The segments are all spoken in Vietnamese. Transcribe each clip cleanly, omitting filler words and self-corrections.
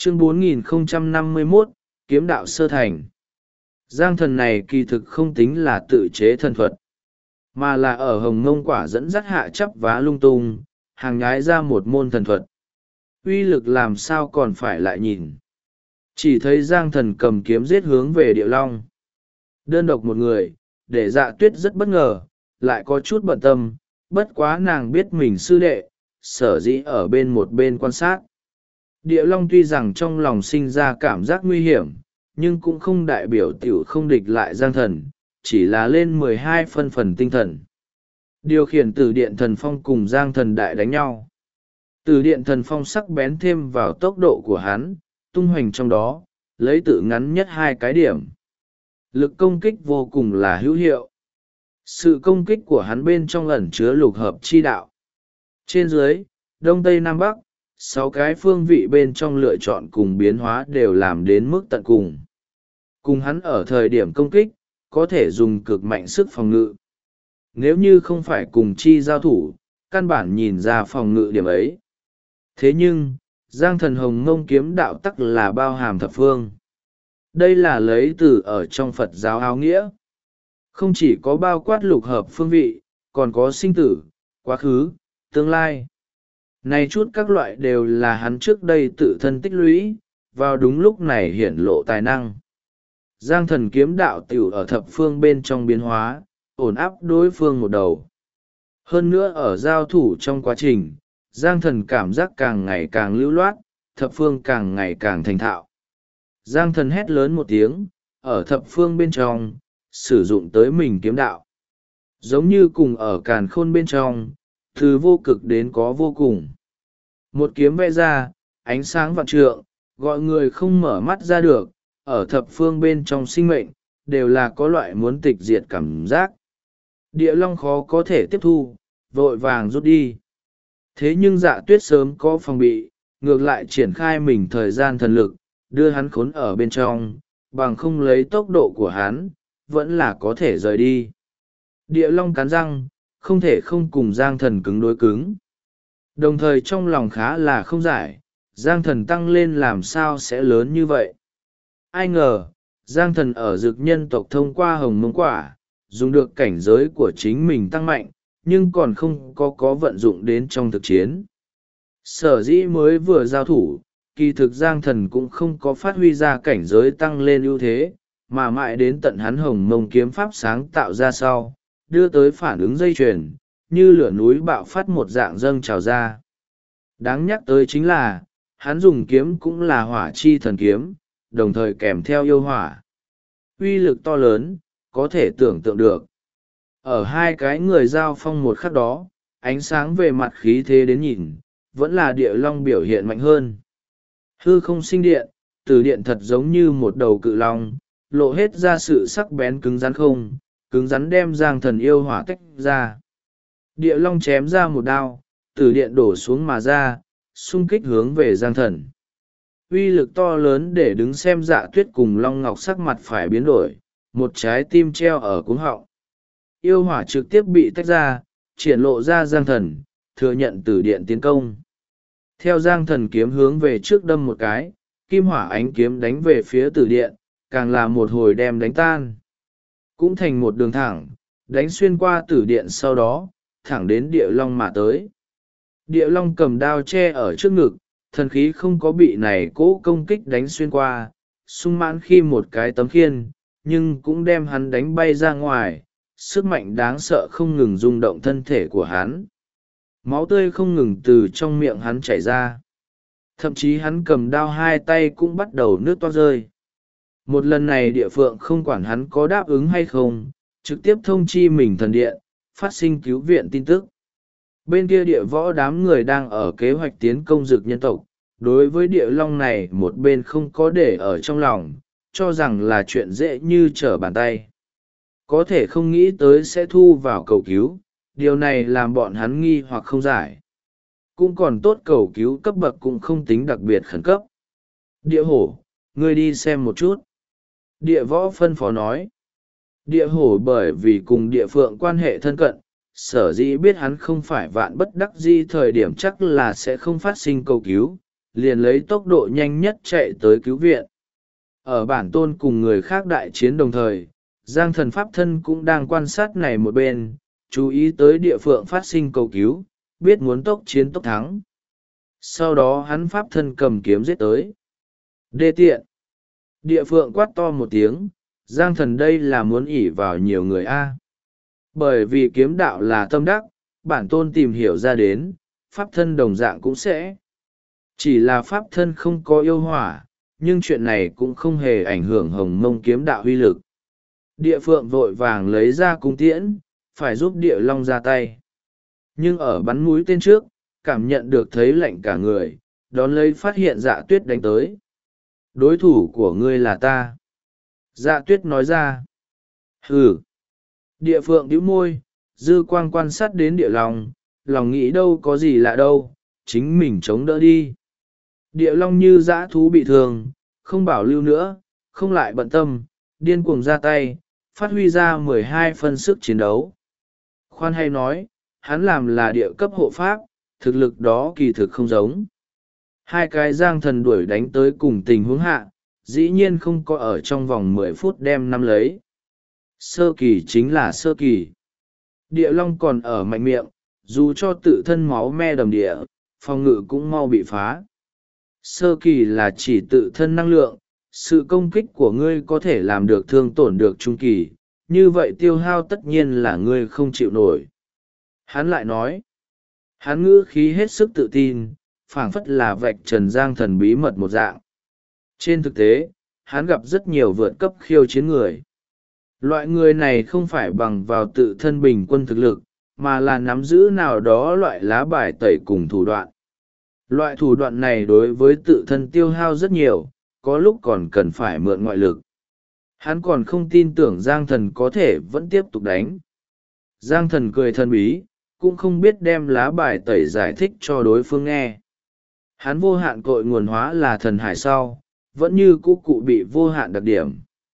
Chương 4051, Kiếm đạo sơ thành. Giang thần này kỳ thực không tính là tự chế thần thuật, mà là ở Hồng Mông Quả dẫn dắt hạ chắp vá lung tung, hàng nhái ra một môn thần thuật. Uy lực làm sao còn phải lại nhìn. Chỉ thấy Giang thần cầm kiếm giết hướng về Địa Long. Đơn độc một người, để Dạ Tuyết rất bất ngờ, lại có chút bận tâm, bất quá nàng biết mình sư đệ, sở dĩ ở một bên quan sát. Địa Long tuy rằng trong lòng sinh ra cảm giác nguy hiểm, nhưng cũng không đại biểu tiểu không địch lại Giang thần, chỉ là lên 12 phần tinh thần. Điều khiển Tử Điện Thần Phong cùng Giang thần đại đánh nhau. Tử Điện Thần Phong sắc bén thêm vào tốc độ của hắn, tung hoành trong đó, lấy tự ngắn nhất 2 cái điểm. Lực công kích vô cùng là hữu hiệu. Sự công kích của hắn bên trong ẩn chứa lục hợp chi đạo. Trên dưới, đông tây nam bắc, 6 cái phương vị bên trong lựa chọn cùng biến hóa đều làm đến mức tận cùng. Cùng hắn ở thời điểm công kích, có thể dùng cực mạnh sức phòng ngự. Nếu như không phải cùng chi giao thủ, căn bản nhìn ra phòng ngự điểm ấy. Thế nhưng, Giang thần Hồng Mông kiếm đạo tắc là bao hàm thập phương. Đây là lấy từ ở trong Phật giáo áo nghĩa. Không chỉ có bao quát lục hợp phương vị, còn có sinh tử, quá khứ, tương lai. Này chút các loại đều là hắn trước đây tự thân tích lũy, vào đúng lúc này hiển lộ tài năng. Giang thần kiếm đạo tiểu ở thập phương bên trong biến hóa, ổn áp đối phương một đầu. Hơn nữa ở giao thủ trong quá trình, Giang thần cảm giác càng ngày càng lưu loát, thập phương càng ngày càng thành thạo. Giang thần hét lớn một tiếng, ở thập phương bên trong, sử dụng tới mình kiếm đạo. Giống như cùng ở càn khôn bên trong, từ vô cực đến có vô cùng. Một kiếm vẽ ra, ánh sáng vạn trượng, gọi người không mở mắt ra được, ở thập phương bên trong sinh mệnh, đều là có loại muốn tịch diệt cảm giác. Địa Long khó có thể tiếp thu, vội vàng rút đi. Thế nhưng Dạ Tuyết sớm có phòng bị, ngược lại triển khai mình thời gian thần lực, đưa hắn khốn ở bên trong, bằng không lấy tốc độ của hắn, vẫn là có thể rời đi. Địa Long cắn răng, không thể không cùng Giang thần cứng đối cứng. Đồng thời trong lòng khá là không giải, Giang thần tăng lên làm sao sẽ lớn như vậy. Ai ngờ, Giang thần ở dược nhân tộc thông qua Hồng Mông Quả, dùng được cảnh giới của chính mình tăng mạnh, nhưng còn không có vận dụng đến trong thực chiến. Sở dĩ mới vừa giao thủ, kỳ thực Giang thần cũng không có phát huy ra cảnh giới tăng lên ưu thế, mà mãi đến tận hắn Hồng Mông kiếm pháp sáng tạo ra sau, đưa tới phản ứng dây chuyền, như lửa núi bạo phát một dạng dâng trào ra. Đáng nhắc tới chính là, hắn dùng kiếm cũng là hỏa chi thần kiếm, đồng thời kèm theo yêu hỏa. Uy lực to lớn, có thể tưởng tượng được. Ở hai cái người giao phong một khắc đó, ánh sáng về mặt khí thế đến nhìn, vẫn là Địa Long biểu hiện mạnh hơn. Hư không sinh điện, từ điện thật giống như một đầu cự long, lộ hết ra sự sắc bén cứng rắn không, cứng rắn đem Giang thần yêu hỏa tách ra. Địa Long chém ra một đao, từ điện đổ xuống mà ra, xung kích hướng về Giang thần. Uy lực to lớn để đứng xem Dạ Tuyết cùng Long Ngọc sắc mặt phải biến đổi, một trái tim treo ở cuống họng. Yêu hỏa trực tiếp bị tách ra, triển lộ ra Giang thần, thừa nhận từ điện tiến công. Theo Giang thần kiếm hướng về trước đâm một cái, kim hỏa ánh kiếm đánh về phía tử điện, càng là một hồi đem đánh tan. Cũng thành một đường thẳng, đánh xuyên qua tử điện sau đó, thẳng đến Địa Long mà tới. Địa Long cầm đao che ở trước ngực, thần khí không có bị này cố công kích đánh xuyên qua, sung mãn khi một cái tấm khiên, nhưng cũng đem hắn đánh bay ra ngoài, sức mạnh đáng sợ không ngừng rung động thân thể của hắn. Máu tươi không ngừng từ trong miệng hắn chảy ra. Thậm chí hắn cầm đao hai tay cũng bắt đầu nước toát rơi. Một lần này Địa Phượng không quản hắn có đáp ứng hay không, trực tiếp thông chi mình thần điện, phát sinh cứu viện tin tức. Bên kia Địa Võ đám người đang ở kế hoạch tiến công dược nhân tộc, đối với Địa Long này một bên không có để ở trong lòng, cho rằng là chuyện dễ như trở bàn tay. Có thể không nghĩ tới sẽ thu vào cầu cứu, điều này làm bọn hắn nghi hoặc không giải. Cũng còn tốt cầu cứu cấp bậc cũng không tính đặc biệt khẩn cấp. Địa Hổ, ngươi đi xem một chút. Địa Võ phân phó nói. Địa Hổ bởi vì cùng Địa Phượng quan hệ thân cận, sở dĩ biết hắn không phải vạn bất đắc di thời điểm chắc là sẽ không phát sinh cầu cứu, liền lấy tốc độ nhanh nhất chạy tới cứu viện. Ở bản tôn cùng người khác đại chiến đồng thời, Giang Thần pháp thân cũng đang quan sát này một bên, chú ý tới địa phượng phát sinh cầu cứu, biết muốn tốc chiến tốc thắng. Sau đó hắn pháp thân cầm kiếm giết tới. Đê tiện! Địa phượng quát to một tiếng, Giang Thần đây là muốn ỷ vào nhiều người a. Bởi vì kiếm đạo là tâm đắc, bản tôn tìm hiểu ra đến, pháp thân đồng dạng cũng sẽ. Chỉ là pháp thân không có yêu hỏa, nhưng chuyện này cũng không hề ảnh hưởng hồng mông kiếm đạo huy lực. Địa phượng vội vàng lấy ra cung tiễn, phải giúp địa long ra tay. Nhưng ở bắn mũi tên trước, cảm nhận được thấy lạnh cả người, đón lấy phát hiện Dạ Tuyết đánh tới. Đối thủ của ngươi là ta. Dạ Tuyết nói ra. Hừ. Địa phượng bĩu môi, dư quang quan sát đến địa long, lòng nghĩ đâu có gì lạ đâu, chính mình chống đỡ đi. Địa long như dã thú bị thương, không bảo lưu nữa, không lại bận tâm, điên cuồng ra tay, phát huy ra 12 phân sức chiến đấu. Khoan hay nói, hắn làm là địa cấp hộ pháp, thực lực đó kỳ thực không giống. Hai cái Giang Thần đuổi đánh tới cùng tình huống hạ, dĩ nhiên không có ở trong vòng 10 phút đem nắm lấy. Sơ kỳ chính là sơ kỳ. Địa long còn ở mạnh miệng, dù cho tự thân máu me đầm địa, phòng ngự cũng mau bị phá. Sơ kỳ là chỉ tự thân năng lượng, sự công kích của ngươi có thể làm được thương tổn được trung kỳ, như vậy tiêu hao tất nhiên là ngươi không chịu nổi. Hắn lại nói, hắn ngữ khí hết sức tự tin, phảng phất là vạch trần Giang Thần bí mật một dạng. Trên thực tế, hắn gặp rất nhiều vượt cấp khiêu chiến người. Loại người này không phải bằng vào tự thân bình quân thực lực, mà là nắm giữ nào đó loại lá bài tẩy cùng thủ đoạn. Loại thủ đoạn này đối với tự thân tiêu hao rất nhiều, có lúc còn cần phải mượn ngoại lực. Hắn còn không tin tưởng Giang Thần có thể vẫn tiếp tục đánh. Giang Thần cười thần bí, cũng không biết đem lá bài tẩy giải thích cho đối phương nghe. Hắn vô hạn cội nguồn hóa là thần hải sau, vẫn như cũ cụ bị vô hạn đặc điểm.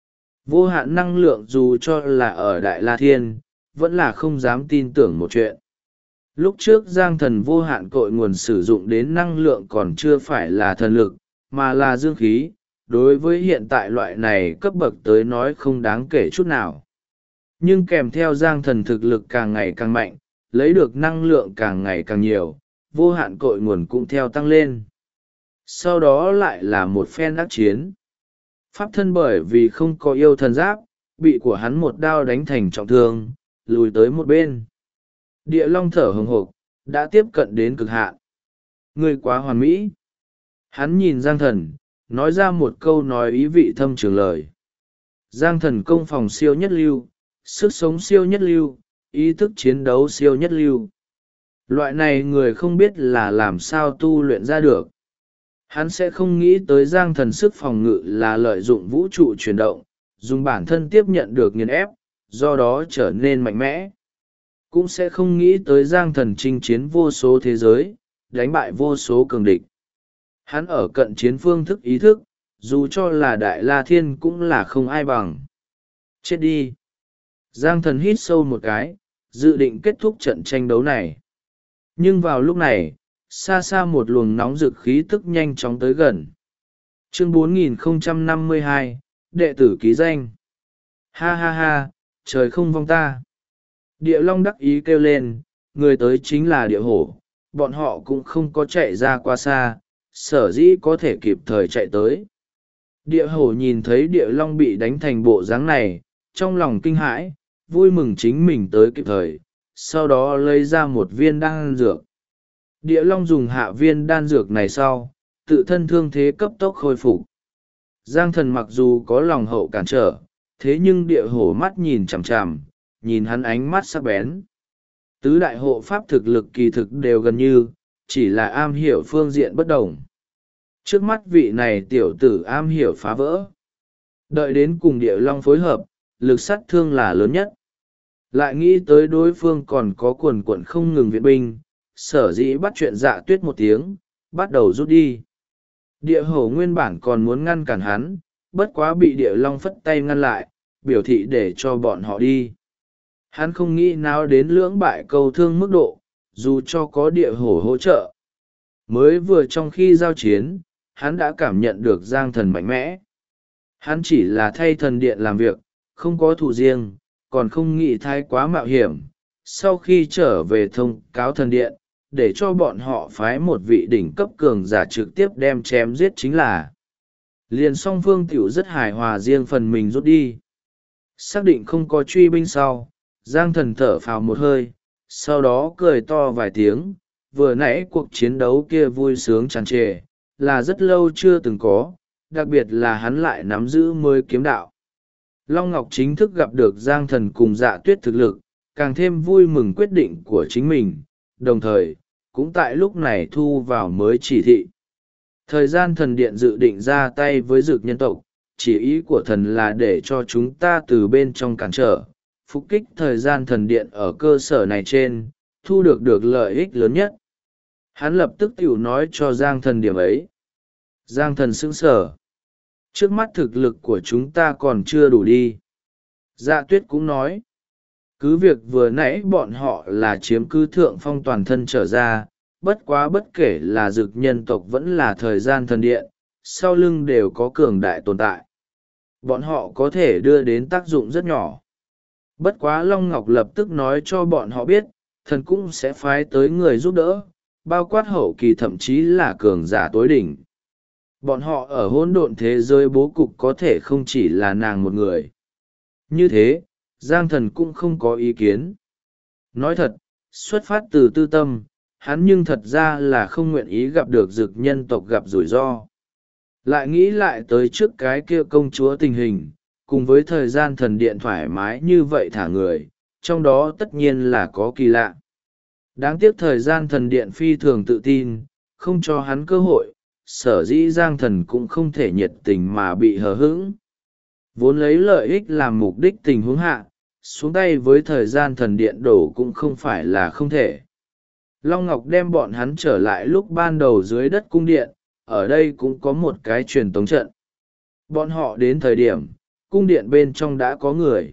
Vô hạn năng lượng dù cho là ở Đại La Thiên, vẫn là không dám tin tưởng một chuyện. Lúc trước Giang Thần vô hạn cội nguồn sử dụng đến năng lượng còn chưa phải là thần lực, mà là dương khí, đối với hiện tại loại này cấp bậc tới nói không đáng kể chút nào. Nhưng kèm theo Giang Thần thực lực càng ngày càng mạnh, lấy được năng lượng càng ngày càng nhiều, vô hạn cội nguồn cũng theo tăng lên. Sau đó lại là một phen ác chiến. Pháp thân bởi vì không có yêu thần giáp, bị của hắn một đao đánh thành trọng thương, lùi tới một bên. Địa long thở hừng hộp, đã tiếp cận đến cực hạn. Ngươi quá hoàn mỹ. Hắn nhìn Giang Thần, nói ra một câu nói ý vị thâm trường lời. Giang Thần công phòng siêu nhất lưu, sức sống siêu nhất lưu, ý thức chiến đấu siêu nhất lưu. Loại này người không biết là làm sao tu luyện ra được. Hắn sẽ không nghĩ tới Giang Thần sức phòng ngự là lợi dụng vũ trụ chuyển động, dùng bản thân tiếp nhận được nghiền ép, do đó trở nên mạnh mẽ. Cũng sẽ không nghĩ tới Giang Thần chinh chiến vô số thế giới, đánh bại vô số cường địch. Hắn ở cận chiến phương thức ý thức, dù cho là Đại La Thiên cũng là không ai bằng. Chết đi! Giang Thần hít sâu một cái, dự định kết thúc trận tranh đấu này. Nhưng vào lúc này, xa xa một luồng nóng rực khí tức nhanh chóng tới gần. Chương 4052, đệ tử ký danh. Ha ha ha, trời không vong ta. Địa long đắc ý kêu lên, người tới chính là địa hổ, bọn họ cũng không có chạy ra quá xa, sở dĩ có thể kịp thời chạy tới. Địa hổ nhìn thấy địa long bị đánh thành bộ dáng này, trong lòng kinh hãi, vui mừng chính mình tới kịp thời, sau đó lấy ra một viên đan dược. Địa long dùng hạ viên đan dược này sau, tự thân thương thế cấp tốc khôi phục. Giang Thần mặc dù có lòng hậu cản trở, thế nhưng địa hổ mắt nhìn chằm chằm, nhìn hắn ánh mắt sắc bén. Tứ đại hộ pháp thực lực kỳ thực đều gần như, chỉ là am hiểu phương diện bất đồng. Trước mắt vị này tiểu tử am hiểu phá vỡ. Đợi đến cùng địa long phối hợp, lực sát thương là lớn nhất. Lại nghĩ tới đối phương còn có quần quận không ngừng viện binh, sở dĩ bắt chuyện Dạ Tuyết một tiếng, bắt đầu rút đi. Địa hổ nguyên bản còn muốn ngăn cản hắn, bất quá bị địa long phất tay ngăn lại, biểu thị để cho bọn họ đi. Hắn không nghĩ nào đến lưỡng bại câu thương mức độ, dù cho có địa hổ hỗ trợ. Mới vừa trong khi giao chiến, hắn đã cảm nhận được Giang Thần mạnh mẽ. Hắn chỉ là thay thần điện làm việc, không có thù riêng, còn không nghĩ thái quá mạo hiểm. Sau khi trở về thông cáo thần điện, để cho bọn họ phái một vị đỉnh cấp cường giả trực tiếp đem chém giết chính là. Liền song phương tiểu rất hài hòa, riêng phần mình rút đi. Xác định không có truy binh sau, Giang Thần thở phào một hơi, sau đó cười to vài tiếng. Vừa nãy cuộc chiến đấu kia vui sướng tràn trề, là rất lâu chưa từng có, đặc biệt là hắn lại nắm giữ mới kiếm đạo. Long Ngọc chính thức gặp được Giang Thần cùng Dạ Tuyết thực lực, càng thêm vui mừng quyết định của chính mình, đồng thời, cũng tại lúc này thu vào mới chỉ thị. Thời gian thần điện dự định ra tay với dược nhân tộc, chỉ ý của thần là để cho chúng ta từ bên trong cản trở, phục kích thời gian thần điện ở cơ sở này trên, thu được lợi ích lớn nhất. Hắn lập tức tiểu nói cho Giang Thần điểm ấy. Giang Thần sững sờ. Trước mắt thực lực của chúng ta còn chưa đủ đi. Dạ Tuyết cũng nói. Cứ việc vừa nãy bọn họ là chiếm cứ thượng phong toàn thân trở ra, bất quá bất kể là dược nhân tộc vẫn là thời gian thần điện, sau lưng đều có cường đại tồn tại. Bọn họ có thể đưa đến tác dụng rất nhỏ. Bất quá Long Ngọc lập tức nói cho bọn họ biết, thần cũng sẽ phái tới người giúp đỡ, bao quát hậu kỳ thậm chí là cường giả tối đỉnh. Bọn họ ở hỗn độn thế giới bố cục có thể không chỉ là nàng một người. Như thế, Giang Thần cũng không có ý kiến. Nói thật, xuất phát từ tư tâm, hắn nhưng thật ra là không nguyện ý gặp được dược nhân tộc gặp rủi ro. Lại nghĩ lại tới trước cái kia công chúa tình hình, cùng với thời gian thần điện thoải mái như vậy thả người, trong đó tất nhiên là có kỳ lạ. Đáng tiếc thời gian thần điện phi thường tự tin, không cho hắn cơ hội, sở dĩ Giang Thần cũng không thể nhiệt tình mà bị hờ hững. Vốn lấy lợi ích làm mục đích tình huống hạ, xuống tay với thời gian thần điện đổ cũng không phải là không thể. Long Ngọc đem bọn hắn trở lại lúc ban đầu dưới đất cung điện, ở đây cũng có một cái truyền tống trận. Bọn họ đến thời điểm, cung điện bên trong đã có người.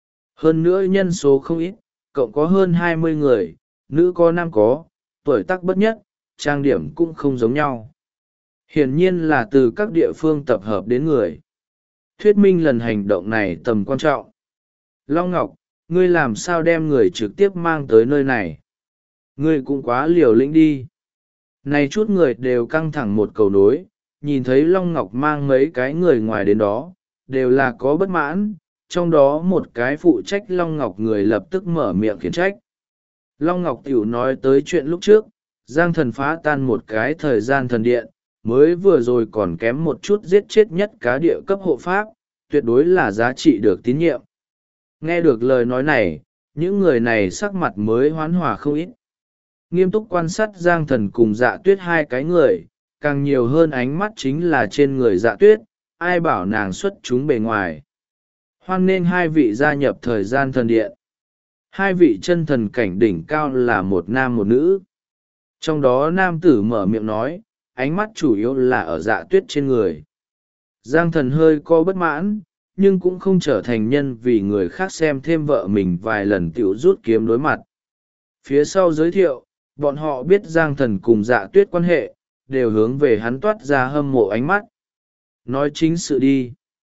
Hơn nữa nhân số không ít, cộng có hơn 20 người, nữ có nam có, tuổi tác bất nhất, trang điểm cũng không giống nhau. Hiển nhiên là từ các địa phương tập hợp đến người. Thuyết minh lần hành động này tầm quan trọng. Long Ngọc, ngươi làm sao đem người trực tiếp mang tới nơi này? Ngươi cũng quá liều lĩnh đi. Này chút người đều căng thẳng một cầu nối, nhìn thấy Long Ngọc mang mấy cái người ngoài đến đó, đều là có bất mãn, trong đó một cái phụ trách Long Ngọc người lập tức mở miệng khiển trách. Long Ngọc tiểu nói tới chuyện lúc trước, Giang Thần phá tan một cái thời gian thần điện, mới vừa rồi còn kém một chút giết chết nhất cá địa cấp hộ pháp, tuyệt đối là giá trị được tín nhiệm. Nghe được lời nói này, những người này sắc mặt mới hoán hòa không ít. Nghiêm túc quan sát Giang Thần cùng Dạ Tuyết hai cái người, càng nhiều hơn ánh mắt chính là trên người Dạ Tuyết, ai bảo nàng xuất chúng bề ngoài. Hoan nên hai vị gia nhập thời gian thần điện. Hai vị chân thần cảnh đỉnh cao là một nam một nữ. Trong đó nam tử mở miệng nói, ánh mắt chủ yếu là ở Dạ Tuyết trên người. Giang Thần hơi có bất mãn, nhưng cũng không trở thành nhân vì người khác xem thêm vợ mình vài lần tiểu rút kiếm đối mặt. Phía sau giới thiệu, bọn họ biết Giang Thần cùng Dạ Tuyết quan hệ, đều hướng về hắn toát ra hâm mộ ánh mắt. Nói chính sự đi.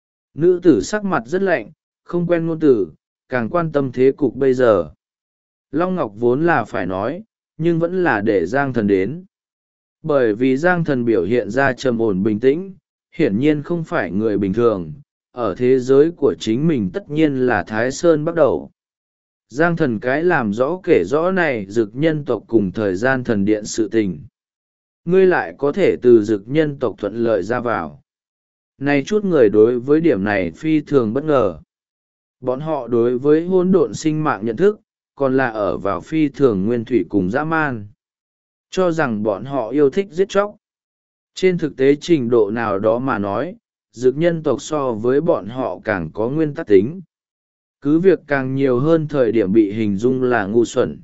Nữ tử sắc mặt rất lạnh, không quen ngôn từ, càng quan tâm thế cục bây giờ. Long Ngọc vốn là phải nói, nhưng vẫn là để Giang Thần đến. Bởi vì Giang Thần biểu hiện ra trầm ổn bình tĩnh, hiển nhiên không phải người bình thường, ở thế giới của chính mình tất nhiên là Thái Sơn bắt đầu. Giang Thần cái làm rõ kể rõ này dực nhân tộc cùng thời gian thần điện sự tình. Ngươi lại có thể từ dực nhân tộc thuận lợi ra vào. Này chút người đối với điểm này phi thường bất ngờ. Bọn họ đối với hỗn độn sinh mạng nhận thức, còn là ở vào phi thường nguyên thủy cùng dã man. Cho rằng bọn họ yêu thích giết chóc. Trên thực tế trình độ nào đó mà nói, dực nhân tộc so với bọn họ càng có nguyên tắc tính. Cứ việc càng nhiều hơn thời điểm bị hình dung là ngu xuẩn.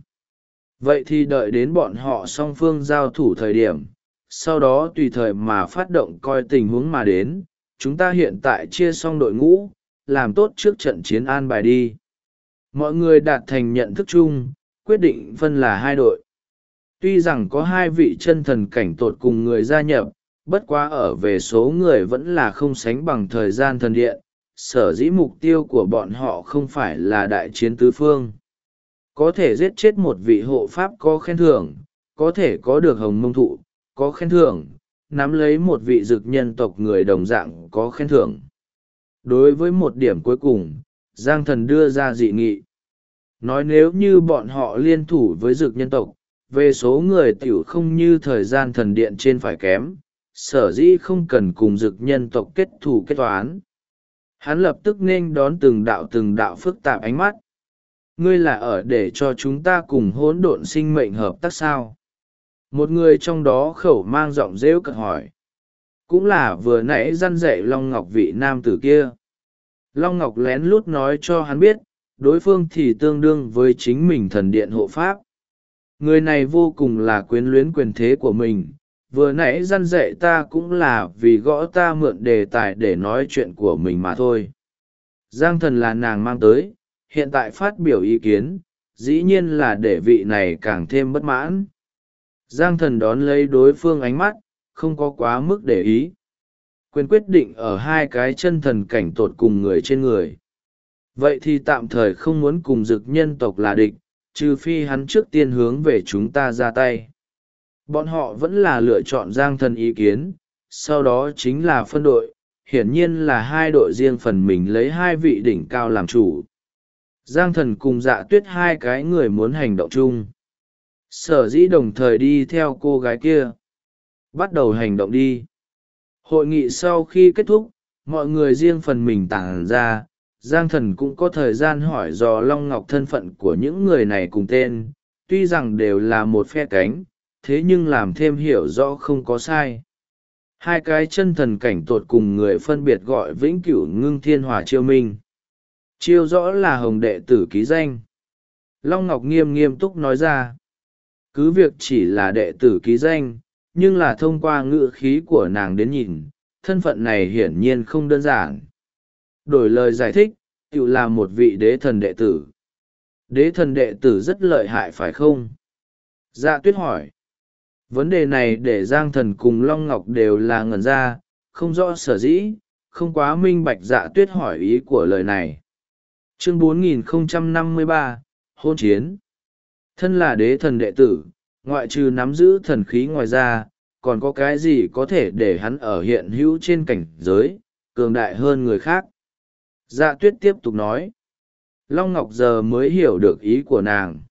Vậy thì đợi đến bọn họ song phương giao thủ thời điểm, sau đó tùy thời mà phát động coi tình huống mà đến, chúng ta hiện tại chia xong đội ngũ, làm tốt trước trận chiến an bài đi. Mọi người đạt thành nhận thức chung, quyết định phân là hai đội. Tuy rằng có hai vị chân thần cảnh tột cùng người gia nhập, bất quá ở về số người vẫn là không sánh bằng thời gian thần điện, sở dĩ mục tiêu của bọn họ không phải là đại chiến tứ phương. Có thể giết chết một vị hộ pháp có khen thưởng, có thể có được hồng mông thụ, có khen thưởng, nắm lấy một vị dực nhân tộc người đồng dạng có khen thưởng. Đối với một điểm cuối cùng, Giang Thần đưa ra dị nghị. Nói nếu như bọn họ liên thủ với dực nhân tộc, về số người tiểu không như thời gian thần điện trên phải kém, sở dĩ không cần cùng dực nhân tộc kết thù kết toán. Hắn lập tức nên đón từng đạo phức tạp ánh mắt. Ngươi là ở để cho chúng ta cùng hỗn độn sinh mệnh hợp tác sao? Một người trong đó khẩu mang giọng rêu cợt hỏi. Cũng là vừa nãy răn dạy Long Ngọc vị nam tử kia. Long Ngọc lén lút nói cho hắn biết, đối phương thì tương đương với chính mình thần điện hộ pháp. Người này vô cùng là quyến luyến quyền thế của mình, vừa nãy răn dạy ta cũng là vì gõ ta mượn đề tài để nói chuyện của mình mà thôi. Giang Thần là nàng mang tới, hiện tại phát biểu ý kiến, dĩ nhiên là để vị này càng thêm bất mãn. Giang Thần đón lấy đối phương ánh mắt, không có quá mức để ý. Quyền quyết định ở hai cái chân thần cảnh tột cùng người trên người. Vậy thì tạm thời không muốn cùng dực nhân tộc là địch, trừ phi hắn trước tiên hướng về chúng ta ra tay. Bọn họ vẫn là lựa chọn Giang Thần ý kiến, sau đó chính là phân đội, hiển nhiên là hai đội riêng phần mình lấy hai vị đỉnh cao làm chủ. Giang Thần cùng Dạ Tuyết hai cái người muốn hành động chung. Sở dĩ đồng thời đi theo cô gái kia. Bắt đầu hành động đi. Hội nghị sau khi kết thúc, mọi người riêng phần mình tản ra. Giang Thần cũng có thời gian hỏi dò Long Ngọc thân phận của những người này cùng tên, tuy rằng đều là một phe cánh, thế nhưng làm thêm hiểu rõ không có sai. Hai cái chân thần cảnh tột cùng người phân biệt gọi Vĩnh Cửu Ngưng Thiên Hỏa Chiêu Minh. Chiêu rõ là hồng đệ tử ký danh. Long Ngọc nghiêm túc nói ra. Cứ việc chỉ là đệ tử ký danh, nhưng là thông qua ngữ khí của nàng đến nhìn, thân phận này hiển nhiên không đơn giản. Đổi lời giải thích, tự là một vị đế thần đệ tử. Đế thần đệ tử rất lợi hại phải không? Dạ Tuyết hỏi. Vấn đề này để Giang Thần cùng Long Ngọc đều là ngẩn ra, không rõ sở dĩ, không quá minh bạch Dạ Tuyết hỏi ý của lời này. Chương 4053, Hôn chiến. Thân là đế thần đệ tử, ngoại trừ nắm giữ thần khí ngoài ra, còn có cái gì có thể để hắn ở hiện hữu trên cảnh giới, cường đại hơn người khác. Dạ Tuyết tiếp tục nói. Long Ngọc giờ mới hiểu được ý của nàng.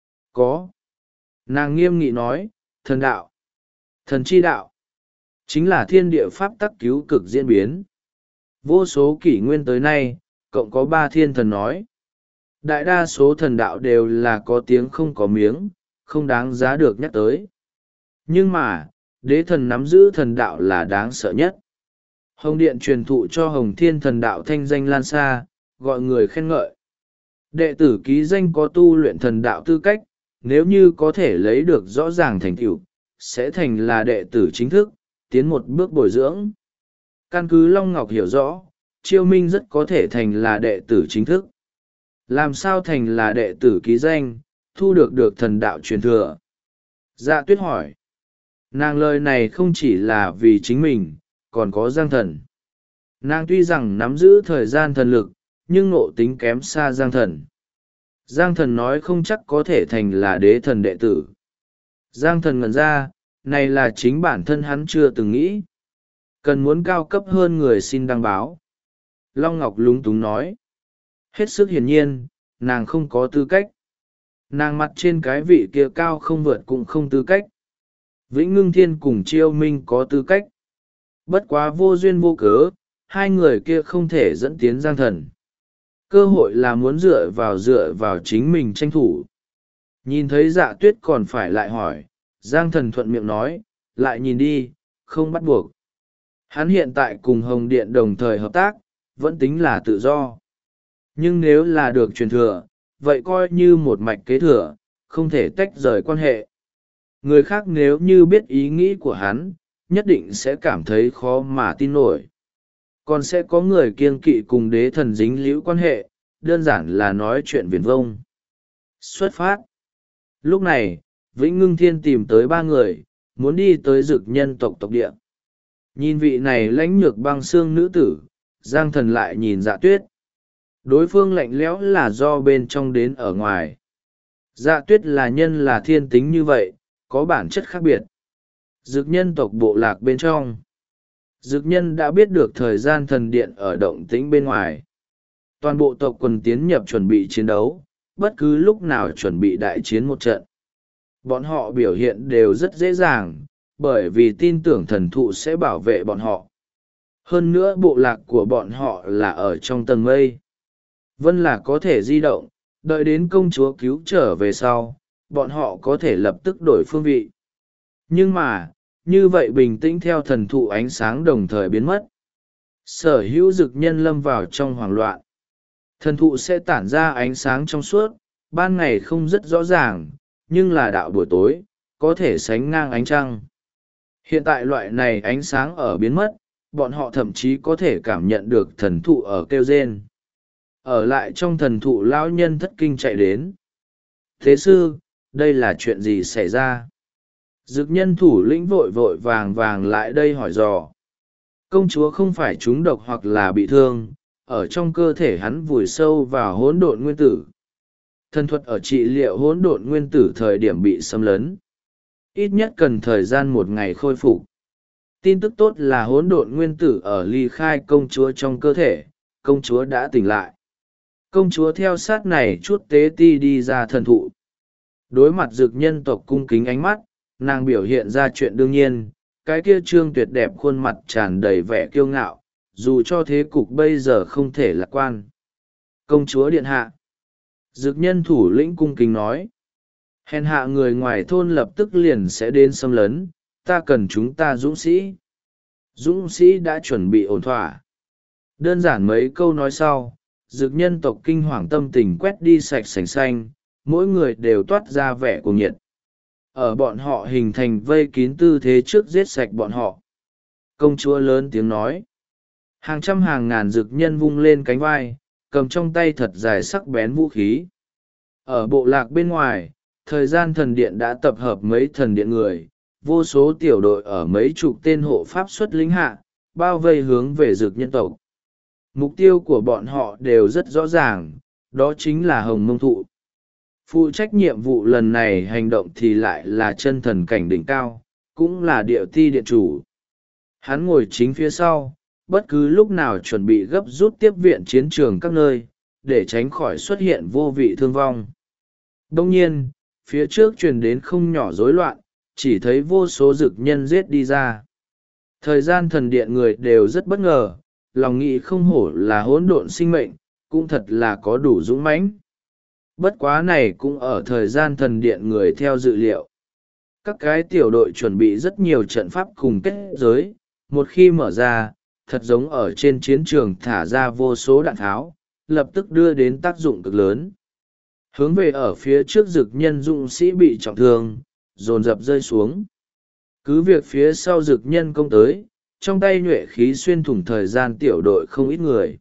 Có. Nàng nghiêm nghị nói, thần đạo. Thần chi đạo. Chính là thiên địa pháp tắc cứu cực diễn biến. Vô số kỷ nguyên tới nay, cộng có 3 thiên thần nói. Đại đa số thần đạo đều là có tiếng không có miếng, không đáng giá được nhắc tới. Nhưng mà, đế thần nắm giữ thần đạo là đáng sợ nhất. Hồng Điện truyền thụ cho Hồng Thiên thần đạo thanh danh lan xa, gọi người khen ngợi. Đệ tử ký danh có tu luyện thần đạo tư cách, nếu như có thể lấy được rõ ràng thành tựu, sẽ thành là đệ tử chính thức, tiến một bước bồi dưỡng. Căn cứ Long Ngọc hiểu rõ, Chiêu Minh rất có thể thành là đệ tử chính thức. Làm sao thành là đệ tử ký danh, thu được thần đạo truyền thừa? Dạ Tuyết hỏi. Nàng lời này không chỉ là vì chính mình, còn có Giang Thần. Nàng tuy rằng nắm giữ thời gian thần lực, nhưng ngộ tính kém xa Giang Thần. Giang Thần nói không chắc có thể thành là đế thần đệ tử. Giang Thần ngẩn ra, này là chính bản thân hắn chưa từng nghĩ. Cần muốn cao cấp hơn người xin đăng báo. Long Ngọc lúng túng nói. Hết sức hiển nhiên, nàng không có tư cách. Nàng mặt trên cái vị kia cao không vượt cũng không tư cách. Vĩnh Ngưng Thiên cùng Chiêu Minh có tư cách. Bất quá vô duyên vô cớ, hai người kia không thể dẫn tiến Giang Thần. Cơ hội là muốn dựa vào chính mình tranh thủ. Nhìn thấy Dạ Tuyết còn phải lại hỏi, Giang Thần thuận miệng nói, lại nhìn đi, không bắt buộc. Hắn hiện tại cùng Hồng Điện đồng thời hợp tác, vẫn tính là tự do. Nhưng nếu là được truyền thừa, vậy coi như một mạch kế thừa, không thể tách rời quan hệ. Người khác nếu như biết ý nghĩ của hắn, nhất định sẽ cảm thấy khó mà tin nổi. Còn sẽ có người kiêng kỵ cùng đế thần dính líu quan hệ, đơn giản là nói chuyện viển vông. Xuất phát. Lúc này, Vĩnh Ngưng Thiên tìm tới 3 người, muốn đi tới Dực nhân tộc tộc địa. Nhìn vị này lãnh nhược băng xương nữ tử, Giang Thần lại nhìn Dạ Tuyết. Đối phương lạnh lẽo là do bên trong đến ở ngoài. Dạ Tuyết là nhân là thiên tính như vậy, có bản chất khác biệt. Dực nhân tộc bộ lạc bên trong. Dực nhân đã biết được thời gian thần điện ở động tĩnh bên ngoài. Toàn bộ tộc quần tiến nhập chuẩn bị chiến đấu, bất cứ lúc nào chuẩn bị đại chiến một trận. Bọn họ biểu hiện đều rất dễ dàng, bởi vì tin tưởng thần thụ sẽ bảo vệ bọn họ. Hơn nữa bộ lạc của bọn họ là ở trong tầng mây. Vân là có thể di động, đợi đến công chúa cứu trở về sau, bọn họ có thể lập tức đổi phương vị. Nhưng mà, như vậy bình tĩnh theo thần thụ ánh sáng đồng thời biến mất. Sở hữu dực nhân lâm vào trong hoảng loạn. Thần thụ sẽ tản ra ánh sáng trong suốt, ban ngày không rất rõ ràng, nhưng là đạo buổi tối, có thể sánh ngang ánh trăng. Hiện tại loại này ánh sáng ở biến mất, bọn họ thậm chí có thể cảm nhận được thần thụ ở kêu rên. Ở lại trong thần thụ lão nhân thất kinh chạy đến. Thế sư, đây là chuyện gì xảy ra? Dực nhân thủ lĩnh vội vội vàng vàng lại đây hỏi dò. Công chúa không phải trúng độc hoặc là bị thương, ở trong cơ thể hắn vùi sâu vào hỗn độn nguyên tử. Thần thuật ở trị liệu hỗn độn nguyên tử thời điểm bị xâm lấn. Ít nhất cần thời gian 1 ngày khôi phục. Tin tức tốt là hỗn độn nguyên tử ở ly khai công chúa trong cơ thể, công chúa đã tỉnh lại. Công chúa theo sát này chút tế ti đi ra thần thụ. Đối mặt dực nhân tộc cung kính ánh mắt, nàng biểu hiện ra chuyện đương nhiên, cái kia trương tuyệt đẹp khuôn mặt tràn đầy vẻ kiêu ngạo, dù cho thế cục bây giờ không thể lạc quan. Công chúa điện hạ. Dực nhân thủ lĩnh cung kính nói. Hèn hạ người ngoài thôn lập tức liền sẽ đến xâm lấn, ta cần chúng ta dũng sĩ. Dũng sĩ đã chuẩn bị ổn thỏa. Đơn giản mấy câu nói sau, dực nhân tộc kinh hoàng tâm tình quét đi sạch sành xanh, mỗi người đều toát ra vẻ cuồng nhiệt. Ở bọn họ hình thành vây kín tư thế trước giết sạch bọn họ. Công chúa lớn tiếng nói. Hàng trăm hàng ngàn dực nhân vung lên cánh vai, cầm trong tay thật dài sắc bén vũ khí. Ở bộ lạc bên ngoài, thời gian thần điện đã tập hợp mấy thần điện người, vô số tiểu đội ở mấy chục tên hộ pháp xuất lính hạ, bao vây hướng về dực nhân tộc. Mục tiêu của bọn họ đều rất rõ ràng, đó chính là Hồng Mông Thụ. Phụ trách nhiệm vụ lần này hành động thì lại là chân thần cảnh đỉnh cao, cũng là địa ti điện chủ. Hắn ngồi chính phía sau, bất cứ lúc nào chuẩn bị gấp rút tiếp viện chiến trường các nơi, để tránh khỏi xuất hiện vô vị thương vong. Đông nhiên, phía trước truyền đến không nhỏ rối loạn, chỉ thấy vô số dực nhân giết đi ra. Thời gian thần điện người đều rất bất ngờ, lòng nghĩ không hổ là hỗn độn sinh mệnh, cũng thật là có đủ dũng mãnh. Bất quá này cũng ở thời gian thần điện người theo dự liệu. Các cái tiểu đội chuẩn bị rất nhiều trận pháp cùng kết giới, một khi mở ra, thật giống ở trên chiến trường thả ra vô số đạn tháo, lập tức đưa đến tác dụng cực lớn. Hướng về ở phía trước dực nhân dũng sĩ bị trọng thương, dồn dập rơi xuống. Cứ việc phía sau dực nhân công tới, trong tay nhuệ khí xuyên thủng thời gian tiểu đội không ít người.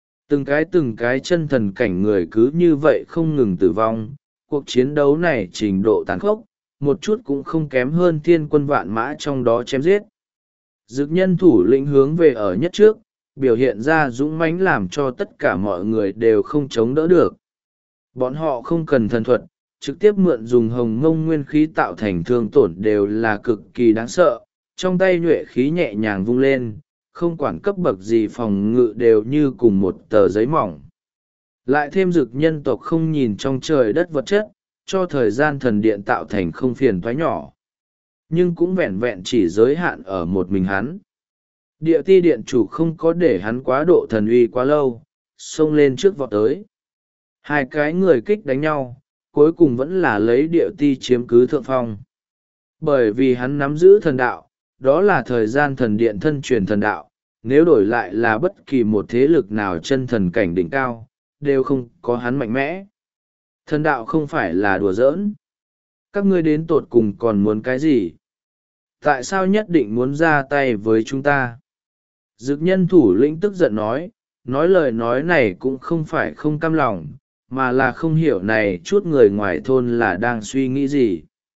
Từng cái chân thần cảnh người cứ như vậy không ngừng tử vong, cuộc chiến đấu này trình độ tàn khốc, một chút cũng không kém hơn thiên quân vạn mã trong đó chém giết. Dực nhân thủ lĩnh hướng về ở nhất trước, biểu hiện ra dũng mãnh làm cho tất cả mọi người đều không chống đỡ được. Bọn họ không cần thần thuật, trực tiếp mượn dùng hồng mông nguyên khí tạo thành thương tổn đều là cực kỳ đáng sợ, trong tay nhuệ khí nhẹ nhàng vung lên, không quản cấp bậc gì phòng ngự đều như cùng một tờ giấy mỏng. Lại thêm dực nhân tộc không nhìn trong trời đất vật chất, cho thời gian thần điện tạo thành không phiền toái nhỏ. Nhưng cũng vẹn vẹn chỉ giới hạn ở một mình hắn. Địa ti điện chủ không có để hắn quá độ thần uy quá lâu, xông lên trước vọt tới. Hai cái người kích đánh nhau, cuối cùng vẫn là lấy địa ti chiếm cứ thượng phong. Bởi vì hắn nắm giữ thần đạo, đó là thời gian thần điện thân truyền thần đạo, nếu đổi lại là bất kỳ một thế lực nào chân thần cảnh đỉnh cao, đều không có hắn mạnh mẽ. Thần đạo không phải là đùa giỡn. Các ngươi đến tột cùng còn muốn cái gì? Tại sao nhất định muốn ra tay với chúng ta? Dực nhân thủ lĩnh tức giận nói lời nói này cũng không phải không cam lòng, mà là không hiểu này chút người ngoài thôn là đang suy nghĩ gì.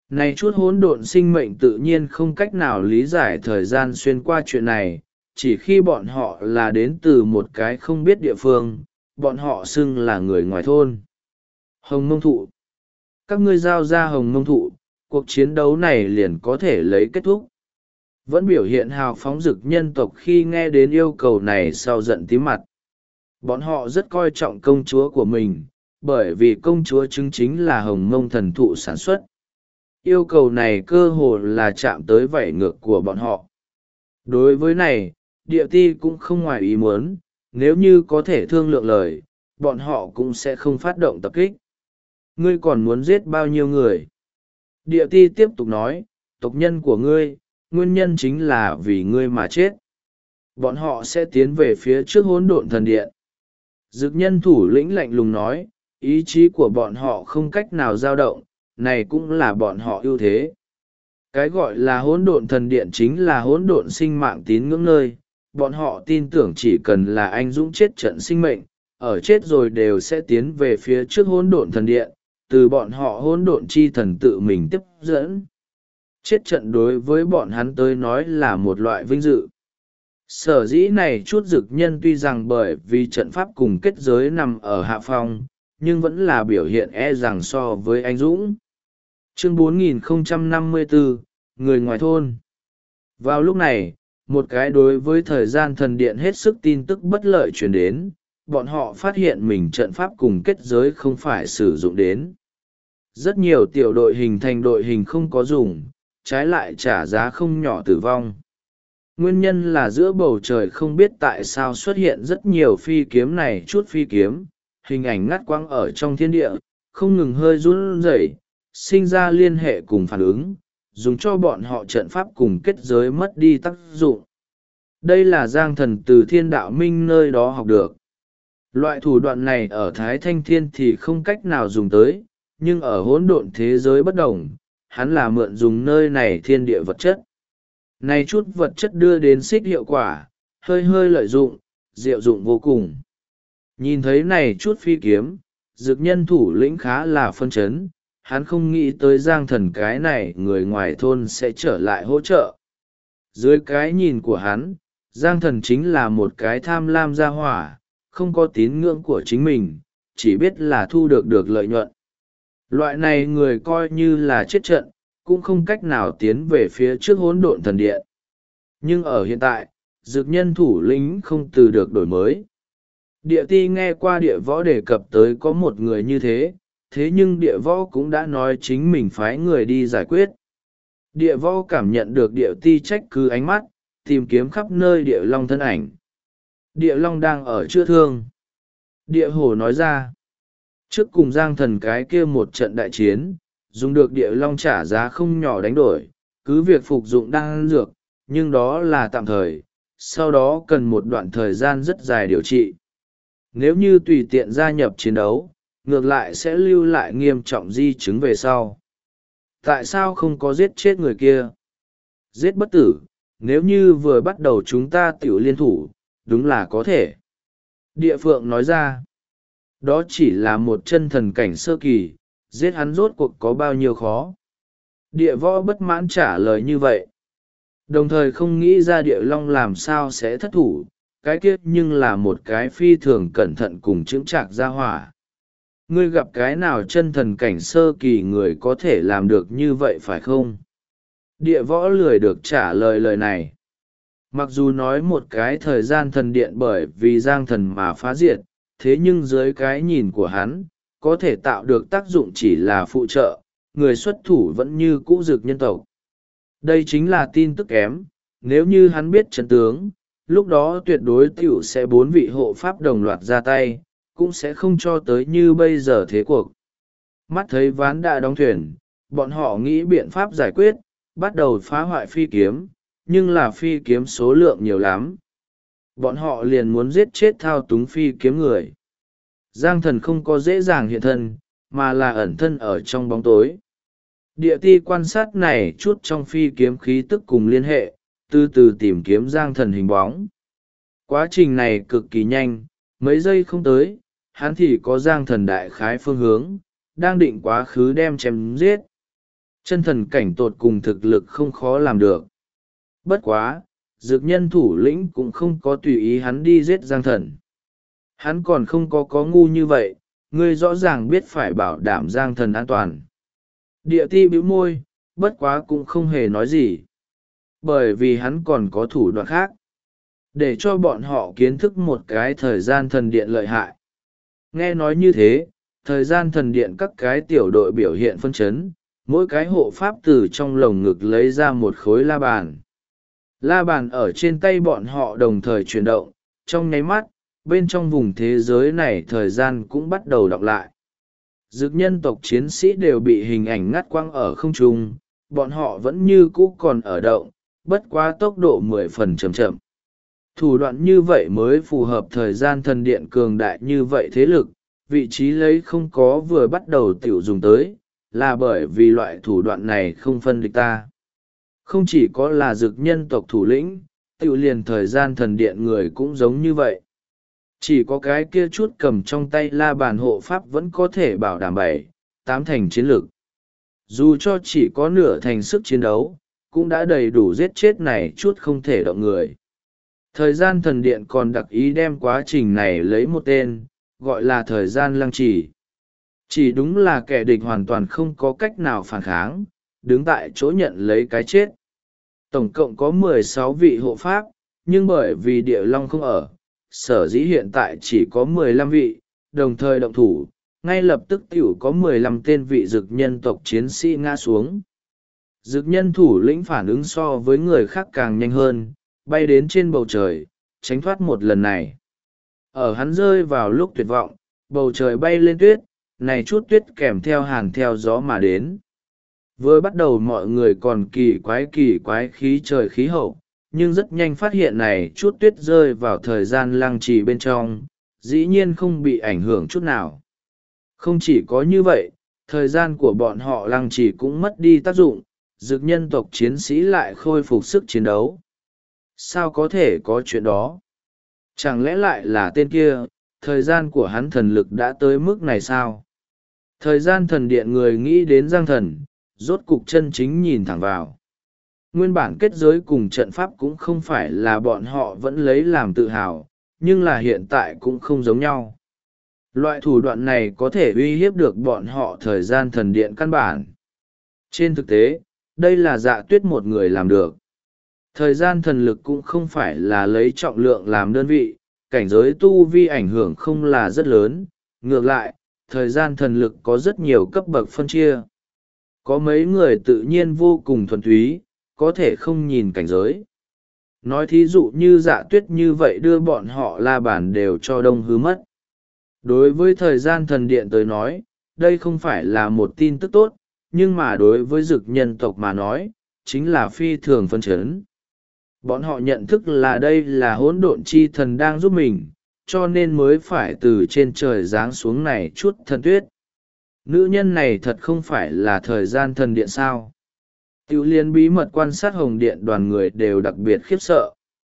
Này chút hỗn độn sinh mệnh tự nhiên không cách nào lý giải thời gian xuyên qua chuyện này, chỉ khi bọn họ là đến từ một cái không biết địa phương, bọn họ xưng là người ngoài thôn. Hồng Mông Thụ. Các ngươi giao ra Hồng Mông Thụ, cuộc chiến đấu này liền có thể lấy kết thúc. Vẫn biểu hiện hào phóng dực nhân tộc khi nghe đến yêu cầu này sau giận tím mặt. Bọn họ rất coi trọng công chúa của mình, bởi vì công chúa chứng chính là Hồng Mông thần thụ sản xuất. Yêu cầu này cơ hồ là chạm tới vảy ngược của bọn họ. Đối với này, địa ti cũng không ngoài ý muốn, nếu như có thể thương lượng lời, bọn họ cũng sẽ không phát động tập kích. Ngươi còn muốn giết bao nhiêu người? Địa ti tiếp tục nói, tộc nhân của ngươi, nguyên nhân chính là vì ngươi mà chết. Bọn họ sẽ tiến về phía trước hỗn độn thần điện. Dực nhân thủ lĩnh lạnh lùng nói, ý chí của bọn họ không cách nào dao động, này cũng là bọn họ ưu thế. Cái gọi là hỗn độn thần điện chính là hỗn độn sinh mạng tín ngưỡng nơi, bọn họ tin tưởng chỉ cần là anh dũng chết trận sinh mệnh, ở chết rồi đều sẽ tiến về phía trước hỗn độn thần điện, từ bọn họ hỗn độn chi thần tự mình tiếp dẫn. Chết trận đối với bọn hắn tới nói là một loại vinh dự. Sở dĩ này chút dực nhân tuy rằng bởi vì trận pháp cùng kết giới nằm ở hạ phong, nhưng vẫn là biểu hiện e rằng so với anh dũng. Chương 4054, Người ngoài thôn. Vào lúc này, một cái đối với thời gian thần điện hết sức tin tức bất lợi truyền đến, bọn họ phát hiện mình trận pháp cùng kết giới không phải sử dụng đến. Rất nhiều tiểu đội hình thành đội hình không có dùng, trái lại trả giá không nhỏ tử vong. Nguyên nhân là giữa bầu trời không biết tại sao xuất hiện rất nhiều phi kiếm này chút phi kiếm, hình ảnh ngắt quãng ở trong thiên địa, không ngừng hơi run rẩy, sinh ra liên hệ cùng phản ứng, dùng cho bọn họ trận pháp cùng kết giới mất đi tác dụng. Đây là Giang Thần từ Thiên Đạo Minh nơi đó học được. Loại thủ đoạn này ở Thái Thanh Thiên thì không cách nào dùng tới, nhưng ở hỗn độn thế giới bất đồng, hắn là mượn dùng nơi này thiên địa vật chất. Này chút vật chất đưa đến xích hiệu quả, hơi hơi lợi dụng, diệu dụng vô cùng. Nhìn thấy này chút phi kiếm, dực nhân thủ lĩnh khá là phân chấn, hắn không nghĩ tới Giang Thần cái này người ngoài thôn sẽ trở lại hỗ trợ. Dưới cái nhìn của hắn, Giang Thần chính là một cái tham lam gia hỏa, không có tín ngưỡng của chính mình, chỉ biết là thu được lợi nhuận. Loại này người coi như là chết trận, cũng không cách nào tiến về phía trước hỗn độn thần điện. Nhưng ở hiện tại, dực nhân thủ lĩnh không từ được đổi mới. Địa ti nghe qua địa võ đề cập tới có một người như thế, thế nhưng địa võ cũng đã nói chính mình phái người đi giải quyết. Địa võ cảm nhận được địa ti trách cứ ánh mắt, tìm kiếm khắp nơi địa long thân ảnh. Địa long đang ở chữa thương. Địa hổ nói ra, trước cùng Giang Thần cái kia một trận đại chiến, dùng được địa long trả giá không nhỏ đánh đổi, cứ việc phục dụng đan dược, nhưng đó là tạm thời, sau đó cần một đoạn thời gian rất dài điều trị. Nếu như tùy tiện gia nhập chiến đấu, ngược lại sẽ lưu lại nghiêm trọng di chứng về sau. Tại sao không có giết chết người kia? Giết bất tử, nếu như vừa bắt đầu chúng ta tiểu liên thủ, đúng là có thể. Địa Phượng nói ra, đó chỉ là một chân thần cảnh sơ kỳ, giết hắn rốt cuộc có bao nhiêu khó. Địa võ bất mãn trả lời như vậy. Đồng thời không nghĩ ra địa long làm sao sẽ thất thủ, cái kiết nhưng là một cái phi thường cẩn thận cùng chững chạc ra hỏa. Ngươi gặp cái nào chân thần cảnh sơ kỳ người có thể làm được như vậy phải không? Địa võ lười được trả lời lời này. Mặc dù nói một cái thời gian thần điện bởi vì Giang Thần mà phá diệt, thế nhưng dưới cái nhìn của hắn, có thể tạo được tác dụng chỉ là phụ trợ, người xuất thủ vẫn như cũ dực nhân tộc. Đây chính là tin tức kém, nếu như hắn biết chân tướng, lúc đó tuyệt đối tiểu sẽ 4 vị hộ pháp đồng loạt ra tay, cũng sẽ không cho tới như bây giờ thế cuộc. Mắt thấy ván đã đóng thuyền, bọn họ nghĩ biện pháp giải quyết, bắt đầu phá hoại phi kiếm, nhưng là phi kiếm số lượng nhiều lắm. Bọn họ liền muốn giết chết thao túng phi kiếm người. Giang Thần không có dễ dàng hiện thân, mà là ẩn thân ở trong bóng tối. Địa ti quan sát này chút trong phi kiếm khí tức cùng liên hệ, từ từ tìm kiếm Giang Thần hình bóng. Quá trình này cực kỳ nhanh, mấy giây không tới, hắn thì có Giang Thần đại khái phương hướng, đang định quá khứ đem chém giết. Chân thần cảnh tột cùng thực lực không khó làm được. Bất quá, dược nhân thủ lĩnh cũng không có tùy ý hắn đi giết Giang Thần. Hắn còn không có ngu như vậy, ngươi rõ ràng biết phải bảo đảm Giang Thần an toàn. Địa ti bĩu môi, bất quá cũng không hề nói gì. Bởi vì hắn còn có thủ đoạn khác. Để cho bọn họ kiến thức một cái thời gian thần điện lợi hại. Nghe nói như thế, thời gian thần điện các cái tiểu đội biểu hiện phân chấn, mỗi cái hộ pháp từ trong lồng ngực lấy ra một khối la bàn. La bàn ở trên tay bọn họ đồng thời chuyển động, trong nháy mắt, bên trong vùng thế giới này thời gian cũng bắt đầu đọc lại. Dực nhân tộc chiến sĩ đều bị hình ảnh ngắt quăng ở không trung, bọn họ vẫn như cũ còn ở động, bất quá tốc độ 10 phần chậm chậm. Thủ đoạn như vậy mới phù hợp thời gian thần điện cường đại như vậy thế lực, vị trí lấy không có vừa bắt đầu tiểu dùng tới, là bởi vì loại thủ đoạn này không phân địch ta. Không chỉ có là dực nhân tộc thủ lĩnh, tiểu liền thời gian thần điện người cũng giống như vậy. Chỉ có cái kia chút cầm trong tay la bàn hộ pháp vẫn có thể bảo đảm 7, 8 thành chiến lược. Dù cho chỉ có nửa thành sức chiến đấu, cũng đã đầy đủ giết chết này chút không thể động người. Thời gian thần điện còn đặc ý đem quá trình này lấy một tên, gọi là thời gian lăng trì. Chỉ đúng là kẻ địch hoàn toàn không có cách nào phản kháng, đứng tại chỗ nhận lấy cái chết. Tổng cộng có 16 vị hộ pháp, nhưng bởi vì địa long không ở, sở dĩ hiện tại chỉ có 15 vị, đồng thời động thủ, ngay lập tức tiểu có 15 tên vị dực nhân tộc chiến sĩ ngã xuống. Dực nhân thủ lĩnh phản ứng so với người khác càng nhanh hơn, bay đến trên bầu trời, tránh thoát một lần này. Ở hắn rơi vào lúc tuyệt vọng, bầu trời bay lên tuyết, này chút tuyết kèm theo hàn theo gió mà đến. Vừa bắt đầu mọi người còn kỳ quái khí trời khí hậu, nhưng rất nhanh phát hiện này chút tuyết rơi vào thời gian lăng trì bên trong, dĩ nhiên không bị ảnh hưởng chút nào. Không chỉ có như vậy, thời gian của bọn họ lăng trì cũng mất đi tác dụng, dực nhân tộc chiến sĩ lại khôi phục sức chiến đấu. Sao có thể có chuyện đó? Chẳng lẽ lại là tên kia, thời gian của hắn thần lực đã tới mức này sao? Thời gian thần điện người nghĩ đến Giang Thần, rốt cục chân chính nhìn thẳng vào. Nguyên bản kết giới cùng trận pháp cũng không phải là bọn họ vẫn lấy làm tự hào, nhưng là hiện tại cũng không giống nhau. Loại thủ đoạn này có thể uy hiếp được bọn họ thời gian thần điện căn bản. Trên thực tế, đây là Dạ Tuyết một người làm được. Thời gian thần lực cũng không phải là lấy trọng lượng làm đơn vị, cảnh giới tu vi ảnh hưởng không là rất lớn. Ngược lại, thời gian thần lực có rất nhiều cấp bậc phân chia. Có mấy người tự nhiên vô cùng thuần túy, có thể không nhìn cảnh giới. Nói thí dụ như Dạ Tuyết như vậy đưa bọn họ la bàn đều cho đông hư mất. Đối với thời gian thần điện tới nói, đây không phải là một tin tức tốt, nhưng mà đối với dực nhân tộc mà nói, chính là phi thường phân chấn. Bọn họ nhận thức là đây là hỗn độn chi thần đang giúp mình, cho nên mới phải từ trên trời giáng xuống này chút thần tuyết. Nữ nhân này thật không phải là thời gian thần điện sao? Tiểu liên bí mật quan sát hồng điện đoàn người đều đặc biệt khiếp sợ.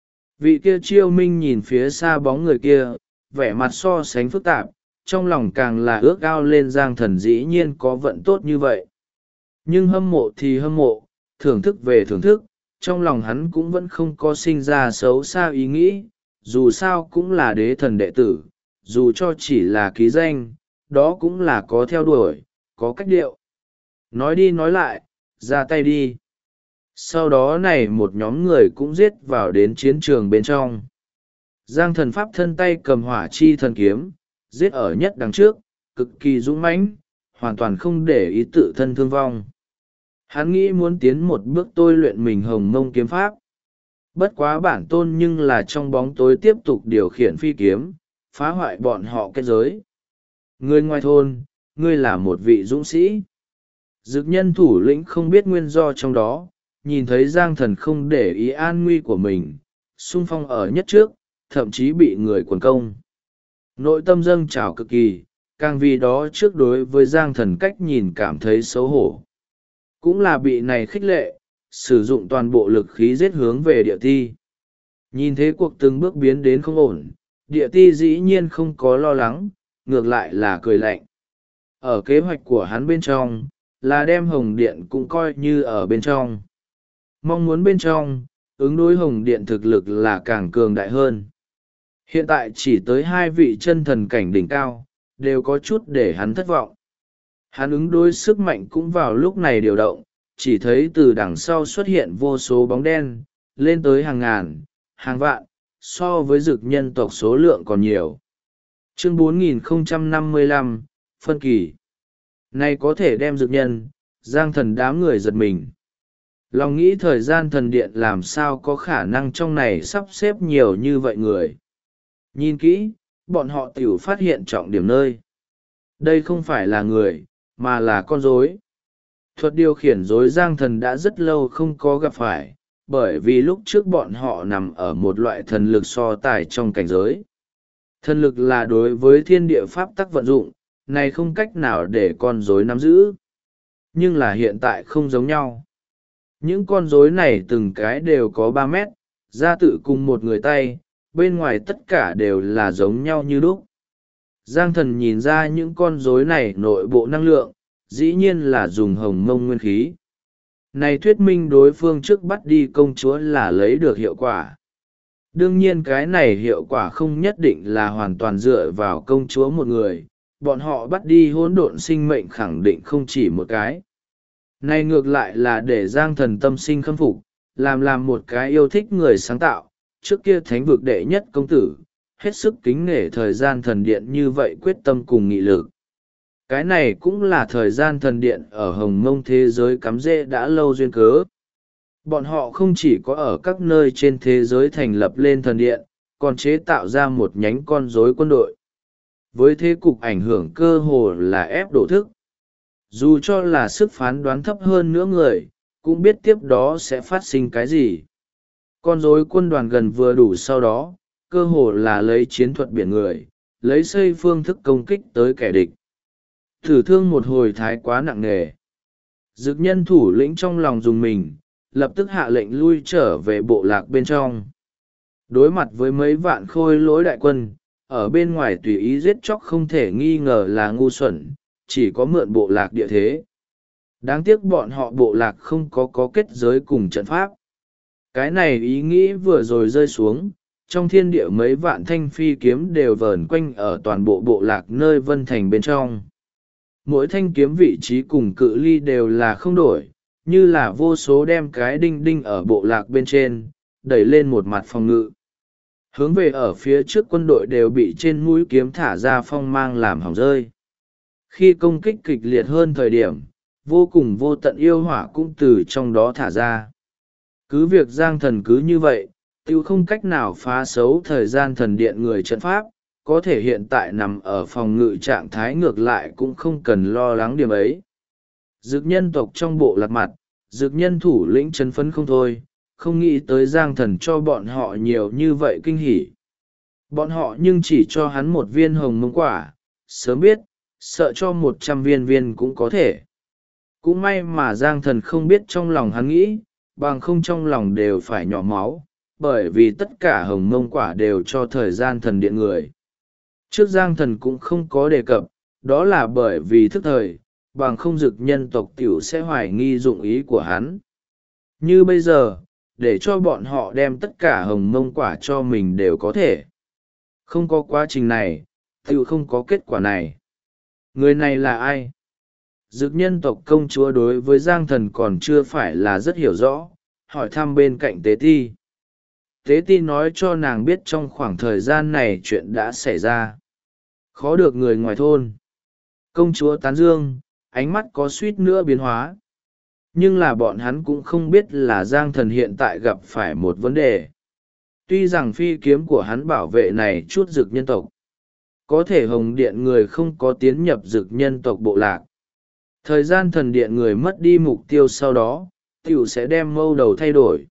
Vị kia chiêu minh nhìn phía xa bóng người kia, vẻ mặt so sánh phức tạp, trong lòng càng là ước ao lên Giang Thần dĩ nhiên có vận tốt như vậy. Nhưng hâm mộ thì hâm mộ, thưởng thức về thưởng thức, trong lòng hắn cũng vẫn không có sinh ra xấu xa ý nghĩ, dù sao cũng là đế thần đệ tử, dù cho chỉ là ký danh, đó cũng là có theo đuổi, có cách điệu. Nói đi nói lại, ra tay đi. Sau đó này một nhóm người cũng giết vào đến chiến trường bên trong. Giang Thần pháp thân tay cầm hỏa chi thần kiếm, giết ở nhất đằng trước, cực kỳ dũng mãnh, hoàn toàn không để ý tự thân thương vong. Hắn nghĩ muốn tiến một bước tôi luyện mình hồng mông kiếm pháp. Bất quá bản tôn nhưng là trong bóng tối tiếp tục điều khiển phi kiếm, phá hoại bọn họ kết giới. Người ngoài thôn, ngươi là một vị dũng sĩ. Dực nhân thủ lĩnh không biết nguyên do trong đó, nhìn thấy Giang Thần không để ý an nguy của mình, xung phong ở nhất trước, thậm chí bị người quần công. Nội tâm dâng trào cực kỳ, càng vì đó trước đối với Giang Thần cách nhìn cảm thấy xấu hổ. Cũng là bị này khích lệ, sử dụng toàn bộ lực khí giết hướng về địa ti. Nhìn thế cuộc từng bước biến đến không ổn, địa ti dĩ nhiên không có lo lắng, ngược lại là cười lạnh. Ở kế hoạch của hắn bên trong, là đem hồng điện cũng coi như ở bên trong. Mong muốn bên trong, ứng đối hồng điện thực lực là càng cường đại hơn. Hiện tại chỉ tới 2 vị chân thần cảnh đỉnh cao, đều có chút để hắn thất vọng. Hắn ứng đối sức mạnh cũng vào lúc này điều động, chỉ thấy từ đằng sau xuất hiện vô số bóng đen, lên tới hàng ngàn, hàng vạn, so với dực nhân tộc số lượng còn nhiều. Chương 4055, phân kỳ. Này có thể đem dực nhân, giang thần đám người giật mình. Lòng nghĩ thời gian thần điện làm sao có khả năng trong này sắp xếp nhiều như vậy người. Nhìn kỹ, bọn họ tiểu phát hiện trọng điểm nơi. Đây không phải là người, mà là con rối. Thuật điều khiển rối giang thần đã rất lâu không có gặp phải, bởi vì lúc trước bọn họ nằm ở một loại thần lực so tài trong cảnh giới. Thần lực là đối với thiên địa pháp tắc vận dụng, này không cách nào để con rối nắm giữ. Nhưng là hiện tại không giống nhau. Những con rối này từng cái đều có 3 mét, ra tự cùng một người tay, bên ngoài tất cả đều là giống nhau như đúc. Giang thần nhìn ra những con rối này nội bộ năng lượng, dĩ nhiên là dùng hồng mông nguyên khí. Này thuyết minh đối phương trước bắt đi công chúa là lấy được hiệu quả. Đương nhiên cái này hiệu quả không nhất định là hoàn toàn dựa vào công chúa một người, bọn họ bắt đi hỗn độn sinh mệnh khẳng định không chỉ một cái. Này ngược lại là để Giang thần tâm sinh khâm phục, làm một cái yêu thích người sáng tạo, trước kia thánh vực đệ nhất công tử, hết sức kính nể thời gian thần điện như vậy quyết tâm cùng nghị lực. Cái này cũng là thời gian thần điện ở hồng mông thế giới cắm rễ đã lâu duyên cớ. Bọn họ không chỉ có ở các nơi trên thế giới thành lập lên thần điện, còn chế tạo ra một nhánh con rối quân đội. Với thế cục ảnh hưởng cơ hồ là ép đổ thức. Dù cho là sức phán đoán thấp hơn nữa người, cũng biết tiếp đó sẽ phát sinh cái gì. Con rối quân đoàn gần vừa đủ sau đó, cơ hồ là lấy chiến thuật biển người, lấy xây phương thức công kích tới kẻ địch. Thử thương một hồi thái quá nặng nề. Dực nhân thủ lĩnh trong lòng dùng mình, lập tức hạ lệnh lui trở về bộ lạc bên trong. Đối mặt với mấy vạn khôi lỗi đại quân, ở bên ngoài tùy ý giết chóc không thể nghi ngờ là ngu xuẩn, chỉ có mượn bộ lạc địa thế. Đáng tiếc bọn họ bộ lạc không có kết giới cùng trận pháp. Cái này ý nghĩ vừa rồi rơi xuống, trong thiên địa mấy vạn thanh phi kiếm đều vờn quanh ở toàn bộ bộ lạc nơi vân thành bên trong. Mỗi thanh kiếm vị trí cùng cự ly đều là không đổi, như là vô số đem cái đinh đinh ở bộ lạc bên trên, đẩy lên một mặt phòng ngự. Hướng về ở phía trước quân đội đều bị trên mũi kiếm thả ra phong mang làm hỏng rơi. Khi công kích kịch liệt hơn thời điểm, vô cùng vô tận yêu hỏa cũng từ trong đó thả ra. Cứ việc Giang thần cứ như vậy, tiêu không cách nào phá xấu thời gian thần điện người trận pháp, có thể hiện tại nằm ở phòng ngự trạng thái ngược lại cũng không cần lo lắng điểm ấy. Dực nhân tộc trong bộ lạc mặt, dực nhân thủ lĩnh chấn phấn không thôi, không nghĩ tới Giang thần cho bọn họ nhiều như vậy kinh hỉ. Bọn họ nhưng chỉ cho hắn một viên hồng mông quả, sớm biết, sợ cho 100 viên cũng có thể. Cũng may mà Giang thần không biết trong lòng hắn nghĩ, bằng không trong lòng đều phải nhỏ máu, bởi vì tất cả hồng mông quả đều cho thời gian thần điện người. Trước Giang thần cũng không có đề cập, đó là bởi vì thức thời, bằng không dực nhân tộc tiểu sẽ hoài nghi dụng ý của hắn. Như bây giờ, để cho bọn họ đem tất cả hồng mông quả cho mình đều có thể. Không có quá trình này, tiểu không có kết quả này. Người này là ai? Dực nhân tộc công chúa đối với Giang thần còn chưa phải là rất hiểu rõ, hỏi thăm bên cạnh Tế Ti. Tế Ti nói cho nàng biết trong khoảng thời gian này chuyện đã xảy ra. Khó được người ngoài thôn. Công chúa tán dương, ánh mắt có suýt nữa biến hóa. Nhưng là bọn hắn cũng không biết là Giang thần hiện tại gặp phải một vấn đề. Tuy rằng phi kiếm của hắn bảo vệ này chút dực nhân tộc. Có thể hồng điện người không có tiến nhập dực nhân tộc bộ lạc. Thời gian thần điện người mất đi mục tiêu sau đó, tiểu sẽ đem mâu đầu thay đổi.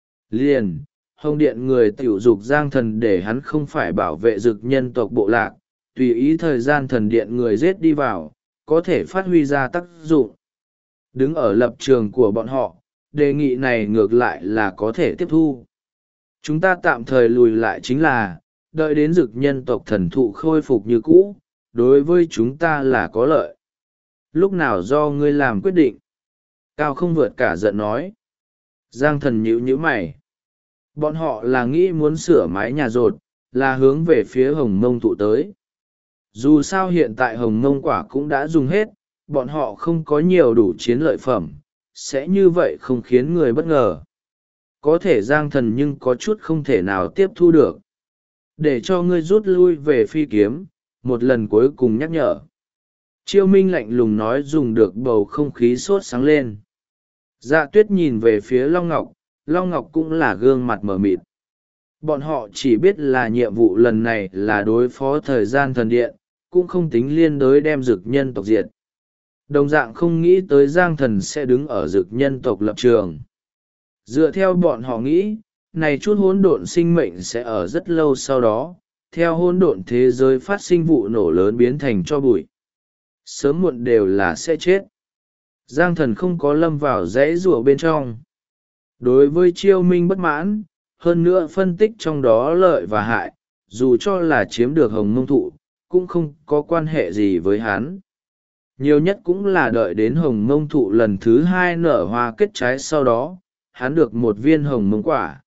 Liền, hồng điện người tiểu dục Giang thần để hắn không phải bảo vệ dực nhân tộc bộ lạc, tùy ý thời gian thần điện người giết đi vào, có thể phát huy ra tác dụng. Đứng ở lập trường của bọn họ, đề nghị này ngược lại là có thể tiếp thu. Chúng ta tạm thời lùi lại chính là, đợi đến dực nhân tộc thần thụ khôi phục như cũ, đối với chúng ta là có lợi. Lúc nào do ngươi làm quyết định? Cao không vượt cả giận nói. Giang thần nhíu nhíu mày. Bọn họ là nghĩ muốn sửa mái nhà rột, là hướng về phía hồng mông thụ tới. Dù sao hiện tại hồng mông quả cũng đã dùng hết, bọn họ không có nhiều đủ chiến lợi phẩm, sẽ như vậy không khiến người bất ngờ. Có thể giang thần nhưng có chút không thể nào tiếp thu được. Để cho ngươi rút lui về phi kiếm, một lần cuối cùng nhắc nhở. Chiêu Minh lạnh lùng nói, dùng được bầu không khí sốt sáng lên. Dạ Tuyết nhìn về phía Long Ngọc cũng là gương mặt mờ mịt. Bọn họ chỉ biết là nhiệm vụ lần này là đối phó thời gian thần điện, cũng không tính liên đới đem dực nhân tộc diệt. Đồng dạng không nghĩ tới Giang Thần sẽ đứng ở dực nhân tộc lập trường. Dựa theo bọn họ nghĩ, này chút hỗn độn sinh mệnh sẽ ở rất lâu sau đó, theo hỗn độn thế giới phát sinh vụ nổ lớn biến thành tro bụi. Sớm muộn đều là sẽ chết. Giang Thần không có lâm vào rẽ rùa bên trong. Đối với Chiêu Minh bất mãn, hơn nữa phân tích trong đó lợi và hại, dù cho là chiếm được hồng mông thụ, cũng không có quan hệ gì với hắn. Nhiều nhất cũng là đợi đến hồng mông thụ lần thứ 2 nở hoa kết trái, sau đó hắn được một viên hồng mông quả.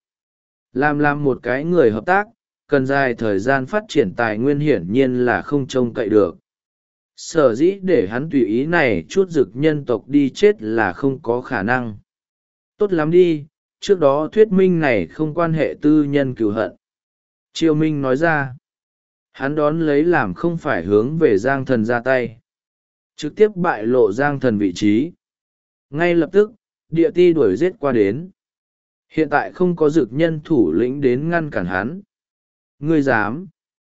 Làm một cái người hợp tác, cần dài thời gian phát triển tài nguyên hiển nhiên là không trông cậy được. Sở dĩ để hắn tùy ý này chút dực nhân tộc đi chết là không có khả năng. Tốt lắm đi, trước đó thuyết minh này không quan hệ tư nhân cửu hận. Triều Minh nói ra. Hắn đón lấy làm không phải hướng về Giang Thần ra tay. Trực tiếp bại lộ Giang Thần vị trí. Ngay lập tức, địa ti đuổi giết qua đến. Hiện tại không có dực nhân thủ lĩnh đến ngăn cản hắn. Ngươi dám.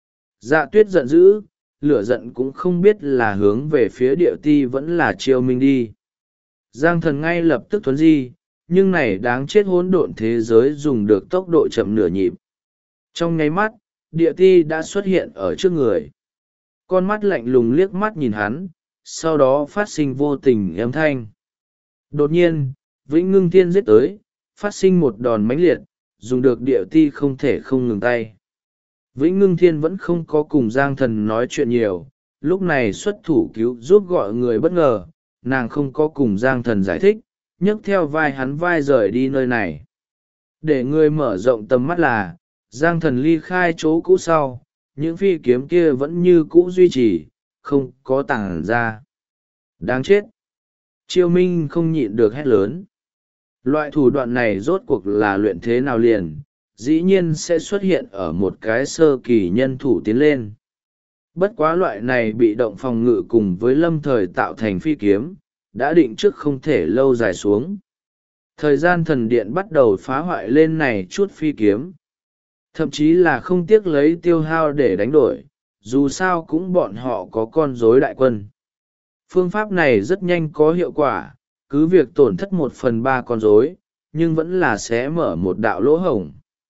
Dạ Tuyết giận dữ, lửa giận cũng không biết là hướng về phía địa ti vẫn là Triều Minh đi. Giang Thần ngay lập tức thuấn di, nhưng này đáng chết hỗn độn thế giới dùng được tốc độ chậm nửa nhịp. Trong nháy mắt, địa ti đã xuất hiện ở trước người. Con mắt lạnh lùng liếc mắt nhìn hắn, sau đó phát sinh vô tình âm thanh. Đột nhiên, Vĩnh Ngưng Thiên giết tới, phát sinh một đòn mãnh liệt, dùng được địa ti không thể không ngừng tay. Vĩnh Ngưng Thiên vẫn không có cùng Giang Thần nói chuyện nhiều, lúc này xuất thủ cứu giúp gọi người bất ngờ, nàng không có cùng Giang Thần giải thích, nhấc theo vai hắn vai rời đi nơi này. Để người mở rộng tầm mắt là, Giang Thần ly khai chỗ cũ sau, những phi kiếm kia vẫn như cũ duy trì, không có tàng ra. Đáng chết! Chiêu Minh không nhịn được hét lớn. Loại thủ đoạn này rốt cuộc là luyện thế nào liền, dĩ nhiên sẽ xuất hiện ở một cái sơ kỳ nhân thủ tiến lên. Bất quá loại này bị động phòng ngự cùng với lâm thời tạo thành phi kiếm, đã định trước không thể lâu dài xuống. Thời gian thần điện bắt đầu phá hoại lên này chút phi kiếm. Thậm chí là không tiếc lấy tiêu hao để đánh đổi, dù sao cũng bọn họ có con rối đại quân. Phương pháp này rất nhanh có hiệu quả, cứ việc tổn thất 1/3 con rối, nhưng vẫn là sẽ mở một đạo lỗ hổng.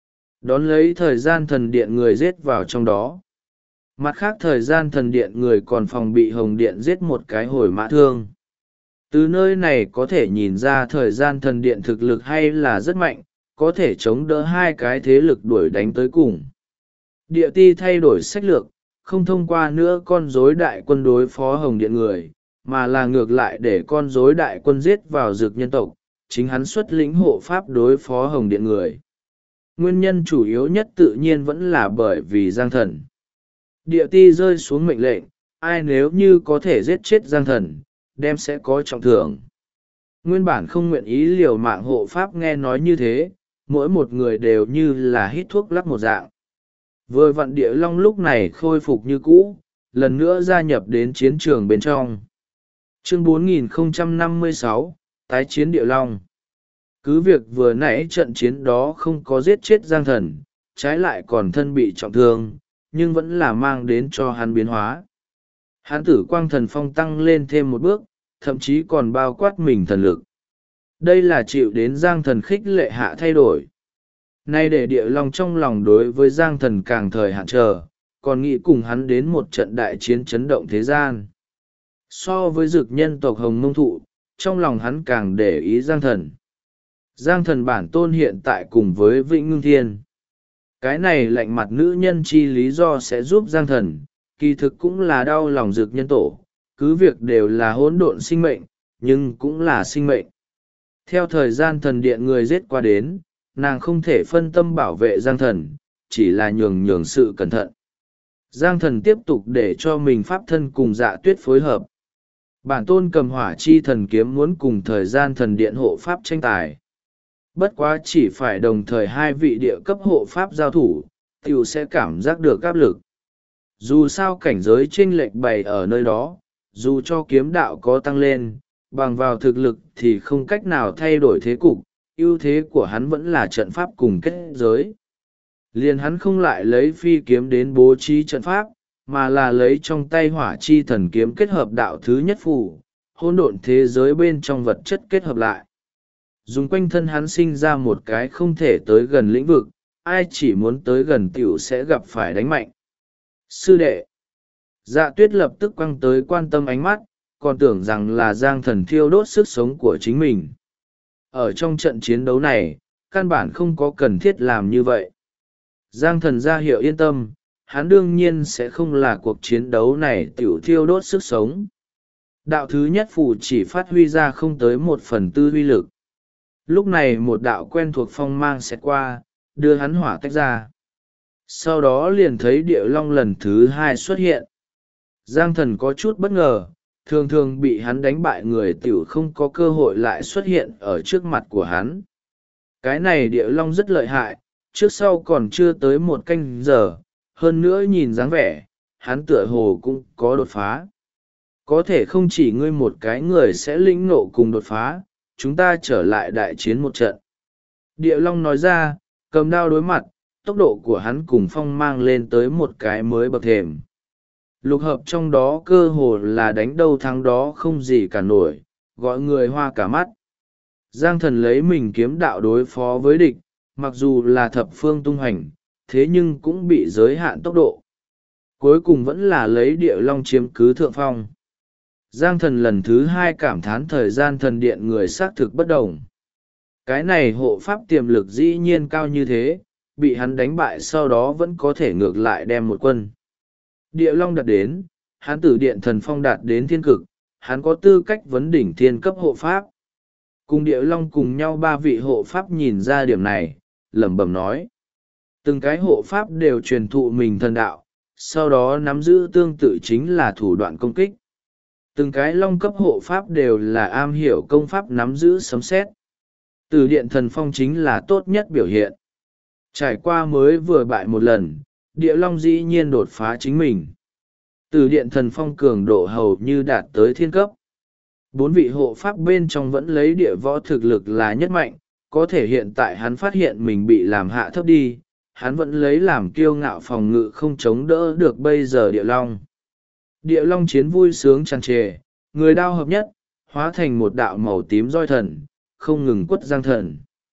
Đón lấy thời gian thần điện người giết vào trong đó. Mặt khác thời gian thần điện người còn phòng bị hồng điện giết một cái hồi mã thương. Từ nơi này có thể nhìn ra thời gian thần điện thực lực hay là rất mạnh, có thể chống đỡ hai cái thế lực đuổi đánh tới cùng. Địa ti thay đổi sách lược, không thông qua nữa con rối đại quân đối phó hồng điện người, mà là ngược lại để con rối đại quân giết vào dược nhân tộc, chính hắn xuất lĩnh hộ pháp đối phó hồng điện người. Nguyên nhân chủ yếu nhất tự nhiên vẫn là bởi vì Giang Thần. Địa ti rơi xuống mệnh lệnh, ai nếu như có thể giết chết Giang Thần, đem sẽ có trọng thưởng. Nguyên bản không nguyện ý liều mạng hộ pháp nghe nói như thế, mỗi một người đều như là hít thuốc lắc một dạng. Vừa vặn địa long lúc này khôi phục như cũ, lần nữa gia nhập đến chiến trường bên trong. Chương 4056, tái chiến địa long. Cứ việc vừa nãy trận chiến đó không có giết chết Giang Thần, trái lại còn thân bị trọng thương, nhưng vẫn là mang đến cho hắn biến hóa. Hắn tử quang thần phong tăng lên thêm một bước, thậm chí còn bao quát mình thần lực. Đây là chịu đến Giang Thần khích lệ hạ thay đổi. Nay để địa long trong lòng đối với Giang Thần càng thời hạn chờ, còn nghĩ cùng hắn đến một trận đại chiến chấn động thế gian. So với dực nhân tộc hồng mông thụ, trong lòng hắn càng để ý Giang Thần. Giang Thần bản tôn hiện tại cùng với Vĩnh Ngưng Thiên. Cái này lạnh mặt nữ nhân chi lý do sẽ giúp Giang Thần, kỳ thực cũng là đau lòng dực nhân tổ, cứ việc đều là hỗn độn sinh mệnh, nhưng cũng là sinh mệnh. Theo thời gian thần điện người giết qua đến, nàng không thể phân tâm bảo vệ Giang Thần, chỉ là nhường sự cẩn thận. Giang Thần tiếp tục để cho mình pháp thân cùng Dạ Tuyết phối hợp. Bản tôn cầm hỏa chi thần kiếm muốn cùng thời gian thần điện hộ pháp tranh tài. Bất quá chỉ phải đồng thời hai vị địa cấp hộ pháp giao thủ, tiểu sẽ cảm giác được áp lực. Dù sao cảnh giới chênh lệch bày ở nơi đó, dù cho kiếm đạo có tăng lên, bằng vào thực lực thì không cách nào thay đổi thế cục, ưu thế của hắn vẫn là trận pháp cùng kết giới. Liền hắn không lại lấy phi kiếm đến bố trí trận pháp, mà là lấy trong tay hỏa chi thần kiếm kết hợp đạo thứ nhất phù, hỗn độn thế giới bên trong vật chất kết hợp lại. Dùng quanh thân hắn sinh ra một cái không thể tới gần lĩnh vực, ai chỉ muốn tới gần tiểu sẽ gặp phải đánh mạnh. Sư đệ! Dạ Tuyết lập tức quăng tới quan tâm ánh mắt, còn tưởng rằng là Giang Thần thiêu đốt sức sống của chính mình. Ở trong trận chiến đấu này, căn bản không có cần thiết làm như vậy. Giang Thần ra hiệu yên tâm, hắn đương nhiên sẽ không là cuộc chiến đấu này tiểu thiêu đốt sức sống. Đạo thứ nhất phù chỉ phát huy ra không tới 1/4 uy lực. Lúc này một đạo quen thuộc phong mang sẽ qua, đưa hắn hỏa tách ra. Sau đó liền thấy địa long lần thứ hai xuất hiện. Giang Thần có chút bất ngờ, thường thường bị hắn đánh bại người tiểu không có cơ hội lại xuất hiện ở trước mặt của hắn. Cái này địa long rất lợi hại, trước sau còn chưa tới 1 canh giờ, hơn nữa nhìn dáng vẻ, hắn tựa hồ cũng có đột phá. Có thể không chỉ ngươi một cái người sẽ lĩnh ngộ cùng đột phá, chúng ta trở lại đại chiến một trận. Địa long nói ra, cầm đao đối mặt, tốc độ của hắn cùng phong mang lên tới một cái mới bậc thềm. Lục hợp trong đó cơ hồ là đánh đâu thắng đó không gì cả nổi, gọi người hoa cả mắt. Giang Thần lấy mình kiếm đạo đối phó với địch, mặc dù là thập phương tung hành, thế nhưng cũng bị giới hạn tốc độ. Cuối cùng vẫn là lấy địa long chiếm cứ thượng phong. Giang Thần lần thứ hai cảm thán thời gian thần điện người xác thực bất đồng. Cái này hộ pháp tiềm lực dĩ nhiên cao như thế, bị hắn đánh bại sau đó vẫn có thể ngược lại đem một quân. Địa long đạt đến, hắn tử điện thần phong đạt đến thiên cực, hắn có tư cách vấn đỉnh thiên cấp hộ pháp. Cùng địa long cùng nhau 3 vị hộ pháp nhìn ra điểm này, lẩm bẩm nói. Từng cái hộ pháp đều truyền thụ mình thần đạo, sau đó nắm giữ tương tự chính là thủ đoạn công kích. Từng cái long cấp hộ pháp đều là am hiểu công pháp nắm giữ sấm sét. Tử điện thần phong chính là tốt nhất biểu hiện. Trải qua mới vừa bại một lần, địa long dĩ nhiên đột phá chính mình. Tử điện thần phong cường độ hầu như đạt tới thiên cấp. 4 vị hộ pháp bên trong vẫn lấy địa võ thực lực là nhất mạnh, có thể hiện tại hắn phát hiện mình bị làm hạ thấp đi, hắn vẫn lấy làm kiêu ngạo phòng ngự không chống đỡ được bây giờ địa long. Địa long chiến vui sướng tràn trề, người đao hợp nhất, hóa thành một đạo màu tím roi thần, không ngừng quất Giang Thần.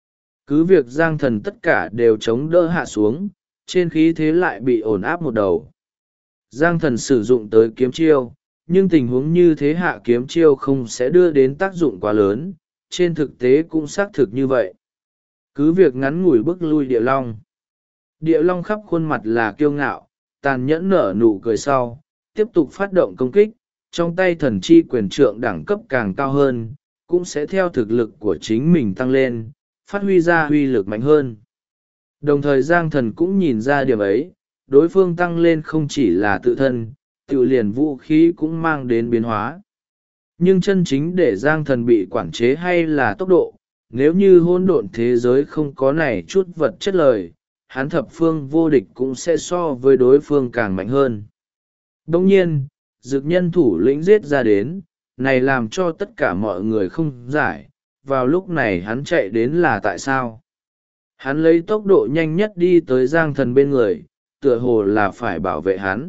Cứ việc Giang Thần tất cả đều chống đỡ hạ xuống, trên khí thế lại bị ổn áp một đầu. Giang Thần sử dụng tới kiếm chiêu, nhưng tình huống như thế hạ kiếm chiêu không sẽ đưa đến tác dụng quá lớn, trên thực tế cũng xác thực như vậy. Cứ việc ngắn ngủi bức lui địa long. Địa long khắp khuôn mặt là kiêu ngạo, tàn nhẫn nở nụ cười sau, tiếp tục phát động công kích, trong tay thần chi quyền trượng đẳng cấp càng cao hơn, cũng sẽ theo thực lực của chính mình tăng lên, phát huy ra uy lực mạnh hơn. Đồng thời Giang Thần cũng nhìn ra điểm ấy, đối phương tăng lên không chỉ là tự thân, tự liền vũ khí cũng mang đến biến hóa. Nhưng chân chính để Giang Thần bị quản chế hay là tốc độ, nếu như hỗn độn thế giới không có này chút vật chất lời, hắn thập phương vô địch cũng sẽ so với đối phương càng mạnh hơn. Đồng nhiên, dực nhân thủ lĩnh giết ra đến, này làm cho tất cả mọi người không giải, vào lúc này hắn chạy đến là tại sao? Hắn lấy tốc độ nhanh nhất đi tới Giang Thần bên người, tựa hồ là phải bảo vệ hắn.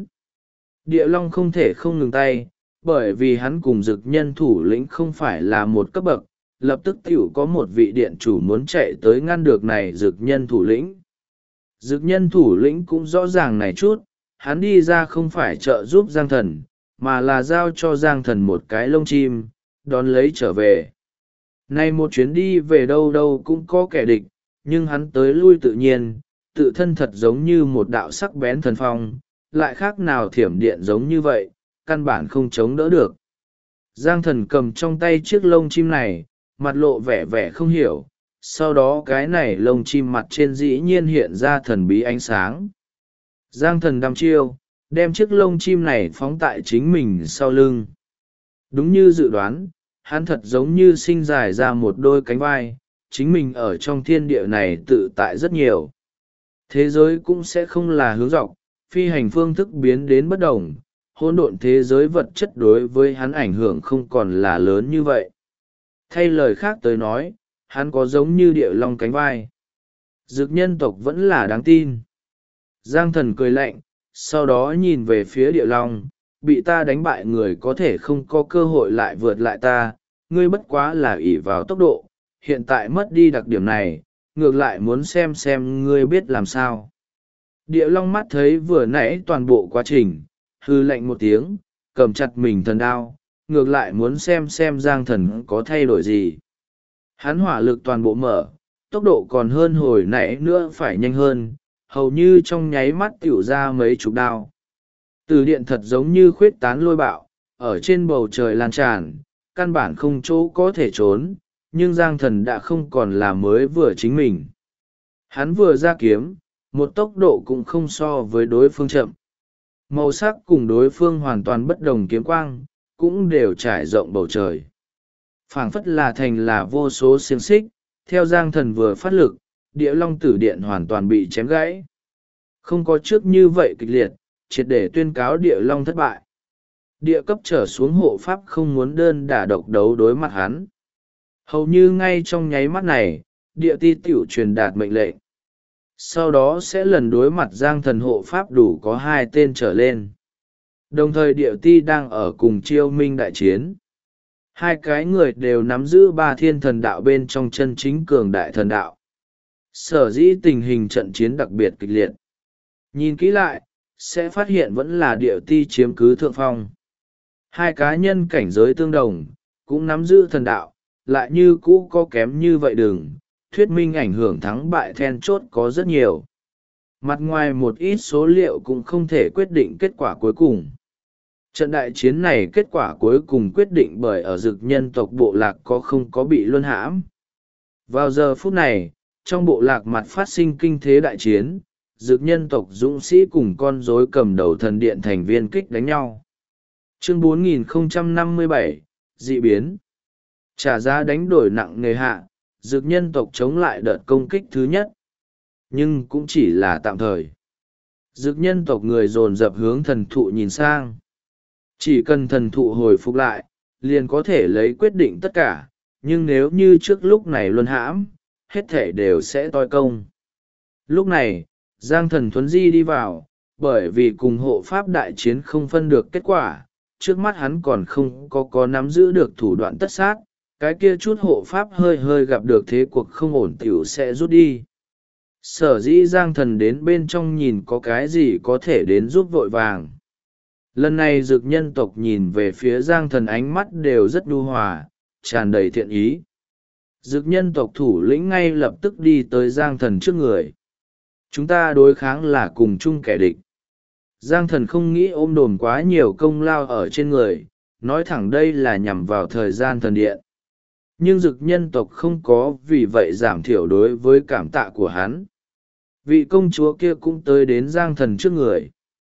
Địa long không thể không ngừng tay, bởi vì hắn cùng dực nhân thủ lĩnh không phải là một cấp bậc, lập tức tiểu có một vị điện chủ muốn chạy tới ngăn được này dực nhân thủ lĩnh. Dực nhân thủ lĩnh cũng rõ ràng này chút, hắn đi ra không phải trợ giúp Giang Thần, mà là giao cho Giang Thần một cái lông chim, đón lấy trở về. Này một chuyến đi về đâu đâu cũng có kẻ địch, nhưng hắn tới lui tự nhiên, tự thân thật giống như một đạo sắc bén thần phong, lại khác nào thiểm điện giống như vậy, căn bản không chống đỡ được. Giang thần cầm trong tay chiếc lông chim này, mặt lộ vẻ vẻ không hiểu, sau đó cái này lông chim mặt trên dĩ nhiên hiện ra thần bí ánh sáng. Giang thần đăm chiêu, đem chiếc lông chim này phóng tại chính mình sau lưng. Đúng như dự đoán, hắn thật giống như sinh dài ra một đôi cánh vai, chính mình ở trong thiên địa này tự tại rất nhiều. Thế giới cũng sẽ không là hướng dọc, phi hành phương thức biến đến bất đồng, hỗn độn thế giới vật chất đối với hắn ảnh hưởng không còn là lớn như vậy. Thay lời khác tới nói, hắn có giống như địa long cánh vai. Dực nhân tộc vẫn là đáng tin. Giang thần cười lạnh, sau đó nhìn về phía địa long, bị ta đánh bại người có thể không có cơ hội lại vượt lại ta, ngươi bất quá là ỷ vào tốc độ, hiện tại mất đi đặc điểm này, ngược lại muốn xem ngươi biết làm sao. Địa long mắt thấy vừa nãy toàn bộ quá trình, hư lạnh một tiếng, cầm chặt mình thần đao, ngược lại muốn xem Giang thần có thay đổi gì. Hắn hỏa lực toàn bộ mở, tốc độ còn hơn hồi nãy nữa phải nhanh hơn, hầu như trong nháy mắt tiểu ra mấy chục đao. Từ điện thật giống như khuyết tán lôi bạo, ở trên bầu trời lan tràn, căn bản không chỗ có thể trốn, nhưng Giang thần đã không còn là mới vừa chính mình. Hắn vừa ra kiếm, một tốc độ cũng không so với đối phương chậm. Màu sắc cùng đối phương hoàn toàn bất đồng, kiếm quang cũng đều trải rộng bầu trời. Phảng phất là thành là vô số xiềng xích, theo Giang thần vừa phát lực, địa long tử điện hoàn toàn bị chém gãy. Không có trước như vậy kịch liệt, triệt để tuyên cáo địa long thất bại. Địa cấp trở xuống hộ pháp không muốn đơn đả độc đấu đối mặt hắn. Hầu như ngay trong nháy mắt này, địa ti tiểu truyền đạt mệnh lệnh. Sau đó sẽ lần đối mặt Giang thần hộ pháp đủ có 2 tên trở lên. Đồng thời địa ti đang ở cùng Chiêu Minh đại chiến. 2 cái người đều nắm giữ 3 thiên thần đạo bên trong chân chính cường đại thần đạo. Sở dĩ tình hình trận chiến đặc biệt kịch liệt. Nhìn kỹ lại, sẽ phát hiện vẫn là địa ti chiếm cứ thượng phong. 2 cá nhân cảnh giới tương đồng, cũng nắm giữ thần đạo, lại như cũ có kém như vậy đừng, thuyết minh ảnh hưởng thắng bại then chốt có rất nhiều. Mặt ngoài một ít số liệu cũng không thể quyết định kết quả cuối cùng. Trận đại chiến này kết quả cuối cùng quyết định bởi ở Dực nhân tộc bộ lạc có không có bị luân hãm. Vào giờ phút này, trong bộ lạc mặt phát sinh kinh thế đại chiến, Dực nhân tộc dũng sĩ cùng con rối cầm đầu thần điện thành viên kích đánh nhau. Chương 4057, dị biến. Trả giá đánh đổi nặng nề hạ, Dực nhân tộc chống lại đợt công kích thứ nhất. Nhưng cũng chỉ là tạm thời. Dực nhân tộc người dồn dập hướng thần thụ nhìn sang. Chỉ cần thần thụ hồi phục lại, liền có thể lấy quyết định tất cả, nhưng nếu như trước lúc này luân hãm, hết thể đều sẽ toi công. Lúc này, Giang thần thuấn di đi vào, bởi vì cùng hộ pháp đại chiến không phân được kết quả, trước mắt hắn còn không có nắm giữ được thủ đoạn tất sát, cái kia chút hộ pháp hơi hơi gặp được thế cuộc không ổn tiểu sẽ rút đi. Sở dĩ Giang thần đến bên trong nhìn có cái gì có thể đến giúp vội vàng. Lần này Dực nhân tộc nhìn về phía Giang thần ánh mắt đều rất nhu hòa, tràn đầy thiện ý. Dực nhân tộc thủ lĩnh ngay lập tức đi tới Giang thần trước người. Chúng ta đối kháng là cùng chung kẻ địch. Giang thần không nghĩ ôm đồm quá nhiều công lao ở trên người, nói thẳng đây là nhằm vào thời gian thần điện. Nhưng Dực nhân tộc không có vì vậy giảm thiểu đối với cảm tạ của hắn. Vị công chúa kia cũng tới đến Giang thần trước người.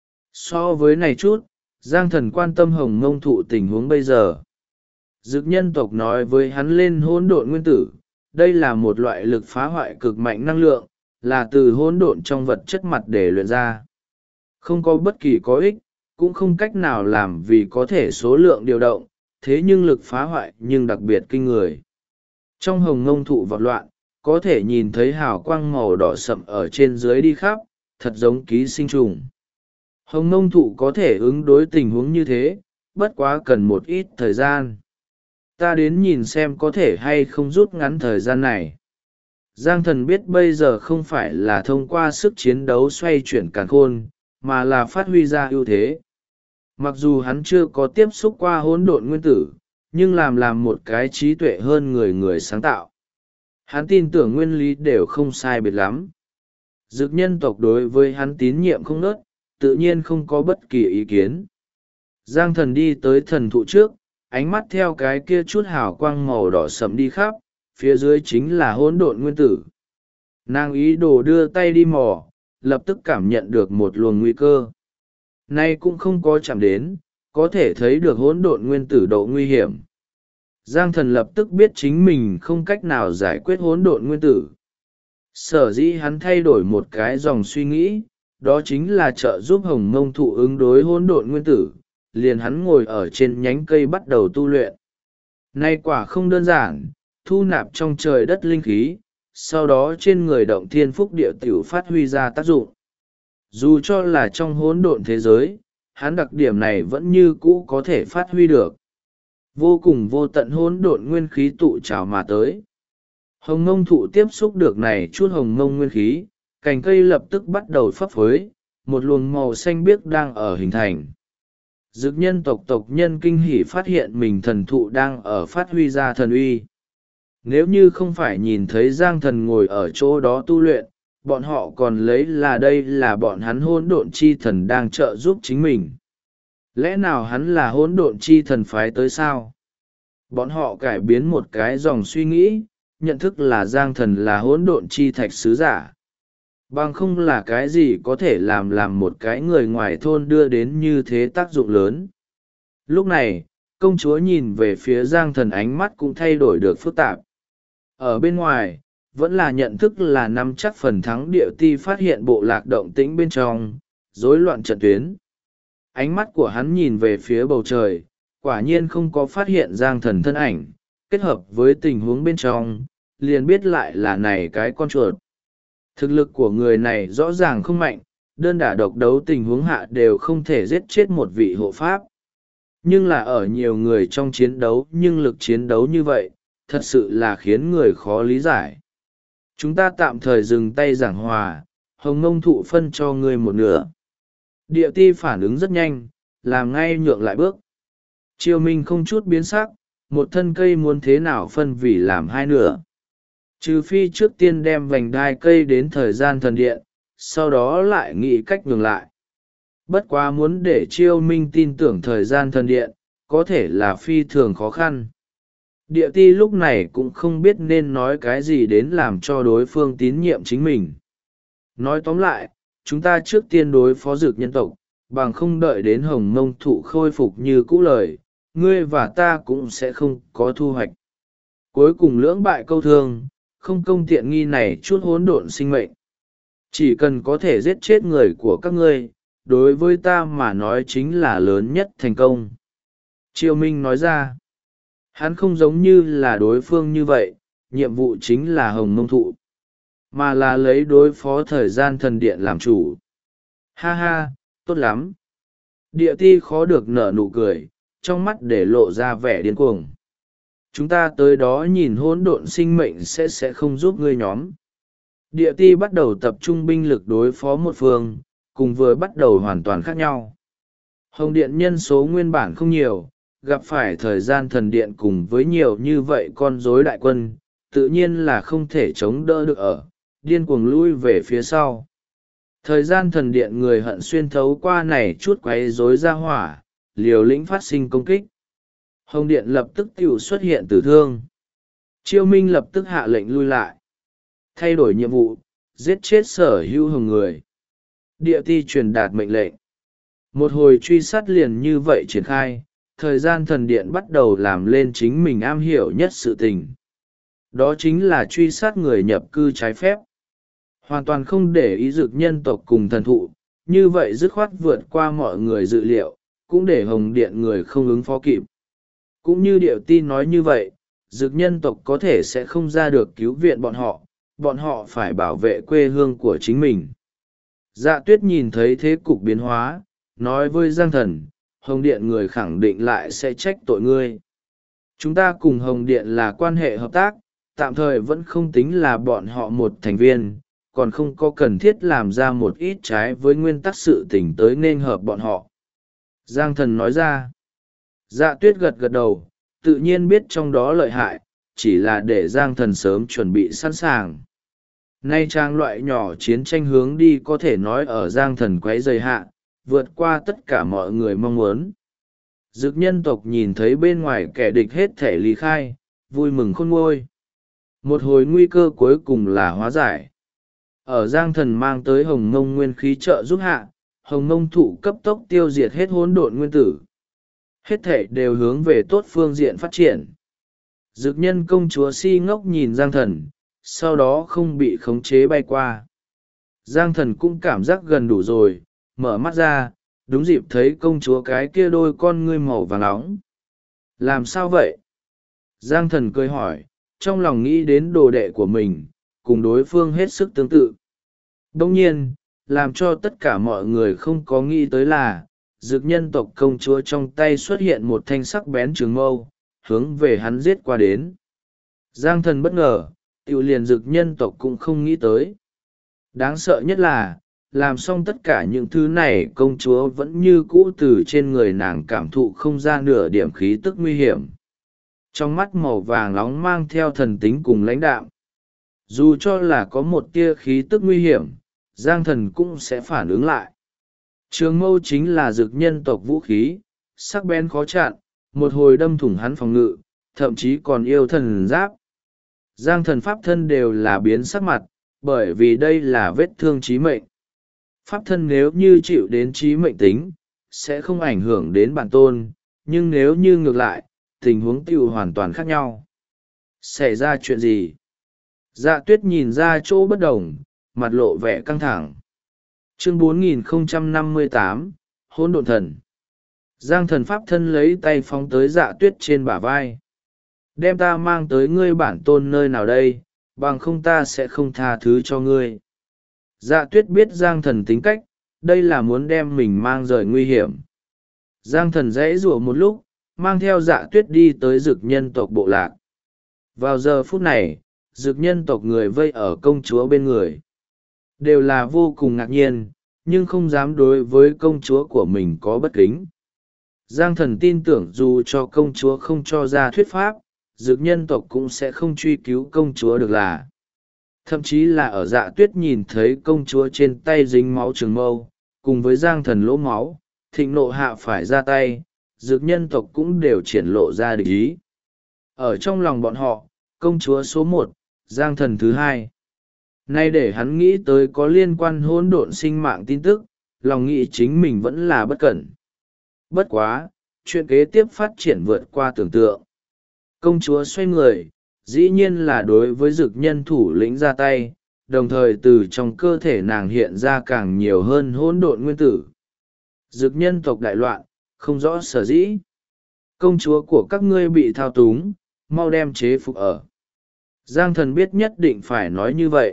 So với này chút, Giang thần quan tâm Hồng Mông thụ tình huống bây giờ. Dực nhân tộc nói với hắn lên hỗn độn nguyên tử, đây là một loại lực phá hoại cực mạnh năng lượng, là từ hỗn độn trong vật chất mặt để luyện ra. Không có bất kỳ có ích, cũng không cách nào làm vì có thể số lượng điều động, thế nhưng lực phá hoại nhưng đặc biệt kinh người. Trong Hồng Mông thụ vọt loạn, có thể nhìn thấy hào quang màu đỏ sậm ở trên dưới đi khắp, thật giống ký sinh trùng. Hồng Mông thụ có thể ứng đối tình huống như thế, bất quá cần một ít thời gian. Ta đến nhìn xem có thể hay không rút ngắn thời gian này. Giang thần biết bây giờ không phải là thông qua sức chiến đấu xoay chuyển càn khôn, mà là phát huy ra ưu thế. Mặc dù hắn chưa có tiếp xúc qua hỗn độn nguyên tử, nhưng làm một cái trí tuệ hơn người sáng tạo. Hắn tin tưởng nguyên lý đều không sai biệt lắm. Dực nhân tộc đối với hắn tín nhiệm không nớt, tự nhiên không có bất kỳ ý kiến. Giang thần đi tới thần thụ trước, ánh mắt theo cái kia chút hào quang màu đỏ sẫm đi khắp, phía dưới chính là hỗn độn nguyên tử. Nàng ý đồ đưa tay đi mò, lập tức cảm nhận được một luồng nguy cơ. Nay cũng không có chạm đến, có thể thấy được hỗn độn nguyên tử độ nguy hiểm. Giang Thần lập tức biết chính mình không cách nào giải quyết hỗn độn nguyên tử. Sở dĩ hắn thay đổi một cái dòng suy nghĩ, đó chính là trợ giúp hồng mông thụ ứng đối hỗn độn nguyên tử, liền hắn ngồi ở trên nhánh cây bắt đầu tu luyện. Nay quả không đơn giản, thu nạp trong trời đất linh khí, sau đó trên người động thiên phúc địa tiểu phát huy ra tác dụng. Dù cho là trong hỗn độn thế giới, hắn đặc điểm này vẫn như cũ có thể phát huy được. Vô cùng vô tận hỗn độn nguyên khí tụ trào mà tới. Hồng mông thụ tiếp xúc được này chút hồng mông nguyên khí, cành cây lập tức bắt đầu phấp phới, một luồng màu xanh biếc đang ở hình thành. Dực nhân tộc nhân kinh hỉ phát hiện mình thần thụ đang ở phát huy ra thần uy. Nếu như không phải nhìn thấy Giang Thần ngồi ở chỗ đó tu luyện, bọn họ còn lấy là đây là bọn hắn hỗn độn chi thần đang trợ giúp chính mình. Lẽ nào hắn là hỗn độn chi thần phái tới sao? Bọn họ cải biến một cái dòng suy nghĩ, nhận thức là Giang Thần là hỗn độn chi thạch sứ giả. Bằng không là cái gì có thể làm một cái người ngoài thôn đưa đến như thế tác dụng lớn. Lúc này, công chúa nhìn về phía Giang Thần, ánh mắt cũng thay đổi được phức tạp. Ở bên ngoài, vẫn là nhận thức là nắm chắc phần thắng. Địa ti phát hiện bộ lạc động tĩnh bên trong, rối loạn trận tuyến. Ánh mắt của hắn nhìn về phía bầu trời, quả nhiên không có phát hiện Giang Thần thân ảnh, kết hợp với tình huống bên trong, liền biết lại là này cái con chuột. Thực lực của người này rõ ràng không mạnh, đơn đả độc đấu tình huống hạ đều không thể giết chết một vị hộ pháp. Nhưng là ở nhiều người trong chiến đấu, nhưng lực chiến đấu như vậy, thật sự là khiến người khó lý giải. Chúng ta tạm thời dừng tay giảng hòa, hồng mông thụ phân cho ngươi một nửa. Địa ti phản ứng rất nhanh, làm ngay nhượng lại bước. Triều Minh không chút biến sắc, một thân cây muốn thế nào phân vì làm hai nửa. Trừ phi trước tiên đem vành đai cây đến thời gian thần điện, sau đó lại nghĩ cách nhường lại. Bất quá muốn để Triều Minh tin tưởng thời gian thần điện, có thể là phi thường khó khăn. Địa ti lúc này cũng không biết nên nói cái gì đến làm cho đối phương tín nhiệm chính mình. Nói tóm lại, chúng ta trước tiên đối phó dược nhân tộc, bằng không đợi đến hồng mông thụ khôi phục như cũ lời, ngươi và ta cũng sẽ không có thu hoạch. Cuối cùng lưỡng bại câu thương, không công tiện nghi này chút hỗn độn sinh mệnh. Chỉ cần có thể giết chết người của các ngươi, đối với ta mà nói chính là lớn nhất thành công. Triều Minh nói ra, hắn không giống như là đối phương như vậy, nhiệm vụ chính là hồng mông thụ, mà là lấy đối phó thời gian thần điện làm chủ. Ha ha, tốt lắm. Địa ti khó được nở nụ cười, trong mắt để lộ ra vẻ điên cuồng. Chúng ta tới đó nhìn hỗn độn sinh mệnh sẽ không giúp ngươi nhóm. Địa ti bắt đầu tập trung binh lực đối phó một phương, cùng vừa bắt đầu hoàn toàn khác nhau. Hồng điện nhân số nguyên bản không nhiều, gặp phải thời gian thần điện cùng với nhiều như vậy con rối đại quân, tự nhiên là không thể chống đỡ được ở, điên cuồng lui về phía sau. Thời gian thần điện người hận xuyên thấu qua này chút quấy rối ra hỏa, liều lĩnh phát sinh công kích. Hồng điện lập tức tiểu xuất hiện tử thương. Triều Minh lập tức hạ lệnh lui lại. Thay đổi nhiệm vụ, giết chết sở hữu hồng người. Địa ti truyền đạt mệnh lệnh. Một hồi truy sát liền như vậy triển khai, thời gian thần điện bắt đầu làm lên chính mình am hiểu nhất sự tình. Đó chính là truy sát người nhập cư trái phép. Hoàn toàn không để ý dược nhân tộc cùng thần thụ, như vậy dứt khoát vượt qua mọi người dự liệu, cũng để hồng điện người không ứng phó kịp. Cũng như điệu ti nói như vậy, dược nhân tộc có thể sẽ không ra được cứu viện bọn họ phải bảo vệ quê hương của chính mình. Dạ tuyết nhìn thấy thế cục biến hóa, nói với Giang Thần, hồng điện người khẳng định lại sẽ trách tội ngươi. Chúng ta cùng hồng điện là quan hệ hợp tác, tạm thời vẫn không tính là bọn họ một thành viên, còn không có cần thiết làm ra một ít trái với nguyên tắc sự tình tới nên hợp bọn họ. Giang Thần nói ra. Dạ tuyết gật gật đầu, tự nhiên biết trong đó lợi hại, chỉ là để Giang Thần sớm chuẩn bị sẵn sàng. Nay trang loại nhỏ chiến tranh hướng đi có thể nói ở Giang Thần quấy dày hạ, vượt qua tất cả mọi người mong muốn. Dực nhân tộc nhìn thấy bên ngoài kẻ địch hết thể lý khai, vui mừng khôn nguôi. Một hồi nguy cơ cuối cùng là hóa giải. Ở Giang Thần mang tới Hồng Mông nguyên khí trợ giúp hạ, Hồng Mông thụ cấp tốc tiêu diệt hết hỗn độn nguyên tử. Hết thể đều hướng về tốt phương diện phát triển. Dực nhân công chúa si ngốc nhìn Giang Thần, sau đó không bị khống chế bay qua. Giang Thần cũng cảm giác gần đủ rồi, mở mắt ra, đúng dịp thấy công chúa cái kia đôi con ngươi màu vàng nóng. Làm sao vậy? Giang Thần cười hỏi, trong lòng nghĩ đến đồ đệ của mình, cùng đối phương hết sức tương tự. Đồng nhiên, làm cho tất cả mọi người không có nghĩ tới là, dực nhân tộc công chúa trong tay xuất hiện một thanh sắc bén trường mâu, hướng về hắn giết qua đến. Giang Thần bất ngờ, tiểu liền dực nhân tộc cũng không nghĩ tới. Đáng sợ nhất là, làm xong tất cả những thứ này công chúa vẫn như cũ từ trên người nàng cảm thụ không ra nửa điểm khí tức nguy hiểm. Trong mắt màu vàng nóng mang theo thần tính cùng lãnh đạm. Dù cho là có một tia khí tức nguy hiểm, Giang Thần cũng sẽ phản ứng lại. Trường mâu chính là dực nhân tộc vũ khí, sắc bén khó chặn, một hồi đâm thủng hắn phòng ngự, thậm chí còn yêu thần giáp. Giang Thần pháp thân đều là biến sắc mặt, bởi vì đây là vết thương chí mệnh. Pháp thân nếu như chịu đến chí mệnh tính, sẽ không ảnh hưởng đến bản tôn, nhưng nếu như ngược lại, tình huống tiêu hoàn toàn khác nhau. Xảy ra chuyện gì? Dạ Tuyết nhìn ra chỗ bất đồng, mặt lộ vẻ căng thẳng. Chương 4058, Hỗn độn thần. Giang Thần pháp thân lấy tay phóng tới Dạ Tuyết trên bả vai. Đem ta mang tới ngươi bản tôn nơi nào đây, bằng không ta sẽ không tha thứ cho ngươi. Dạ Tuyết biết Giang Thần tính cách, đây là muốn đem mình mang rời nguy hiểm. Giang Thần dãy rủa một lúc, mang theo Dạ Tuyết đi tới dực nhân tộc bộ lạc. Vào giờ phút này, dực nhân tộc người vây ở công chúa bên người. Đều là vô cùng ngạc nhiên, nhưng không dám đối với công chúa của mình có bất kính. Giang Thần tin tưởng dù cho công chúa không cho ra thuyết pháp, dực nhân tộc cũng sẽ không truy cứu công chúa được là. Thậm chí là ở Dạ Tuyết nhìn thấy công chúa trên tay dính máu trường mâu, cùng với Giang Thần lỗ máu, thịnh nộ hạ phải ra tay, dực nhân tộc cũng đều triển lộ ra địch ý. Ở trong lòng bọn họ, công chúa số một, Giang Thần thứ hai. Nay để hắn nghĩ tới có liên quan hỗn độn sinh mạng tin tức, lòng nghĩ chính mình vẫn là bất cẩn. Bất quá, chuyện kế tiếp phát triển vượt qua tưởng tượng. Công chúa xoay người, dĩ nhiên là đối với dực nhân thủ lĩnh ra tay, đồng thời từ trong cơ thể nàng hiện ra càng nhiều hơn hỗn độn nguyên tử. Dực nhân tộc đại loạn, không rõ sở dĩ. Công chúa của các ngươi bị thao túng, mau đem chế phục ở. Giang Thần biết nhất định phải nói như vậy.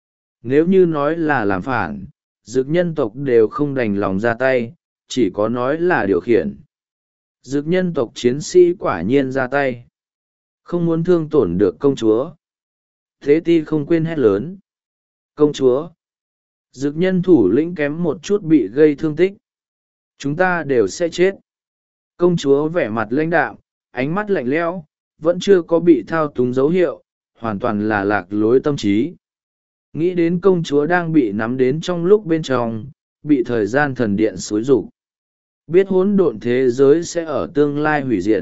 Nếu như nói là làm phản, dực nhân tộc đều không đành lòng ra tay, chỉ có nói là điều khiển. Dực nhân tộc chiến sĩ quả nhiên ra tay. Không muốn thương tổn được công chúa. Thế ti không quên hét lớn. Công chúa! Dực nhân thủ lĩnh kém một chút bị gây thương tích. Chúng ta đều sẽ chết. Công chúa vẻ mặt lãnh đạm, ánh mắt lạnh lẽo, vẫn chưa có bị thao túng dấu hiệu, hoàn toàn là lạc lối tâm trí. Nghĩ đến công chúa đang bị nắm đến trong lúc bên trong, bị thời gian thần điện xúi rục. Biết hỗn độn thế giới sẽ ở tương lai hủy diệt.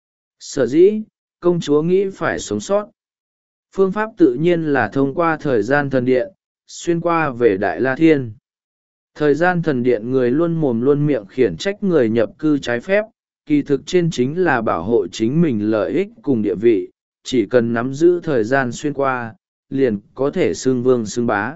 Sở dĩ, công chúa nghĩ phải sống sót. Phương pháp tự nhiên là thông qua thời gian thần điện, xuyên qua về Đại La Thiên. Thời gian thần điện người luôn mồm luôn miệng khiển trách người nhập cư trái phép, kỳ thực trên chính là bảo hộ chính mình lợi ích cùng địa vị, chỉ cần nắm giữ thời gian xuyên qua, liền có thể xưng vương xưng bá.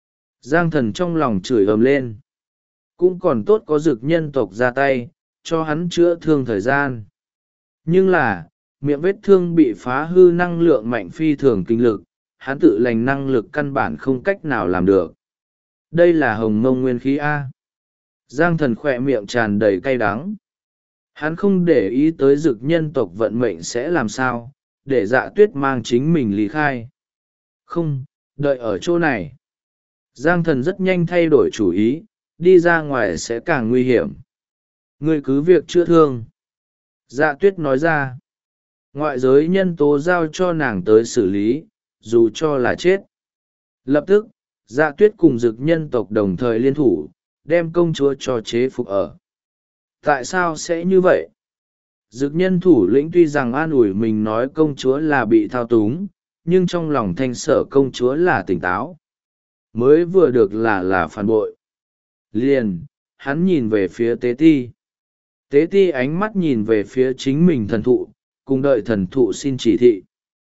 Giang Thần trong lòng chửi ầm lên. Cũng còn tốt có dực nhân tộc ra tay, cho hắn chữa thương thời gian. Nhưng là, miệng vết thương bị phá hư năng lượng mạnh phi thường kinh lực, hắn tự lành năng lực căn bản không cách nào làm được. Đây là hồng mông nguyên khí A. Giang Thần khỏe miệng tràn đầy cay đắng. Hắn không để ý tới dực nhân tộc vận mệnh sẽ làm sao, để Dạ Tuyết mang chính mình lý khai. Không, đợi ở chỗ này. Giang Thần rất nhanh thay đổi chủ ý, đi ra ngoài sẽ càng nguy hiểm. Ngươi cứ việc chữa thương. Dạ Tuyết nói ra. Ngoại giới nhân tố giao cho nàng tới xử lý, dù cho là chết. Lập tức, Dạ Tuyết cùng dực nhân tộc đồng thời liên thủ, đem công chúa cho chế phục ở. Tại sao sẽ như vậy? Dực nhân thủ lĩnh tuy rằng an ủi mình nói công chúa là bị thao túng, nhưng trong lòng thanh sở công chúa là tỉnh táo. Mới vừa được là phản bội. Liền, hắn nhìn về phía tế ti. Tế ti ánh mắt nhìn về phía chính mình thần thụ, cùng đợi thần thụ xin chỉ thị.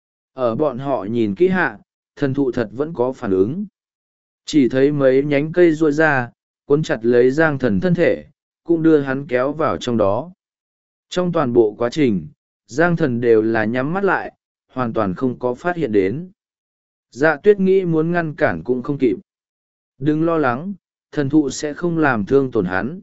Ở bọn họ nhìn kỹ hạ, thần thụ thật vẫn có phản ứng. Chỉ thấy mấy nhánh cây ruôi ra, cuốn chặt lấy Giang Thần thân thể, cũng đưa hắn kéo vào trong đó. Trong toàn bộ quá trình, Giang Thần đều là nhắm mắt lại, hoàn toàn không có phát hiện đến. Dạ Tuyết nghĩ muốn ngăn cản cũng không kịp. Đừng lo lắng, thần thụ sẽ không làm thương tổn hắn.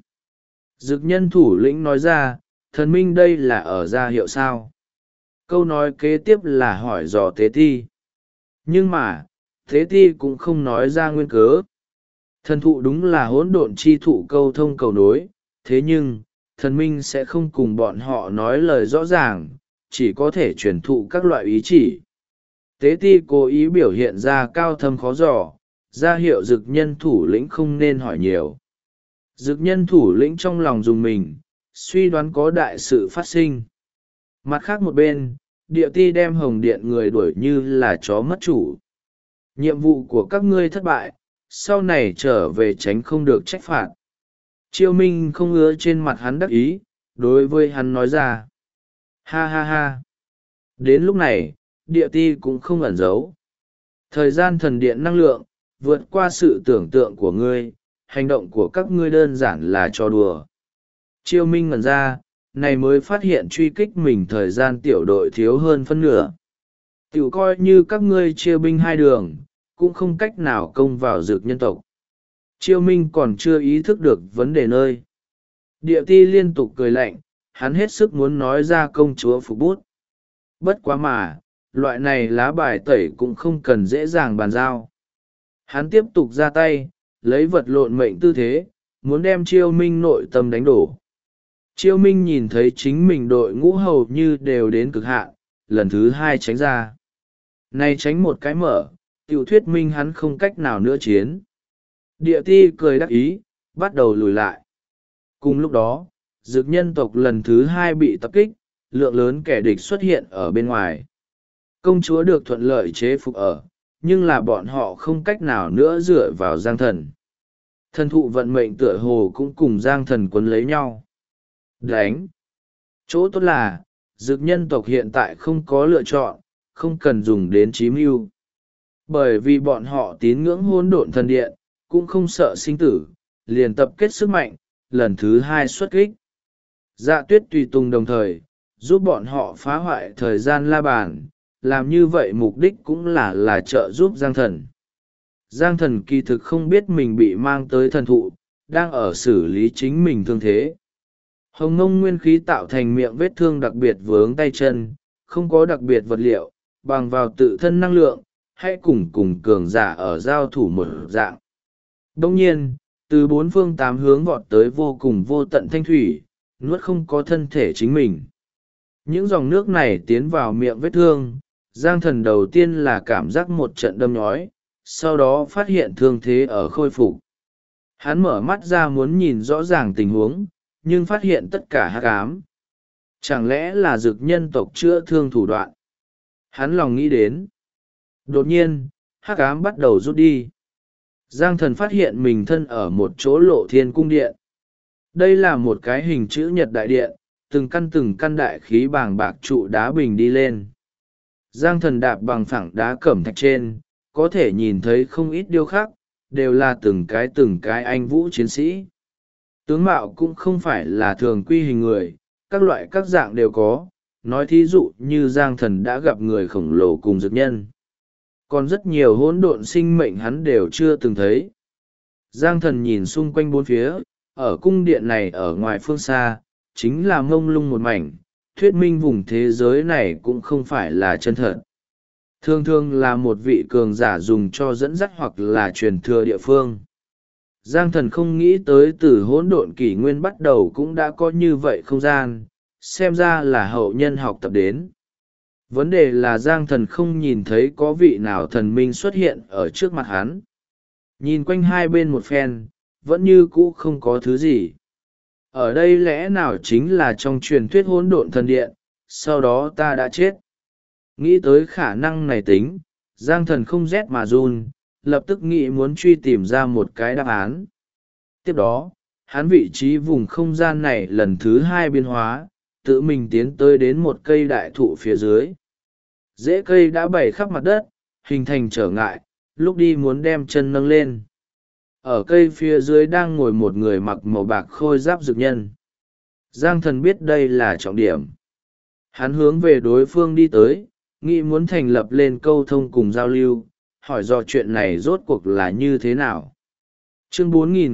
Dực nhân thủ lĩnh nói ra, thần minh đây là ở gia hiệu sao? Câu nói kế tiếp là hỏi dò tế ti. Nhưng mà, tế ti cũng không nói ra nguyên cớ. Thần thụ đúng là hỗn độn chi thụ câu thông cầu nối, thế nhưng, thần minh sẽ không cùng bọn họ nói lời rõ ràng, chỉ có thể truyền thụ các loại ý chỉ. Tế ti cố ý biểu hiện ra cao thâm khó dò, ra hiệu dực nhân thủ lĩnh không nên hỏi nhiều. Dực nhân thủ lĩnh trong lòng dùng mình, suy đoán có đại sự phát sinh. Mặt khác một bên, địa ti đem hồng điện người đuổi như là chó mất chủ. Nhiệm vụ của các ngươi thất bại, sau này trở về tránh không được trách phạt. Chiêu Minh không ngứa trên mặt hắn đắc ý, đối với hắn nói ra. Ha ha ha. Đến lúc này, địa ti cũng không ẩn giấu. Thời gian thần điện năng lượng, vượt qua sự tưởng tượng của ngươi, hành động của các ngươi đơn giản là trò đùa. Chiêu Minh ngẩn ra, này mới phát hiện truy kích mình thời gian tiểu đội thiếu hơn phân nửa. Tiểu coi như các ngươi chia binh hai đường, cũng không cách nào công vào dược nhân tộc. Chiêu Minh còn chưa ý thức được vấn đề nơi. Địa ti liên tục cười lạnh, hắn hết sức muốn nói ra công chúa phục bút. Bất quá mà, loại này lá bài tẩy cũng không cần dễ dàng bàn giao. Hắn tiếp tục ra tay, lấy vật lộn mệnh tư thế, muốn đem Chiêu Minh nội tâm đánh đổ. Chiêu Minh nhìn thấy chính mình đội ngũ hầu như đều đến cực hạn, lần thứ hai tránh ra. Này tránh một cái mở, tiểu thuyết minh hắn không cách nào nữa chiến. Địa ti cười đắc ý, bắt đầu lùi lại. Cùng lúc đó, dực nhân tộc lần thứ hai bị tập kích, lượng lớn kẻ địch xuất hiện ở bên ngoài. Công chúa được thuận lợi chế phục ở, nhưng là bọn họ không cách nào nữa dựa vào Giang Thần. Thần thụ vận mệnh tựa hồ cũng cùng Giang Thần quấn lấy nhau. Đánh! Chỗ tốt là, dực nhân tộc hiện tại không có lựa chọn, không cần dùng đến chí mưu. Bởi vì bọn họ tín ngưỡng hỗn độn thần điện, cũng không sợ sinh tử, liền tập kết sức mạnh, lần thứ hai xuất kích. Dạ Tuyết tùy tùng đồng thời, giúp bọn họ phá hoại thời gian la bàn, làm như vậy mục đích cũng là trợ giúp Giang Thần. Giang Thần kỳ thực không biết mình bị mang tới thần thụ, đang ở xử lý chính mình thương thế. Hồng ngông nguyên khí tạo thành miệng vết thương đặc biệt vướng tay chân, không có đặc biệt vật liệu, bằng vào tự thân năng lượng, hay cùng cường giả ở giao thủ một dạng. Đồng nhiên, từ bốn phương tám hướng vọt tới vô cùng vô tận thanh thủy, nuốt không có thân thể chính mình. Những dòng nước này tiến vào miệng vết thương, Giang Thần đầu tiên là cảm giác một trận đâm nhói, sau đó phát hiện thương thế ở khôi phục. Hắn mở mắt ra muốn nhìn rõ ràng tình huống, nhưng phát hiện tất cả hắc ám. Chẳng lẽ là dực nhân tộc chữa thương thủ đoạn? Hắn lòng nghĩ đến. Đột nhiên, hắc ám bắt đầu rút đi. Giang Thần phát hiện mình thân ở một chỗ lộ thiên cung điện. Đây là một cái hình chữ nhật đại điện, từng căn đại khí bàng bạc trụ đá bình đi lên. Giang Thần đạp bằng phẳng đá cẩm thạch trên, có thể nhìn thấy không ít điêu khắc, đều là từng cái anh vũ chiến sĩ. Tướng mạo cũng không phải là thường quy hình người, các loại các dạng đều có, nói thí dụ như Giang Thần đã gặp người khổng lồ cùng dược nhân. Còn rất nhiều hỗn độn sinh mệnh hắn đều chưa từng thấy. Giang Thần nhìn xung quanh bốn phía, ở cung điện này ở ngoài phương xa, chính là mông lung một mảnh, thuyết minh vùng thế giới này cũng không phải là chân thật. Thường thường là một vị cường giả dùng cho dẫn dắt hoặc là truyền thừa địa phương. Giang Thần không nghĩ tới từ hỗn độn kỷ nguyên bắt đầu cũng đã có như vậy không gian, xem ra là hậu nhân học tập đến. Vấn đề là Giang Thần không nhìn thấy có vị nào thần minh xuất hiện ở trước mặt hắn. Nhìn quanh hai bên một phen, vẫn như cũ không có thứ gì. ở đây lẽ nào chính là trong truyền thuyết hỗn độn thần điện, sau đó ta đã chết? Nghĩ tới khả năng này tính, Giang Thần không rét mà run, lập tức nghĩ muốn truy tìm ra một cái đáp án. Tiếp đó, hắn vị trí vùng không gian này lần thứ hai biến hóa, tự mình tiến tới đến một cây đại thụ phía dưới. Rễ cây đã bày khắp mặt đất, hình thành trở ngại, lúc đi muốn đem chân nâng lên. Ở cây phía dưới đang ngồi một người mặc màu bạc khôi giáp dược nhân. Giang Thần biết đây là trọng điểm. Hắn hướng về đối phương đi tới, nghĩ muốn thành lập lên câu thông cùng giao lưu, hỏi do chuyện này rốt cuộc là như thế nào. Chương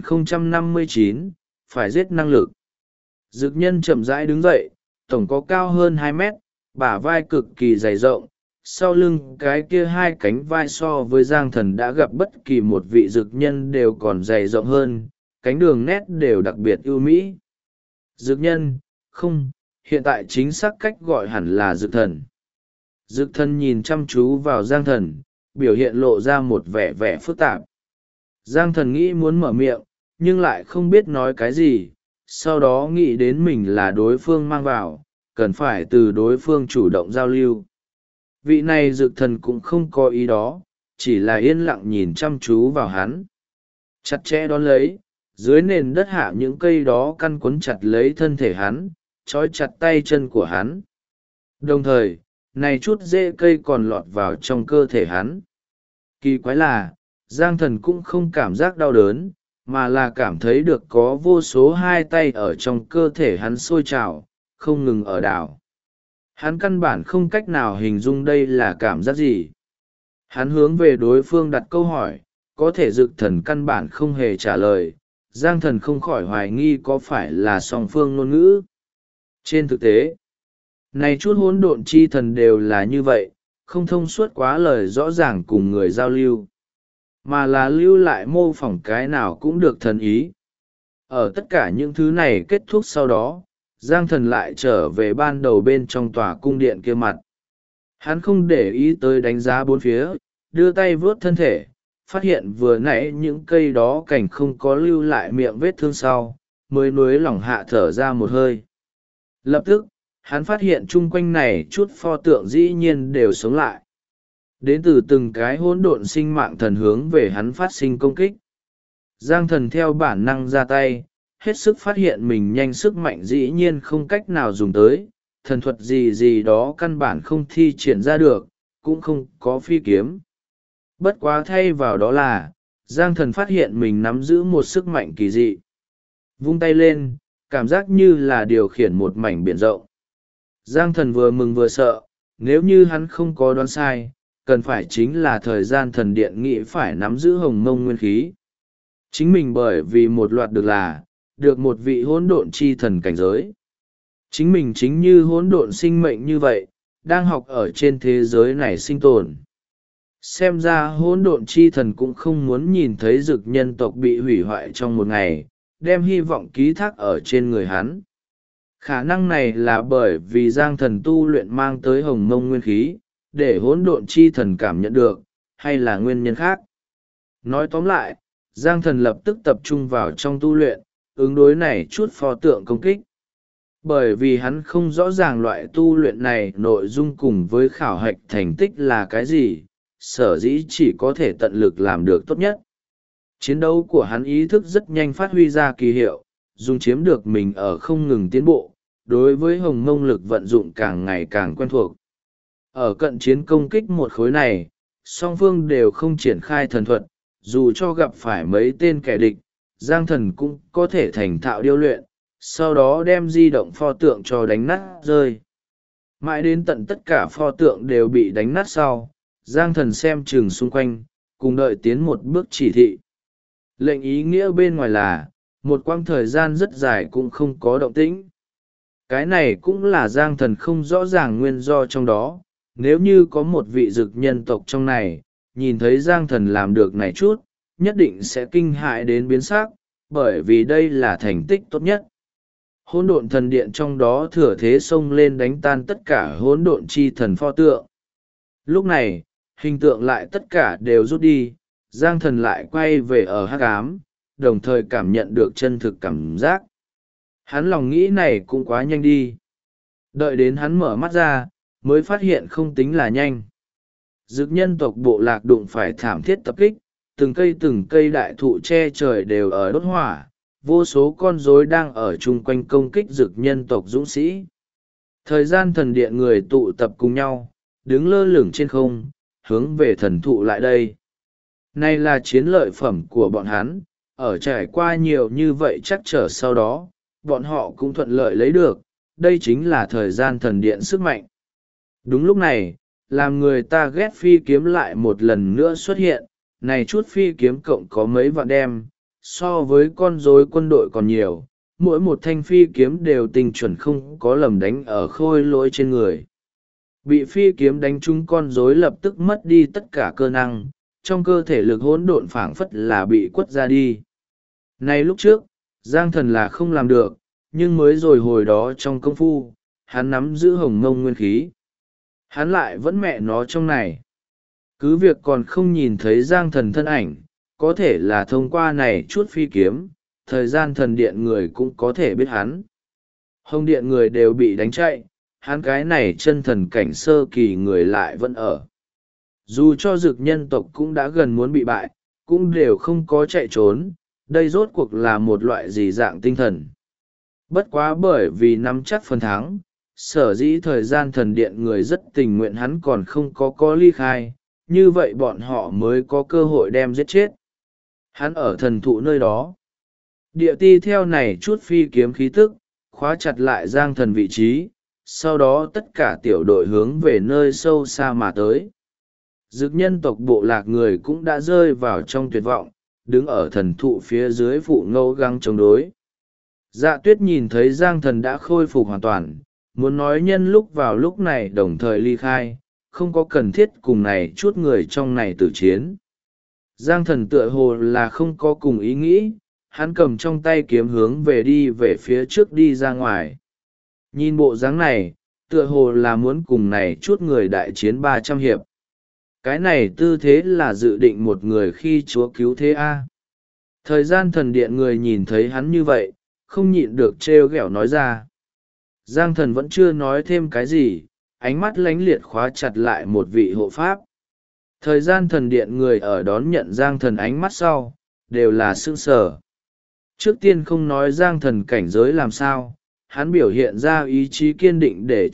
4059, phải giết năng lực. Dược nhân chậm rãi đứng dậy, tổng có cao hơn 2 mét, bả vai cực kỳ dày rộng, sau lưng cái kia hai cánh vai so với Giang Thần đã gặp bất kỳ một vị dược nhân đều còn dày rộng hơn, cánh đường nét đều đặc biệt ưu mỹ. Dược nhân, không, hiện tại chính xác cách gọi hẳn là dược thần. Dược thần nhìn chăm chú vào Giang Thần, biểu hiện lộ ra một vẻ phức tạp. Giang Thần nghĩ muốn mở miệng, nhưng lại không biết nói cái gì, sau đó nghĩ đến mình là đối phương mang vào, cần phải từ đối phương chủ động giao lưu. Vị này dược thần cũng không có ý đó, chỉ là yên lặng nhìn chăm chú vào hắn. Chặt chẽ đón lấy, dưới nền đất hạ những cây đó căn quấn chặt lấy thân thể hắn, trói chặt tay chân của hắn. Đồng thời, này chút rễ cây còn lọt vào trong cơ thể hắn. Kỳ quái là, Giang Thần cũng không cảm giác đau đớn, mà là cảm thấy được có vô số hai tay ở trong cơ thể hắn sôi trào, không ngừng ở đảo. Hắn căn bản không cách nào hình dung đây là cảm giác gì. Hắn hướng về đối phương đặt câu hỏi, có thể dược thần căn bản không hề trả lời. Giang Thần không khỏi hoài nghi có phải là song phương ngôn ngữ. Trên thực tế, này chút hỗn độn chi thần đều là như vậy, không thông suốt quá lời rõ ràng cùng người giao lưu, mà là lưu lại mô phỏng cái nào cũng được thần ý. Ở tất cả những thứ này kết thúc sau đó, Giang Thần lại trở về ban đầu bên trong tòa cung điện kia mặt. Hắn không để ý tới đánh giá bốn phía, đưa tay vớt thân thể, phát hiện vừa nãy những cây đó cảnh không có lưu lại miệng vết thương sau, mới nuối lỏng hạ thở ra một hơi. Lập tức, hắn phát hiện chung quanh này chút pho tượng dĩ nhiên đều sống lại. Đến từ từng cái hỗn độn sinh mạng thần hướng về hắn phát sinh công kích. Giang Thần theo bản năng ra tay, hết sức phát hiện mình nhanh sức mạnh dĩ nhiên không cách nào dùng tới, thần thuật gì gì đó căn bản không thi triển ra được, cũng không có phi kiếm. Bất quá thay vào đó là, Giang Thần phát hiện mình nắm giữ một sức mạnh kỳ dị. Vung tay lên, cảm giác như là điều khiển một mảnh biển rộng. Giang Thần vừa mừng vừa sợ, nếu như hắn không có đoán sai, cần phải chính là thời gian thần điện nghĩ phải nắm giữ hồng mông nguyên khí. Chính mình bởi vì một loạt được một vị hỗn độn chi thần cảnh giới. Chính mình chính như hỗn độn sinh mệnh như vậy, đang học ở trên thế giới này sinh tồn. Xem ra hỗn độn chi thần cũng không muốn nhìn thấy dực nhân tộc bị hủy hoại trong một ngày, đem hy vọng ký thác ở trên người hắn. Khả năng này là bởi vì Giang Thần tu luyện mang tới hồng mông nguyên khí, để hỗn độn chi thần cảm nhận được, hay là nguyên nhân khác. Nói tóm lại, Giang Thần lập tức tập trung vào trong tu luyện, ứng đối này chút pho tượng công kích. Bởi vì hắn không rõ ràng loại tu luyện này nội dung cùng với khảo hạch thành tích là cái gì, sở dĩ chỉ có thể tận lực làm được tốt nhất. Chiến đấu của hắn ý thức rất nhanh phát huy ra kỳ hiệu, dùng chiếm được mình ở không ngừng tiến bộ, đối với hồng mông lực vận dụng càng ngày càng quen thuộc. Ở cận chiến công kích một khối này, song phương đều không triển khai thần thuật, dù cho gặp phải mấy tên kẻ địch, Giang Thần cũng có thể thành thạo điêu luyện, sau đó đem di động pho tượng cho đánh nát rơi. Mãi đến tận tất cả pho tượng đều bị đánh nát sau, Giang Thần xem chừng xung quanh, cùng đợi tiến một bước chỉ thị. Lệnh ý nghĩa bên ngoài là, một quãng thời gian rất dài cũng không có động tĩnh. Cái này cũng là Giang Thần không rõ ràng nguyên do trong đó, nếu như có một vị dực nhân tộc trong này, nhìn thấy Giang Thần làm được này chút, nhất định sẽ kinh hại đến biến sắc, bởi vì đây là thành tích tốt nhất. Hỗn độn thần điện trong đó thừa thế xông lên đánh tan tất cả hỗn độn chi thần pho tượng. Lúc này, hình tượng lại tất cả đều rút đi, Giang Thần lại quay về ở hắc ám, đồng thời cảm nhận được chân thực cảm giác. Hắn lòng nghĩ này cũng quá nhanh đi. Đợi đến hắn mở mắt ra, mới phát hiện không tính là nhanh. Dực nhân tộc bộ lạc đụng phải thảm thiết tập kích, từng cây đại thụ che trời đều ở đốt hỏa, vô số con rối đang ở chung quanh công kích dực nhân tộc dũng sĩ. Thời gian thần điện người tụ tập cùng nhau, đứng lơ lửng trên không, hướng về thần thụ lại đây. Này là chiến lợi phẩm của bọn hắn, ở trải qua nhiều như vậy chắc trở sau đó, bọn họ cũng thuận lợi lấy được, đây chính là thời gian thần điện sức mạnh. Đúng lúc này, làm người ta ghét phi kiếm lại một lần nữa xuất hiện, này chút phi kiếm cộng có mấy vạn đem, so với con rối quân đội còn nhiều, mỗi một thanh phi kiếm đều tinh chuẩn không có lầm đánh ở khôi lỗi trên người. Bị phi kiếm đánh trúng con rối lập tức mất đi tất cả cơ năng, trong cơ thể lực hỗn độn phảng phất là bị quất ra đi. Này lúc trước, Giang Thần là không làm được, nhưng mới rồi hồi đó trong công phu, hắn nắm giữ hồng mông nguyên khí. Hắn lại vẫn mẹ nó trong này. Cứ việc còn không nhìn thấy Giang Thần thân ảnh, có thể là thông qua này chút phi kiếm, thời gian thần điện người cũng có thể biết hắn. Hồng điện người đều bị đánh chạy, hắn cái này chân thần cảnh sơ kỳ người lại vẫn ở. Dù cho dực nhân tộc cũng đã gần muốn bị bại, cũng đều không có chạy trốn, đây rốt cuộc là một loại gì dạng tinh thần. Bất quá bởi vì nắm chắc phần thắng, sở dĩ thời gian thần điện người rất tình nguyện hắn còn không có ly khai, như vậy bọn họ mới có cơ hội đem giết chết. Hắn ở thần thụ nơi đó. Địa ti theo này chút phi kiếm khí tức, khóa chặt lại Giang Thần vị trí, sau đó tất cả tiểu đội hướng về nơi sâu xa mà tới. Dực nhân tộc bộ lạc người cũng đã rơi vào trong tuyệt vọng, đứng ở thần thụ phía dưới phụ ngẫu găng chống đối. Dạ tuyết nhìn thấy Giang Thần đã khôi phục hoàn toàn, muốn nói nhân lúc vào lúc này đồng thời ly khai, không có cần thiết cùng này chút người trong này tử chiến. Giang Thần tựa hồ là không có cùng ý nghĩ, hắn cầm trong tay kiếm hướng đi về phía trước đi ra ngoài. Nhìn bộ dáng này, tựa hồ là muốn cùng này chút người đại chiến 300 hiệp. Cái này tư thế là dự định một người khi Chúa cứu thế A. Thời gian thần điện người nhìn thấy hắn như vậy, không nhịn được trêu ghẹo nói ra. Giang Thần vẫn chưa nói thêm cái gì, ánh mắt lánh liệt khóa chặt lại một vị hộ pháp. Thời gian thần điện người ở đón nhận Giang Thần ánh mắt sau, đều là sững sờ. Trước tiên không nói Giang Thần cảnh giới làm sao, hắn biểu hiện ra ý chí kiên định để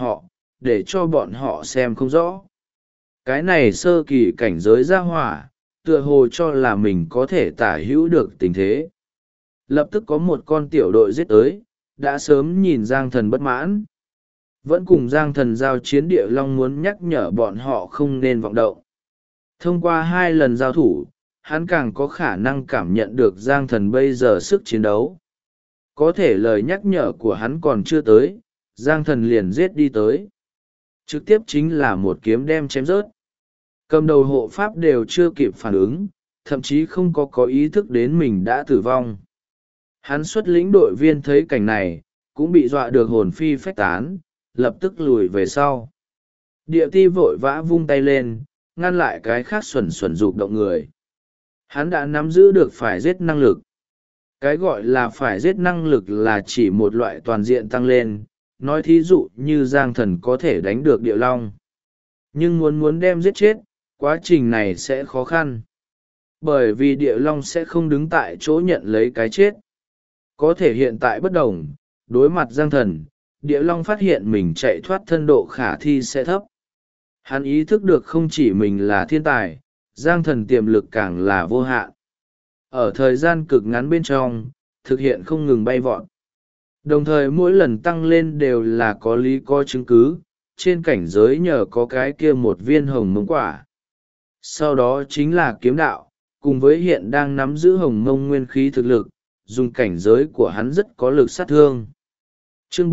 cho bọn họ xem không rõ. Cái này sơ kỳ cảnh giới ra hỏa, tựa hồ cho là mình có thể tả hữu được tình thế. Lập tức có một con tiểu đội giết tới, đã sớm nhìn Giang Thần bất mãn. Vẫn cùng Giang Thần giao chiến địa long muốn nhắc nhở bọn họ không nên vọng động. Thông qua 2 lần giao thủ, hắn càng có khả năng cảm nhận được Giang Thần bây giờ sức chiến đấu. Có thể lời nhắc nhở của hắn còn chưa tới, Giang Thần liền giết đi tới. Trực tiếp chính là một kiếm đem chém rớt. Cầm đầu hộ pháp đều chưa kịp phản ứng, thậm chí không có ý thức đến mình đã tử vong. Hắn xuất lĩnh đội viên thấy cảnh này, cũng bị dọa được hồn phi phách tán, lập tức lùi về sau. Địa ti vội vã vung tay lên, ngăn lại cái khác xuẩn dục động người. Hắn đã nắm giữ được phải giết năng lực. Cái gọi là phải giết năng lực là chỉ một loại toàn diện tăng lên, nói thí dụ như Giang Thần có thể đánh được địa long. Nhưng muốn đem giết chết, quá trình này sẽ khó khăn. Bởi vì địa long sẽ không đứng tại chỗ nhận lấy cái chết. Có thể hiện tại bất đồng, đối mặt Giang Thần, địa long phát hiện mình chạy thoát thân độ khả thi sẽ thấp. Hắn ý thức được không chỉ mình là thiên tài, Giang Thần tiềm lực càng là vô hạn. Ở thời gian cực ngắn bên trong, thực hiện không ngừng bay vọt. Đồng thời mỗi lần tăng lên đều là có lý có chứng cứ, trên cảnh giới nhờ có cái kia một viên hồng mông quả. Sau đó chính là kiếm đạo, cùng với hiện đang nắm giữ hồng mông nguyên khí thực lực, dùng cảnh giới của hắn rất có lực sát thương. Chương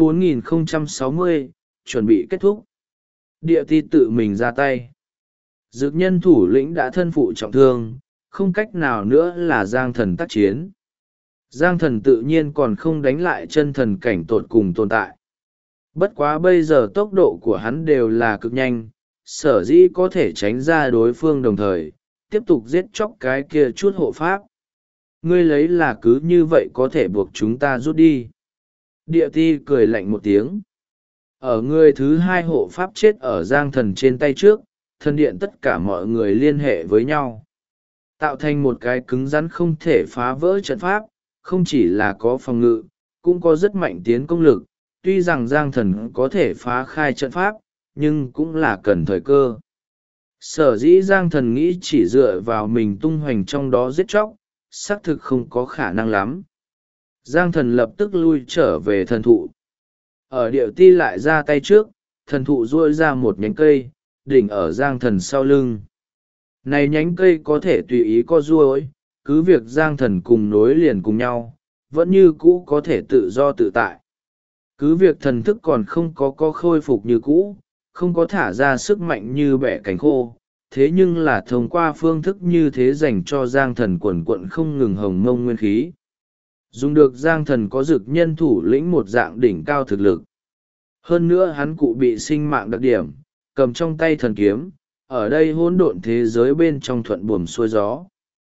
4060, chuẩn bị kết thúc. Địa ti tự mình ra tay. Dực nhân thủ lĩnh đã thân phụ trọng thương, không cách nào nữa là Giang Thần tác chiến. Giang Thần tự nhiên còn không đánh lại chân thần cảnh tột cùng tồn tại. Bất quá bây giờ tốc độ của hắn đều là cực nhanh, sở dĩ có thể tránh ra đối phương đồng thời, tiếp tục giết chóc cái kia chút hộ pháp. Ngươi lấy là cứ như vậy có thể buộc chúng ta rút đi. Địa ti cười lạnh một tiếng. Ở người thứ hai hộ pháp chết ở giang thần trên tay trước, thần điện tất cả mọi người liên hệ với nhau, tạo thành một cái cứng rắn không thể phá vỡ trận pháp, không chỉ là có phòng ngự, cũng có rất mạnh tiến công lực. Tuy rằng giang thần có thể phá khai trận pháp, nhưng cũng là cần thời cơ. Sở dĩ giang thần nghĩ chỉ dựa vào mình tung hoành trong đó giết chóc, xác thực không có khả năng lắm. Giang thần lập tức lui trở về thần thụ. Ở điệu ti lại ra tay trước, thần thụ duỗi ra một nhánh cây, đỉnh ở giang thần sau lưng. Này nhánh cây có thể tùy ý co duỗi, cứ việc giang thần cùng nối liền cùng nhau, vẫn như cũ có thể tự do tự tại. Cứ việc thần thức còn không có khôi phục như cũ, không có thả ra sức mạnh như bẻ cánh khô, thế nhưng là thông qua phương thức như thế dành cho giang thần quần quận không ngừng hồng mông nguyên khí. Dùng được giang thần có dực nhân thủ lĩnh một dạng đỉnh cao thực lực. Hơn nữa hắn cụ bị sinh mạng đặc điểm, cầm trong tay thần kiếm, ở đây hỗn độn thế giới bên trong thuận buồm xuôi gió.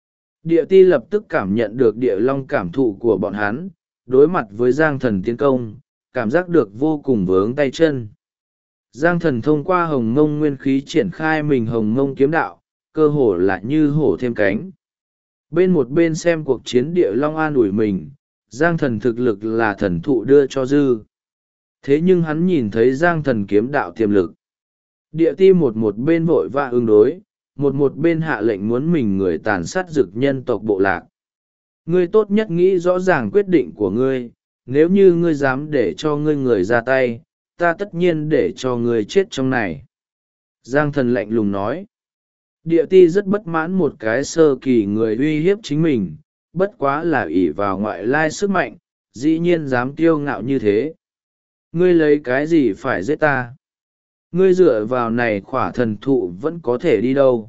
Địa ti lập tức cảm nhận được địa long cảm thụ của bọn hắn, đối mặt với giang thần tiến công, cảm giác được vô cùng vướng tay chân. Giang thần thông qua hồng mông nguyên khí triển khai mình hồng mông kiếm đạo, cơ hồ là như hổ thêm cánh. Bên một bên xem cuộc chiến địa long an ủi mình, giang thần thực lực là thần thụ đưa cho dư. Thế nhưng hắn nhìn thấy giang thần kiếm đạo tiềm lực. Địa ti một bên vội vã ứng đối, một bên hạ lệnh muốn mình người tàn sát dực nhân tộc bộ lạc. Ngươi tốt nhất nghĩ rõ ràng quyết định của ngươi, nếu như ngươi dám để cho ngươi người ra tay, ta tất nhiên để cho ngươi chết trong này. Giang thần lạnh lùng nói. Địa ti rất bất mãn một cái sơ kỳ người uy hiếp chính mình, bất quá là ỷ vào ngoại lai sức mạnh, dĩ nhiên dám kiêu ngạo như thế. Ngươi lấy cái gì phải giết ta? Ngươi dựa vào này khỏa thần thụ vẫn có thể đi đâu?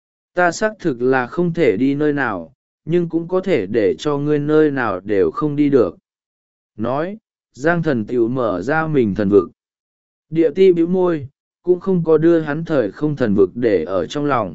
Ta xác thực là không thể đi nơi nào, nhưng cũng có thể để cho ngươi nơi nào đều không đi được. Nói, giang thần tiểu mở ra mình thần vực. Địa ti bĩu môi, cũng không có đưa hắn thời không thần vực để ở trong lòng.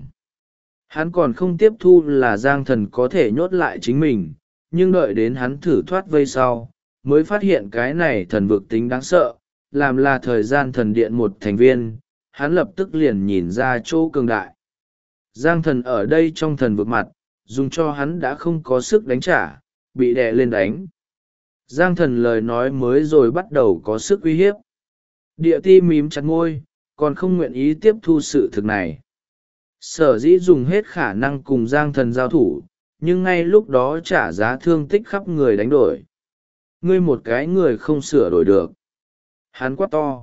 Hắn còn không tiếp thu là giang thần có thể nhốt lại chính mình, nhưng đợi đến hắn thử thoát vây sau, mới phát hiện cái này thần vực tính đáng sợ, làm là thời gian thần điện một thành viên, hắn lập tức liền nhìn ra chỗ cường đại. Giang thần ở đây trong thần vực mặt, dùng cho hắn đã không có sức đánh trả, bị đè lên đánh. Giang thần lời nói mới rồi bắt đầu có sức uy hiếp. Địa ti mím chặt môi, còn không nguyện ý tiếp thu sự thực này. Sở dĩ dùng hết khả năng cùng giang thần giao thủ, nhưng ngay lúc đó trả giá thương tích khắp người đánh đổi. Ngươi một cái người không sửa đổi được. Hắn quát to.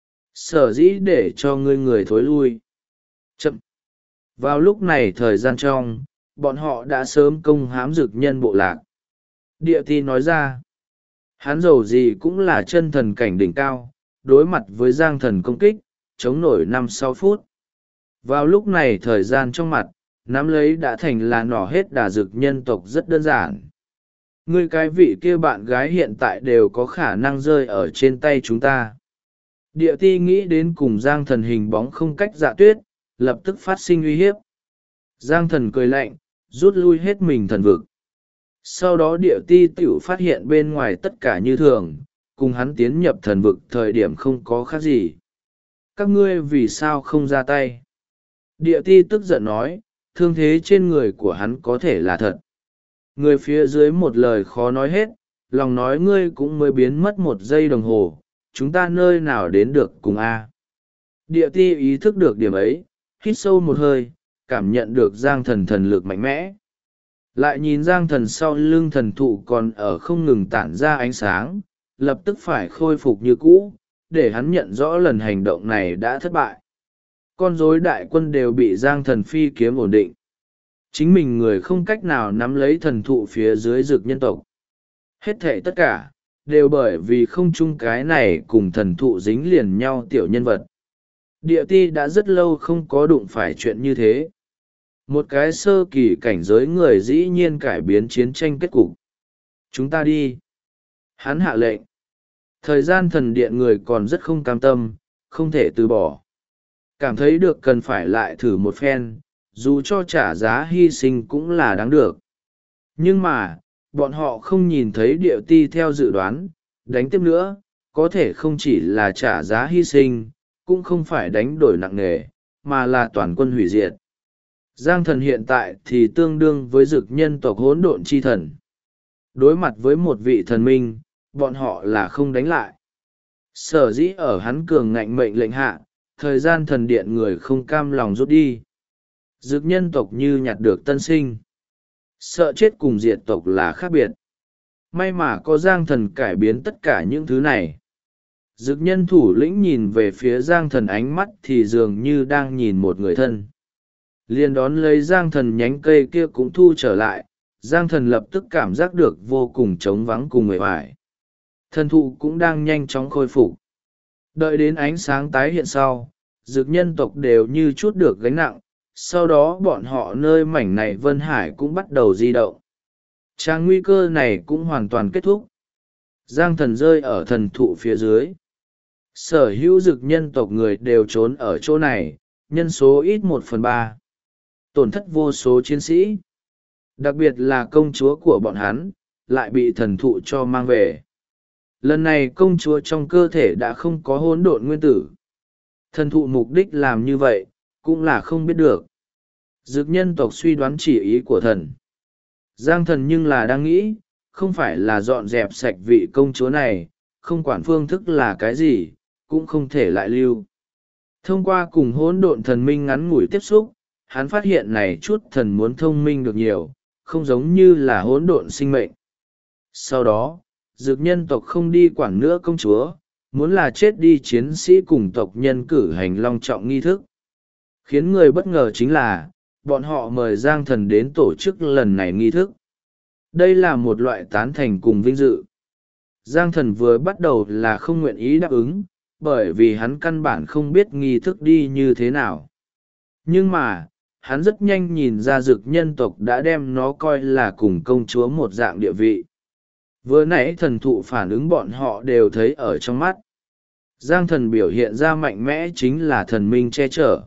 Sở dĩ để cho ngươi người thối lui. Chậm. Vào lúc này thời gian trong, bọn họ đã sớm công hãm dực nhân bộ lạc. Địa ti nói ra. Hắn dầu gì cũng là chân thần cảnh đỉnh cao, đối mặt với giang thần công kích, chống nổi 5-6 phút. Vào lúc này thời gian trong mặt, nắm lấy đã thành là nỏ hết đà dực nhân tộc rất đơn giản. Ngươi cái vị kia bạn gái hiện tại đều có khả năng rơi ở trên tay chúng ta. Địa ti nghĩ đến cùng giang thần hình bóng không cách dạ tuyết, lập tức phát sinh uy hiếp. Giang thần cười lạnh, rút lui hết mình thần vực. Sau đó địa ti tiểu phát hiện bên ngoài tất cả như thường, cùng hắn tiến nhập thần vực thời điểm không có khác gì. Các ngươi vì sao không ra tay? Địa ti tức giận nói, thương thế trên người của hắn có thể là thật. Người phía dưới một lời khó nói hết, lòng nói ngươi cũng mới biến mất 1 giây đồng hồ, chúng ta nơi nào đến được cùng a? Địa ti ý thức được điểm ấy, hít sâu một hơi, cảm nhận được giang thần thần lực mạnh mẽ. Lại nhìn giang thần sau lưng thần thụ còn ở không ngừng tản ra ánh sáng, lập tức phải khôi phục như cũ, để hắn nhận rõ lần hành động này đã thất bại. Con rối đại quân đều bị giang thần phi kiếm ổn định. Chính mình người không cách nào nắm lấy thần thụ phía dưới dực nhân tộc. Hết thảy tất cả, đều bởi vì không chung cái này cùng thần thụ dính liền nhau tiểu nhân vật. Địa ti đã rất lâu không có đụng phải chuyện như thế. Một cái sơ kỳ cảnh giới người dĩ nhiên cải biến chiến tranh kết cục. Chúng ta đi. Hắn hạ lệnh. Thời gian thần điện người còn rất không cam tâm, không thể từ bỏ. Cảm thấy được cần phải lại thử một phen, dù cho trả giá hy sinh cũng là đáng được. Nhưng mà, bọn họ không nhìn thấy địa ti theo dự đoán, đánh tiếp nữa có thể không chỉ là trả giá hy sinh, cũng không phải đánh đổi nặng nề, mà là toàn quân hủy diệt. Giang thần hiện tại thì tương đương với dực nhân tộc hỗn độn chi thần. Đối mặt với một vị thần minh, bọn họ là không đánh lại. Sở dĩ ở hắn cường ngạnh mệnh lệnh hạ, thời gian thần điện người không cam lòng rút đi. Dực nhân tộc như nhặt được tân sinh. Sợ chết cùng diệt tộc là khác biệt. May mà có Giang thần cải biến tất cả những thứ này. Dực nhân thủ lĩnh nhìn về phía Giang thần, ánh mắt thì dường như đang nhìn một người thân. Liền đón lấy Giang thần, nhánh cây kia cũng thu trở lại. Giang thần lập tức cảm giác được vô cùng trống vắng cùng uể oải. Thần thụ cũng đang nhanh chóng khôi phục. Đợi đến ánh sáng tái hiện sau, dực nhân tộc đều như chút được gánh nặng. Sau đó bọn họ nơi mảnh này Vân Hải cũng bắt đầu di động. Trang nguy cơ này cũng hoàn toàn kết thúc. Giang thần rơi ở thần thụ phía dưới. Sở hữu dực nhân tộc người đều trốn ở chỗ này, nhân số ít 1/3. Tổn thất vô số chiến sĩ. Đặc biệt là công chúa của bọn hắn, lại bị thần thụ cho mang về. Lần này công chúa trong cơ thể đã không có hỗn độn nguyên tử. Thần thụ mục đích làm như vậy, cũng là không biết được. Dực nhân tộc suy đoán chỉ ý của thần. Giang thần nhưng là đang nghĩ, không phải là dọn dẹp sạch vị công chúa này, không quản phương thức là cái gì, cũng không thể lại lưu. Thông qua cùng hỗn độn thần minh ngắn ngủi tiếp xúc, hắn phát hiện này chút thần muốn thông minh được nhiều, không giống như là hỗn độn sinh mệnh. Sau đó, dực nhân tộc không đi quản nữa công chúa, muốn là chết đi chiến sĩ cùng tộc nhân cử hành long trọng nghi thức. Khiến người bất ngờ chính là, bọn họ mời Giang thần đến tổ chức lần này nghi thức. Đây là một loại tán thành cùng vinh dự. Giang thần vừa bắt đầu là không nguyện ý đáp ứng, bởi vì hắn căn bản không biết nghi thức đi như thế nào. Nhưng mà, hắn rất nhanh nhìn ra dực nhân tộc đã đem nó coi là cùng công chúa một dạng địa vị. Vừa nãy thần thụ phản ứng bọn họ đều thấy ở trong mắt. Giang thần biểu hiện ra mạnh mẽ chính là thần minh che chở.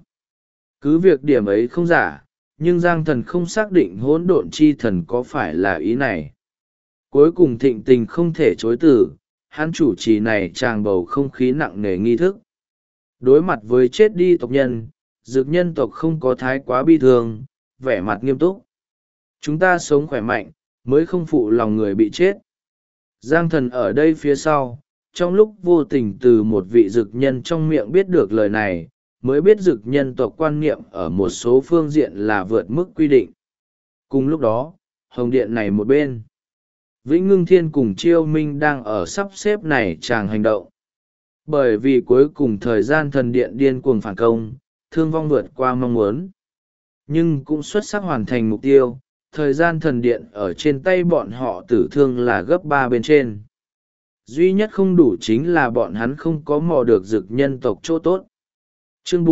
Cứ việc điểm ấy không giả, nhưng Giang thần không xác định hỗn độn chi thần có phải là ý này. Cuối cùng thịnh tình không thể chối từ, hắn chủ trì này tràn bầu không khí nặng nề nghi thức. Đối mặt với chết đi tộc nhân, dực nhân tộc không có thái quá bi thương, vẻ mặt nghiêm túc. Chúng ta sống khỏe mạnh, mới không phụ lòng người bị chết. Giang thần ở đây phía sau, trong lúc vô tình từ một vị dực nhân trong miệng biết được lời này, mới biết dực nhân tộc quan niệm ở một số phương diện là vượt mức quy định. Cùng lúc đó, hồng điện này một bên, Vĩnh Ngưng Thiên cùng Chiêu Minh đang ở sắp xếp này chàng hành động. Bởi vì cuối cùng thời gian thần điện điên cuồng phản công, thương vong vượt qua mong muốn. Nhưng cũng xuất sắc hoàn thành mục tiêu, thời gian thần điện ở trên tay bọn họ tử thương là gấp 3 bên trên. Duy nhất không đủ chính là bọn hắn không có mò được dực nhân tộc chỗ tốt. Chương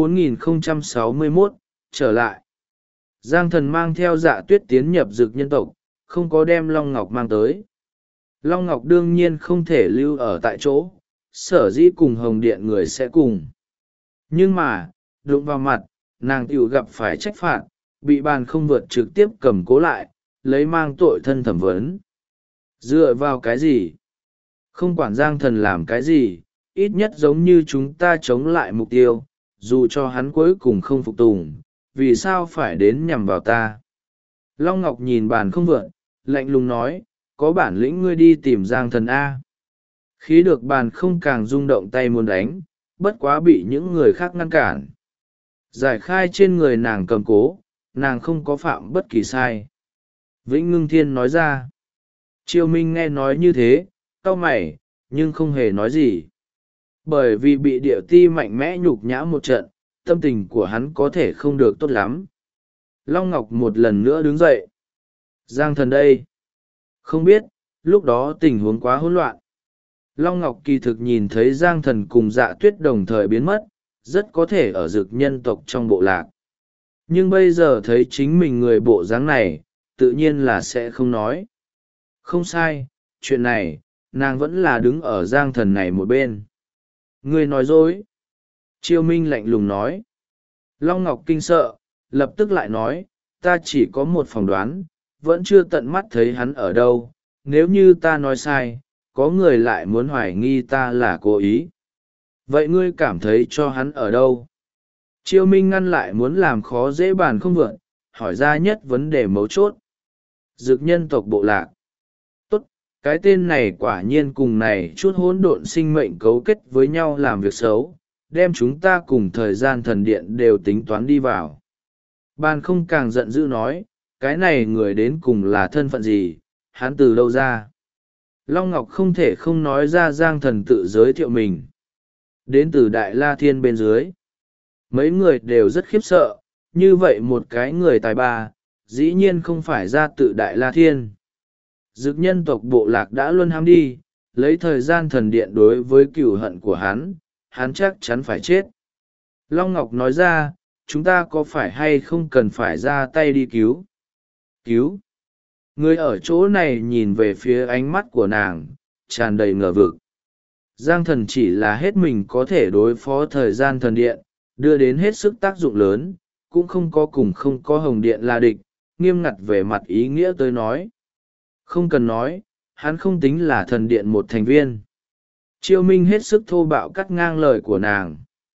4061, trở lại. Giang thần mang theo Dạ Tuyết tiến nhập dực nhân tộc, không có đem Long Ngọc mang tới. Long Ngọc đương nhiên không thể lưu ở tại chỗ, sở dĩ cùng Hồng Điện người sẽ cùng. Nhưng mà, đụng vào mặt, nàng tiểu gặp phải trách phạt, bị bàn không vượt trực tiếp cầm cố lại, lấy mang tội thân thẩm vấn. Dựa vào cái gì? Không quản Giang thần làm cái gì, ít nhất giống như chúng ta chống lại mục tiêu, dù cho hắn cuối cùng không phục tùng, vì sao phải đến nhằm vào ta? Long Ngọc nhìn bàn không vượt, lạnh lùng nói, có bản lĩnh ngươi đi tìm Giang thần A. Khí được bàn không càng rung động tay muốn đánh, bất quá bị những người khác ngăn cản. Giải khai trên người nàng cầm cố, nàng không có phạm bất kỳ sai. Vĩnh Ngưng Thiên nói ra. Chiêu Minh nghe nói như thế, cau mày, nhưng không hề nói gì. Bởi vì bị địa ti mạnh mẽ nhục nhã một trận, tâm tình của hắn có thể không được tốt lắm. Long Ngọc một lần nữa đứng dậy. Giang thần đây. Không biết, lúc đó tình huống quá hỗn loạn. Long Ngọc kỳ thực nhìn thấy Giang thần cùng Dạ Tuyết đồng thời biến mất, rất có thể ở dực nhân tộc trong bộ lạc. Nhưng bây giờ thấy chính mình người bộ dáng này, tự nhiên là sẽ không nói. Không sai, chuyện này, nàng vẫn là đứng ở Giang thần này một bên. Ngươi nói dối. Chiêu Minh lạnh lùng nói. Long Ngọc kinh sợ, lập tức lại nói, ta chỉ có một phỏng đoán, vẫn chưa tận mắt thấy hắn ở đâu, nếu như ta nói sai, có người lại muốn hoài nghi ta là cố ý. Vậy ngươi cảm thấy cho hắn ở đâu? Chiêu Minh ngăn lại muốn làm khó dễ bàn không vượn, hỏi ra nhất vấn đề mấu chốt. Dực nhân tộc bộ lạc. Tốt, cái tên này quả nhiên cùng này chút hỗn độn sinh mệnh cấu kết với nhau làm việc xấu, đem chúng ta cùng thời gian thần điện đều tính toán đi vào. Bàn không càng giận dữ nói, cái này người đến cùng là thân phận gì, hắn từ đâu ra? Long Ngọc không thể không nói ra Giang Thần tự giới thiệu mình. Đến từ Đại La Thiên bên dưới. Mấy người đều rất khiếp sợ, như vậy một cái người tài ba, dĩ nhiên không phải ra tự Đại La Thiên. Dực nhân tộc bộ lạc đã luôn ham đi, lấy thời gian thần điện đối với cừu hận của hắn chắc chắn phải chết. Long Ngọc nói ra, chúng ta có phải hay không cần phải ra tay đi cứu? Cứu? Người ở chỗ này nhìn về phía ánh mắt của nàng, tràn đầy ngờ vực. Giang Thần chỉ là hết mình có thể đối phó thời gian thần điện, đưa đến hết sức tác dụng lớn, cũng không có cùng không có hồng điện là địch, nghiêm ngặt về mặt ý nghĩa tới nói. Không cần nói, hắn không tính là thần điện một thành viên. Chiêu Minh hết sức thô bạo cắt ngang lời của nàng.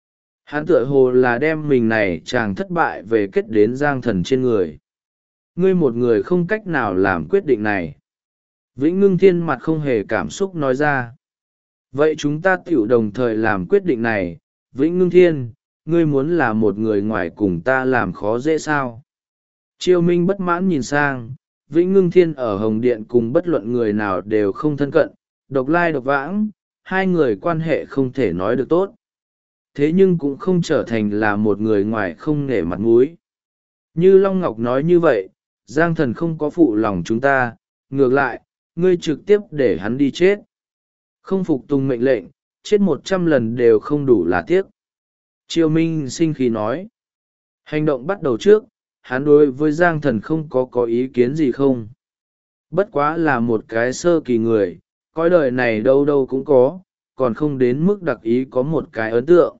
Hắn tựa hồ là đem mình này chàng thất bại về kết đến Giang Thần trên người. Ngươi một người không cách nào làm quyết định này. Vĩnh Ngưng Thiên mặt không hề cảm xúc nói ra. Vậy chúng ta tiểu đồng thời làm quyết định này. Vĩnh Ngưng Thiên, ngươi muốn là một người ngoài cùng ta làm khó dễ sao? Chiêu Minh bất mãn nhìn sang, Vĩnh Ngưng Thiên ở Hồng Điện cùng bất luận người nào đều không thân cận, độc lai độc vãng, hai người quan hệ không thể nói được tốt. Thế nhưng cũng không trở thành là một người ngoài không nể mặt mũi. Như Long Ngọc nói như vậy, Giang Thần không có phụ lòng chúng ta, ngược lại, ngươi trực tiếp để hắn đi chết. Không phục tùng mệnh lệnh, chết 100 lần đều không đủ là tiếc. Triều Minh sinh khí nói. Hành động bắt đầu trước, hắn đối với Giang Thần không có ý kiến gì không. Bất quá là một cái sơ kỳ người, cõi đời này đâu đâu cũng có, còn không đến mức đặc ý có một cái ấn tượng.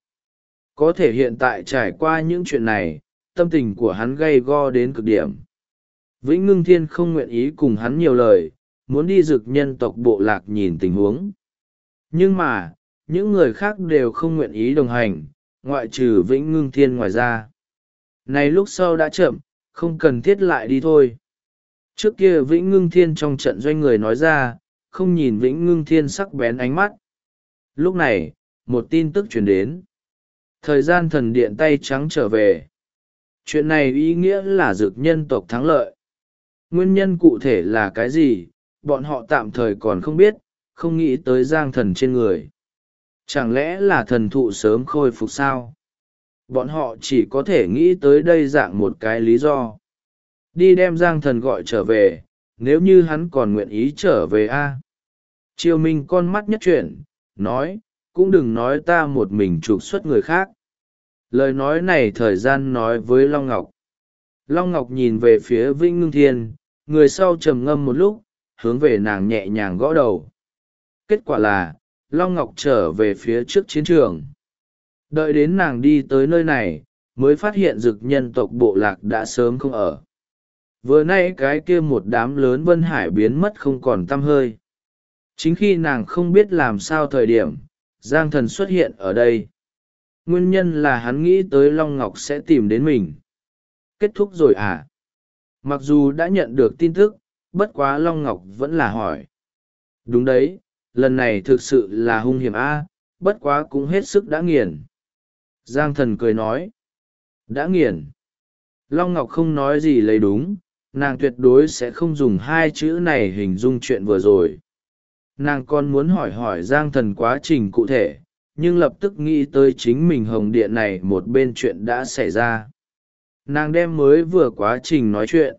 Có thể hiện tại trải qua những chuyện này, tâm tình của hắn gay go đến cực điểm. Vĩnh Ngưng Thiên không nguyện ý cùng hắn nhiều lời, muốn đi Dực nhân tộc bộ lạc nhìn tình huống. Nhưng mà, những người khác đều không nguyện ý đồng hành, ngoại trừ Vĩnh Ngưng Thiên ngoài ra. Này lúc sau đã chậm, không cần thiết lại đi thôi. Trước kia Vĩnh Ngưng Thiên trong trận doanh người nói ra, không nhìn Vĩnh Ngưng Thiên sắc bén ánh mắt. Lúc này, một tin tức truyền đến. Thời gian thần điện tay trắng trở về. Chuyện này ý nghĩa là Dực nhân tộc thắng lợi. Nguyên nhân cụ thể là cái gì, bọn họ tạm thời còn không biết, không nghĩ tới Giang Thần trên người. Chẳng lẽ là thần thụ sớm khôi phục sao? Bọn họ chỉ có thể nghĩ tới đây dạng một cái lý do. Đi đem Giang Thần gọi trở về, nếu như hắn còn nguyện ý trở về a. Triều Minh con mắt nhất chuyển, nói, cũng đừng nói ta một mình trục xuất người khác. Lời nói này thời gian nói với Long Ngọc. Long Ngọc nhìn về phía Vĩnh Ngưng Thiên, người sau trầm ngâm một lúc, hướng về nàng nhẹ nhàng gõ đầu. Kết quả là, Long Ngọc trở về phía trước chiến trường. Đợi đến nàng đi tới nơi này, mới phát hiện Dực nhân tộc bộ lạc đã sớm không ở. Vừa nay cái kia một đám lớn Vân Hải biến mất không còn tăm hơi. Chính khi nàng không biết làm sao thời điểm, Giang Thần xuất hiện ở đây. Nguyên nhân là hắn nghĩ tới Long Ngọc sẽ tìm đến mình. Kết thúc rồi à? Mặc dù đã nhận được tin tức, bất quá Long Ngọc vẫn là hỏi. Đúng đấy, lần này thực sự là hung hiểm a, bất quá cũng hết sức đã nghiền. Giang Thần cười nói. Đã nghiền. Long Ngọc không nói gì lấy đúng, nàng tuyệt đối sẽ không dùng hai chữ này hình dung chuyện vừa rồi. Nàng còn muốn hỏi hỏi Giang Thần quá trình cụ thể, nhưng lập tức nghĩ tới chính mình Hồng Điện này một bên chuyện đã xảy ra. Nàng đem mới vừa quá trình nói chuyện.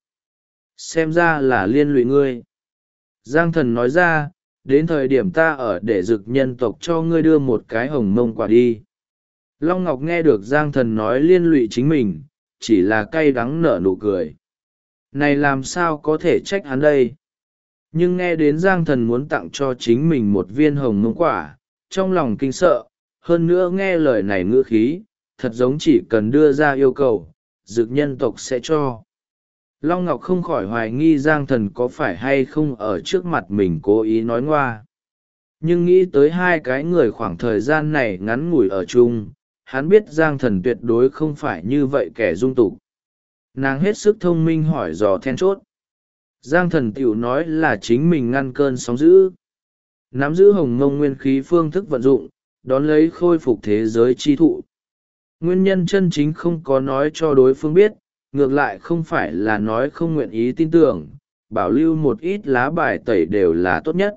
Xem ra là liên lụy ngươi. Giang Thần nói ra, đến thời điểm ta ở để Dực nhân tộc cho ngươi đưa một cái hồng mông quả đi. Long Ngọc nghe được Giang Thần nói liên lụy chính mình, chỉ là cay đắng nở nụ cười. Này làm sao có thể trách hắn đây? Nhưng nghe đến Giang Thần muốn tặng cho chính mình một viên hồng mông quả, trong lòng kinh sợ, hơn nữa nghe lời này ngữ khí, thật giống chỉ cần đưa ra yêu cầu, Dực nhân tộc sẽ cho. Long Ngọc không khỏi hoài nghi Giang Thần có phải hay không ở trước mặt mình cố ý nói ngoa. Nhưng nghĩ tới hai cái người khoảng thời gian này ngắn ngủi ở chung, hắn biết Giang Thần tuyệt đối không phải như vậy kẻ dung tục. Nàng hết sức thông minh hỏi dò then chốt. Giang Thần tiểu nói là chính mình ngăn cơn sóng dữ, nắm giữ hồng mông nguyên khí phương thức vận dụng, đón lấy khôi phục thế giới chi thụ. Nguyên nhân chân chính không có nói cho đối phương biết, ngược lại không phải là nói không nguyện ý tin tưởng, bảo lưu một ít lá bài tẩy đều là tốt nhất.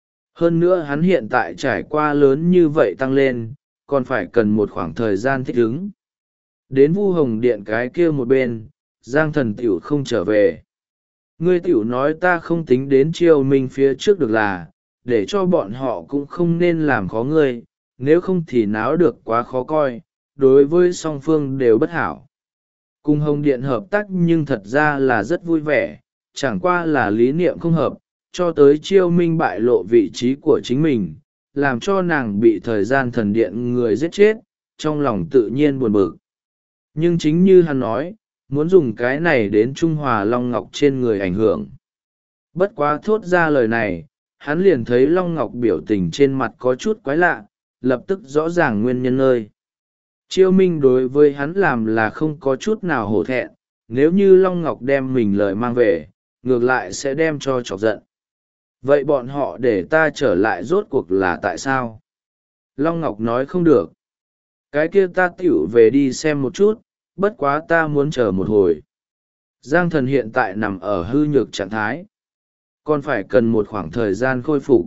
Hơn nữa hắn hiện tại trải qua lớn như vậy tăng lên, còn phải cần một khoảng thời gian thích ứng. Đến Vu Hồng Điện cái kia một bên, Giang Thần tiểu không trở về. Ngươi tiểu nói ta không tính đến Chiêu Minh phía trước được là, để cho bọn họ cũng không nên làm khó ngươi, nếu không thì náo được quá khó coi, đối với song phương đều bất hảo. Cùng Hồng Điện hợp tác nhưng thật ra là rất vui vẻ, chẳng qua là lý niệm không hợp, cho tới Chiêu Minh bại lộ vị trí của chính mình, làm cho nàng bị thời gian thần điện người giết chết, trong lòng tự nhiên buồn bực. Nhưng chính như hắn nói, muốn dùng cái này đến trung hòa Long Ngọc trên người ảnh hưởng. Bất quá thốt ra lời này, hắn liền thấy Long Ngọc biểu tình trên mặt có chút quái lạ, lập tức rõ ràng nguyên nhân nơi. Chiêu Minh đối với hắn làm là không có chút nào hổ thẹn, nếu như Long Ngọc đem mình lời mang về, ngược lại sẽ đem cho chọc giận. Vậy bọn họ để ta trở lại rốt cuộc là tại sao? Long Ngọc nói không được. Cái kia ta tiểu về đi xem một chút, bất quá ta muốn chờ một hồi. Giang Thần hiện tại nằm ở hư nhược trạng thái, còn phải cần một khoảng thời gian khôi phục.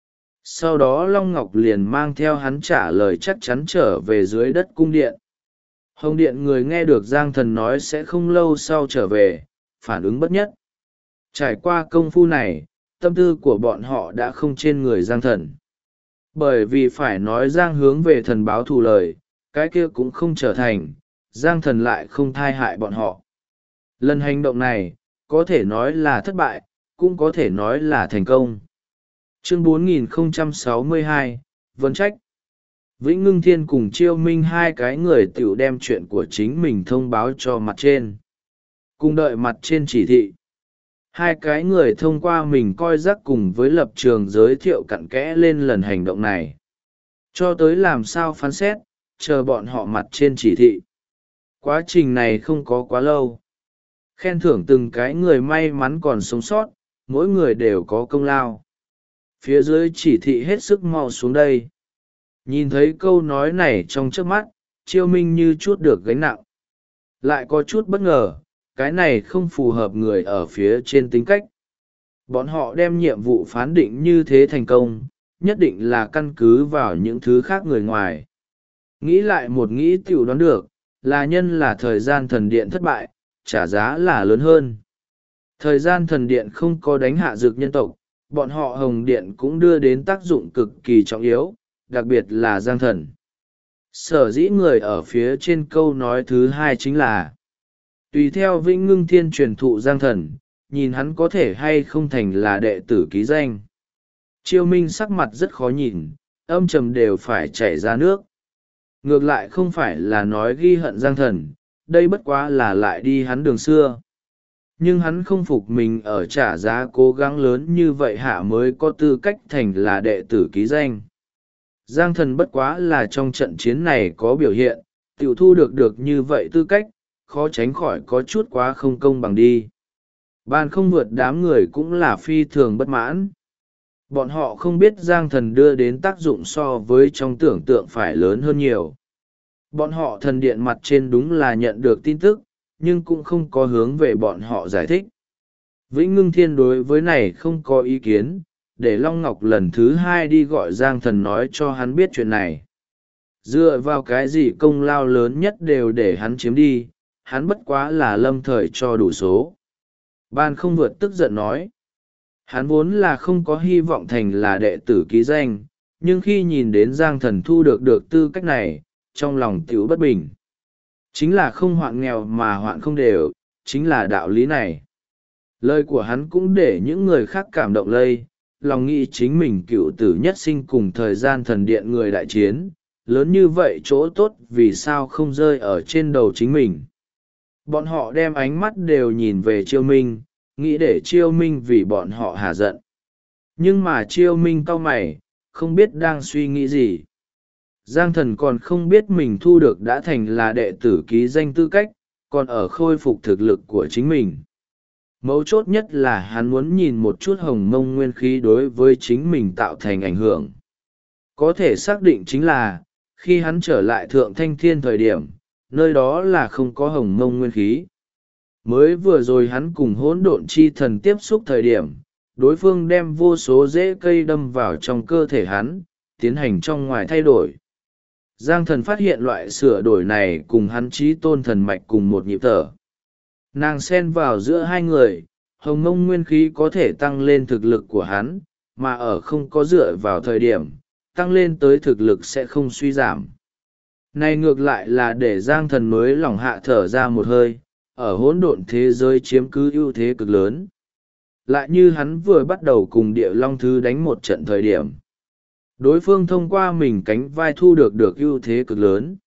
Sau đó Long Ngọc liền mang theo hắn trả lời chắc chắn trở về dưới đất cung điện. Hồng Điện người nghe được Giang Thần nói sẽ không lâu sau trở về, phản ứng bất nhất. Trải qua công phu này, tâm tư của bọn họ đã không trên người Giang Thần. Bởi vì phải nói Giang hướng về thần báo thù lời, cái kia cũng không trở thành, Giang Thần lại không thai hại bọn họ. Lần hành động này, có thể nói là thất bại, cũng có thể nói là thành công. Chương 4062, Vấn trách. Vĩnh Ngưng Thiên cùng Chiêu Minh hai cái người tiểu đem chuyện của chính mình thông báo cho mặt trên. Cùng đợi mặt trên chỉ thị. Hai cái người thông qua mình coi rắc cùng với lập trường giới thiệu cặn kẽ lên lần hành động này. Cho tới làm sao phán xét, chờ bọn họ mặt trên chỉ thị. Quá trình này không có quá lâu. Khen thưởng từng cái người may mắn còn sống sót, mỗi người đều có công lao. Phía dưới chỉ thị hết sức mau xuống đây. Nhìn thấy câu nói này trong trước mắt, Chiêu Minh như chút được gánh nặng. Lại có chút bất ngờ, cái này không phù hợp người ở phía trên tính cách. Bọn họ đem nhiệm vụ phán định như thế thành công, nhất định là căn cứ vào những thứ khác người ngoài. Nghĩ lại một nghĩ tiểu đoán được, là nhân là thời gian thần điện thất bại, trả giá là lớn hơn. Thời gian thần điện không có đánh hạ dược nhân tộc, bọn họ Hồng Điện cũng đưa đến tác dụng cực kỳ trọng yếu, đặc biệt là Giang Thần. Sở dĩ người ở phía trên câu nói thứ hai chính là tùy theo Vĩnh Ngưng Thiên truyền thụ Giang Thần, nhìn hắn có thể hay không thành là đệ tử ký danh. Chiêu Minh sắc mặt rất khó nhìn, âm trầm đều phải chảy ra nước. Ngược lại không phải là nói ghi hận Giang Thần, đây bất quá là lại đi hắn đường xưa. Nhưng hắn không phục mình ở trả giá cố gắng lớn như vậy hạ mới có tư cách thành là đệ tử ký danh. Giang Thần bất quá là trong trận chiến này có biểu hiện, tiểu thu được như vậy tư cách, khó tránh khỏi có chút quá không công bằng đi. Ban không vượt đám người cũng là phi thường bất mãn. Bọn họ không biết Giang Thần đưa đến tác dụng so với trong tưởng tượng phải lớn hơn nhiều. Bọn họ thần điện mặt trên đúng là nhận được tin tức, nhưng cũng không có hướng về bọn họ giải thích. Vĩnh Ngưng Thiên đối với này không có ý kiến, để Long Ngọc lần thứ hai đi gọi Giang Thần nói cho hắn biết chuyện này. Dựa vào cái gì công lao lớn nhất đều để hắn chiếm đi, hắn bất quá là lâm thời cho đủ số. Ban không vượt tức giận nói. Hắn vốn là không có hy vọng thành là đệ tử ký danh, nhưng khi nhìn đến Giang Thần thu được tư cách này, trong lòng tiểu bất bình. Chính là không hoạn nghèo mà hoạn không đều, chính là đạo lý này. Lời của hắn cũng để những người khác cảm động lây, lòng nghĩ chính mình cựu tử nhất sinh cùng thời gian thần điện người đại chiến, lớn như vậy chỗ tốt vì sao không rơi ở trên đầu chính mình. Bọn họ đem ánh mắt đều nhìn về Chiêu Minh, nghĩ để Chiêu Minh vì bọn họ hà giận. Nhưng mà Chiêu Minh cau mày, không biết đang suy nghĩ gì. Giang thần còn không biết mình thu được đã thành là đệ tử ký danh tư cách, còn ở khôi phục thực lực của chính mình. Mấu chốt nhất là hắn muốn nhìn một chút hồng mông nguyên khí đối với chính mình tạo thành ảnh hưởng. Có thể xác định chính là, khi hắn trở lại thượng thanh thiên thời điểm, nơi đó là không có hồng mông nguyên khí. Mới vừa rồi hắn cùng hỗn độn chi thần tiếp xúc thời điểm, đối phương đem vô số rễ cây đâm vào trong cơ thể hắn, tiến hành trong ngoài thay đổi. Giang thần phát hiện loại sửa đổi này cùng hắn chí tôn thần mạch cùng một nhịp thở. Nàng xen vào giữa hai người, hồng mông nguyên khí có thể tăng lên thực lực của hắn, mà ở không có dựa vào thời điểm, tăng lên tới thực lực sẽ không suy giảm. Này ngược lại là để Giang thần mới lòng hạ thở ra một hơi, ở hỗn độn thế giới chiếm cứ ưu thế cực lớn. Lại như hắn vừa bắt đầu cùng địa long thứ đánh một trận thời điểm. Đối phương thông qua mình cánh vai thu được ưu thế cực lớn.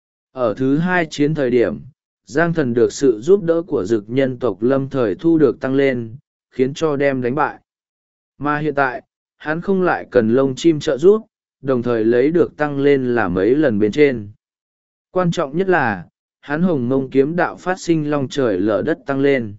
Ở thứ hai chiến thời điểm, Giang thần được sự giúp đỡ của dực nhân tộc lâm thời thu được tăng lên, khiến cho đem đánh bại. Mà hiện tại, hắn không lại cần lông chim trợ giúp, đồng thời lấy được tăng lên là mấy lần bên trên. Quan trọng nhất là, hắn hồng mông kiếm đạo phát sinh long trời lở đất tăng lên.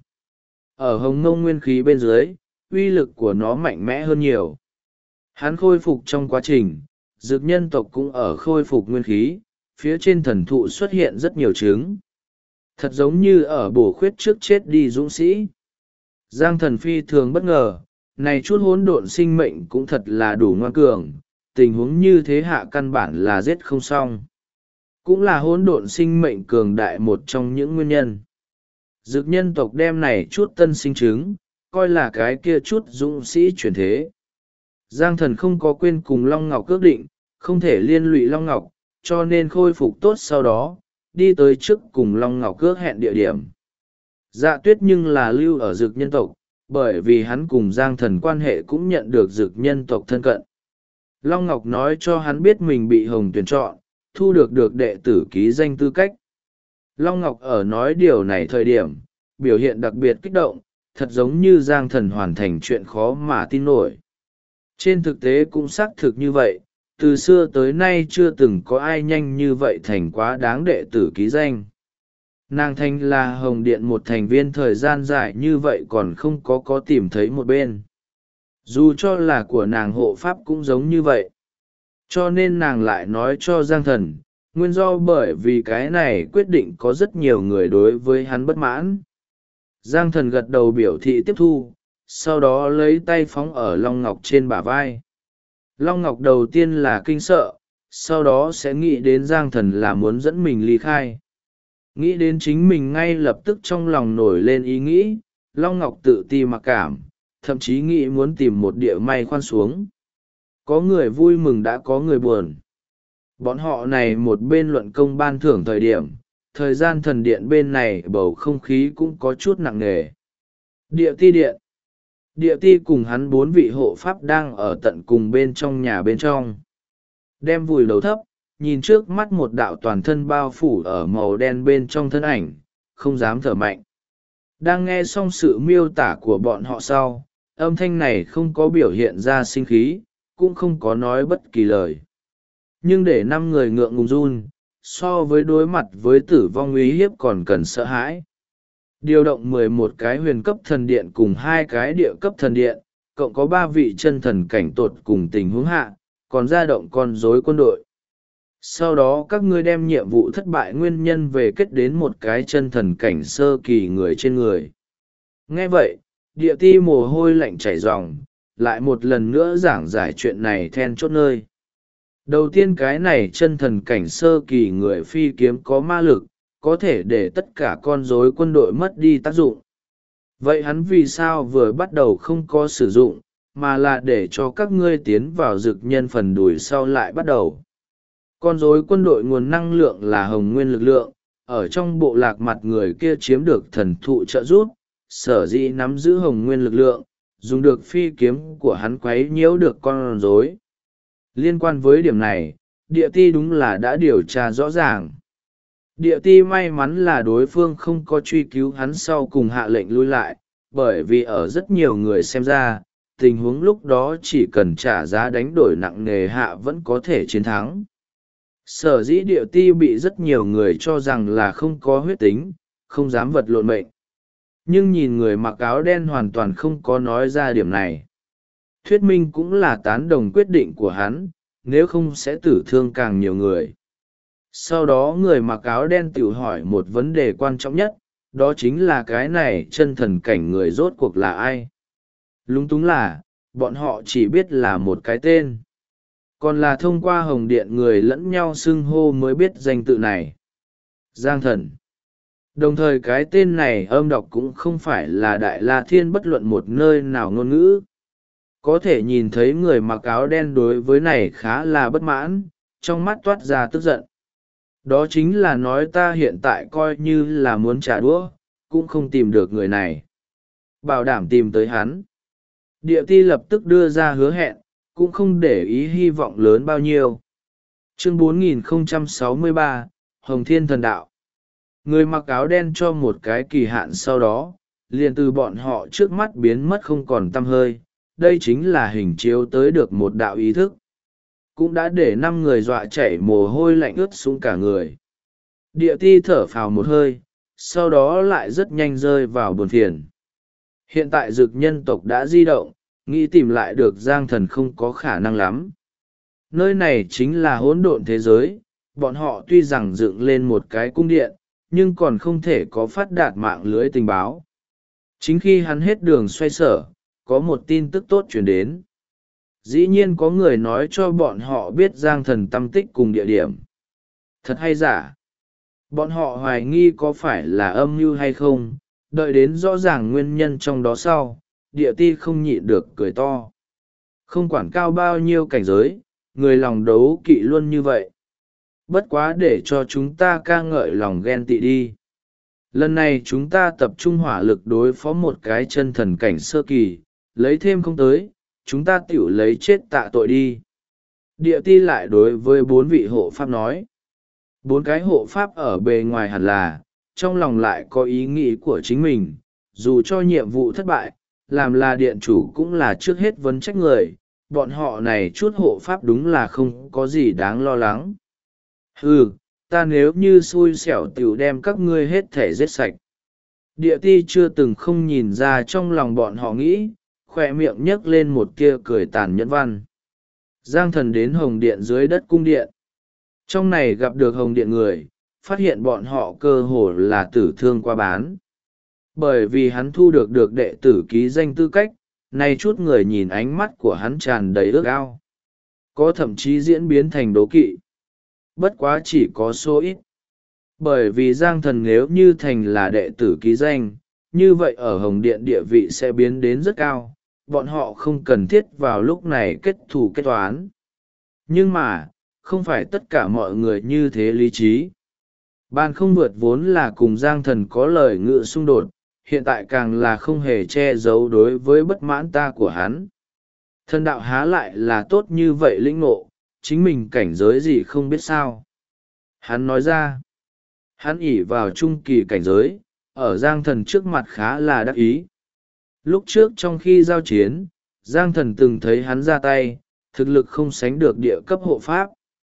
Ở hồng mông nguyên khí bên dưới, uy lực của nó mạnh mẽ hơn nhiều. Hắn khôi phục trong quá trình, dực nhân tộc cũng ở khôi phục nguyên khí, phía trên thần thụ xuất hiện rất nhiều trứng. Thật giống như ở bổ khuyết trước chết đi dũng sĩ. Giang thần phi thường bất ngờ, này chút hỗn độn sinh mệnh cũng thật là đủ ngoan cường, tình huống như thế hạ căn bản là giết không xong. Cũng là hỗn độn sinh mệnh cường đại một trong những nguyên nhân. Dực nhân tộc đem này chút tân sinh trứng, coi là cái kia chút dũng sĩ chuyển thế. Giang thần không có quên cùng Long Ngọc ước định, không thể liên lụy Long Ngọc, cho nên khôi phục tốt sau đó, đi tới trước cùng Long Ngọc ước hẹn địa điểm. Dạ tuyết nhưng là lưu ở dực nhân tộc, bởi vì hắn cùng Giang thần quan hệ cũng nhận được dực nhân tộc thân cận. Long Ngọc nói cho hắn biết mình bị Hồng tuyển chọn, thu được đệ tử ký danh tư cách. Long Ngọc ở nói điều này thời điểm, biểu hiện đặc biệt kích động, thật giống như Giang thần hoàn thành chuyện khó mà tin nổi. Trên thực tế cũng xác thực như vậy, từ xưa tới nay chưa từng có ai nhanh như vậy thành quá đáng đệ tử ký danh. Nàng thanh là Hồng Điện một thành viên thời gian dài như vậy còn không có tìm thấy một bên. Dù cho là của nàng hộ pháp cũng giống như vậy. Cho nên nàng lại nói cho Giang thần, nguyên do bởi vì cái này quyết định có rất nhiều người đối với hắn bất mãn. Giang thần gật đầu biểu thị tiếp thu, sau đó lấy tay phóng ở Long Ngọc trên bả vai. Long Ngọc đầu tiên là kinh sợ, sau đó sẽ nghĩ đến Giang thần là muốn dẫn mình ly khai. Nghĩ đến chính mình ngay lập tức trong lòng nổi lên ý nghĩ, Long Ngọc tự ti mặc cảm, thậm chí nghĩ muốn tìm một địa may khoan xuống. Có người vui mừng đã có người buồn. Bọn họ này một bên luận công ban thưởng thời điểm, thời gian thần điện bên này bầu không khí cũng có chút nặng nề. Địa ti điện. Địa ti cùng hắn 4 vị hộ pháp đang ở tận cùng bên trong nhà bên trong. Đem vùi đầu thấp, nhìn trước mắt một đạo toàn thân bao phủ ở màu đen bên trong thân ảnh, không dám thở mạnh. Đang nghe xong sự miêu tả của bọn họ sau, âm thanh này không có biểu hiện ra sinh khí, cũng không có nói bất kỳ lời. Nhưng để 5 người ngượng ngùng run, so với đối mặt với tử vong uy hiếp còn cần sợ hãi. Điều động 11 cái huyền cấp thần điện cùng 2 cái địa cấp thần điện, cộng có 3 vị chân thần cảnh tột cùng tình huống hạ, còn ra động con rối quân đội. Sau đó các ngươi đem nhiệm vụ thất bại nguyên nhân về kết đến một cái chân thần cảnh sơ kỳ người trên người. Nghe vậy, địa ti mồ hôi lạnh chảy ròng, lại một lần nữa giảng giải chuyện này then chốt nơi. Đầu tiên cái này chân thần cảnh sơ kỳ người phi kiếm có ma lực, có thể để tất cả con rối quân đội mất đi tác dụng. Vậy hắn vì sao vừa bắt đầu không có sử dụng, mà là để cho các ngươi tiến vào dực nhân phần đùi sau lại bắt đầu? Con rối quân đội nguồn năng lượng là hồng nguyên lực lượng, ở trong bộ lạc mặt người kia chiếm được thần thụ trợ giúp, sở dĩ nắm giữ hồng nguyên lực lượng, dùng được phi kiếm của hắn quấy nhiễu được con rối. Liên quan với điểm này, địa ti đúng là đã điều tra rõ ràng. Địa ti may mắn là đối phương không có truy cứu hắn sau cùng hạ lệnh lui lại, bởi vì ở rất nhiều người xem ra, tình huống lúc đó chỉ cần trả giá đánh đổi nặng nề hạ vẫn có thể chiến thắng. Sở dĩ Điệu Ti bị rất nhiều người cho rằng là không có huyết tính, không dám vật lộn mệnh. Nhưng nhìn người mặc áo đen hoàn toàn không có nói ra điểm này. Thuyết minh cũng là tán đồng quyết định của hắn, nếu không sẽ tử thương càng nhiều người. Sau đó người mặc áo đen tự hỏi một vấn đề quan trọng nhất, đó chính là cái này chân thần cảnh người rốt cuộc là ai. Lúng túng là, bọn họ chỉ biết là một cái tên. Còn là thông qua hồng điện người lẫn nhau xưng hô mới biết danh tự này. Giang thần. Đồng thời cái tên này âm đọc cũng không phải là Đại La Thiên bất luận một nơi nào ngôn ngữ. Có thể nhìn thấy người mặc áo đen đối với này khá là bất mãn, trong mắt toát ra tức giận. Đó chính là nói ta hiện tại coi như là muốn trả đũa, cũng không tìm được người này. Bảo đảm tìm tới hắn. Địa ti lập tức đưa ra hứa hẹn, cũng không để ý hy vọng lớn bao nhiêu. Chương 4063, Hồng Thiên Thần Đạo. Người mặc áo đen cho một cái kỳ hạn sau đó, liền từ bọn họ trước mắt biến mất không còn tăm hơi. Đây chính là hình chiếu tới được một đạo ý thức. Cũng đã để 5 người dọa chảy mồ hôi lạnh ướt xuống cả người. Địa ti thở phào một hơi, sau đó lại rất nhanh rơi vào buồn phiền. Hiện tại dực nhân tộc đã di động, nghĩ tìm lại được Giang thần không có khả năng lắm. Nơi này chính là hỗn độn thế giới, bọn họ tuy rằng dựng lên một cái cung điện, nhưng còn không thể có phát đạt mạng lưới tình báo. Chính khi hắn hết đường xoay sở, có một tin tức tốt chuyển đến. Dĩ nhiên có người nói cho bọn họ biết Giang thần tâm tích cùng địa điểm. Thật hay giả? Bọn họ hoài nghi có phải là âm mưu hay không, đợi đến rõ ràng nguyên nhân trong đó sau, địa ti không nhịn được cười to. Không quản cao bao nhiêu cảnh giới, người lòng đấu kỵ luôn như vậy. Bất quá để cho chúng ta ca ngợi lòng ghen tị đi. Lần này chúng ta tập trung hỏa lực đối phó một cái chân thần cảnh sơ kỳ, lấy thêm không tới, chúng ta tiểu lấy chết tạ tội đi. Địa ti lại đối với 4 vị hộ pháp nói. 4 cái hộ pháp ở bề ngoài hẳn là, trong lòng lại có ý nghĩ của chính mình, dù cho nhiệm vụ thất bại, làm là điện chủ cũng là trước hết vấn trách người, bọn họ này chút hộ pháp đúng là không có gì đáng lo lắng. Ta nếu như xui xẻo tiểu đem các ngươi hết thể giết sạch. Địa ti chưa từng không nhìn ra trong lòng bọn họ nghĩ, khoe miệng nhấc lên một tia cười tàn nhẫn văn. Giang thần đến hồng điện dưới đất cung điện. Trong này gặp được hồng điện người, phát hiện bọn họ cơ hồ là tử thương qua bán. Bởi vì hắn thu được đệ tử ký danh tư cách, nay chút người nhìn ánh mắt của hắn tràn đầy ước ao. Có thậm chí diễn biến thành đố kỵ. Bất quá chỉ có số ít. Bởi vì Giang thần nếu như thành là đệ tử ký danh, như vậy ở hồng điện địa vị sẽ biến đến rất cao, bọn họ không cần thiết vào lúc này kết thù kết toán. Nhưng mà, không phải tất cả mọi người như thế lý trí. Ban không vượt vốn là cùng Giang thần có lời ngự xung đột, hiện tại càng là không hề che giấu đối với bất mãn ta của hắn. Thần đạo há lại là tốt như vậy lĩnh ngộ, chính mình cảnh giới gì không biết sao. Hắn nói ra, hắn ỷ vào trung kỳ cảnh giới, ở Giang thần trước mặt khá là đắc ý. Lúc trước trong khi giao chiến, Giang thần từng thấy hắn ra tay, thực lực không sánh được địa cấp hộ pháp.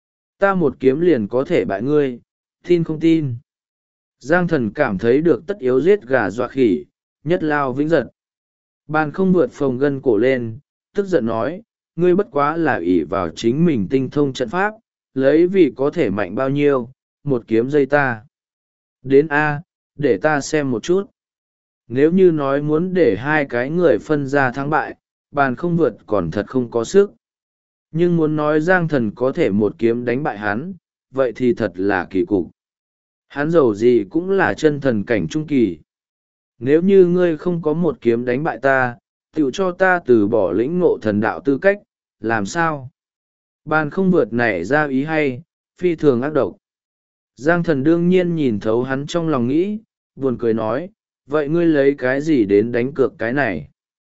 Ta một kiếm liền có thể bại ngươi, tin không tin. Giang thần cảm thấy được tất yếu giết gà dọa khỉ, nhất lao vĩnh giật. Bàn không vượt phồng gân cổ lên, tức giận nói, ngươi bất quá là ỷ vào chính mình tinh thông trận pháp, lấy vì có thể mạnh bao nhiêu, một kiếm dây ta. Đến A, để ta xem một chút. Nếu như nói muốn để 2 cái người phân ra thắng bại, bàn không vượt còn thật không có sức. Nhưng muốn nói Giang thần có thể một kiếm đánh bại hắn, vậy thì thật là kỳ cục. Hắn dầu gì cũng là chân thần cảnh trung kỳ. Nếu như ngươi không có một kiếm đánh bại ta, tựu cho ta từ bỏ lĩnh ngộ thần đạo tư cách, làm sao? Bàn không vượt nảy ra ý hay, phi thường ác độc. Giang thần đương nhiên nhìn thấu hắn trong lòng nghĩ, buồn cười nói, vậy ngươi lấy cái gì đến đánh cược cái này?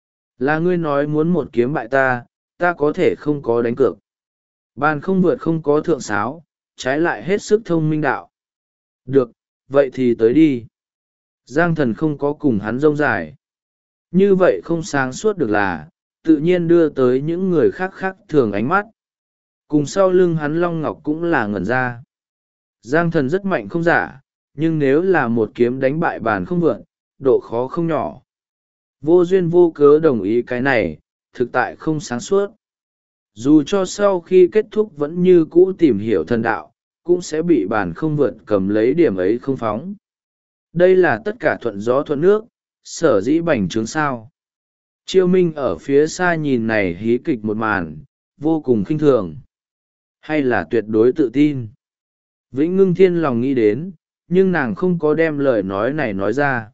Là ngươi nói muốn một kiếm bại ta, ta có thể không có đánh cược. Bàn không vượt không có thượng sáo, trái lại hết sức thông minh đạo. Được, vậy thì tới đi. Giang thần không có cùng hắn rông dài. Như vậy không sáng suốt được là, tự nhiên đưa tới những người khác khác thường ánh mắt. Cùng sau lưng hắn Long Ngọc cũng là ngẩn ra. Giang Thần rất mạnh không giả, nhưng nếu là một kiếm đánh bại Bàn Không Vượt, độ khó không nhỏ. Vô duyên vô cớ đồng ý cái này, thực tại không sáng suốt. Dù cho sau khi kết thúc vẫn như cũ tìm hiểu thần đạo, cũng sẽ bị Bàn Không Vượt cầm lấy điểm ấy không phóng. Đây là tất cả thuận gió thuận nước, sở dĩ bành trướng sao. Chiêu Minh ở phía xa nhìn này hí kịch một màn, vô cùng khinh thường. Hay là tuyệt đối tự tin. Vĩnh Ngưng Thiên lòng nghĩ đến, nhưng nàng không có đem lời nói này nói ra.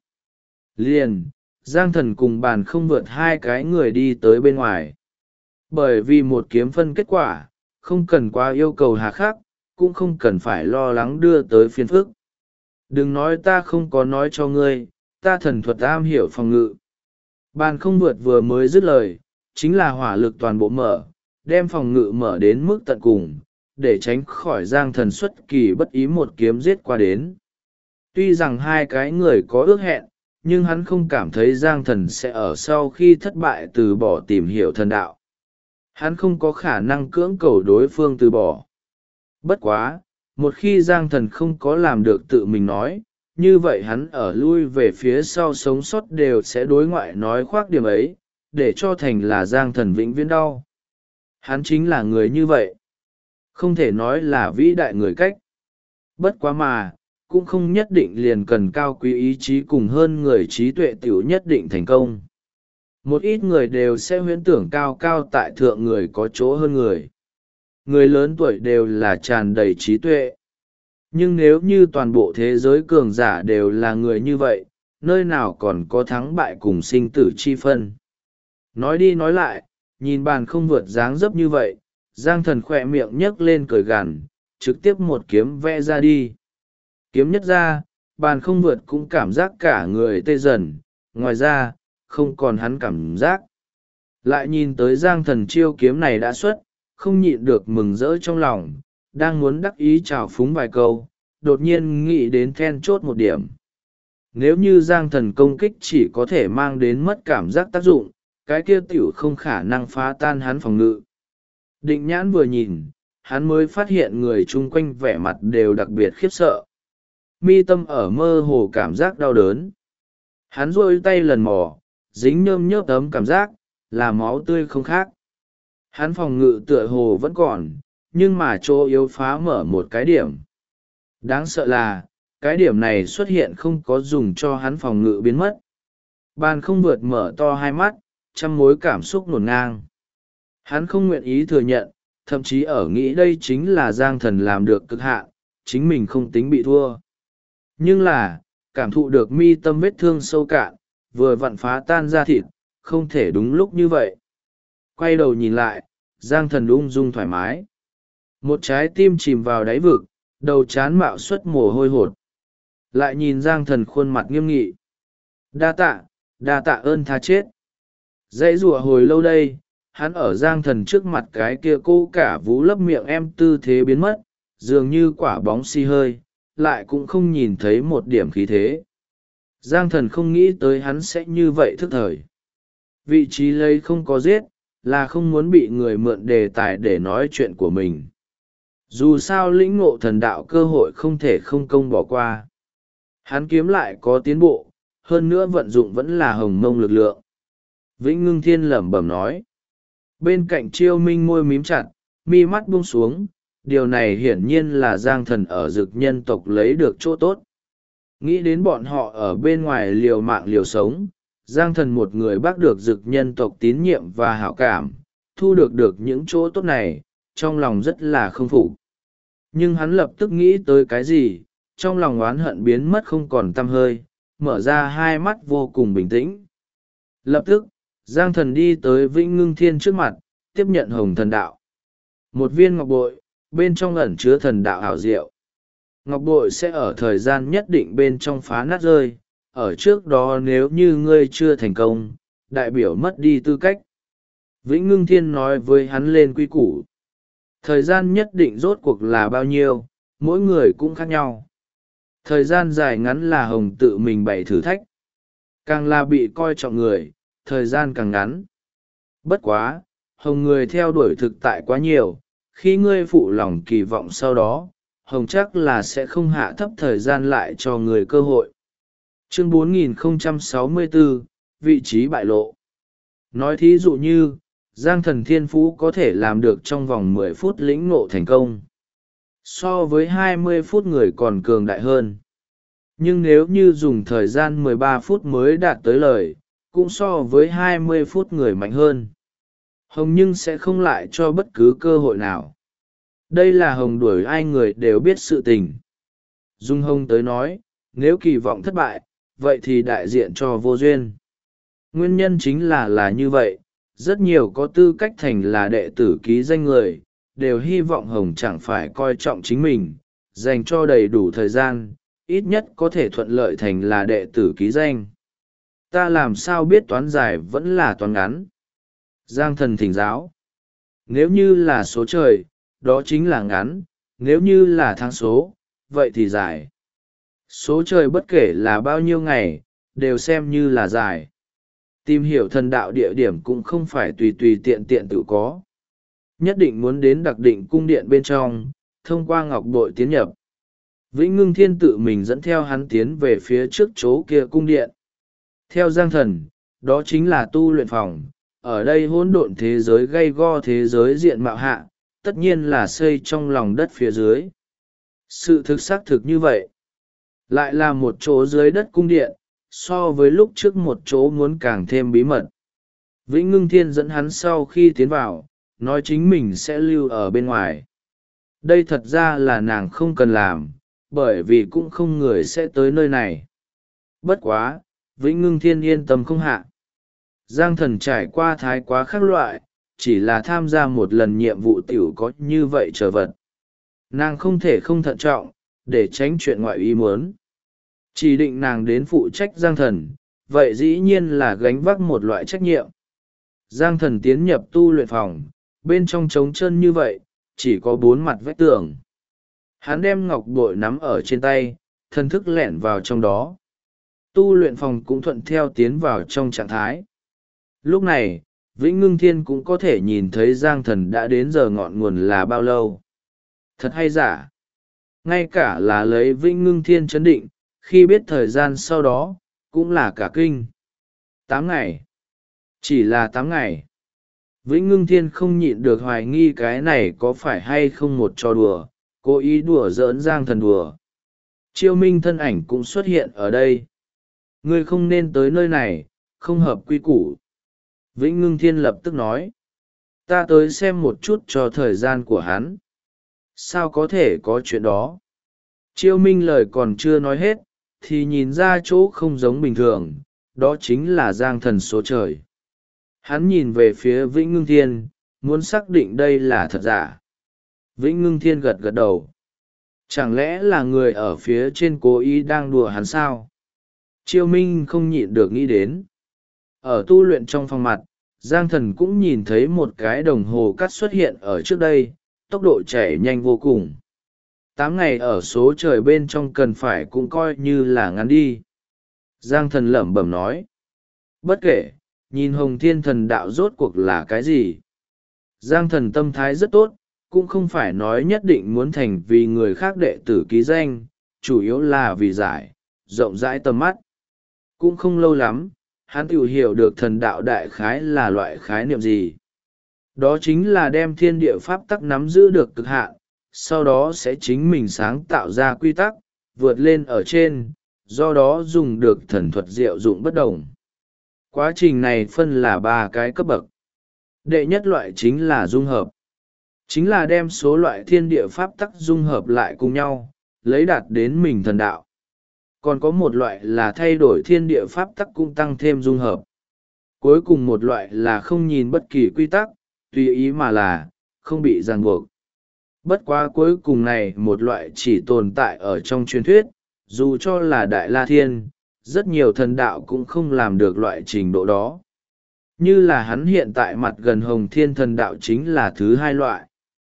Liền, Giang Thần cùng Bàn Không Vượt hai cái người đi tới bên ngoài. Bởi vì một kiếm phân kết quả, không cần quá yêu cầu hà khắc, cũng không cần phải lo lắng đưa tới phiền phức. Đừng nói ta không có nói cho ngươi, ta thần thuật am hiểu phòng ngự. Bàn Không Vượt vừa mới dứt lời, chính là hỏa lực toàn bộ mở, đem phòng ngự mở đến mức tận cùng, để tránh khỏi Giang Thần xuất kỳ bất ý một kiếm giết qua đến. Tuy rằng hai cái người có ước hẹn, nhưng hắn không cảm thấy Giang Thần sẽ ở sau khi thất bại từ bỏ tìm hiểu thần đạo. Hắn không có khả năng cưỡng cầu đối phương từ bỏ. Bất quá, một khi Giang Thần không có làm được tự mình nói, như vậy hắn ở lui về phía sau sống sót đều sẽ đối ngoại nói khoác điểm ấy, để cho thành là Giang Thần vĩnh viễn đau. Hắn chính là người như vậy. Không thể nói là vĩ đại người cách. Bất quá mà, cũng không nhất định liền cần cao quý ý chí cùng hơn người trí tuệ tiểu nhất định thành công. Một ít người đều sẽ huyễn tưởng cao cao tại thượng người có chỗ hơn người. Người lớn tuổi đều là tràn đầy trí tuệ. Nhưng nếu như toàn bộ thế giới cường giả đều là người như vậy, nơi nào còn có thắng bại cùng sinh tử chi phân. Nói đi nói lại, nhìn Bàn Không Vượt dáng dấp như vậy, Giang Thần khỏe miệng nhấc lên cười gằn, trực tiếp một kiếm vẽ ra đi. Kiếm nhất ra, Bàn Không Vượt cũng cảm giác cả người tê dần, ngoài ra, không còn hắn cảm giác. Lại nhìn tới Giang Thần chiêu kiếm này đã xuất, không nhịn được mừng rỡ trong lòng, đang muốn đắc ý chào phúng vài câu, đột nhiên nghĩ đến then chốt một điểm. Nếu như Giang Thần công kích chỉ có thể mang đến mất cảm giác tác dụng, cái kia tiểu không khả năng phá tan hắn phòng ngự. Định Nhãn vừa nhìn, hắn mới phát hiện người chung quanh vẻ mặt đều đặc biệt khiếp sợ. Mi tâm ở mơ hồ cảm giác đau đớn. Hắn rôi tay lần mò, dính nhơm nhớp ấm cảm giác, là máu tươi không khác. Hắn phòng ngự tựa hồ vẫn còn, nhưng mà chỗ yếu phá mở một cái điểm. Đáng sợ là, cái điểm này xuất hiện không có dùng cho hắn phòng ngự biến mất. Bàn Không Vượt mở to hai mắt, trăm mối cảm xúc ngổn ngang. Hắn không nguyện ý thừa nhận, thậm chí ở nghĩ đây chính là Giang Thần làm được cực hạn, chính mình không tính bị thua. Nhưng là, cảm thụ được mi tâm vết thương sâu cạn, vừa vặn phá tan ra thịt, không thể đúng lúc như vậy. Quay đầu nhìn lại, Giang Thần ung dung thoải mái. Một trái tim chìm vào đáy vực, đầu chán mạo xuất mồ hôi hột. Lại nhìn Giang Thần khuôn mặt nghiêm nghị. Đa tạ ơn tha chết. Dãy rùa hồi lâu đây, hắn ở Giang Thần trước mặt cái kia cô cả vú lấp miệng em tư thế biến mất, dường như quả bóng xi hơi, lại cũng không nhìn thấy một điểm khí thế. Giang Thần không nghĩ tới hắn sẽ như vậy thức thời. Vị trí lấy không có giết, là không muốn bị người mượn đề tài để nói chuyện của mình. Dù sao lĩnh ngộ thần đạo cơ hội không thể không công bỏ qua. Hắn kiếm lại có tiến bộ, hơn nữa vận dụng vẫn là hồng mông lực lượng. Vĩnh Ngưng Thiên lẩm bẩm nói. Bên cạnh Chiêu Minh môi mím chặt, mi mắt buông xuống, điều này hiển nhiên là Giang Thần ở Dực nhân tộc lấy được chỗ tốt. Nghĩ đến bọn họ ở bên ngoài liều mạng liều sống, Giang Thần một người bác được Dực nhân tộc tín nhiệm và hảo cảm, thu được những chỗ tốt này, trong lòng rất là không phục. Nhưng hắn lập tức nghĩ tới cái gì, trong lòng oán hận biến mất không còn tăm hơi, mở ra hai mắt vô cùng bình tĩnh. Lập tức, Giang Thần đi tới Vĩnh Ngưng Thiên trước mặt, tiếp nhận hồng thần đạo. Một viên ngọc bội, bên trong ẩn chứa thần đạo ảo diệu. Ngọc bội sẽ ở thời gian nhất định bên trong phá nát rơi, ở trước đó nếu như ngươi chưa thành công, đại biểu mất đi tư cách. Vĩnh Ngưng Thiên nói với hắn lên quy củ. Thời gian nhất định rốt cuộc là bao nhiêu, mỗi người cũng khác nhau. Thời gian dài ngắn là hồng tự mình bày thử thách. Càng là bị coi trọng người, thời gian càng ngắn. Bất quá, hồng người theo đuổi thực tại quá nhiều, khi ngươi phụ lòng kỳ vọng sau đó, hồng chắc là sẽ không hạ thấp thời gian lại cho người cơ hội. Chương 4064, vị trí bại lộ. Nói thí dụ như, Giang Thần Thiên Phú có thể làm được trong vòng 10 phút lĩnh ngộ thành công. So với 20 phút người còn cường đại hơn. Nhưng nếu như dùng thời gian 13 phút mới đạt tới lời, cũng so với 20 phút người mạnh hơn. Hồng nhưng sẽ không lại cho bất cứ cơ hội nào. Đây là Hồng đuổi ai người đều biết sự tình. Dung Hồng tới nói, nếu kỳ vọng thất bại, vậy thì đại diện cho vô duyên. Nguyên nhân chính là như vậy, rất nhiều có tư cách thành là đệ tử ký danh người, đều hy vọng Hồng chẳng phải coi trọng chính mình, dành cho đầy đủ thời gian, ít nhất có thể thuận lợi thành là đệ tử ký danh. Ta làm sao biết toán dài vẫn là toán ngắn? Giang Thần thỉnh giáo. Nếu như là số trời, đó chính là ngắn, nếu như là tháng số, vậy thì dài. Số trời bất kể là bao nhiêu ngày, đều xem như là dài. Tìm hiểu thần đạo địa điểm cũng không phải tùy tùy tiện tiện tự có. Nhất định muốn đến đặc định cung điện bên trong, thông qua ngọc bội tiến nhập. Vĩnh Ngưng Thiên tự mình dẫn theo hắn tiến về phía trước chỗ kia cung điện. Theo Giang Thần, đó chính là tu luyện phòng. Ở đây hỗn độn thế giới gay go thế giới diện mạo hạ, tất nhiên là xây trong lòng đất phía dưới. Sự thực xác thực như vậy. Lại là một chỗ dưới đất cung điện, so với lúc trước một chỗ muốn càng thêm bí mật. Vĩnh Ngưng Thiên dẫn hắn sau khi tiến vào, nói chính mình sẽ lưu ở bên ngoài. Đây thật ra là nàng không cần làm, bởi vì cũng không người sẽ tới nơi này. Bất quá, Vĩnh Ngưng Thiên yên tâm không hạ. Giang Thần trải qua thái quá khác loại, chỉ là tham gia một lần nhiệm vụ tiểu có như vậy trở vật. Nàng không thể không thận trọng, để tránh chuyện ngoại ý muốn. Chỉ định nàng đến phụ trách Giang Thần, vậy dĩ nhiên là gánh vác một loại trách nhiệm. Giang Thần tiến nhập tu luyện phòng, bên trong trống chân như vậy, chỉ có 4 mặt vách tường. Hắn đem ngọc bội nắm ở trên tay, thần thức lẻn vào trong đó. Tu luyện phòng cũng thuận theo tiến vào trong trạng thái. Lúc này, Vĩnh Ngưng Thiên cũng có thể nhìn thấy Giang Thần đã đến giờ ngọn nguồn là bao lâu. Thật hay giả? Ngay cả là lấy Vĩnh Ngưng Thiên chấn định, khi biết thời gian sau đó, cũng là cả kinh. 8 ngày. Chỉ là 8 ngày. Vĩnh Ngưng Thiên không nhịn được hoài nghi cái này có phải hay không một trò đùa, cố ý đùa giỡn Giang Thần đùa. Chiêu Minh thân ảnh cũng xuất hiện ở đây. Ngươi không nên tới nơi này, không hợp quy củ. Vĩnh Ngưng Thiên lập tức nói. Ta tới xem một chút cho thời gian của hắn. Sao có thể có chuyện đó? Chiêu Minh lời còn chưa nói hết, thì nhìn ra chỗ không giống bình thường, đó chính là Giang Thần số trời. Hắn nhìn về phía Vĩnh Ngưng Thiên, muốn xác định đây là thật giả. Vĩnh Ngưng Thiên gật gật đầu. Chẳng lẽ là người ở phía trên cố ý đang đùa hắn sao? Chiêu Minh không nhịn được nghĩ đến. Ở tu luyện trong phòng mặt, Giang Thần cũng nhìn thấy một cái đồng hồ cắt xuất hiện ở trước đây, tốc độ chạy nhanh vô cùng. 8 ngày ở số trời bên trong cần phải cũng coi như là ngắn đi. Giang Thần lẩm bẩm nói. Bất kể, nhìn Hồng Thiên Thần đạo rốt cuộc là cái gì. Giang Thần tâm thái rất tốt, cũng không phải nói nhất định muốn thành vì người khác đệ tử ký danh, chủ yếu là vì giải, rộng rãi tầm mắt. Cũng không lâu lắm, hắn tự hiểu được thần đạo đại khái là loại khái niệm gì. Đó chính là đem thiên địa pháp tắc nắm giữ được cực hạn, sau đó sẽ chính mình sáng tạo ra quy tắc, vượt lên ở trên, do đó dùng được thần thuật diệu dụng bất đồng. Quá trình này phân là 3 cái cấp bậc. Đệ nhất loại chính là dung hợp. Chính là đem số loại thiên địa pháp tắc dung hợp lại cùng nhau, lấy đạt đến mình thần đạo. Còn có một loại là thay đổi thiên địa pháp tắc cũng tăng thêm dung hợp. Cuối cùng một loại là không nhìn bất kỳ quy tắc, tùy ý mà là, không bị ràng buộc. Bất quá cuối cùng này một loại chỉ tồn tại ở trong truyền thuyết, dù cho là Đại La Thiên, rất nhiều thần đạo cũng không làm được loại trình độ đó. Như là hắn hiện tại mặt gần Hồng Thiên thần đạo chính là thứ 2 loại.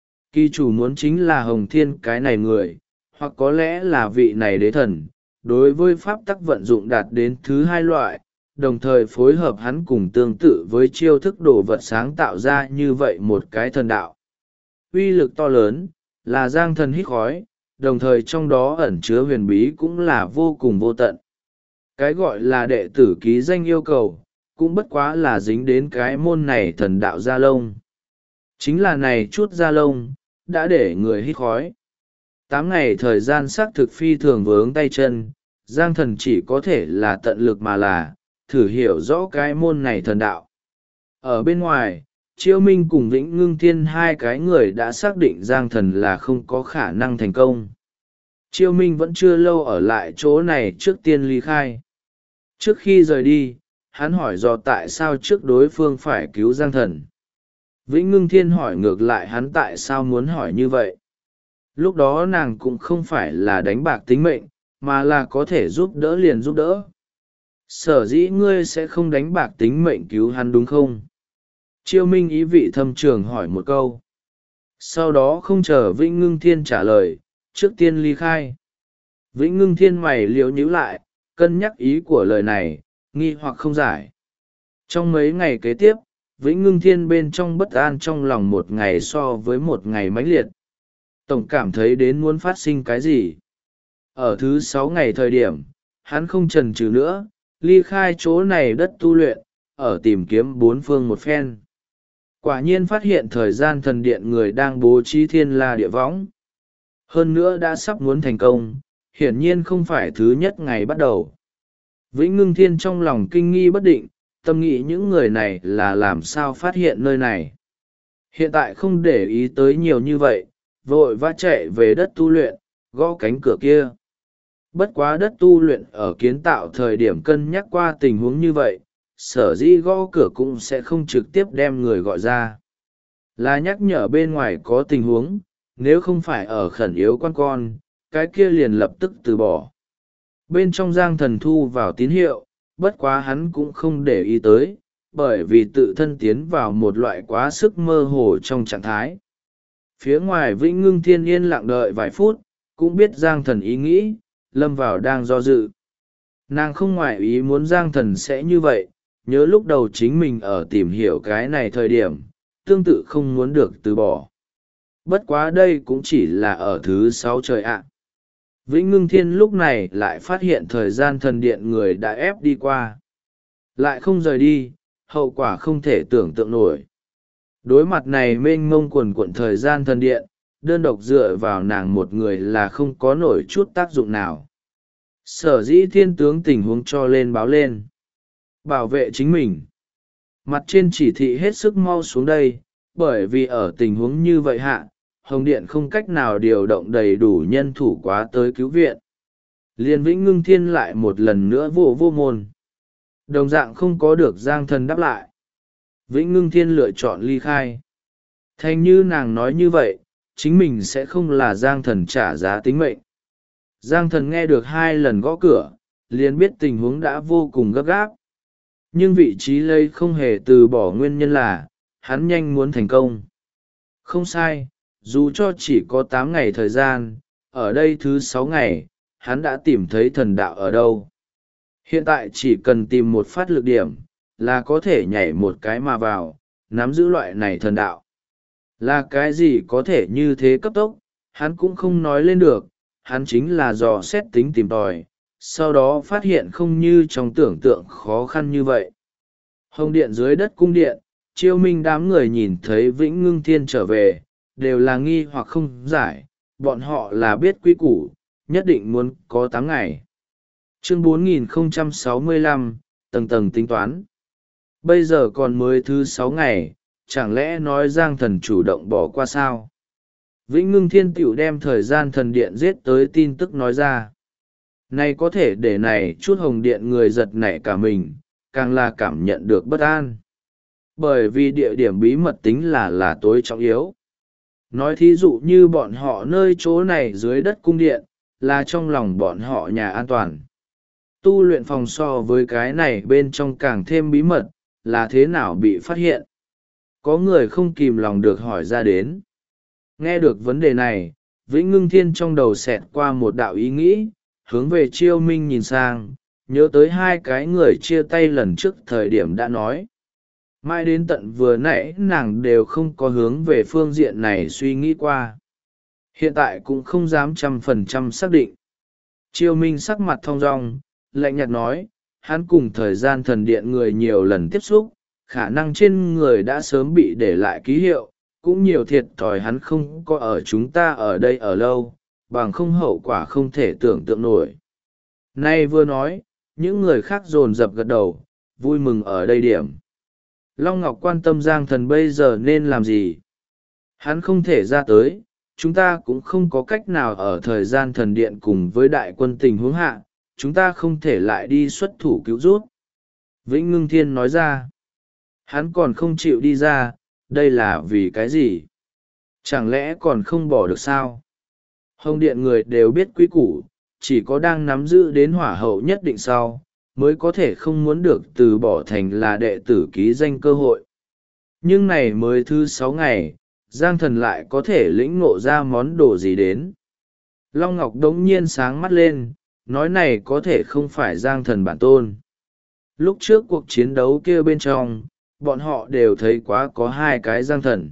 Kỳ chủ muốn chính là Hồng Thiên cái này người, hoặc có lẽ là vị này đế thần, đối với pháp tắc vận dụng đạt đến thứ 2 loại, đồng thời phối hợp hắn cùng tương tự với chiêu thức đồ vật sáng tạo ra như vậy một cái thần đạo. Uy lực to lớn, là giang thần hít khói, đồng thời trong đó ẩn chứa huyền bí cũng là vô cùng vô tận. Cái gọi là đệ tử ký danh yêu cầu, cũng bất quá là dính đến cái môn này thần đạo gia lông. Chính là này chút gia lông, đã để người hít khói. 8 ngày thời gian xác thực phi thường vướng tay chân, giang thần chỉ có thể là tận lực mà là, thử hiểu rõ cái môn này thần đạo. Ở bên ngoài, Chiêu Minh cùng Vĩnh Ngưng Thiên hai cái người đã xác định giang thần là không có khả năng thành công. Chiêu Minh vẫn chưa lâu ở lại chỗ này trước tiên ly khai. Trước khi rời đi, hắn hỏi dò tại sao trước đối phương phải cứu giang thần. Vĩnh Ngưng Thiên hỏi ngược lại hắn tại sao muốn hỏi như vậy. Lúc đó nàng cũng không phải là đánh bạc tính mệnh, mà là có thể giúp đỡ liền giúp đỡ. Sở dĩ ngươi sẽ không đánh bạc tính mệnh cứu hắn đúng không? Chiêu Minh ý vị thâm trường hỏi một câu. Sau đó không chờ Vĩnh Ngưng Thiên trả lời, trước tiên ly khai. Vĩnh Ngưng Thiên mày liếu nhíu lại, cân nhắc ý của lời này, nghi hoặc không giải. Trong mấy ngày kế tiếp, Vĩnh Ngưng Thiên bên trong bất an trong lòng một ngày so với một ngày mãnh liệt. Tổng cảm thấy đến muốn phát sinh cái gì. Ở thứ 6 ngày thời điểm, hắn không chần chừ nữa, ly khai chỗ này đất tu luyện, ở tìm kiếm bốn phương một phen. Quả nhiên phát hiện thời gian thần điện người đang bố trí thiên la địa võng. Hơn nữa đã sắp muốn thành công, hiển nhiên không phải thứ nhất ngày bắt đầu. Vĩnh Ngưng Thiên trong lòng kinh nghi bất định, tâm nghĩ những người này là làm sao phát hiện nơi này. Hiện tại không để ý tới nhiều như vậy, vội vã chạy về đất tu luyện, gõ cánh cửa kia. Bất quá đất tu luyện ở kiến tạo thời điểm cân nhắc qua tình huống như vậy, sở dĩ gõ cửa cũng sẽ không trực tiếp đem người gọi ra. Là nhắc nhở bên ngoài có tình huống, nếu không phải ở khẩn yếu quan con, cái kia liền lập tức từ bỏ. Bên trong giang thần thu vào tín hiệu, bất quá hắn cũng không để ý tới, bởi vì tự thân tiến vào một loại quá sức mơ hồ trong trạng thái. Phía ngoài Vĩnh Ngưng Thiên yên lặng đợi vài phút, cũng biết giang thần ý nghĩ, lâm vào đang do dự. Nàng không ngoại ý muốn giang thần sẽ như vậy, nhớ lúc đầu chính mình ở tìm hiểu cái này thời điểm, tương tự không muốn được từ bỏ. Bất quá đây cũng chỉ là ở thứ 6 trời ạ. Vĩnh Ngưng Thiên lúc này lại phát hiện thời gian thần điện người đã ép đi qua. Lại không rời đi, hậu quả không thể tưởng tượng nổi. Đối mặt này mênh mông quần cuộn thời gian thần điện, đơn độc dựa vào nàng một người là không có nổi chút tác dụng nào. Sở dĩ thiên tướng tình huống cho lên báo lên. Bảo vệ chính mình. Mặt trên chỉ thị hết sức mau xuống đây, bởi vì ở tình huống như vậy hạ, Hồng Điện không cách nào điều động đầy đủ nhân thủ quá tới cứu viện. Liên Vĩnh Ngưng Thiên lại một lần nữa vô môn. Đồng dạng không có được giang thần đáp lại. Vĩnh Ngưng Thiên lựa chọn ly khai. Thành như nàng nói như vậy, chính mình sẽ không là giang thần trả giá tính mệnh. Giang thần nghe được 2 lần gõ cửa, liền biết tình huống đã vô cùng gấp gáp. Nhưng vị trí lây không hề từ bỏ nguyên nhân là, hắn nhanh muốn thành công. Không sai, dù cho chỉ có 8 ngày thời gian, ở đây thứ 6 ngày, hắn đã tìm thấy thần đạo ở đâu. Hiện tại chỉ cần tìm một phát lực điểm, là có thể nhảy một cái mà vào, nắm giữ loại này thần đạo. Là cái gì có thể như thế cấp tốc, hắn cũng không nói lên được, hắn chính là dò xét tính tìm tòi, sau đó phát hiện không như trong tưởng tượng khó khăn như vậy. Hồng Điện dưới đất cung điện, Chiêu Minh đám người nhìn thấy Vĩnh Ngưng Thiên trở về, đều là nghi hoặc không giải, bọn họ là biết quy củ, nhất định muốn có 8 ngày. Chương 4065, tầng tầng tính toán. Bây giờ còn mới thứ 6 ngày, chẳng lẽ nói giang thần chủ động bỏ qua sao? Vĩnh Ngưng Thiên tiểu đem thời gian thần điện giết tới tin tức nói ra. Này có thể để này chút Hồng Điện người giật nảy cả mình, càng là cảm nhận được bất an. Bởi vì địa điểm bí mật tính là tối trọng yếu. Nói thí dụ như bọn họ nơi chỗ này dưới đất cung điện, là trong lòng bọn họ nhà an toàn. Tu luyện phòng so với cái này bên trong càng thêm bí mật, là thế nào bị phát hiện. Có người không kìm lòng được hỏi ra đến. Nghe được vấn đề này, Vĩnh Ngưng Thiên trong đầu xẹt qua một đạo ý nghĩ, hướng về Chiêu Minh nhìn sang, nhớ tới hai cái người chia tay lần trước thời điểm đã nói. Mãi đến tận vừa nãy nàng đều không có hướng về phương diện này suy nghĩ qua. Hiện tại cũng không dám 100% xác định. Chiêu Minh sắc mặt thong dong, lạnh nhạt nói, hắn cùng thời gian thần điện người nhiều lần tiếp xúc, khả năng trên người đã sớm bị để lại ký hiệu, cũng nhiều thiệt thòi hắn không có ở chúng ta ở đây ở lâu, bằng không hậu quả không thể tưởng tượng nổi. Nay vừa nói, những người khác dồn dập gật đầu, vui mừng ở đây điểm. Long Ngọc quan tâm Giang Thần bây giờ nên làm gì? Hắn không thể ra tới, chúng ta cũng không có cách nào ở thời gian thần điện cùng với đại quân tình huống hạ, chúng ta không thể lại đi xuất thủ cứu rút. Vĩnh Ngưng Thiên nói ra, hắn còn không chịu đi ra, đây là vì cái gì? Chẳng lẽ còn không bỏ được sao? Hồng điện người đều biết quy củ, chỉ có đang nắm giữ đến hỏa hậu nhất định sau, mới có thể không muốn được từ bỏ thành là đệ tử ký danh cơ hội. Nhưng này mới thứ 6 ngày, Giang Thần lại có thể lĩnh ngộ ra món đồ gì đến. Long Ngọc đống nhiên sáng mắt lên, nói này có thể không phải Giang Thần bản tôn. Lúc trước cuộc chiến đấu kia bên trong, bọn họ đều thấy quá có hai cái Giang Thần.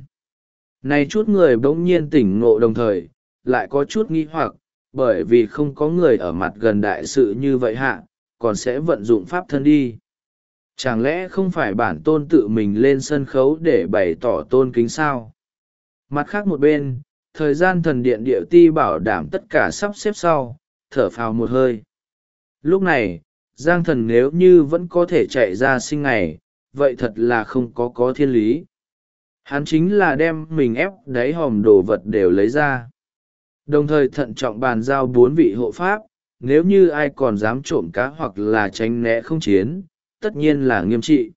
Này chút người bỗng nhiên tỉnh ngộ đồng thời, lại có chút nghi hoặc, bởi vì không có người ở mặt gần đại sự như vậy hạ, còn sẽ vận dụng pháp thân đi. Chẳng lẽ không phải bản tôn tự mình lên sân khấu để bày tỏ tôn kính sao? Mặt khác một bên, thời gian thần điện địa ti bảo đảm tất cả sắp xếp sau, thở phào một hơi. Lúc này, Giang Thần nếu như vẫn có thể chạy ra sinh ngày, vậy thật là không có thiên lý. Hắn chính là đem mình ép đáy hòm đồ vật đều lấy ra. Đồng thời thận trọng bàn giao 4 vị hộ pháp, nếu như ai còn dám trộm cá hoặc là tránh né không chiến, tất nhiên là nghiêm trị.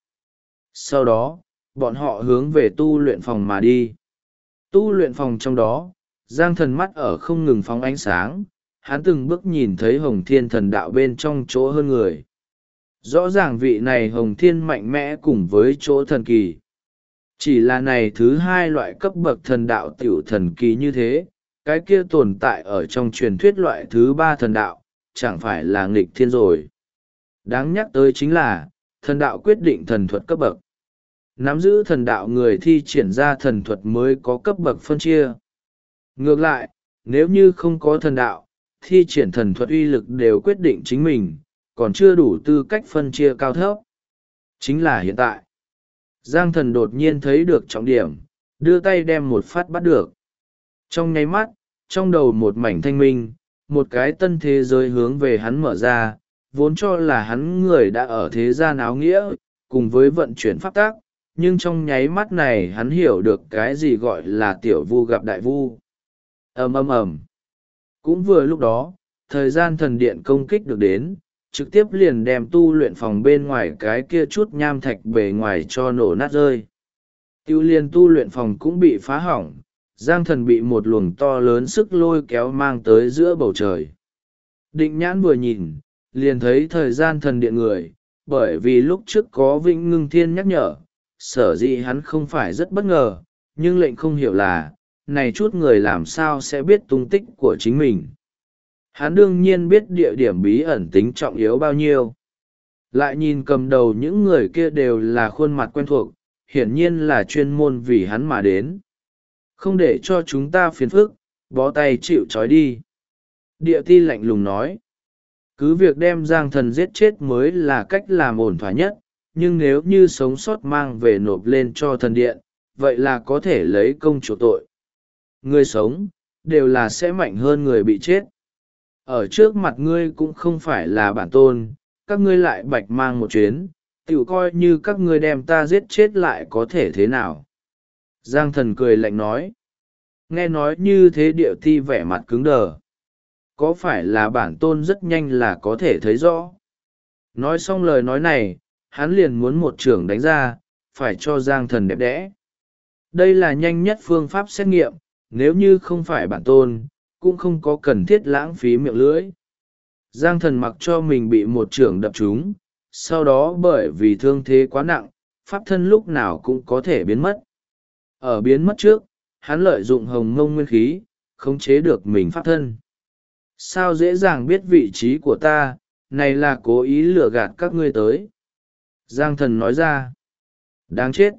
Sau đó, bọn họ hướng về tu luyện phòng mà đi. Tu luyện phòng trong đó, Giang Thần mắt ở không ngừng phóng ánh sáng, hắn từng bước nhìn thấy Hồng Thiên thần đạo bên trong chỗ hơn người. Rõ ràng vị này Hồng Thiên mạnh mẽ cùng với chỗ thần kỳ. Chỉ là này thứ hai loại cấp bậc thần đạo tiểu thần kỳ như thế, cái kia tồn tại ở trong truyền thuyết loại thứ 3 thần đạo, chẳng phải là nghịch thiên rồi. Đáng nhắc tới chính là, thần đạo quyết định thần thuật cấp bậc. Nắm giữ thần đạo người thi triển ra thần thuật mới có cấp bậc phân chia. Ngược lại, nếu như không có thần đạo, thi triển thần thuật uy lực đều quyết định chính mình, còn chưa đủ tư cách phân chia cao thấp. Chính là hiện tại. Giang Thần đột nhiên thấy được trọng điểm, đưa tay đem một phát bắt được. Trong nháy mắt, trong đầu một mảnh thanh minh, một cái tân thế giới hướng về hắn mở ra, vốn cho là hắn người đã ở thế gian áo nghĩa, cùng với vận chuyển pháp tác, nhưng trong nháy mắt này hắn hiểu được cái gì gọi là tiểu vu gặp đại vu. Ầm ầm ầm. Cũng vừa lúc đó, thời gian thần điện công kích được đến, trực tiếp liền đem tu luyện phòng bên ngoài cái kia chút nham thạch bề ngoài cho nổ nát rơi. Tiêu liên tu luyện phòng cũng bị phá hỏng, Giang Thần bị một luồng to lớn sức lôi kéo mang tới giữa bầu trời. Định nhãn vừa nhìn, liền thấy thời gian thần điện người, bởi vì lúc trước có Vĩnh Ngưng Thiên nhắc nhở, sở dĩ hắn không phải rất bất ngờ, nhưng lệnh không hiểu là, này chút người làm sao sẽ biết tung tích của chính mình. Hắn đương nhiên biết địa điểm bí ẩn tính trọng yếu bao nhiêu. Lại nhìn cầm đầu những người kia đều là khuôn mặt quen thuộc, hiển nhiên là chuyên môn vì hắn mà đến. Không để cho chúng ta phiền phức, bó tay chịu trói đi. Địa ti lạnh lùng nói. Cứ việc đem Giang Thần giết chết mới là cách làm ổn thỏa nhất, nhưng nếu như sống sót mang về nộp lên cho thần điện, vậy là có thể lấy công chủ tội. Người sống, đều là sẽ mạnh hơn người bị chết. Ở trước mặt ngươi cũng không phải là bản tôn, các ngươi lại bạch mang một chuyến, tiểu coi như các ngươi đem ta giết chết lại có thể thế nào. Giang Thần cười lạnh nói. Nghe nói như thế điệu ti vẻ mặt cứng đờ. Có phải là bản tôn rất nhanh là có thể thấy rõ. Nói xong lời nói này, hắn liền muốn một chưởng đánh ra, phải cho Giang Thần đẹp đẽ. Đây là nhanh nhất phương pháp xét nghiệm, nếu như không phải bản tôn, cũng không có cần thiết lãng phí miệng lưỡi. Giang Thần mặc cho mình bị một chưởng đập trúng, sau đó bởi vì thương thế quá nặng, pháp thân lúc nào cũng có thể biến mất. Ở biến mất trước, hắn lợi dụng hồng mông nguyên khí, khống chế được mình pháp thân. Sao dễ dàng biết vị trí của ta, này là cố ý lừa gạt các ngươi tới. Giang thần nói ra. Đáng chết.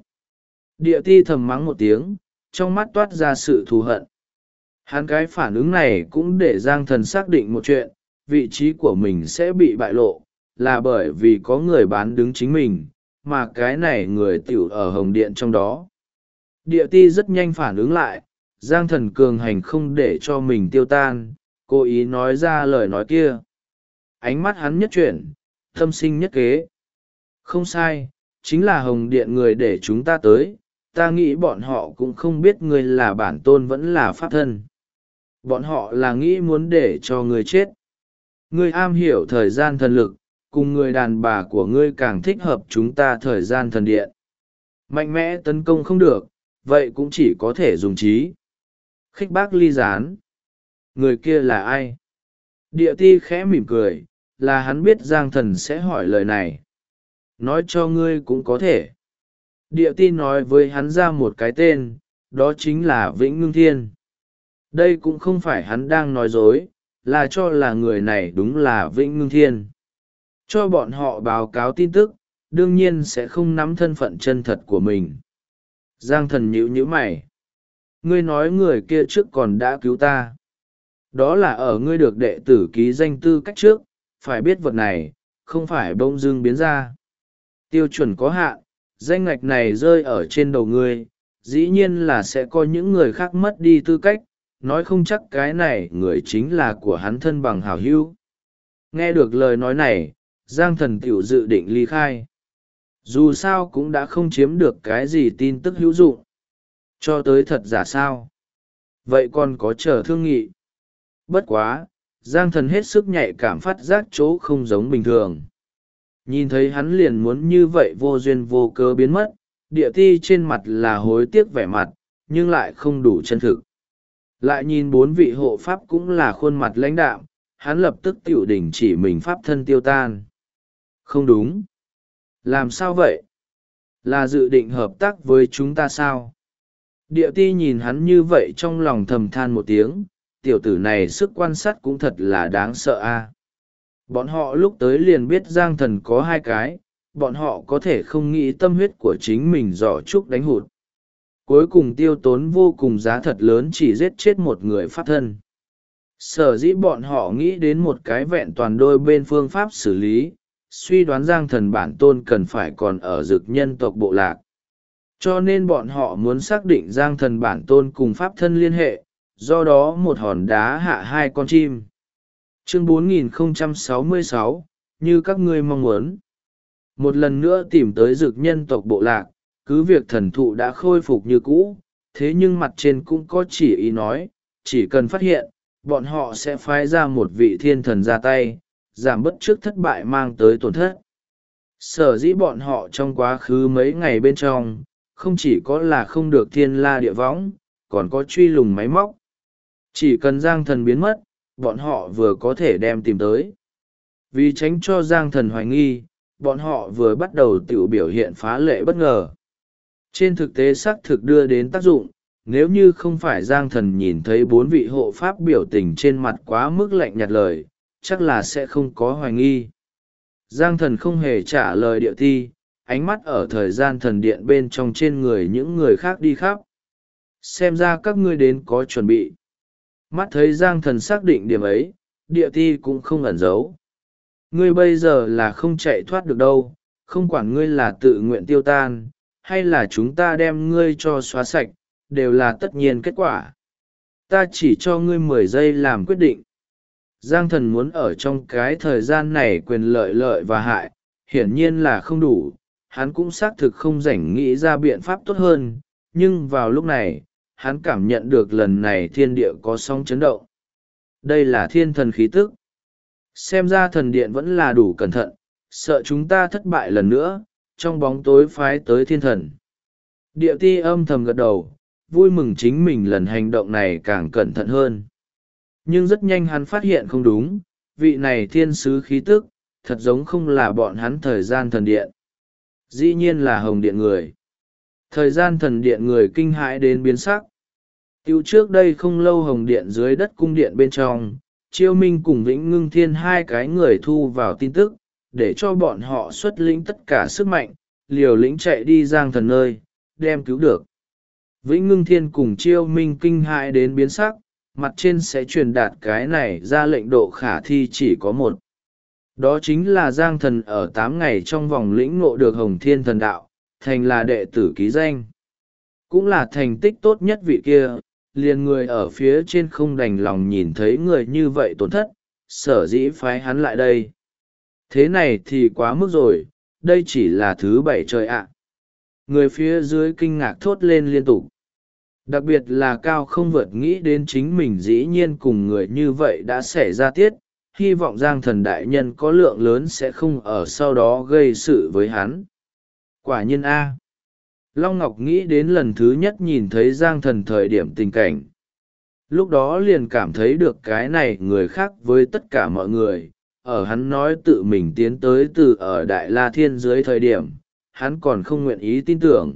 Địa ti thầm mắng một tiếng, trong mắt toát ra sự thù hận. Hắn cái phản ứng này cũng để Giang thần xác định một chuyện, vị trí của mình sẽ bị bại lộ, là bởi vì có người bán đứng chính mình, mà cái này người tiểu ở Hồng Điện trong đó. Địa ti rất nhanh phản ứng lại, Giang thần cường hành không để cho mình tiêu tan, cố ý nói ra lời nói kia. Ánh mắt hắn nhất chuyển, tâm sinh nhất kế. Không sai, chính là Hồng Điện người để chúng ta tới, ta nghĩ bọn họ cũng không biết ngươi là bản tôn vẫn là pháp thân. Bọn họ là nghĩ muốn để cho ngươi chết. Ngươi am hiểu thời gian thần lực, cùng người đàn bà của ngươi càng thích hợp chúng ta thời gian thần điện. Mạnh mẽ tấn công không được, vậy cũng chỉ có thể dùng trí. Khích bác ly gián. Người kia là ai? Địa ti khẽ mỉm cười, là hắn biết Giang thần sẽ hỏi lời này. Nói cho ngươi cũng có thể. Địa ti nói với hắn ra một cái tên, đó chính là Vĩnh Ngưng Thiên. Đây cũng không phải hắn đang nói dối, là cho là người này đúng là Vĩnh Ngưng Thiên. Cho bọn họ báo cáo tin tức, đương nhiên sẽ không nắm thân phận chân thật của mình. Giang thần nhíu mày. Ngươi nói người kia trước còn đã cứu ta. Đó là ở ngươi được đệ tử ký danh tư cách trước, phải biết vật này, không phải bỗng dưng biến ra. Tiêu chuẩn có hạn, danh ngạch này rơi ở trên đầu ngươi, dĩ nhiên là sẽ có những người khác mất đi tư cách, nói không chắc cái này người chính là của hắn thân bằng hảo hữu. Nghe được lời nói này, Giang thần tiểu dự định ly khai. Dù sao cũng đã không chiếm được cái gì tin tức hữu dụng. Cho tới thật giả sao? Vậy còn có chờ thương nghị. Bất quá, Giang thần hết sức nhạy cảm phát giác chỗ không giống bình thường. Nhìn thấy hắn liền muốn như vậy vô duyên vô cớ biến mất, địa ti trên mặt là hối tiếc vẻ mặt, nhưng lại không đủ chân thực. Lại nhìn bốn vị hộ pháp cũng là khuôn mặt lãnh đạm, hắn lập tức tiểu đình chỉ mình pháp thân tiêu tan. Không đúng. Làm sao vậy? Là dự định hợp tác với chúng ta sao? Địa ti nhìn hắn như vậy trong lòng thầm than một tiếng, tiểu tử này sức quan sát cũng thật là đáng sợ a. Bọn họ lúc tới liền biết Giang thần có hai cái, bọn họ có thể không nghĩ tâm huyết của chính mình giỏ trúc đánh hụt. Cuối cùng tiêu tốn vô cùng giá thật lớn chỉ giết chết một người pháp thân. Sở dĩ bọn họ nghĩ đến một cái vẹn toàn đôi bên phương pháp xử lý, suy đoán Giang thần bản tôn cần phải còn ở dực nhân tộc bộ lạc. Cho nên bọn họ muốn xác định Giang thần bản tôn cùng pháp thân liên hệ, do đó một hòn đá hạ hai con chim. Chương 4066, như các ngươi mong muốn. Một lần nữa tìm tới dực nhân tộc bộ lạc, cứ việc thần thụ đã khôi phục như cũ, thế nhưng mặt trên cũng có chỉ ý nói, chỉ cần phát hiện, bọn họ sẽ phái ra một vị thiên thần ra tay, giảm bất trước thất bại mang tới tổn thất. Sở dĩ bọn họ trong quá khứ mấy ngày bên trong, không chỉ có là không được thiên la địa võng, còn có truy lùng máy móc. Chỉ cần Giang thần biến mất, bọn họ vừa có thể đem tìm tới. Vì tránh cho Giang thần hoài nghi, bọn họ vừa bắt đầu tự biểu hiện phá lệ bất ngờ. Trên thực tế xác thực đưa đến tác dụng, nếu như không phải Giang thần nhìn thấy bốn vị hộ pháp biểu tình trên mặt quá mức lạnh nhạt lời, chắc là sẽ không có hoài nghi. Giang thần không hề trả lời địa ti, ánh mắt ở thời gian thần điện bên trong trên người những người khác đi khắp. Xem ra các ngươi đến có chuẩn bị. Mắt thấy Giang thần xác định điểm ấy, địa ti cũng không ẩn giấu. Ngươi bây giờ là không chạy thoát được đâu, không quản ngươi là tự nguyện tiêu tan, hay là chúng ta đem ngươi cho xóa sạch, đều là tất nhiên kết quả. Ta chỉ cho ngươi 10 giây làm quyết định. Giang thần muốn ở trong cái thời gian này quyền lợi và hại, hiển nhiên là không đủ, hắn cũng xác thực không rảnh nghĩ ra biện pháp tốt hơn, nhưng vào lúc này, hắn cảm nhận được lần này thiên địa có sóng chấn động. Đây là thiên thần khí tức. Xem ra thần điện vẫn là đủ cẩn thận, sợ chúng ta thất bại lần nữa, trong bóng tối phái tới thiên thần. Địa ti âm thầm gật đầu, vui mừng chính mình lần hành động này càng cẩn thận hơn. Nhưng rất nhanh hắn phát hiện không đúng, vị này thiên sứ khí tức, thật giống không là bọn hắn thời gian thần điện. Dĩ nhiên là hồng điện người. Thời gian thần điện người kinh hãi đến biến sắc. Tiêu trước đây không lâu hồng điện dưới đất cung điện bên trong, Chiêu Minh cùng Vĩnh Ngưng Thiên hai cái người thu vào tin tức, để cho bọn họ xuất lĩnh tất cả sức mạnh, liều lĩnh chạy đi Giang Thần nơi, đem cứu được. Vĩnh Ngưng Thiên cùng Chiêu Minh kinh hãi đến biến sắc, mặt trên sẽ truyền đạt cái này ra lệnh độ khả thi chỉ có một. Đó chính là Giang Thần ở 8 ngày trong vòng lĩnh ngộ được Hồng Thiên Thần Đạo, thành là đệ tử ký danh. Cũng là thành tích tốt nhất vị kia, liền người ở phía trên không đành lòng nhìn thấy người như vậy tổn thất, sở dĩ phái hắn lại đây. Thế này thì quá mức rồi, đây chỉ là thứ 7 trời ạ. Người phía dưới kinh ngạc thốt lên liên tục. Đặc biệt là Cao không vượt nghĩ đến chính mình dĩ nhiên cùng người như vậy đã xảy ra tiết, hy vọng Giang Thần đại nhân có lượng lớn sẽ không ở sau đó gây sự với hắn. Quả nhiên A. Long Ngọc nghĩ đến lần thứ nhất nhìn thấy Giang Thần thời điểm tình cảnh. Lúc đó liền cảm thấy được cái này người khác với tất cả mọi người, ở hắn nói tự mình tiến tới từ ở Đại La Thiên dưới thời điểm, hắn còn không nguyện ý tin tưởng.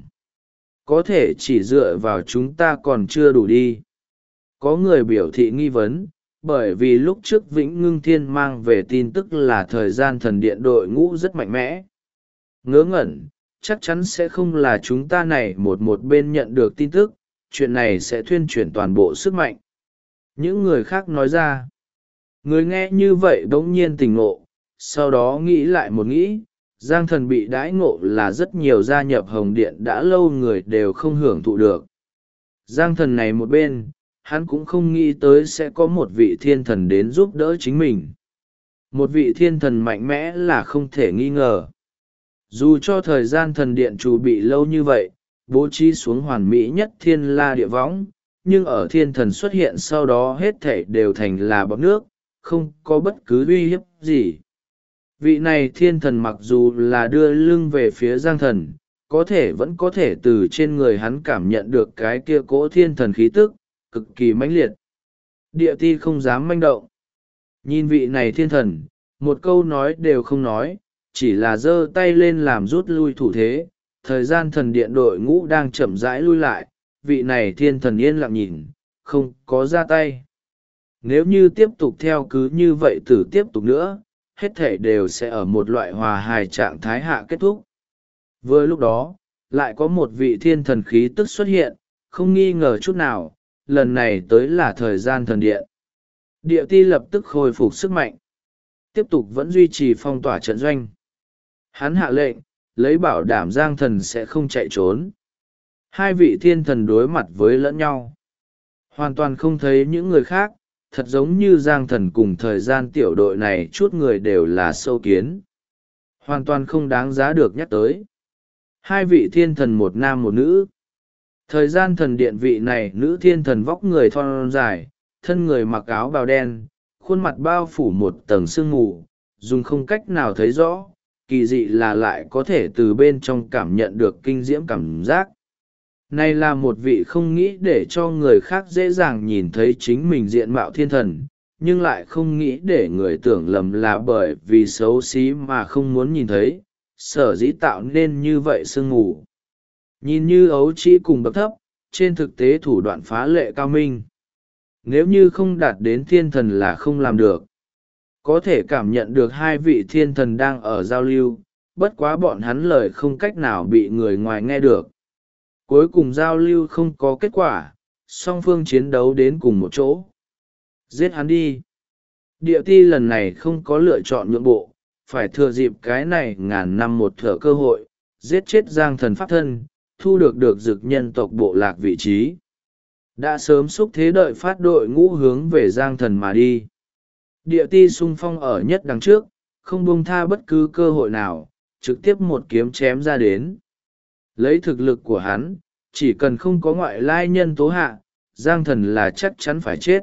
Có thể chỉ dựa vào chúng ta còn chưa đủ đi. Có người biểu thị nghi vấn, bởi vì lúc trước Vĩnh Ngưng Thiên mang về tin tức là thời gian thần điện đội ngũ rất mạnh mẽ. Ngớ ngẩn, chắc chắn sẽ không là chúng ta này một bên nhận được tin tức, chuyện này sẽ thuyên chuyển toàn bộ sức mạnh. Những người khác nói ra. Người nghe như vậy bỗng nhiên tỉnh ngộ, sau đó nghĩ lại một nghĩ, Giang Thần bị đãi ngộ là rất nhiều gia nhập Hồng Điện đã lâu người đều không hưởng thụ được. Giang Thần này một bên, hắn cũng không nghĩ tới sẽ có một vị thiên thần đến giúp đỡ chính mình. Một vị thiên thần mạnh mẽ là không thể nghi ngờ. Dù cho thời gian thần điện chủ bị lâu như vậy, bố trí xuống hoàn mỹ nhất thiên la địa võng, nhưng ở thiên thần xuất hiện sau đó hết thảy đều thành là bọt nước, không có bất cứ uy hiếp gì. Vị này thiên thần mặc dù là đưa lưng về phía Giang Thần, có thể vẫn có thể từ trên người hắn cảm nhận được cái kia cỗ thiên thần khí tức, cực kỳ mãnh liệt. Địa ti không dám manh động. Nhìn vị này thiên thần, một câu nói đều không nói, chỉ là giơ tay lên làm rút lui thủ thế. Thời gian thần điện đội ngũ đang chậm rãi lui lại, vị này thiên thần yên lặng nhìn, không có ra tay. Nếu như tiếp tục theo cứ như vậy tử tiếp tục nữa, hết thể đều sẽ ở một loại hòa hài trạng thái hạ kết thúc. Vừa lúc đó, lại có một vị thiên thần khí tức xuất hiện, không nghi ngờ chút nào, lần này tới là thời gian thần điện. Địa ti lập tức khôi phục sức mạnh, tiếp tục vẫn duy trì phong tỏa trận doanh. Hắn hạ lệnh, lấy bảo đảm Giang Thần sẽ không chạy trốn. Hai vị thiên thần đối mặt với lẫn nhau, hoàn toàn không thấy những người khác, thật giống như Giang Thần cùng thời gian tiểu đội này chút người đều là sâu kiến. Hoàn toàn không đáng giá được nhắc tới. Hai vị thiên thần một nam một nữ. Thời gian thần điện vị này nữ thiên thần vóc người thon dài, thân người mặc áo bào đen, khuôn mặt bao phủ một tầng sương mù, dùng không cách nào thấy rõ, kỳ dị là lại có thể từ bên trong cảm nhận được kinh diễm cảm giác. Này là một vị không nghĩ để cho người khác dễ dàng nhìn thấy chính mình diện mạo thiên thần, nhưng lại không nghĩ để người tưởng lầm là bởi vì xấu xí mà không muốn nhìn thấy, sở dĩ tạo nên như vậy sương mù. Nhìn như ấu trĩ cùng bậc thấp, trên thực tế thủ đoạn phá lệ cao minh. Nếu như không đạt đến thiên thần là không làm được. Có thể cảm nhận được hai vị thiên thần đang ở giao lưu, bất quá bọn hắn lời không cách nào bị người ngoài nghe được. Cuối cùng giao lưu không có kết quả, song phương chiến đấu đến cùng một chỗ. Giết hắn đi. Địa ti lần này không có lựa chọn nhượng bộ, phải thừa dịp cái này ngàn năm một thở cơ hội, giết chết Giang Thần pháp thân, thu được dực nhân tộc bộ lạc vị trí. Đã sớm xúc thế đợi phát đội ngũ hướng về Giang Thần mà đi. Địa ti xung phong ở nhất đằng trước, không buông tha bất cứ cơ hội nào, trực tiếp một kiếm chém ra đến. Lấy thực lực của hắn, chỉ cần không có ngoại lai nhân tố hạ, Giang Thần là chắc chắn phải chết.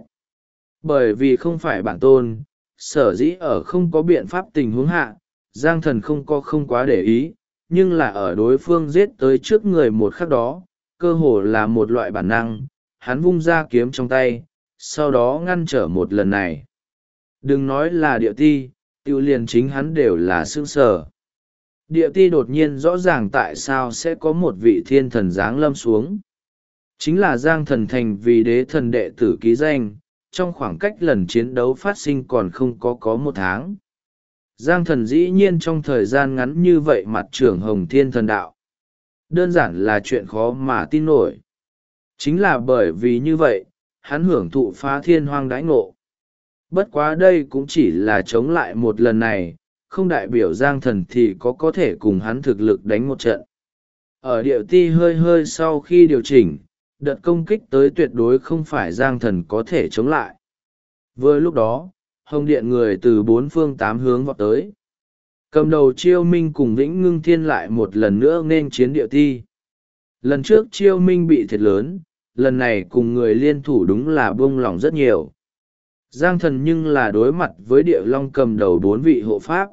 Bởi vì không phải bản tôn, sở dĩ ở không có biện pháp tình huống hạ, Giang Thần không quá để ý, nhưng là ở đối phương giết tới trước người một khắc đó, cơ hồ là một loại bản năng, hắn vung ra kiếm trong tay, sau đó ngăn trở một lần này. Đừng nói là địa ti, tiêu liền chính hắn đều là sững sờ. Địa ti đột nhiên rõ ràng tại sao sẽ có một vị thiên thần giáng lâm xuống. Chính là Giang Thần thành vì đế thần đệ tử ký danh, trong khoảng cách lần chiến đấu phát sinh còn không có 1 tháng. Giang thần dĩ nhiên trong thời gian ngắn như vậy mặt trưởng Hồng Thiên Thần Đạo. Đơn giản là chuyện khó mà tin nổi. Chính là bởi vì như vậy, hắn hưởng thụ phá thiên hoang đãi ngộ. Bất quá đây cũng chỉ là chống lại một lần này, không đại biểu Giang thần thì có thể cùng hắn thực lực đánh một trận. Ở điệu ti hơi hơi sau khi điều chỉnh, đợt công kích tới tuyệt đối không phải Giang thần có thể chống lại. Vừa lúc đó, Hồng Điện người từ 4 phương 8 hướng vọt tới. Cầm đầu Chiêu Minh cùng Vĩnh Ngưng Thiên lại một lần nữa nên chiến điệu ti. Lần trước Chiêu Minh bị thiệt lớn, lần này cùng người liên thủ đúng là buông lỏng rất nhiều. Giang thần nhưng là đối mặt với địa long cầm đầu 4 vị hộ pháp.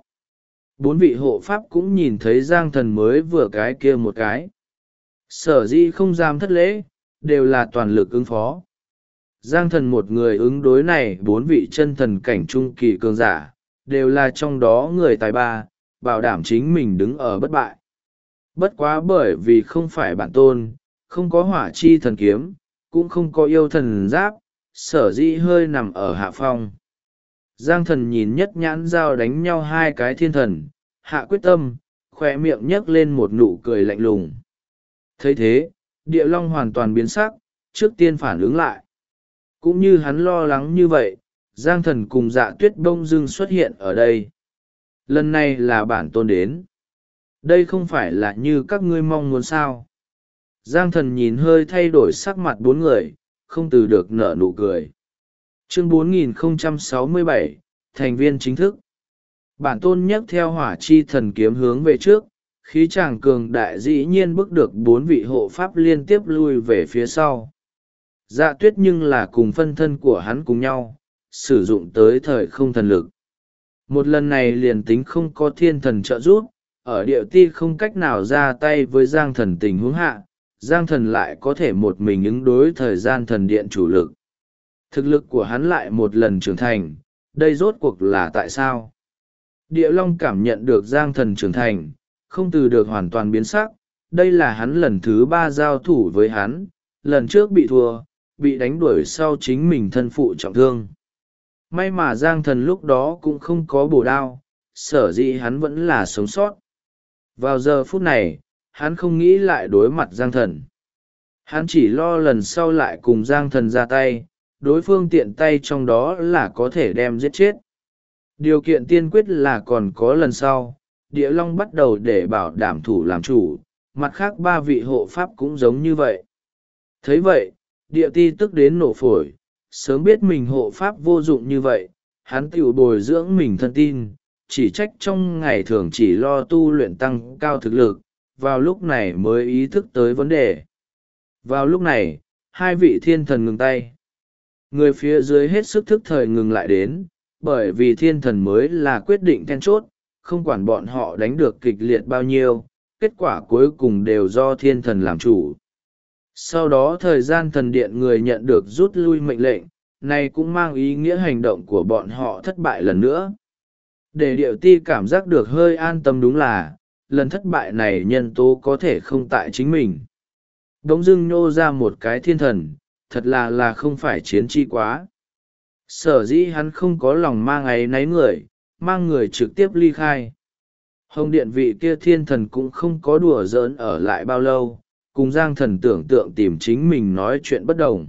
4 vị hộ pháp cũng nhìn thấy Giang thần mới vừa cái kia một cái. Sở dĩ không dám thất lễ, đều là toàn lực ứng phó. Giang thần một người ứng đối này 4 vị chân thần cảnh trung kỳ cường giả, đều là trong đó người tài ba, bảo đảm chính mình đứng ở bất bại. Bất quá bởi vì không phải bản tôn, không có hỏa chi thần kiếm, cũng không có yêu thần giáp, sở dĩ hơi nằm ở hạ phong. Giang thần nhìn nhất nhãn giao đánh nhau 2 cái thiên thần, hạ quyết tâm, khoe miệng nhấc lên một nụ cười lạnh lùng. Thấy thế, địa long hoàn toàn biến sắc, trước tiên phản ứng lại. Cũng như hắn lo lắng như vậy, Giang thần cùng Dạ Tuyết bỗng dưng xuất hiện ở đây. Lần này là bản tôn đến. Đây không phải là như các ngươi mong muốn sao. Giang thần nhìn hơi thay đổi sắc mặt 4 người, không từ được nở nụ cười. Chương 4067, thành viên chính thức. Bản tôn nhấc theo hỏa chi thần kiếm hướng về trước, khí tràng cường đại dĩ nhiên bước được 4 vị hộ pháp liên tiếp lui về phía sau. Dạ Tuyết nhưng là cùng phân thân của hắn cùng nhau, sử dụng tới thời không thần lực. Một lần này liền tính không có thiên thần trợ giúp, ở địa ti không cách nào ra tay với Giang thần tình huống hạ, Giang thần lại có thể một mình ứng đối thời gian thần điện chủ lực. Thực lực của hắn lại một lần trưởng thành, đây rốt cuộc là tại sao? Địa Long cảm nhận được Giang thần trưởng thành, không từ được hoàn toàn biến sắc, đây là hắn lần thứ 3 giao thủ với hắn, lần trước bị thua, bị đánh đuổi sau chính mình thân phụ trọng thương. May mà Giang thần lúc đó cũng không có bổ đao, sở dĩ hắn vẫn là sống sót. Vào giờ phút này, hắn không nghĩ lại đối mặt Giang thần. Hắn chỉ lo lần sau lại cùng Giang thần ra tay, đối phương tiện tay trong đó là có thể đem giết chết. Điều kiện tiên quyết là còn có lần sau, Địa Long bắt đầu để bảo đảm thủ làm chủ, mặt khác 3 vị hộ pháp cũng giống như vậy. Thấy vậy, Địa Ti tức đến nổ phổi, sớm biết mình hộ pháp vô dụng như vậy, hắn tiểu bồi dưỡng mình thân tin, chỉ trách trong ngày thường chỉ lo tu luyện tăng cao thực lực, vào lúc này mới ý thức tới vấn đề. Vào lúc này, 2 vị thiên thần ngừng tay. Người phía dưới hết sức thức thời ngừng lại đến, bởi vì thiên thần mới là quyết định then chốt, không quản bọn họ đánh được kịch liệt bao nhiêu, kết quả cuối cùng đều do thiên thần làm chủ. Sau đó thời gian thần điện người nhận được rút lui mệnh lệnh, này cũng mang ý nghĩa hành động của bọn họ thất bại lần nữa. Để điệu ti cảm giác được hơi an tâm đúng là, lần thất bại này nhân tố có thể không tại chính mình. Đống dưng nhô ra một cái thiên thần, thật là không phải chiến chi quá. Sở dĩ hắn không có lòng mang áy náy người, mang người trực tiếp ly khai. Hồng điện vị kia thiên thần cũng không có đùa giỡn ở lại bao lâu, cùng Giang thần tưởng tượng tìm chính mình nói chuyện bất đồng.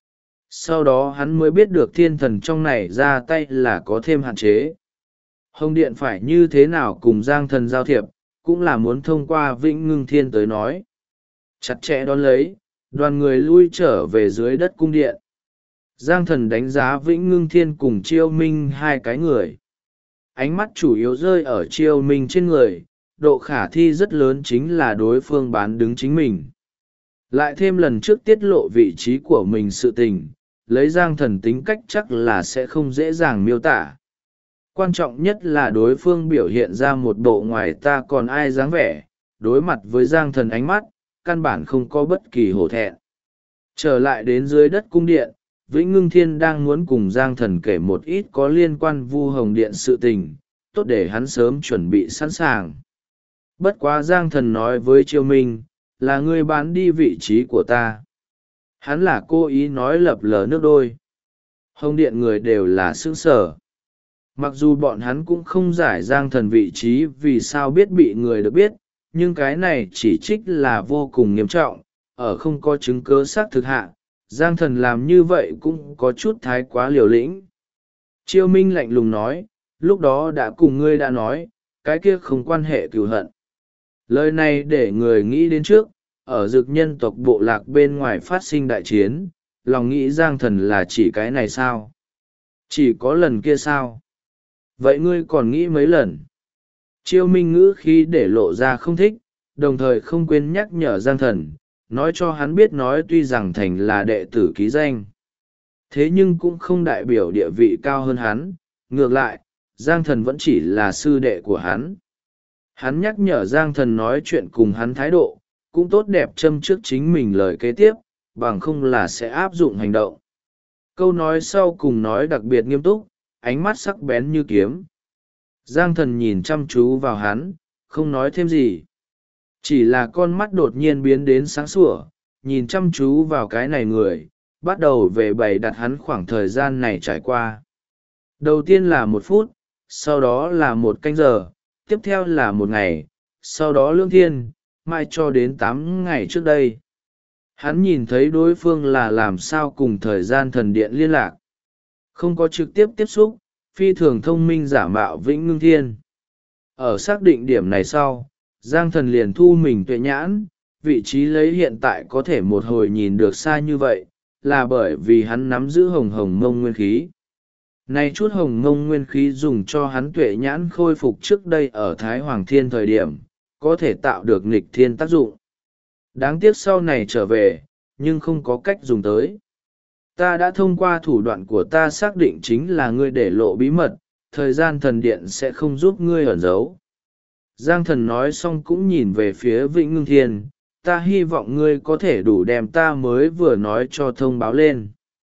Sau đó hắn mới biết được thiên thần trong này ra tay là có thêm hạn chế. Hồng điện phải như thế nào cùng Giang thần giao thiệp, cũng là muốn thông qua Vĩnh Ngưng Thiên tới nói. Chặt chẽ đón lấy, đoàn người lui trở về dưới đất cung điện. Giang thần đánh giá Vĩnh Ngưng Thiên cùng Chiêu Minh 2 cái người. Ánh mắt chủ yếu rơi ở Chiêu Minh trên người, độ khả thi rất lớn chính là đối phương bán đứng chính mình. Lại thêm lần trước tiết lộ vị trí của mình sự tình, lấy Giang thần tính cách chắc là sẽ không dễ dàng miêu tả. Quan trọng nhất là đối phương biểu hiện ra một bộ ngoài ta còn ai dáng vẻ, đối mặt với Giang thần ánh mắt, căn bản không có bất kỳ hổ thẹn. Trở lại đến dưới đất cung điện, Vĩnh Ngưng Thiên đang muốn cùng Giang thần kể một ít có liên quan Vu Hồng Điện sự tình, tốt để hắn sớm chuẩn bị sẵn sàng. Bất quá Giang thần nói với Chiêu Minh, là ngươi bán đi vị trí của ta. Hắn là cố ý nói lập lờ nước đôi. Hồng điện người đều là sững sờ. Mặc dù bọn hắn cũng không giải Giang Thần vị trí vì sao biết bị người được biết, nhưng cái này chỉ trích là vô cùng nghiêm trọng, ở không có chứng cứ xác thực hạ, Giang Thần làm như vậy cũng có chút thái quá liều lĩnh. Chiêu Minh lạnh lùng nói, lúc đó đã cùng ngươi đã nói, cái kia không quan hệ cừu hận. Lời này để người nghĩ đến trước, ở dực nhân tộc bộ lạc bên ngoài phát sinh đại chiến, lòng nghĩ Giang Thần là chỉ cái này sao? Chỉ có lần kia sao? Vậy ngươi còn nghĩ mấy lần? Chiêu Minh ngữ khi để lộ ra không thích, đồng thời không quên nhắc nhở Giang Thần, nói cho hắn biết nói tuy rằng Thành là đệ tử ký danh. Thế nhưng cũng không đại biểu địa vị cao hơn hắn, ngược lại, Giang Thần vẫn chỉ là sư đệ của hắn. Hắn nhắc nhở Giang Thần nói chuyện cùng hắn thái độ, cũng tốt đẹp châm trước chính mình lời kế tiếp, bằng không là sẽ áp dụng hành động. Câu nói sau cùng nói đặc biệt nghiêm túc, ánh mắt sắc bén như kiếm. Giang Thần nhìn chăm chú vào hắn, không nói thêm gì. Chỉ là con mắt đột nhiên biến đến sáng sủa, nhìn chăm chú vào cái này người, bắt đầu về bày đặt hắn khoảng thời gian này trải qua. Đầu tiên là 1 phút, sau đó là 1 canh giờ, tiếp theo là 1 ngày, sau đó lương thiên, mai cho đến 8 ngày trước đây. Hắn nhìn thấy đối phương là làm sao cùng thời gian thần điện liên lạc. Không có trực tiếp tiếp xúc, phi thường thông minh giả mạo Vĩnh Ngưng Thiên. Ở xác định điểm này sau, Giang Thần liền thu mình tuệ nhãn, vị trí lấy hiện tại có thể một hồi nhìn được xa như vậy, là bởi vì hắn nắm giữ hồng hồng mông nguyên khí. Này chút hồng mông nguyên khí dùng cho hắn tuệ nhãn khôi phục trước đây ở Thái Hoàng Thiên thời điểm, có thể tạo được nghịch thiên tác dụng. Đáng tiếc sau này trở về, nhưng không có cách dùng tới. Ta đã thông qua thủ đoạn của ta xác định chính là ngươi để lộ bí mật, thời gian thần điện sẽ không giúp ngươi ẩn giấu. Giang Thần nói xong cũng nhìn về phía Vĩnh Ngưng Thiên, ta hy vọng ngươi có thể đủ đem ta mới vừa nói cho thông báo lên.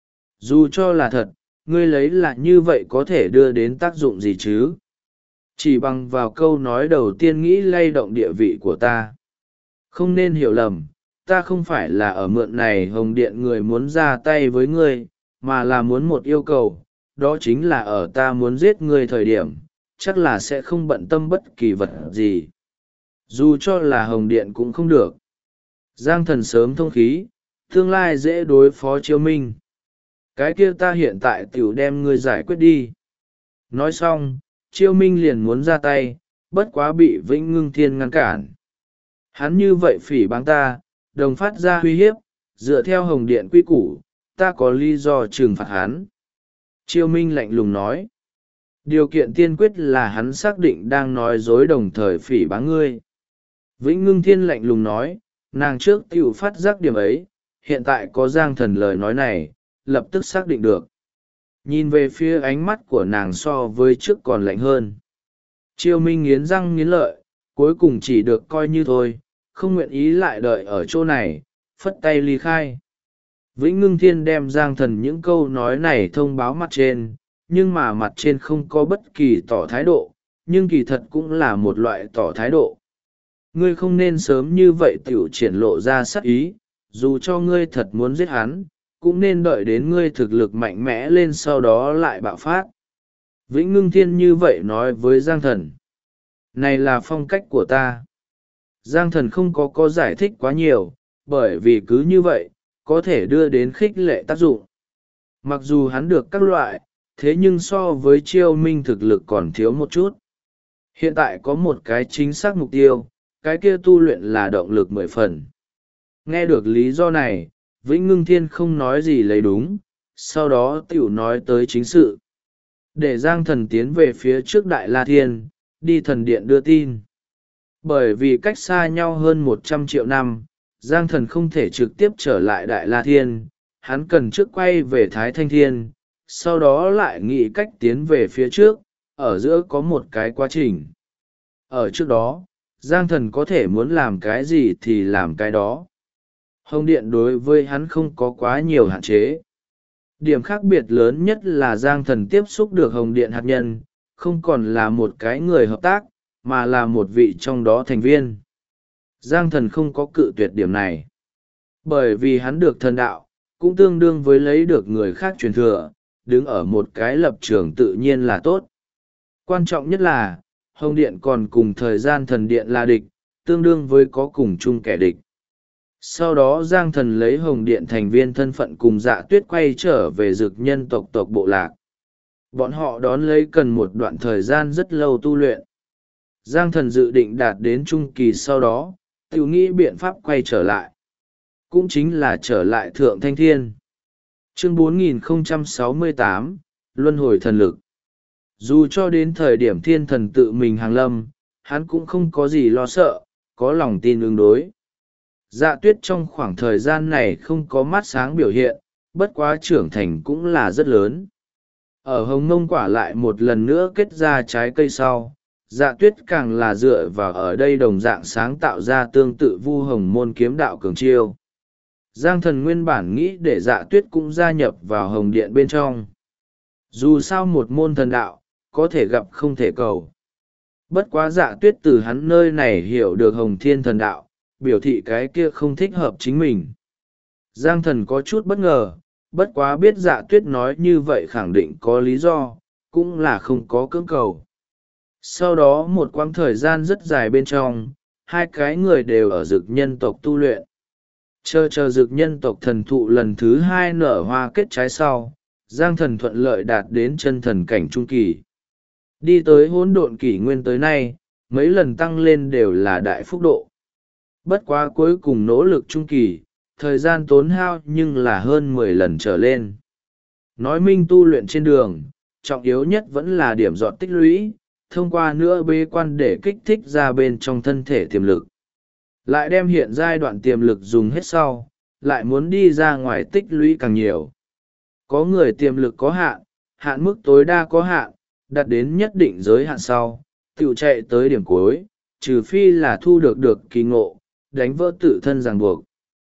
Dù cho là thật, ngươi lấy là như vậy có thể đưa đến tác dụng gì chứ? Chỉ bằng vào câu nói đầu tiên nghĩ lay động địa vị của ta. Không nên hiểu lầm, ta không phải là ở mượn này Hồng Điện người muốn ra tay với ngươi, mà là muốn một yêu cầu, đó chính là ở ta muốn giết ngươi thời điểm, chắc là sẽ không bận tâm bất kỳ vật gì. Dù cho là Hồng Điện cũng không được. Giang Thần sớm thông khí, tương lai dễ đối phó Chiêu Minh. Cái kia ta hiện tại tiểu đem ngươi giải quyết đi. Nói xong, Chiêu Minh liền muốn ra tay, bất quá bị Vĩnh Ngưng Thiên ngăn cản. Hắn như vậy phỉ báng ta, đồng phát ra uy hiếp, dựa theo Hồng Điện quy củ, ta có lý do trừng phạt hắn. Chiêu Minh lạnh lùng nói. Điều kiện tiên quyết là hắn xác định đang nói dối đồng thời phỉ báng ngươi. Vĩnh Ngưng Thiên lạnh lùng nói, nàng trước tiểu phát giác điểm ấy, hiện tại có Giang Thần lời nói này, lập tức xác định được. Nhìn về phía ánh mắt của nàng so với trước còn lạnh hơn. Chiêu Minh nghiến răng nghiến lợi, cuối cùng chỉ được coi như thôi, không nguyện ý lại đợi ở chỗ này, phất tay ly khai. Vĩnh Ngưng Thiên đem Giang Thần những câu nói này thông báo mặt trên, nhưng mà mặt trên không có bất kỳ tỏ thái độ, nhưng kỳ thật cũng là một loại tỏ thái độ. Ngươi không nên sớm như vậy tiểu triển lộ ra sát ý, dù cho ngươi thật muốn giết hắn, cũng nên đợi đến ngươi thực lực mạnh mẽ lên sau đó lại bạo phát. Vĩnh Ngưng Thiên như vậy nói với Giang Thần. Này là phong cách của ta. Giang Thần không có giải thích quá nhiều, bởi vì cứ như vậy, có thể đưa đến khích lệ tác dụng. Mặc dù hắn được các loại, thế nhưng so với Chiêu Minh thực lực còn thiếu một chút. Hiện tại có một cái chính xác mục tiêu, cái kia tu luyện là động lực 10 phần. Nghe được lý do này, Vĩnh Ngưng Thiên không nói gì lấy đúng, sau đó tiểu nói tới chính sự. Để Giang Thần tiến về phía trước Đại La Thiên, đi thần điện đưa tin. Bởi vì cách xa nhau hơn 100 triệu năm, Giang Thần không thể trực tiếp trở lại Đại La Thiên, hắn cần trước quay về Thái Thanh Thiên, sau đó lại nghĩ cách tiến về phía trước, ở giữa có một cái quá trình. Ở trước đó, Giang Thần có thể muốn làm cái gì thì làm cái đó. Hồng Điện đối với hắn không có quá nhiều hạn chế. Điểm khác biệt lớn nhất là Giang Thần tiếp xúc được Hồng Điện hạt nhân, không còn là một cái người hợp tác, mà là một vị trong đó thành viên. Giang Thần không có cự tuyệt điểm này. Bởi vì hắn được thần đạo, cũng tương đương với lấy được người khác truyền thừa, đứng ở một cái lập trường tự nhiên là tốt. Quan trọng nhất là, Hồng Điện còn cùng thời gian thần điện là địch, tương đương với có cùng chung kẻ địch. Sau đó Giang Thần lấy Hồng Điện thành viên thân phận cùng Dạ Tuyết quay trở về Dực Nhân tộc bộ lạc. Bọn họ đón lấy cần một đoạn thời gian rất lâu tu luyện. Giang Thần dự định đạt đến trung kỳ sau đó, tự nghĩ biện pháp quay trở lại. Cũng chính là trở lại Thượng Thanh Thiên. Chương 4068, Luân hồi thần lực. Dù cho đến thời điểm thiên thần tự mình hàng lâm, hắn cũng không có gì lo sợ, có lòng tin ứng đối. Dạ Tuyết trong khoảng thời gian này không có mắt sáng biểu hiện, bất quá trưởng thành cũng là rất lớn. Ở Hồng Mông quả lại một lần nữa kết ra trái cây sau, Dạ Tuyết càng là dựa vào ở đây đồng dạng sáng tạo ra tương tự Vu Hồng môn kiếm đạo cường chiêu. Giang Thần nguyên bản nghĩ để Dạ Tuyết cũng gia nhập vào Hồng Điện bên trong. Dù sao một môn thần đạo, có thể gặp không thể cầu. Bất quá Dạ Tuyết từ hắn nơi này hiểu được Hồng Thiên thần đạo, biểu thị cái kia không thích hợp chính mình. Giang Thần có chút bất ngờ, bất quá biết Dạ Tuyết nói như vậy khẳng định có lý do, cũng là không có cưỡng cầu. Sau đó một quãng thời gian rất dài bên trong, hai cái người đều ở Dực Nhân tộc tu luyện. Chờ Dực Nhân tộc thần thụ lần thứ hai nở hoa kết trái sau, Giang Thần thuận lợi đạt đến chân thần cảnh trung kỳ. Đi tới hỗn độn kỷ nguyên tới nay, mấy lần tăng lên đều là đại phúc độ. Bất quá cuối cùng nỗ lực trung kỳ, thời gian tốn hao nhưng là hơn 10 lần trở lên. Nói minh tu luyện trên đường, trọng yếu nhất vẫn là điểm dọn tích lũy, thông qua nữa bế quan để kích thích ra bên trong thân thể tiềm lực. Lại đem hiện giai đoạn tiềm lực dùng hết sau, lại muốn đi ra ngoài tích lũy càng nhiều. Có người tiềm lực có hạn, hạn mức tối đa có hạn, đạt đến nhất định giới hạn sau, tự chạy tới điểm cuối, trừ phi là thu được kỳ ngộ, đánh vỡ tự thân ràng buộc.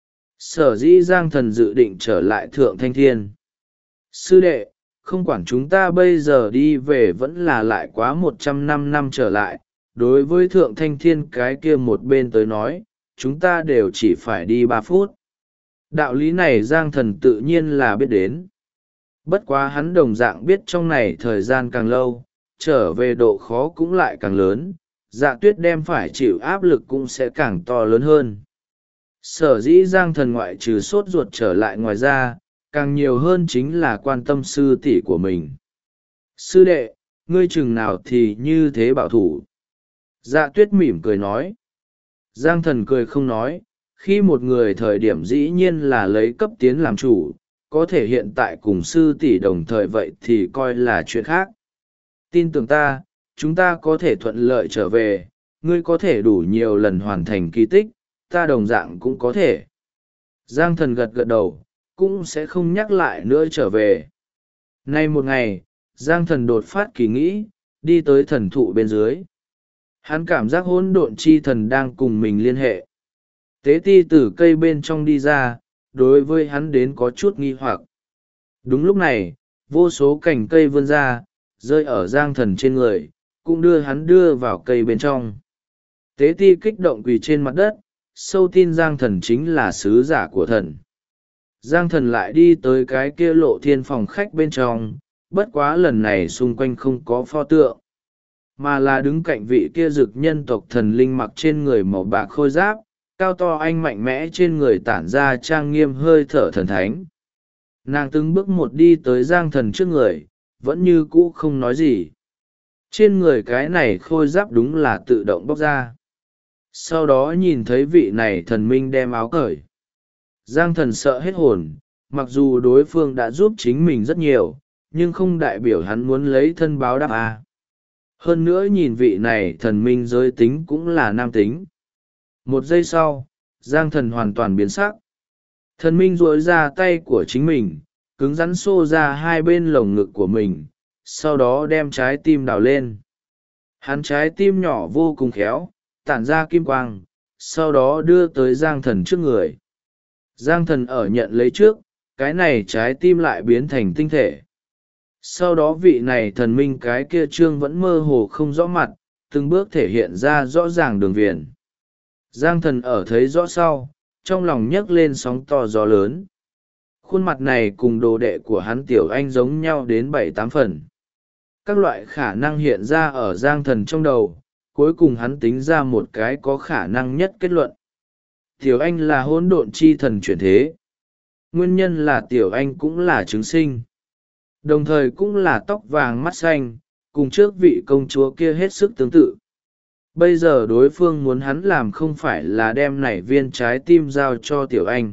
Sở dĩ Giang Thần dự định trở lại Thượng Thanh Thiên. Sư đệ, không quản chúng ta bây giờ đi về vẫn là lại quá 100 năm trở lại, đối với Thượng Thanh Thiên cái kia một bên tới nói, chúng ta đều chỉ phải đi 3 phút. Đạo lý này Giang Thần tự nhiên là biết đến. Bất quá hắn đồng dạng biết trong này thời gian càng lâu, trở về độ khó cũng lại càng lớn, Dạ Tuyết đem phải chịu áp lực cũng sẽ càng to lớn hơn. Sở dĩ Giang Thần ngoại trừ sốt ruột trở lại ngoài ra, càng nhiều hơn chính là quan tâm sư tỷ của mình. Sư đệ, ngươi chừng nào thì như thế bảo thủ. Dạ Tuyết mỉm cười nói. Giang Thần cười không nói, khi một người thời điểm dĩ nhiên là lấy cấp tiến làm chủ, có thể hiện tại cùng sư tỷ đồng thời vậy thì coi là chuyện khác. Tin tưởng ta, chúng ta có thể thuận lợi trở về, ngươi có thể đủ nhiều lần hoàn thành kỳ tích, ta đồng dạng cũng có thể. Giang Thần gật đầu, cũng sẽ không nhắc lại nữa trở về. Nay một ngày, Giang Thần đột phát kỳ nghĩ, đi tới thần thụ bên dưới. Hắn cảm giác hỗn độn chi thần đang cùng mình liên hệ. Tế ti từ cây bên trong đi ra, đối với hắn đến có chút nghi hoặc. Đúng lúc này, vô số cành cây vươn ra, rơi ở Giang Thần trên người, cũng đưa hắn đưa vào cây bên trong. Tế ti kích động quỳ trên mặt đất, sâu tin Giang Thần chính là sứ giả của thần. Giang Thần lại đi tới cái kia lộ thiên phòng khách bên trong, bất quá lần này xung quanh không có pho tượng, mà là đứng cạnh vị kia Dực Nhân tộc thần linh mặc trên người màu bạc khôi giáp, cao to anh mạnh mẽ trên người tản ra trang nghiêm hơi thở thần thánh. Nàng từng bước một đi tới Giang Thần trước người, vẫn như cũ không nói gì. Trên người cái này khôi giáp đúng là tự động bóc ra. Sau đó nhìn thấy vị này thần minh đem áo cởi. Giang Thần sợ hết hồn, mặc dù đối phương đã giúp chính mình rất nhiều, nhưng không đại biểu hắn muốn lấy thân báo đáp à. Hơn nữa nhìn vị này thần minh giới tính cũng là nam tính. Một giây sau, Giang Thần hoàn toàn biến sắc. Thần minh duỗi ra tay của chính mình, cứng rắn xô ra hai bên lồng ngực của mình, sau đó đem trái tim đào lên. Hắn trái tim nhỏ vô cùng khéo, tản ra kim quang, sau đó đưa tới Giang Thần trước người. Giang Thần ở nhận lấy trước, cái này trái tim lại biến thành tinh thể. Sau đó vị này thần minh cái kia trương vẫn mơ hồ không rõ mặt, từng bước thể hiện ra rõ ràng đường viền. Giang Thần ở thấy rõ sau, trong lòng nhấc lên sóng to gió lớn. Khuôn mặt này cùng đồ đệ của hắn Tiểu Anh giống nhau đến 7-8 phần. Các loại khả năng hiện ra ở Giang Thần trong đầu, cuối cùng hắn tính ra một cái có khả năng nhất kết luận. Tiểu Anh là hỗn độn chi thần chuyển thế. Nguyên nhân là Tiểu Anh cũng là trứng sinh. Đồng thời cũng là tóc vàng mắt xanh, cùng trước vị công chúa kia hết sức tương tự. Bây giờ đối phương muốn hắn làm không phải là đem nảy viên trái tim giao cho Tiểu Anh.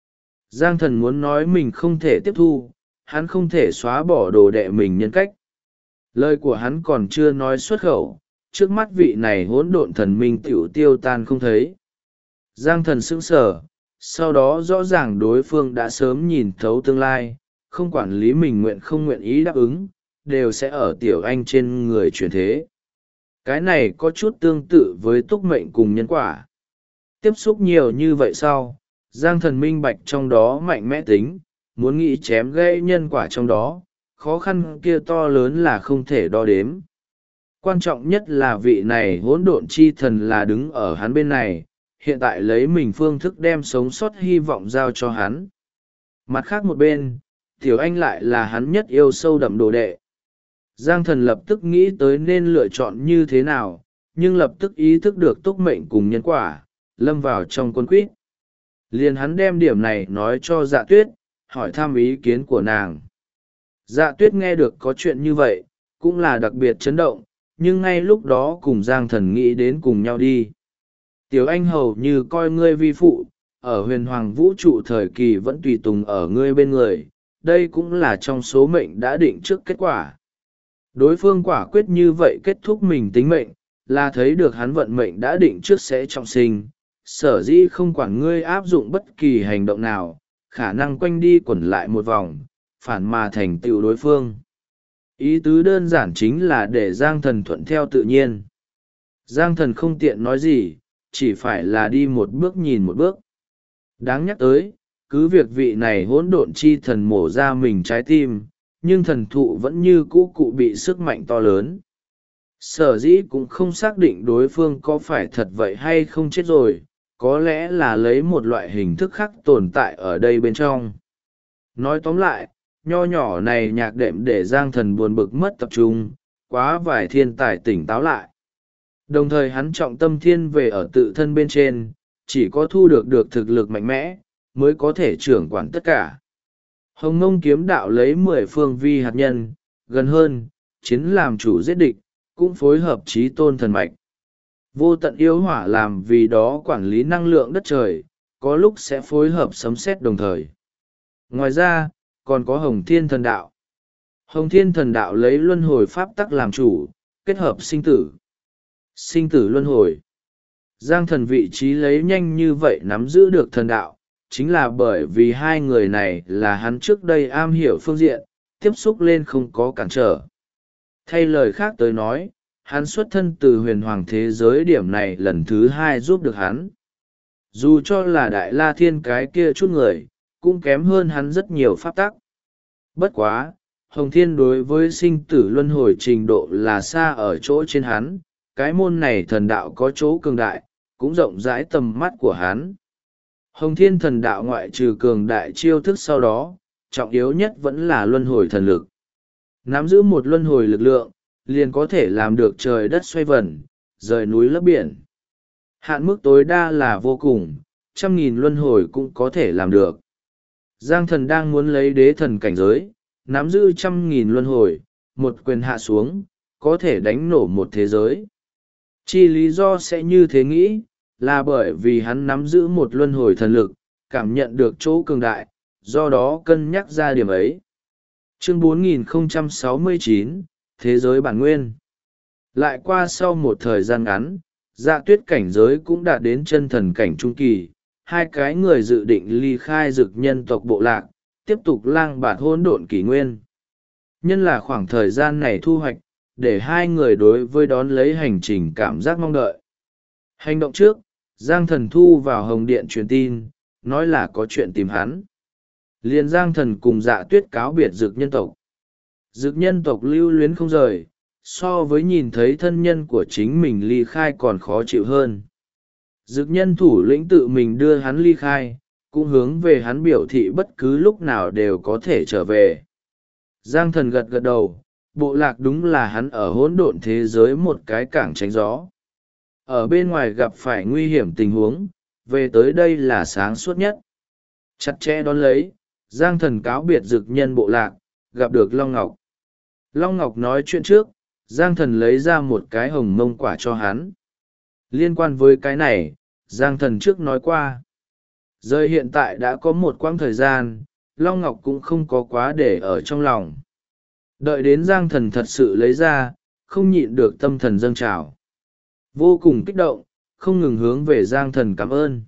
Giang Thần muốn nói mình không thể tiếp thu, hắn không thể xóa bỏ đồ đệ mình nhân cách. Lời của hắn còn chưa nói xuất khẩu, trước mắt vị này hỗn độn thần minh tiểu tiêu tan không thấy. Giang Thần sững sờ, sau đó rõ ràng đối phương đã sớm nhìn thấu tương lai, không quản lý mình nguyện không nguyện ý đáp ứng, đều sẽ ở Tiểu Anh trên người chuyển thế. Cái này có chút tương tự với túc mệnh cùng nhân quả. Tiếp xúc nhiều như vậy sau, Giang Thần minh bạch trong đó mạnh mẽ tính, muốn nghĩ chém gãy nhân quả trong đó, khó khăn kia to lớn là không thể đo đếm. Quan trọng nhất là vị này hỗn độn chi thần là đứng ở hắn bên này, hiện tại lấy mình phương thức đem sống sót hy vọng giao cho hắn. Mặt khác một bên, Tiểu Anh lại là hắn nhất yêu sâu đậm đồ đệ. Giang Thần lập tức nghĩ tới nên lựa chọn như thế nào, nhưng lập tức ý thức được túc mệnh cùng nhân quả, lâm vào trong quân quýt. Liền hắn đem điểm này nói cho Dạ Tuyết, hỏi thăm ý kiến của nàng. Dạ Tuyết nghe được có chuyện như vậy, cũng là đặc biệt chấn động, nhưng ngay lúc đó cùng Giang Thần nghĩ đến cùng nhau đi. Tiểu Anh hầu như coi ngươi vi phụ, ở huyền hoàng vũ trụ thời kỳ vẫn tùy tùng ở ngươi bên người, đây cũng là trong số mệnh đã định trước kết quả. Đối phương quả quyết như vậy kết thúc mình tính mệnh, là thấy được hắn vận mệnh đã định trước sẽ trọng sinh, sở dĩ không quản ngươi áp dụng bất kỳ hành động nào, khả năng quanh đi quẩn lại một vòng, phản mà thành tựu đối phương. Ý tứ đơn giản chính là để Giang Thần thuận theo tự nhiên. Giang Thần không tiện nói gì, chỉ phải là đi một bước nhìn một bước. Đáng nhắc tới, cứ việc vị này hỗn độn chi thần mổ ra mình trái tim, nhưng thần thụ vẫn như cũ cụ bị sức mạnh to lớn. Sở dĩ cũng không xác định đối phương có phải thật vậy hay không chết rồi, có lẽ là lấy một loại hình thức khác tồn tại ở đây bên trong. Nói tóm lại, nho nhỏ này nhạc đệm để Giang Thần buồn bực mất tập trung, quá vài thiên tài tỉnh táo lại. Đồng thời hắn trọng tâm thiên về ở tự thân bên trên, chỉ có thu được thực lực mạnh mẽ, mới có thể trưởng quản tất cả. Hồng Ngông kiếm đạo lấy 10 phương vi hạt nhân, gần hơn, chiến làm chủ giết địch, cũng phối hợp chí tôn thần mạch. Vô tận yêu hỏa làm vì đó quản lý năng lượng đất trời, có lúc sẽ phối hợp sấm sét đồng thời. Ngoài ra, còn có Hồng Thiên thần đạo. Hồng Thiên thần đạo lấy luân hồi pháp tắc làm chủ, kết hợp sinh tử. Sinh tử luân hồi. Giang Thần vị trí lấy nhanh như vậy nắm giữ được thần đạo, chính là bởi vì hai người này là hắn trước đây am hiểu phương diện, tiếp xúc lên không có cản trở. Thay lời khác tới nói, hắn xuất thân từ huyền hoàng thế giới, điểm này lần thứ hai giúp được hắn. Dù cho là Đại La Thiên cái kia chút người, cũng kém hơn hắn rất nhiều pháp tắc. Bất quá, Hồng Thiên đối với sinh tử luân hồi trình độ là xa ở chỗ trên hắn, cái môn này thần đạo có chỗ cường đại, cũng rộng rãi tầm mắt của hắn. Hồng Thiên thần đạo ngoại trừ cường đại chiêu thức sau đó, trọng yếu nhất vẫn là luân hồi thần lực. Nắm giữ một luân hồi lực lượng, liền có thể làm được trời đất xoay vần, rời núi lấp biển. Hạn mức tối đa là vô cùng, 100.000 luân hồi cũng có thể làm được. Giang Thần đang muốn lấy đế thần cảnh giới, nắm giữ 100.000 luân hồi, một quyền hạ xuống, có thể đánh nổ một thế giới. Chi lý do sẽ như thế nghĩ, là bởi vì hắn nắm giữ một luân hồi thần lực, cảm nhận được chỗ cường đại, do đó cân nhắc ra điểm ấy. Chương 4069, Thế giới bản nguyên. Lại qua sau một thời gian ngắn, Dạ Tuyết cảnh giới cũng đạt đến chân thần cảnh trung kỳ, hai cái người dự định ly khai dực nhân tộc bộ lạc, tiếp tục lang bạt hỗn độn kỷ nguyên. Nhân là khoảng thời gian này thu hoạch, để hai người đối với đón lấy hành trình cảm giác mong đợi. Hành động trước, Giang Thần thu vào Hồng Điện truyền tin, nói là có chuyện tìm hắn. Liền Giang Thần cùng Dạ Tuyết cáo biệt dực nhân tộc. Dực nhân tộc lưu luyến không rời, so với nhìn thấy thân nhân của chính mình ly khai còn khó chịu hơn. Dực nhân thủ lĩnh tự mình đưa hắn ly khai, cũng hướng về hắn biểu thị bất cứ lúc nào đều có thể trở về. Giang Thần gật gật đầu, bộ lạc đúng là hắn ở hỗn độn thế giới một cái cảng tránh gió. Ở bên ngoài gặp phải nguy hiểm tình huống, về tới đây là sáng suốt nhất. Chặt chẽ đón lấy, Giang Thần cáo biệt dực nhân bộ lạc, gặp được Long Ngọc. Long Ngọc nói chuyện trước, Giang Thần lấy ra một cái hồng mông quả cho hắn. Liên quan với cái này, Giang Thần trước nói qua. Rơi hiện tại đã có một quãng thời gian, Long Ngọc cũng không có quá để ở trong lòng. Đợi đến Giang Thần thật sự lấy ra, không nhịn được tâm thần dâng trào. Vô cùng kích động, không ngừng hướng về Giang Thần cảm ơn.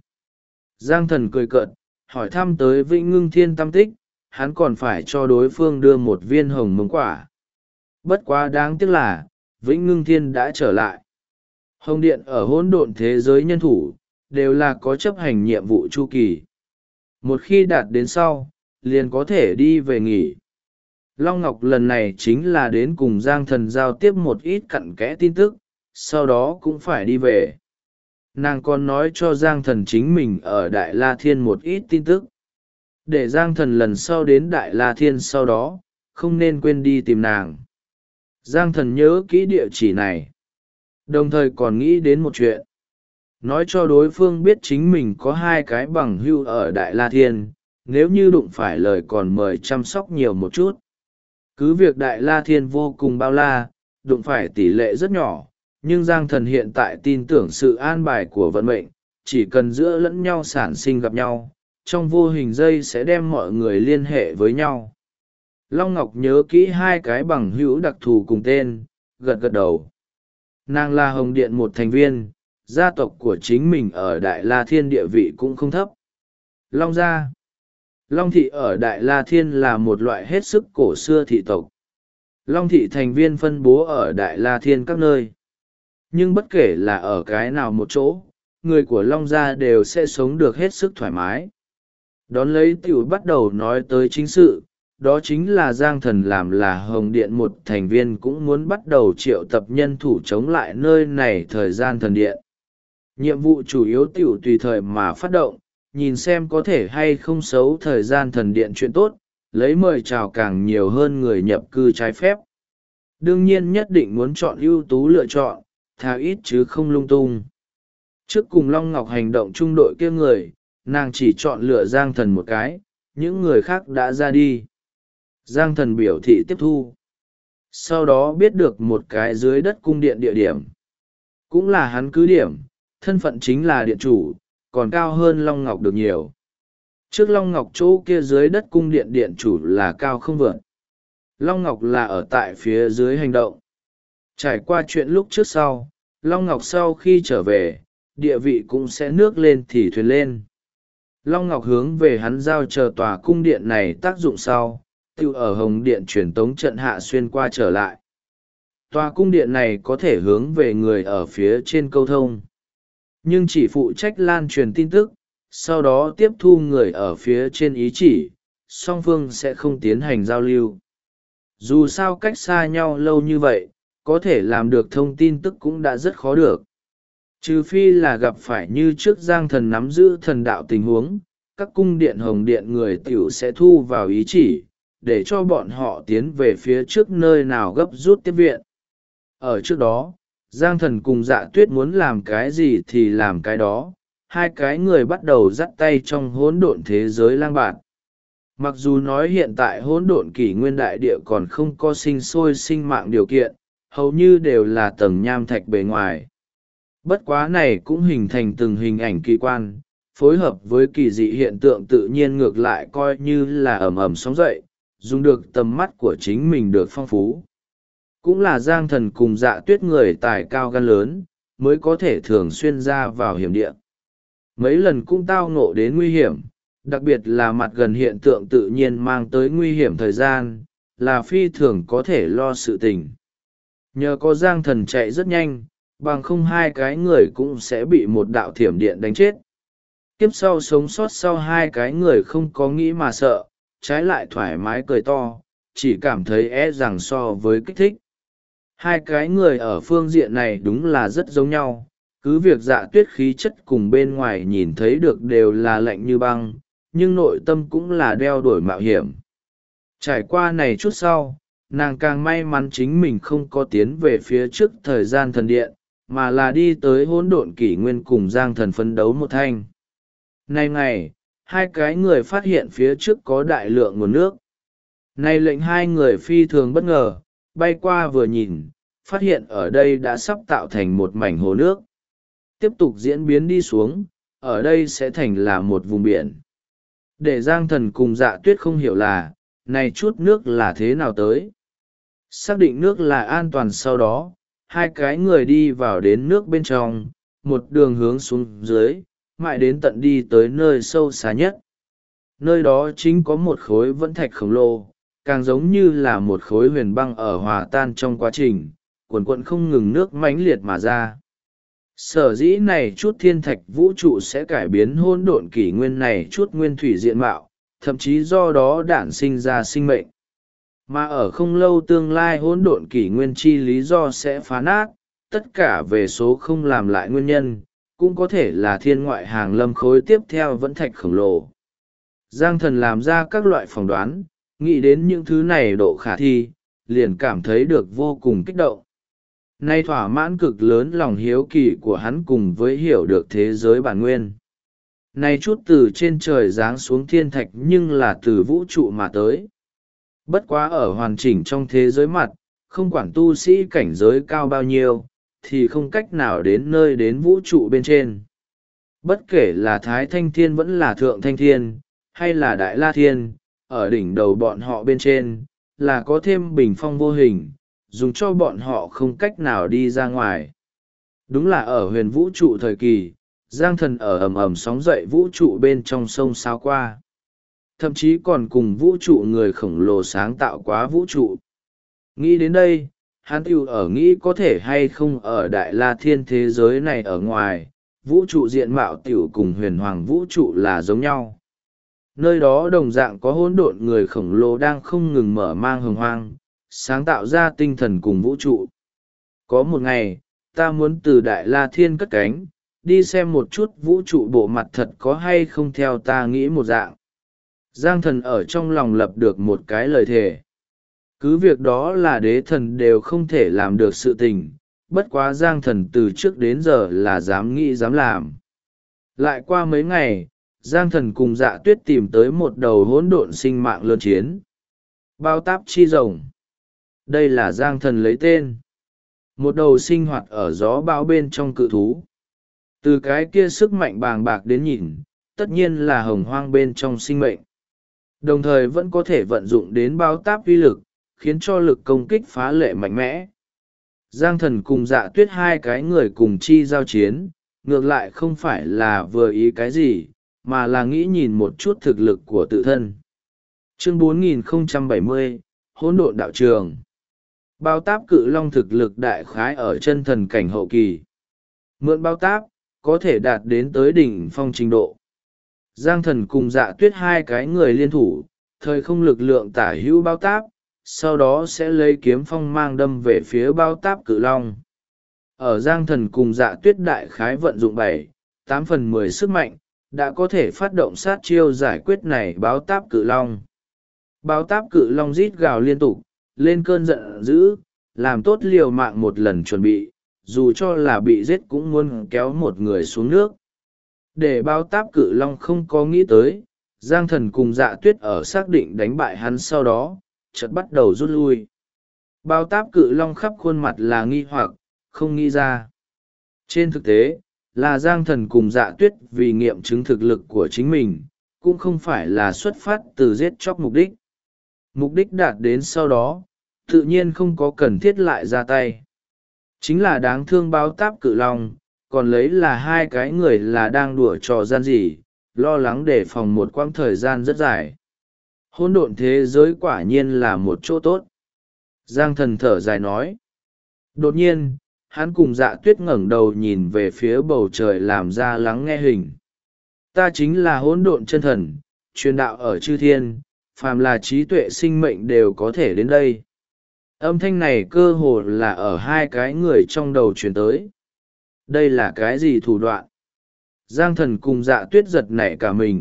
Giang Thần cười cợt, hỏi thăm tới Vĩnh Ngưng Thiên tâm tích, hắn còn phải cho đối phương đưa một viên hồng mông quả. Bất quá đáng tiếc là, Vĩnh Ngưng Thiên đã trở lại. Hồng Điện ở hỗn độn thế giới nhân thủ, đều là có chấp hành nhiệm vụ chu kỳ. Một khi đạt đến sau, liền có thể đi về nghỉ. Long Ngọc lần này chính là đến cùng Giang Thần giao tiếp một ít cặn kẽ tin tức, sau đó cũng phải đi về. Nàng còn nói cho Giang Thần chính mình ở Đại La Thiên một ít tin tức. Để Giang Thần lần sau đến Đại La Thiên sau đó, không nên quên đi tìm nàng. Giang Thần nhớ kỹ địa chỉ này. Đồng thời còn nghĩ đến một chuyện. Nói cho đối phương biết chính mình có hai cái bằng hưu ở Đại La Thiên, nếu như đụng phải lời còn mời chăm sóc nhiều một chút. Cứ việc Đại La Thiên vô cùng bao la, đụng phải tỷ lệ rất nhỏ, nhưng Giang Thần hiện tại tin tưởng sự an bài của vận mệnh, chỉ cần giữa lẫn nhau sản sinh gặp nhau, trong vô hình dây sẽ đem mọi người liên hệ với nhau. Long Ngọc nhớ kỹ hai cái bằng hữu đặc thù cùng tên, gật gật đầu. Nàng là Hồng Điện một thành viên, gia tộc của chính mình ở Đại La Thiên địa vị cũng không thấp. Long gia. Long thị ở Đại La Thiên là một loại hết sức cổ xưa thị tộc. Long thị thành viên phân bố ở Đại La Thiên các nơi. Nhưng bất kể là ở cái nào một chỗ, người của Long gia đều sẽ sống được hết sức thoải mái. Đón lấy tiểu bắt đầu nói tới chính sự, đó chính là Giang Thần làm là Hồng Điện một thành viên cũng muốn bắt đầu triệu tập nhân thủ chống lại nơi này thời gian thần điện. Nhiệm vụ chủ yếu tiểu tùy thời mà phát động, nhìn xem có thể hay không xấu thời gian thần điện chuyện tốt, lấy mời chào càng nhiều hơn người nhập cư trái phép. Đương nhiên nhất định muốn chọn ưu tú lựa chọn, thà ít chứ không lung tung. Trước cùng Long Ngọc hành động trung đội kia người, nàng chỉ chọn lựa Giang Thần một cái, những người khác đã ra đi. Giang Thần biểu thị tiếp thu. Sau đó biết được một cái dưới đất cung điện địa điểm. Cũng là hắn cứ điểm, thân phận chính là điện chủ, còn cao hơn Long Ngọc được nhiều. Trước Long Ngọc chỗ kia dưới đất cung điện điện chủ là cao không vượt. Long Ngọc là ở tại phía dưới hành động. Trải qua chuyện lúc trước sau, Long Ngọc sau khi trở về, địa vị cũng sẽ nước lên thì thuyền lên. Long Ngọc hướng về hắn giao chờ tòa cung điện này tác dụng sau, tự ở Hồng Điện truyền tống trận hạ xuyên qua trở lại. Tòa cung điện này có thể hướng về người ở phía trên câu thông, nhưng chỉ phụ trách lan truyền tin tức, sau đó tiếp thu người ở phía trên ý chỉ, song phương sẽ không tiến hành giao lưu. Dù sao cách xa nhau lâu như vậy, có thể làm được thông tin tức cũng đã rất khó được. Trừ phi là gặp phải như trước Giang Thần nắm giữ thần đạo tình huống, các cung điện Hồng Điện người tiểu sẽ thu vào ý chỉ, để cho bọn họ tiến về phía trước nơi nào gấp rút tiếp viện. Ở trước đó, Giang Thần cùng Dạ Tuyết muốn làm cái gì thì làm cái đó, hai cái người bắt đầu dắt tay trong hỗn độn thế giới lang bạt. Mặc dù nói hiện tại hỗn độn kỷ nguyên đại địa còn không có sinh sôi sinh mạng điều kiện, hầu như đều là tầng nham thạch bề ngoài. Bất quá này cũng hình thành từng hình ảnh kỳ quan, phối hợp với kỳ dị hiện tượng tự nhiên ngược lại coi như là ầm ầm sóng dậy, dùng được tầm mắt của chính mình được phong phú. Cũng là Giang Thần cùng Dạ Tuyết người tài cao gan lớn, mới có thể thường xuyên ra vào hiểm địa. Mấy lần cũng tao ngộ đến nguy hiểm, đặc biệt là mặt gần hiện tượng tự nhiên mang tới nguy hiểm thời gian, là phi thường có thể lo sự tình. Nhờ có Giang Thần chạy rất nhanh, bằng không hai cái người cũng sẽ bị một đạo thiểm điện đánh chết. Kiếp sau sống sót sau hai cái người không có nghĩ mà sợ, trái lại thoải mái cười to, chỉ cảm thấy rằng so với kích thích. Hai cái người ở phương diện này đúng là rất giống nhau, cứ việc Dạ Tuyết khí chất cùng bên ngoài nhìn thấy được đều là lạnh như băng, nhưng nội tâm cũng là đeo đuổi mạo hiểm. Trải qua này chút sau, nàng càng may mắn chính mình không có tiến về phía trước thời gian thần điện, mà là đi tới hỗn độn kỷ nguyên cùng Giang Thần phấn đấu một thanh. Nay ngày, hai cái người phát hiện phía trước có đại lượng nguồn nước. Này lệnh hai người phi thường bất ngờ, bay qua vừa nhìn, phát hiện ở đây đã sắp tạo thành một mảnh hồ nước. Tiếp tục diễn biến đi xuống, ở đây sẽ thành là một vùng biển. Để Giang Thần cùng Dạ Tuyết không hiểu là, này chút nước là thế nào tới. Xác định nước là an toàn sau đó, hai cái người đi vào đến nước bên trong, một đường hướng xuống dưới, mãi đến tận đi tới nơi sâu xa nhất. Nơi đó chính có một khối vẫn thạch khổng lồ, càng giống như là một khối huyền băng ở hòa tan trong quá trình, cuồn cuộn không ngừng nước mãnh liệt mà ra. Sở dĩ này chút thiên thạch vũ trụ sẽ cải biến hỗn độn kỷ nguyên này chút nguyên thủy diện mạo, thậm chí do đó đản sinh ra sinh mệnh. Mà ở không lâu tương lai hỗn độn kỷ nguyên chi lý do sẽ phá nát, tất cả về số không làm lại nguyên nhân, cũng có thể là thiên ngoại hàng lâm khối tiếp theo vẫn thạch khổng lồ. Giang Thần làm ra các loại phỏng đoán, nghĩ đến những thứ này độ khả thi, liền cảm thấy được vô cùng kích động. Nay thỏa mãn cực lớn lòng hiếu kỳ của hắn cùng với hiểu được thế giới bản nguyên. Nay chút từ trên trời giáng xuống thiên thạch nhưng là từ vũ trụ mà tới. Bất quá ở hoàn chỉnh trong thế giới mặt, không quản tu sĩ cảnh giới cao bao nhiêu, thì không cách nào đến nơi đến vũ trụ bên trên. Bất kể là Thái Thanh Thiên vẫn là Thượng Thanh Thiên, hay là Đại La Thiên, ở đỉnh đầu bọn họ bên trên, là có thêm bình phong vô hình, dùng cho bọn họ không cách nào đi ra ngoài. Đúng là ở huyền vũ trụ thời kỳ, Giang Thần ở ầm ầm sóng dậy vũ trụ bên trong sông sao qua. Thậm chí còn cùng vũ trụ người khổng lồ sáng tạo quá vũ trụ. Nghĩ đến đây, hắn tiểu ở nghĩ có thể hay không ở Đại La Thiên thế giới này ở ngoài, vũ trụ diện mạo tiểu cùng huyền hoàng vũ trụ là giống nhau. Nơi đó đồng dạng có hỗn độn người khổng lồ đang không ngừng mở mang hồng hoang, sáng tạo ra tinh thần cùng vũ trụ. Có một ngày, ta muốn từ Đại La Thiên cất cánh, đi xem một chút vũ trụ bộ mặt thật có hay không theo ta nghĩ một dạng. Giang Thần ở trong lòng lập được một cái lời thề. Cứ việc đó là đế thần đều không thể làm được sự tình, bất quá Giang Thần từ trước đến giờ là dám nghĩ dám làm. Lại qua mấy ngày, Giang Thần cùng Dạ Tuyết tìm tới một đầu hỗn độn sinh mạng lớn chiến. Bao táp chi rồng. Đây là Giang Thần lấy tên. Một đầu sinh hoạt ở gió bão bên trong cự thú. Từ cái kia sức mạnh bàng bạc đến nhìn, tất nhiên là hồng hoang bên trong sinh mệnh. Đồng thời vẫn có thể vận dụng đến bao táp uy lực, khiến cho lực công kích phá lệ mạnh mẽ. Giang Thần cùng Dạ Tuyết hai cái người cùng chi giao chiến, ngược lại không phải là vừa ý cái gì, mà là nghĩ nhìn một chút thực lực của tự thân. Chương 4070, Hỗn độn đạo trường. Bao táp cự long thực lực đại khái ở chân thần cảnh hậu kỳ. Mượn bao táp, có thể đạt đến tới đỉnh phong trình độ. Giang Thần cùng Dạ Tuyết hai cái người liên thủ, thời không lực lượng tả hữu bao táp, sau đó sẽ lấy kiếm phong mang đâm về phía bao táp cự long. Ở Giang Thần cùng Dạ Tuyết đại khái vận dụng 7-8/10 sức mạnh, đã có thể phát động sát chiêu giải quyết này báo táp cự long. Báo táp cự long rít gào liên tục, lên cơn giận dữ, làm tốt liều mạng một lần chuẩn bị, dù cho là bị giết cũng muốn kéo một người xuống nước. Để báo táp cự long không có nghĩ tới, Giang Thần cùng Dạ Tuyết ở xác định đánh bại hắn sau đó, chợt bắt đầu rút lui. Báo táp cự long khắp khuôn mặt là nghi hoặc, không nghĩ ra. Trên thực tế, là Giang Thần cùng Dạ Tuyết vì nghiệm chứng thực lực của chính mình, cũng không phải là xuất phát từ giết chóc mục đích. Mục đích đạt đến sau đó, tự nhiên không có cần thiết lại ra tay. Chính là đáng thương báo táp cự long, còn lấy là hai cái người là đang đùa trò gian gì, lo lắng đề phòng một quãng thời gian rất dài. Hỗn độn thế giới quả nhiên là một chỗ tốt. Giang Thần thở dài nói. Đột nhiên, hắn cùng Dạ Tuyết ngẩng đầu nhìn về phía bầu trời làm ra lắng nghe hình. Ta chính là hỗn độn chân thần, truyền đạo ở chư thiên, phàm là trí tuệ sinh mệnh đều có thể đến đây. Âm thanh này cơ hồ là ở hai cái người trong đầu truyền tới. Đây là cái gì thủ đoạn? Giang Thần cùng Dạ Tuyết giật nảy cả mình,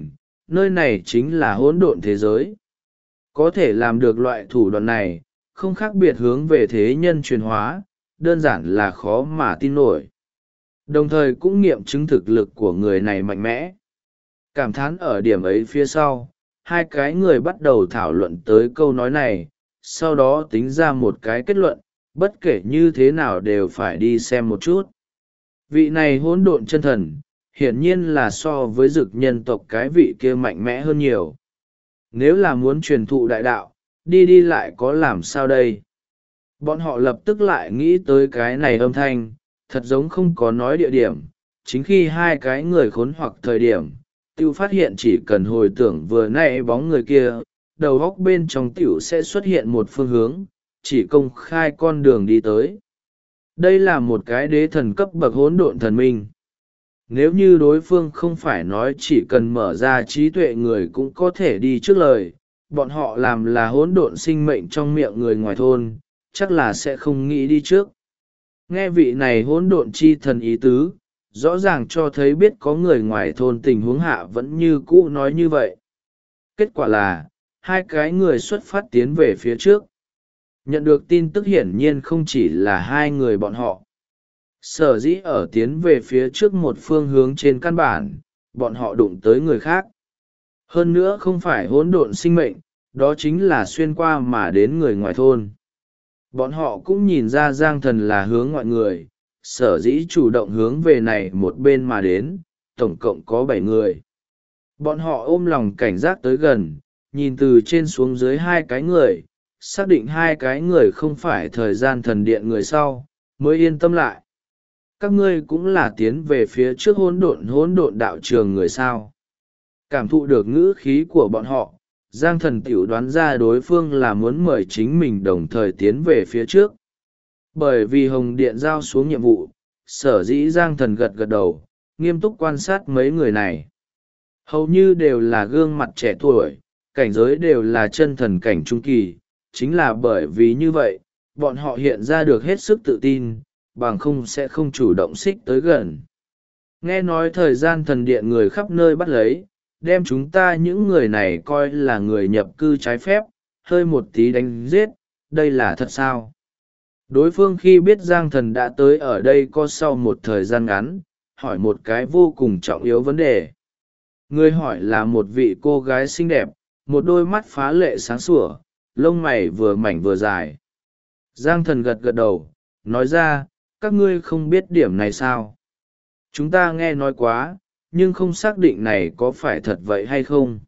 nơi này chính là hỗn độn thế giới. Có thể làm được loại thủ đoạn này, không khác biệt hướng về thế nhân truyền hóa, đơn giản là khó mà tin nổi. Đồng thời cũng nghiệm chứng thực lực của người này mạnh mẽ. Cảm thán ở điểm ấy phía sau, hai cái người bắt đầu thảo luận tới câu nói này, sau đó tính ra một cái kết luận, bất kể như thế nào đều phải đi xem một chút. Vị này hỗn độn chân thần, hiển nhiên là so với dực nhân tộc cái vị kia mạnh mẽ hơn nhiều. Nếu là muốn truyền thụ đại đạo, đi đi lại có làm sao đây? Bọn họ lập tức lại nghĩ tới cái này âm thanh, thật giống không có nói địa điểm. Chính khi hai cái người khốn hoặc thời điểm, Tiêu phát hiện chỉ cần hồi tưởng vừa nãy bóng người kia, đầu góc bên trong Tiểu sẽ xuất hiện một phương hướng, chỉ công khai con đường đi tới. Đây là một cái đế thần cấp bậc hỗn độn thần minh. Nếu như đối phương không phải nói chỉ cần mở ra trí tuệ người cũng có thể đi trước lời, bọn họ làm là hỗn độn sinh mệnh trong miệng người ngoài thôn, chắc là sẽ không nghĩ đi trước. Nghe vị này hỗn độn chi thần ý tứ, rõ ràng cho thấy biết có người ngoài thôn tình huống hạ vẫn như cũ nói như vậy. Kết quả là, hai cái người xuất phát tiến về phía trước. Nhận được tin tức hiển nhiên không chỉ là hai người bọn họ. Sở dĩ ở tiến về phía trước một phương hướng trên căn bản, bọn họ đụng tới người khác. Hơn nữa không phải hỗn độn sinh mệnh, đó chính là xuyên qua mà đến người ngoài thôn. Bọn họ cũng nhìn ra Giang Thần là hướng ngoại người, sở dĩ chủ động hướng về này một bên mà đến, tổng cộng có 7 người. Bọn họ ôm lòng cảnh giác tới gần, nhìn từ trên xuống dưới hai cái người, xác định hai cái người không phải thời gian thần điện người sau, mới yên tâm lại. Các ngươi cũng là tiến về phía trước hỗn độn đạo trường người sao. Cảm thụ được ngữ khí của bọn họ, Giang Thần tiểu đoán ra đối phương là muốn mời chính mình đồng thời tiến về phía trước. Bởi vì Hồng Điện giao xuống nhiệm vụ, sở dĩ Giang Thần gật gật đầu, nghiêm túc quan sát mấy người này. Hầu như đều là gương mặt trẻ tuổi, cảnh giới đều là chân thần cảnh trung kỳ, chính là bởi vì như vậy, bọn họ hiện ra được hết sức tự tin, bằng không sẽ không chủ động xích tới gần. Nghe nói thời gian thần điện người khắp nơi bắt lấy, đem chúng ta những người này coi là người nhập cư trái phép, hơi một tí đánh giết, đây là thật sao? Đối phương khi biết Giang Thần đã tới ở đây có sau một thời gian ngắn, hỏi một cái vô cùng trọng yếu vấn đề. Người hỏi là một vị cô gái xinh đẹp, một đôi mắt phá lệ sáng sủa, lông mày vừa mảnh vừa dài. Giang Thần gật gật đầu, nói ra, các ngươi không biết điểm này sao? Chúng ta nghe nói quá, nhưng không xác định này có phải thật vậy hay không.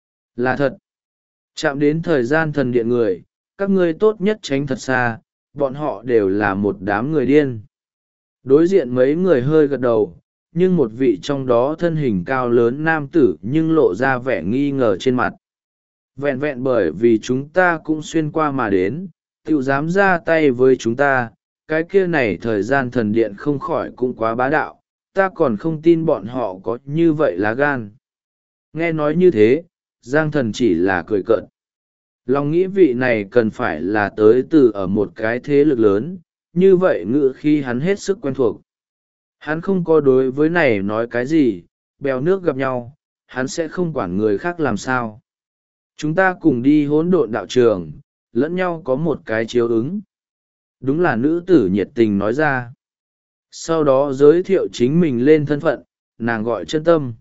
Là thật. Chạm đến thời gian thần điện người, các ngươi tốt nhất tránh thật xa, bọn họ đều là một đám người điên. Đối diện mấy người hơi gật đầu, nhưng một vị trong đó thân hình cao lớn nam tử nhưng lộ ra vẻ nghi ngờ trên mặt. Vẹn vẹn bởi vì chúng ta cũng xuyên qua mà đến, tự dám ra tay với chúng ta, cái kia này thời gian thần điện không khỏi cũng quá bá đạo, ta còn không tin bọn họ có như vậy lá gan. Nghe nói như thế, Giang Thần chỉ là cười cợt. Lòng nghĩ vị này cần phải là tới từ ở một cái thế lực lớn, như vậy ngự khi hắn hết sức quen thuộc. Hắn không có đối với này nói cái gì, bèo nước gặp nhau, hắn sẽ không quản người khác làm sao. Chúng ta cùng đi hỗn độn đạo trường, lẫn nhau có một cái chiếu ứng. Đúng là nữ tử nhiệt tình nói ra. Sau đó giới thiệu chính mình lên thân phận, nàng gọi Chân Tâm.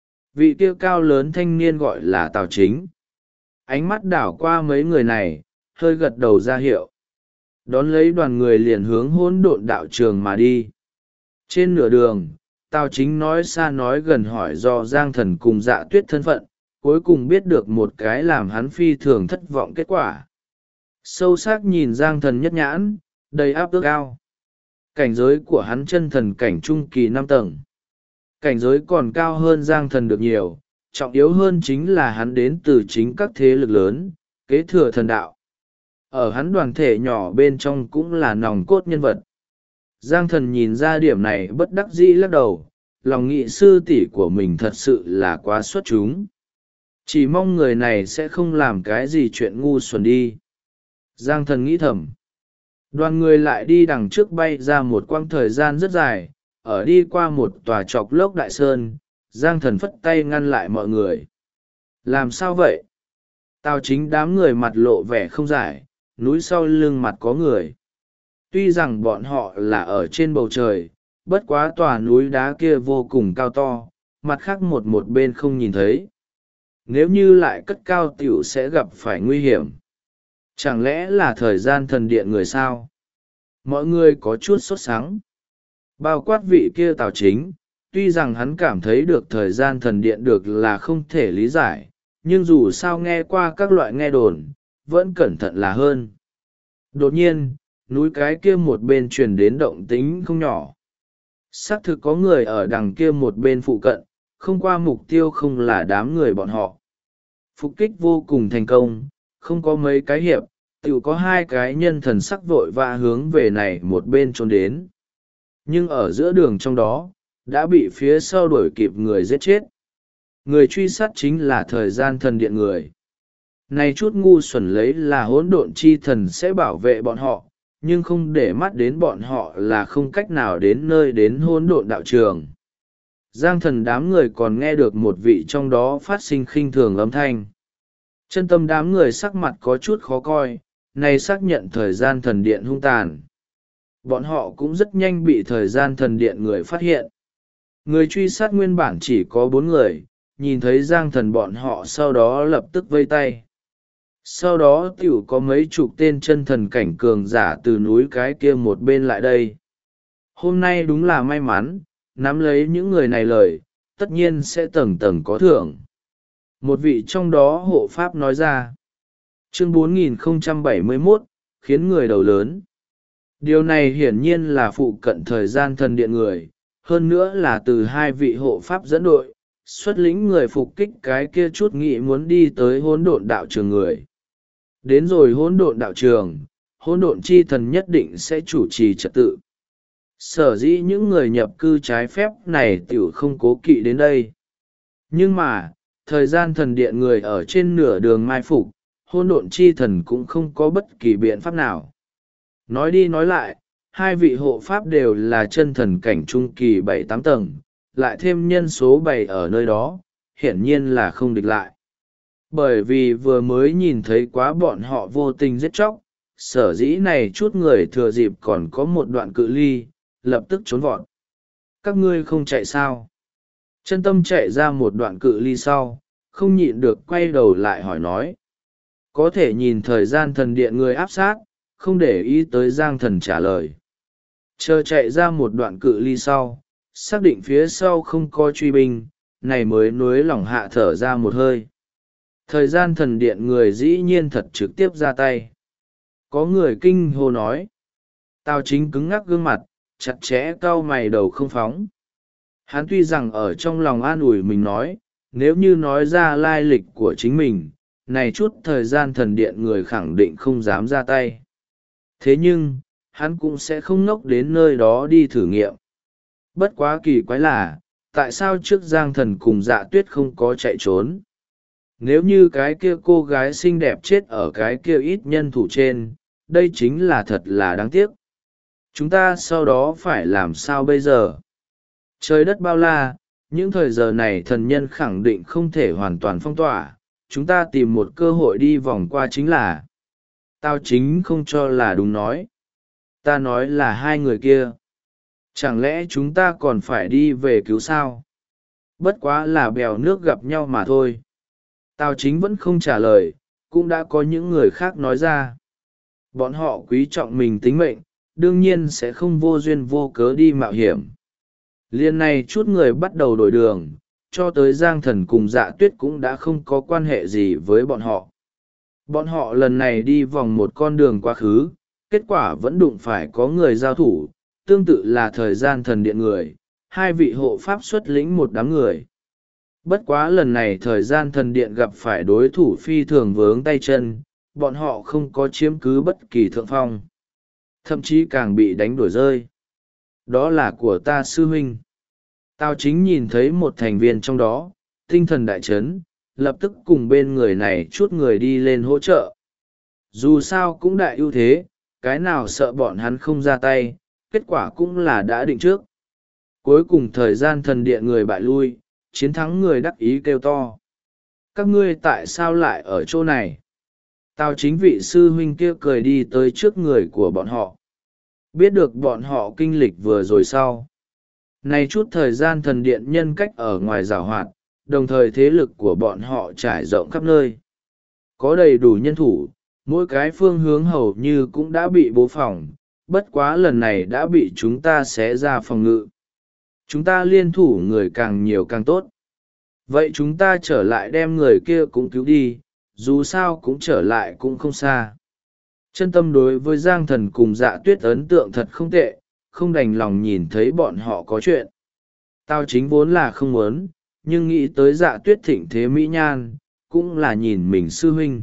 Vị kia cao lớn thanh niên gọi là Tào Chính. Ánh mắt đảo qua mấy người này, hơi gật đầu ra hiệu. Đón lấy đoàn người liền hướng hỗn độn đạo trường mà đi. Trên nửa đường, Tào Chính nói xa nói gần hỏi do Giang Thần cùng Dạ Tuyết thân phận, cuối cùng biết được một cái làm hắn phi thường thất vọng kết quả. Sâu sắc nhìn Giang Thần nhất nhãn, đầy áp ước ao. Cảnh giới của hắn chân thần cảnh trung kỳ 5 tầng. Cảnh giới còn cao hơn Giang Thần được nhiều, trọng yếu hơn chính là hắn đến từ chính các thế lực lớn, kế thừa thần đạo. Ở hắn đoàn thể nhỏ bên trong cũng là nòng cốt nhân vật. Giang Thần nhìn ra điểm này bất đắc dĩ lắc đầu, lòng nghị sư tỷ của mình thật sự là quá xuất chúng. Chỉ mong người này sẽ không làm cái gì chuyện ngu xuẩn đi. Giang Thần nghĩ thầm. Đoàn người lại đi đằng trước bay ra một quãng thời gian rất dài, ở đi qua một tòa chọc lốc đại sơn, Giang Thần phất tay ngăn lại mọi người. Làm sao vậy? Tào Chính đám người mặt lộ vẻ không giải, núi sau lưng mặt có người. Tuy rằng bọn họ là ở trên bầu trời, bất quá tòa núi đá kia vô cùng cao to, mặt khác một bên không nhìn thấy. Nếu như lại cất cao tiểu sẽ gặp phải nguy hiểm. Chẳng lẽ là thời gian thần điện người sao? Mọi người có chút sốt sắng. Bao quát vị kia Tào Chính, tuy rằng hắn cảm thấy được thời gian thần điện được là không thể lý giải, nhưng dù sao nghe qua các loại nghe đồn, vẫn cẩn thận là hơn. Đột nhiên, núi cái kia một bên truyền đến động tĩnh không nhỏ. Xác thực có người ở đằng kia một bên phụ cận, không qua mục tiêu không là đám người bọn họ. Phục kích vô cùng thành công, không có mấy cái hiệp, tự có hai cái nhân thần sắc vội vã hướng về này một bên trốn đến. Nhưng ở giữa đường trong đó, đã bị phía sau đuổi kịp người giết chết. Người truy sát chính là thời gian thần điện người. Này chút ngu xuẩn lấy là hỗn độn chi thần sẽ bảo vệ bọn họ, nhưng không để mắt đến bọn họ là không cách nào đến nơi đến hỗn độn đạo trường. Giang thần đám người còn nghe được một vị trong đó phát sinh khinh thường âm thanh. Chân tâm đám người sắc mặt có chút khó coi, này xác nhận thời gian thần điện hung tàn. Bọn họ cũng rất nhanh bị thời gian thần điện người phát hiện. Người truy sát nguyên bản chỉ có 4 người, nhìn thấy giang thần bọn họ sau đó lập tức vây tay. Sau đó tiểu có mấy chục tên chân thần cảnh cường giả từ núi cái kia một bên lại đây. Hôm nay đúng là may mắn, nắm lấy những người này lời, tất nhiên sẽ tầng tầng có thưởng. Một vị trong đó hộ pháp nói ra. Chương 4071, khiến người đầu lớn. Điều này hiển nhiên là phụ cận thời gian thần điện người, hơn nữa là từ 2 vị hộ pháp dẫn đội, xuất lĩnh người phục kích cái kia chút nghị muốn đi tới hỗn độn đạo trường người. Đến rồi hỗn độn đạo trường, hỗn độn chi thần nhất định sẽ chủ trì trật tự. Sở dĩ những người nhập cư trái phép này tiểu không cố kỵ đến đây. Nhưng mà, thời gian thần điện người ở trên nửa đường mai phục, hỗn độn chi thần cũng không có bất kỳ biện pháp nào. Nói đi nói lại, 2 vị hộ pháp đều là chân thần cảnh trung kỳ 7-8 tầng, lại thêm nhân số 7 ở nơi đó, hiển nhiên là không địch lại. Bởi vì vừa mới nhìn thấy quá bọn họ vô tình giết chóc, sở dĩ này chút người thừa dịp còn có một đoạn cự ly, lập tức trốn vọt. Các ngươi không chạy sao? Chân tâm chạy ra một đoạn cự ly sau, không nhịn được quay đầu lại hỏi nói. Có thể nhìn thời gian thần điện người áp sát, không để ý tới giang thần trả lời. Chờ chạy ra một đoạn cự ly sau, xác định phía sau không có truy binh, này mới nuối lỏng hạ thở ra một hơi. Thời gian thần điện người dĩ nhiên thật trực tiếp ra tay. Có người kinh hô nói. Tào Chính cứng ngắc gương mặt, chặt chẽ cau mày đầu không phóng. Hắn tuy rằng ở trong lòng an ủi mình nói, nếu như nói ra lai lịch của chính mình, này chút thời gian thần điện người khẳng định không dám ra tay. Thế nhưng, hắn cũng sẽ không ngốc đến nơi đó đi thử nghiệm. Bất quá kỳ quái là, tại sao trước giang thần cùng Dạ Tuyết không có chạy trốn? Nếu như cái kia cô gái xinh đẹp chết ở cái kia ít nhân thủ trên, đây chính là thật là đáng tiếc. Chúng ta sau đó phải làm sao bây giờ? Trời đất bao la, những thời giờ này thần nhân khẳng định không thể hoàn toàn phong tỏa, chúng ta tìm một cơ hội đi vòng qua chính là. Tao chính không cho là đúng nói. Ta nói là 2 người kia. Chẳng lẽ chúng ta còn phải đi về cứu sao? Bất quá là bèo nước gặp nhau mà thôi. Tào Chính vẫn không trả lời, cũng đã có những người khác nói ra. Bọn họ quý trọng mình tính mệnh, đương nhiên sẽ không vô duyên vô cớ đi mạo hiểm. Liên này chút người bắt đầu đổi đường, cho tới Giang Thần cùng Dạ Tuyết cũng đã không có quan hệ gì với bọn họ. Bọn họ lần này đi vòng một con đường quá khứ, kết quả vẫn đụng phải có người giao thủ, tương tự là thời gian thần điện người, 2 vị hộ pháp xuất lĩnh một đám người. Bất quá lần này thời gian thần điện gặp phải đối thủ phi thường vướng tay chân, bọn họ không có chiếm cứ bất kỳ thượng phong. Thậm chí càng bị đánh đuổi rơi. Đó là của ta sư huynh. Tào Chính nhìn thấy một thành viên trong đó, tinh thần đại chấn, lập tức cùng bên người này chút người đi lên hỗ trợ. Dù sao cũng đại ưu thế, cái nào sợ bọn hắn không ra tay, kết quả cũng là đã định trước. Cuối cùng thời gian thần điện người bại lui, chiến thắng người đắc ý kêu to. các ngươi tại sao lại ở chỗ này? Tào Chính vị sư huynh kia cười đi tới trước người của bọn họ. Biết được bọn họ kinh lịch vừa rồi sau. Này chút thời gian thần điện nhân cách ở ngoài giảo hoạt, đồng thời thế lực của bọn họ trải rộng khắp nơi. Có đầy đủ nhân thủ, mỗi cái phương hướng hầu như cũng đã bị bố phòng, bất quá lần này đã bị chúng ta xé ra phòng ngự. Chúng ta liên thủ người càng nhiều càng tốt. Vậy chúng ta trở lại đem người kia cũng cứu đi, dù sao cũng trở lại cũng không xa. Chân tâm đối với Giang Thần cùng Dạ Tuyết ấn tượng thật không tệ, không đành lòng nhìn thấy bọn họ có chuyện. Tao chính vốn là không muốn, nhưng nghĩ tới Dạ Tuyết thịnh thế mỹ nhan, cũng là nhìn mình sư huynh.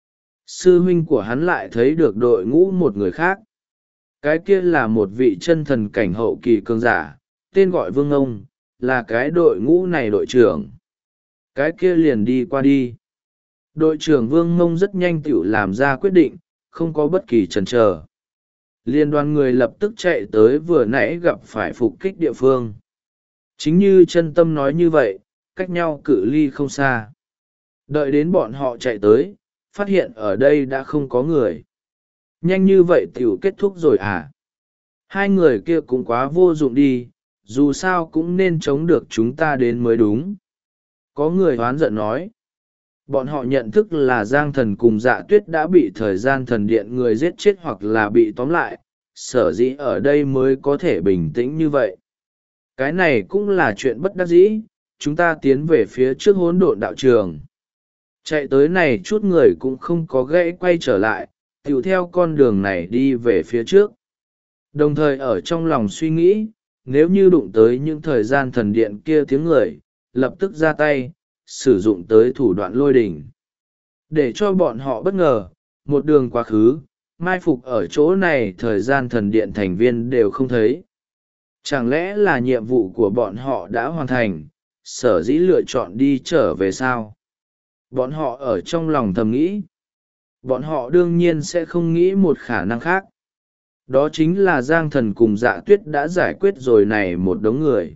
Sư huynh của hắn lại thấy được đội ngũ một người khác. Cái kia là một vị chân thần cảnh hậu kỳ cường giả, tên gọi Vương Ông, là cái đội ngũ này đội trưởng. Cái kia liền đi qua đi. Đội trưởng Vương Mông rất nhanh tựu làm ra quyết định, không có bất kỳ chần chờ. Liên đoàn người lập tức chạy tới vừa nãy gặp phải phục kích địa phương. Chính như chân tâm nói như vậy, cách nhau cự ly không xa. Đợi đến bọn họ chạy tới, phát hiện ở đây đã không có người. Nhanh như vậy tiểu kết thúc rồi à? Hai người kia cũng quá vô dụng đi, dù sao cũng nên chống được chúng ta đến mới đúng. Có người hoán giận nói. Bọn họ nhận thức là Giang Thần cùng Dạ Tuyết đã bị thời gian thần điện người giết chết hoặc là bị tóm lại, sở dĩ ở đây mới có thể bình tĩnh như vậy. Cái này cũng là chuyện bất đắc dĩ, chúng ta tiến về phía trước hỗn độn đạo trường. Chạy tới này chút người cũng không có gãy quay trở lại, tiểu theo con đường này đi về phía trước. Đồng thời ở trong lòng suy nghĩ, nếu như đụng tới những thời gian thần điện kia tiếng người, lập tức ra tay, sử dụng tới thủ đoạn lôi đỉnh. Để cho bọn họ bất ngờ, một đường quá khứ, mai phục ở chỗ này thời gian thần điện thành viên đều không thấy. Chẳng lẽ là nhiệm vụ của bọn họ đã hoàn thành, sở dĩ lựa chọn đi trở về sao? Bọn họ ở trong lòng thầm nghĩ. Bọn họ đương nhiên sẽ không nghĩ một khả năng khác. Đó chính là Giang Thần cùng Dạ Tuyết đã giải quyết rồi này một đống người.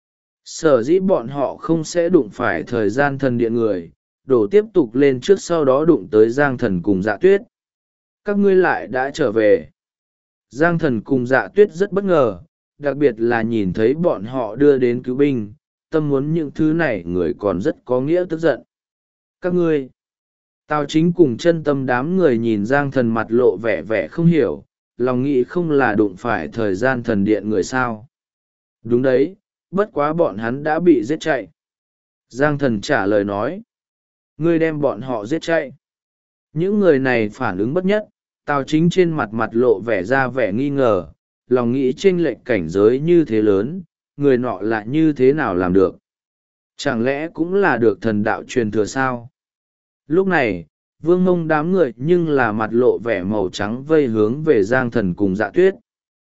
Sở dĩ bọn họ không sẽ đụng phải thời gian thần điện người, đổ tiếp tục lên trước sau đó đụng tới Giang Thần cùng Dạ Tuyết. Các ngươi lại đã trở về. Giang Thần cùng Dạ Tuyết rất bất ngờ, đặc biệt là nhìn thấy bọn họ đưa đến cứu binh, tâm muốn những thứ này người còn rất có nghĩa tức giận. Các ngươi, Tào Chính cùng chân tâm đám người nhìn Giang Thần mặt lộ vẻ vẻ không hiểu, lòng nghĩ không là đụng phải thời gian thần điện người sao. Đúng đấy, bất quá bọn hắn đã bị giết chạy. Giang Thần trả lời nói, ngươi đem bọn họ giết chạy. Những người này phản ứng bất nhất, Tào Chính trên mặt mặt lộ vẻ ra vẻ nghi ngờ, lòng nghĩ chênh lệch cảnh giới như thế lớn, người nọ lại như thế nào làm được. Chẳng lẽ cũng là được thần đạo truyền thừa sao? Lúc này, Vương Mông đám người nhưng là mặt lộ vẻ màu trắng vây hướng về Giang Thần cùng Dạ Tuyết.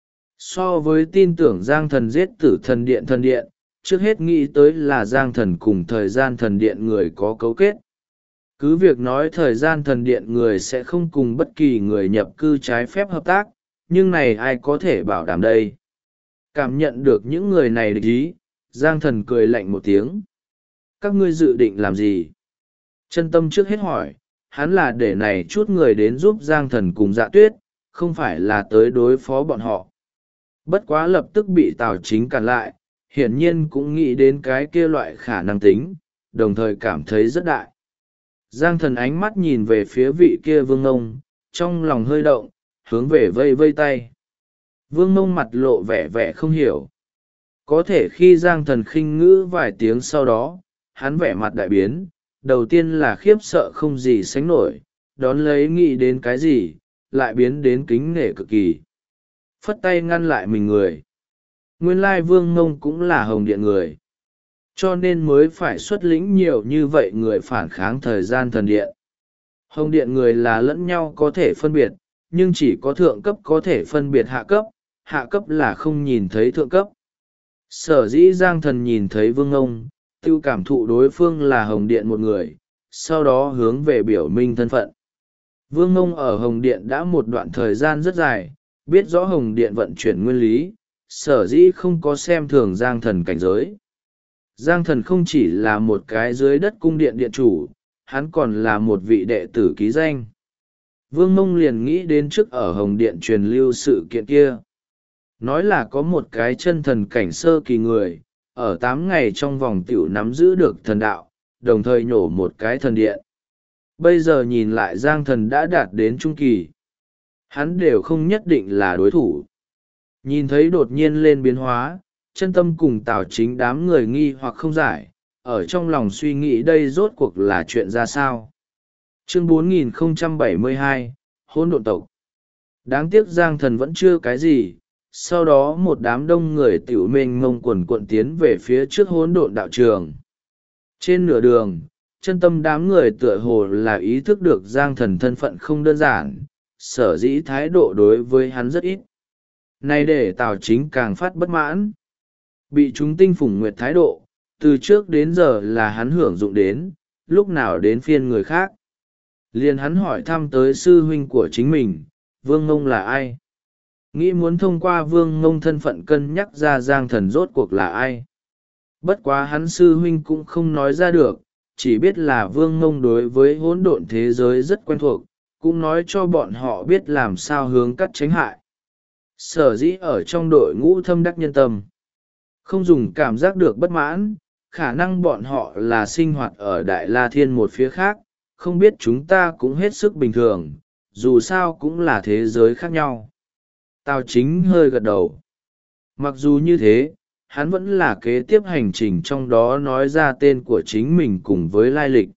So với tin tưởng Giang Thần giết tử thần điện, trước hết nghĩ tới là Giang Thần cùng thời gian thần điện người có cấu kết. Cứ việc nói thời gian thần điện người sẽ không cùng bất kỳ người nhập cư trái phép hợp tác, nhưng này ai có thể bảo đảm đây? Cảm nhận được những người này địch ý, Giang Thần cười lạnh một tiếng. Các ngươi dự định làm gì? Chân tâm trước hết hỏi, hắn là để này chút người đến giúp Giang Thần cùng Dạ Tuyết, không phải là tới đối phó bọn họ. Bất quá lập tức bị Tào Chính cản lại, hiển nhiên cũng nghĩ đến cái kia loại khả năng tính, đồng thời cảm thấy rất đại. Giang Thần ánh mắt nhìn về phía vị kia Vương Ngông, trong lòng hơi động, hướng về vây vây tay. Vương Ngông mặt lộ vẻ vẻ không hiểu. Có thể khi Giang Thần khinh ngữ vài tiếng sau đó, hắn vẻ mặt đại biến, đầu tiên là khiếp sợ không gì sánh nổi, đón lấy nghĩ đến cái gì, lại biến đến kính nể cực kỳ. Phất tay ngăn lại mình người. Nguyên lai Vương Ngông cũng là Hồng Điện người. Cho nên mới phải xuất lĩnh nhiều như vậy người phản kháng thời gian thần điện. Hồng Điện người là lẫn nhau có thể phân biệt, nhưng chỉ có thượng cấp có thể phân biệt hạ cấp là không nhìn thấy thượng cấp. Sở dĩ Giang Thần nhìn thấy Vương Ngông, tiêu cảm thụ đối phương là Hồng Điện một người, sau đó hướng về biểu minh thân phận. Vương Ngông ở Hồng Điện đã một đoạn thời gian rất dài, biết rõ Hồng Điện vận chuyển nguyên lý, sở dĩ không có xem thường Giang Thần cảnh giới. Giang Thần không chỉ là một cái dưới đất cung điện điện chủ, hắn còn là một vị đệ tử ký danh. Vương Mông liền nghĩ đến trước ở Hồng Điện truyền lưu sự kiện kia. Nói là có một cái chân thần cảnh sơ kỳ người, ở 8 ngày trong vòng tiểu nắm giữ được thần đạo, đồng thời nhổ một cái thần điện. Bây giờ nhìn lại Giang Thần đã đạt đến trung kỳ. Hắn đều không nhất định là đối thủ. Nhìn thấy đột nhiên lên biến hóa, chân tâm cùng Tào Chính đám người nghi hoặc không giải, ở trong lòng suy nghĩ đây rốt cuộc là chuyện ra sao. Chương 4072, Hỗn độn tộc. Đáng tiếc Giang Thần vẫn chưa cái gì, sau đó một đám đông người tiểu mênh mông quần cuộn tiến về phía trước hỗn độn đạo trường. Trên nửa đường, chân tâm đám người tựa hồ là ý thức được Giang Thần thân phận không đơn giản, sở dĩ thái độ đối với hắn rất ít. Này để Tào Chính càng phát bất mãn. Bị chúng tinh phủng nguyệt thái độ, từ trước đến giờ là hắn hưởng dụng đến, lúc nào đến phiên người khác. Liền hắn hỏi thăm tới sư huynh của chính mình, Vương Ngông là ai? Nghĩ muốn thông qua Vương Ngông thân phận cân nhắc ra Giang Thần rốt cuộc là ai. Bất quá hắn sư huynh cũng không nói ra được, chỉ biết là Vương Ngông đối với hỗn độn thế giới rất quen thuộc, cũng nói cho bọn họ biết làm sao hướng cắt tránh hại. Sở dĩ ở trong đội ngũ thâm đắc nhân tâm, không dùng cảm giác được bất mãn, khả năng bọn họ là sinh hoạt ở Đại La Thiên một phía khác, không biết chúng ta cũng hết sức bình thường, dù sao cũng là thế giới khác nhau. Tào Chính hơi gật đầu. Mặc dù như thế, hắn vẫn là kế tiếp hành trình trong đó nói ra tên của chính mình cùng với lai lịch.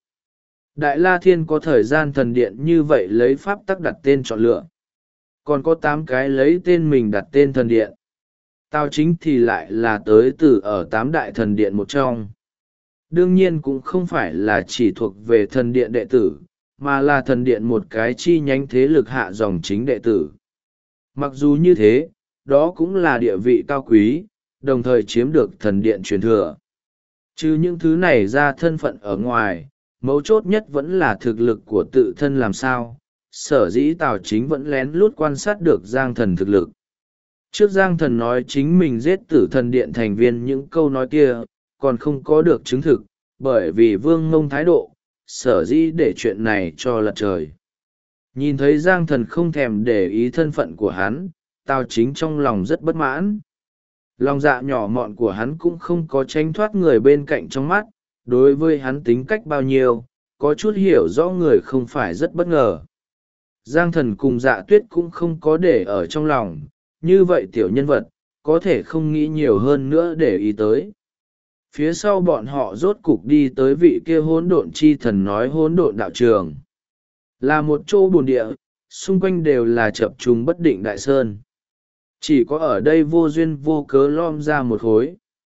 Đại La Thiên có thời gian thần điện như vậy lấy pháp tắc đặt tên chọn lựa. Còn có 8 cái lấy tên mình đặt tên thần điện. Tào Chính thì lại là tới từ ở 8 đại thần điện một trong. Đương nhiên cũng không phải là chỉ thuộc về thần điện đệ tử, mà là thần điện một cái chi nhánh thế lực hạ dòng chính đệ tử. Mặc dù như thế, đó cũng là địa vị cao quý, đồng thời chiếm được thần điện truyền thừa. Chứ những thứ này ra thân phận ở ngoài, mấu chốt nhất vẫn là thực lực của tự thân làm sao. Sở dĩ Tào Chính vẫn lén lút quan sát được Giang Thần thực lực. Trước Giang Thần nói chính mình giết tử thần điện thành viên những câu nói kia, còn không có được chứng thực, bởi vì Vương Ngông thái độ, sở dĩ để chuyện này cho lật trời. Nhìn thấy Giang Thần không thèm để ý thân phận của hắn, Tào Chính trong lòng rất bất mãn. Lòng dạ nhỏ mọn của hắn cũng không có tránh thoát người bên cạnh trong mắt, đối với hắn tính cách bao nhiêu, có chút hiểu rõ người không phải rất bất ngờ. Giang Thần cùng Dạ Tuyết cũng không có để ở trong lòng, như vậy tiểu nhân vật, có thể không nghĩ nhiều hơn nữa để ý tới. Phía sau bọn họ rốt cục đi tới vị kia hỗn độn chi thần nói hỗn độn đạo trường. Là một chỗ bồn địa, xung quanh đều là chập trùng bất định đại sơn. Chỉ có ở đây vô duyên vô cớ lom ra một khối.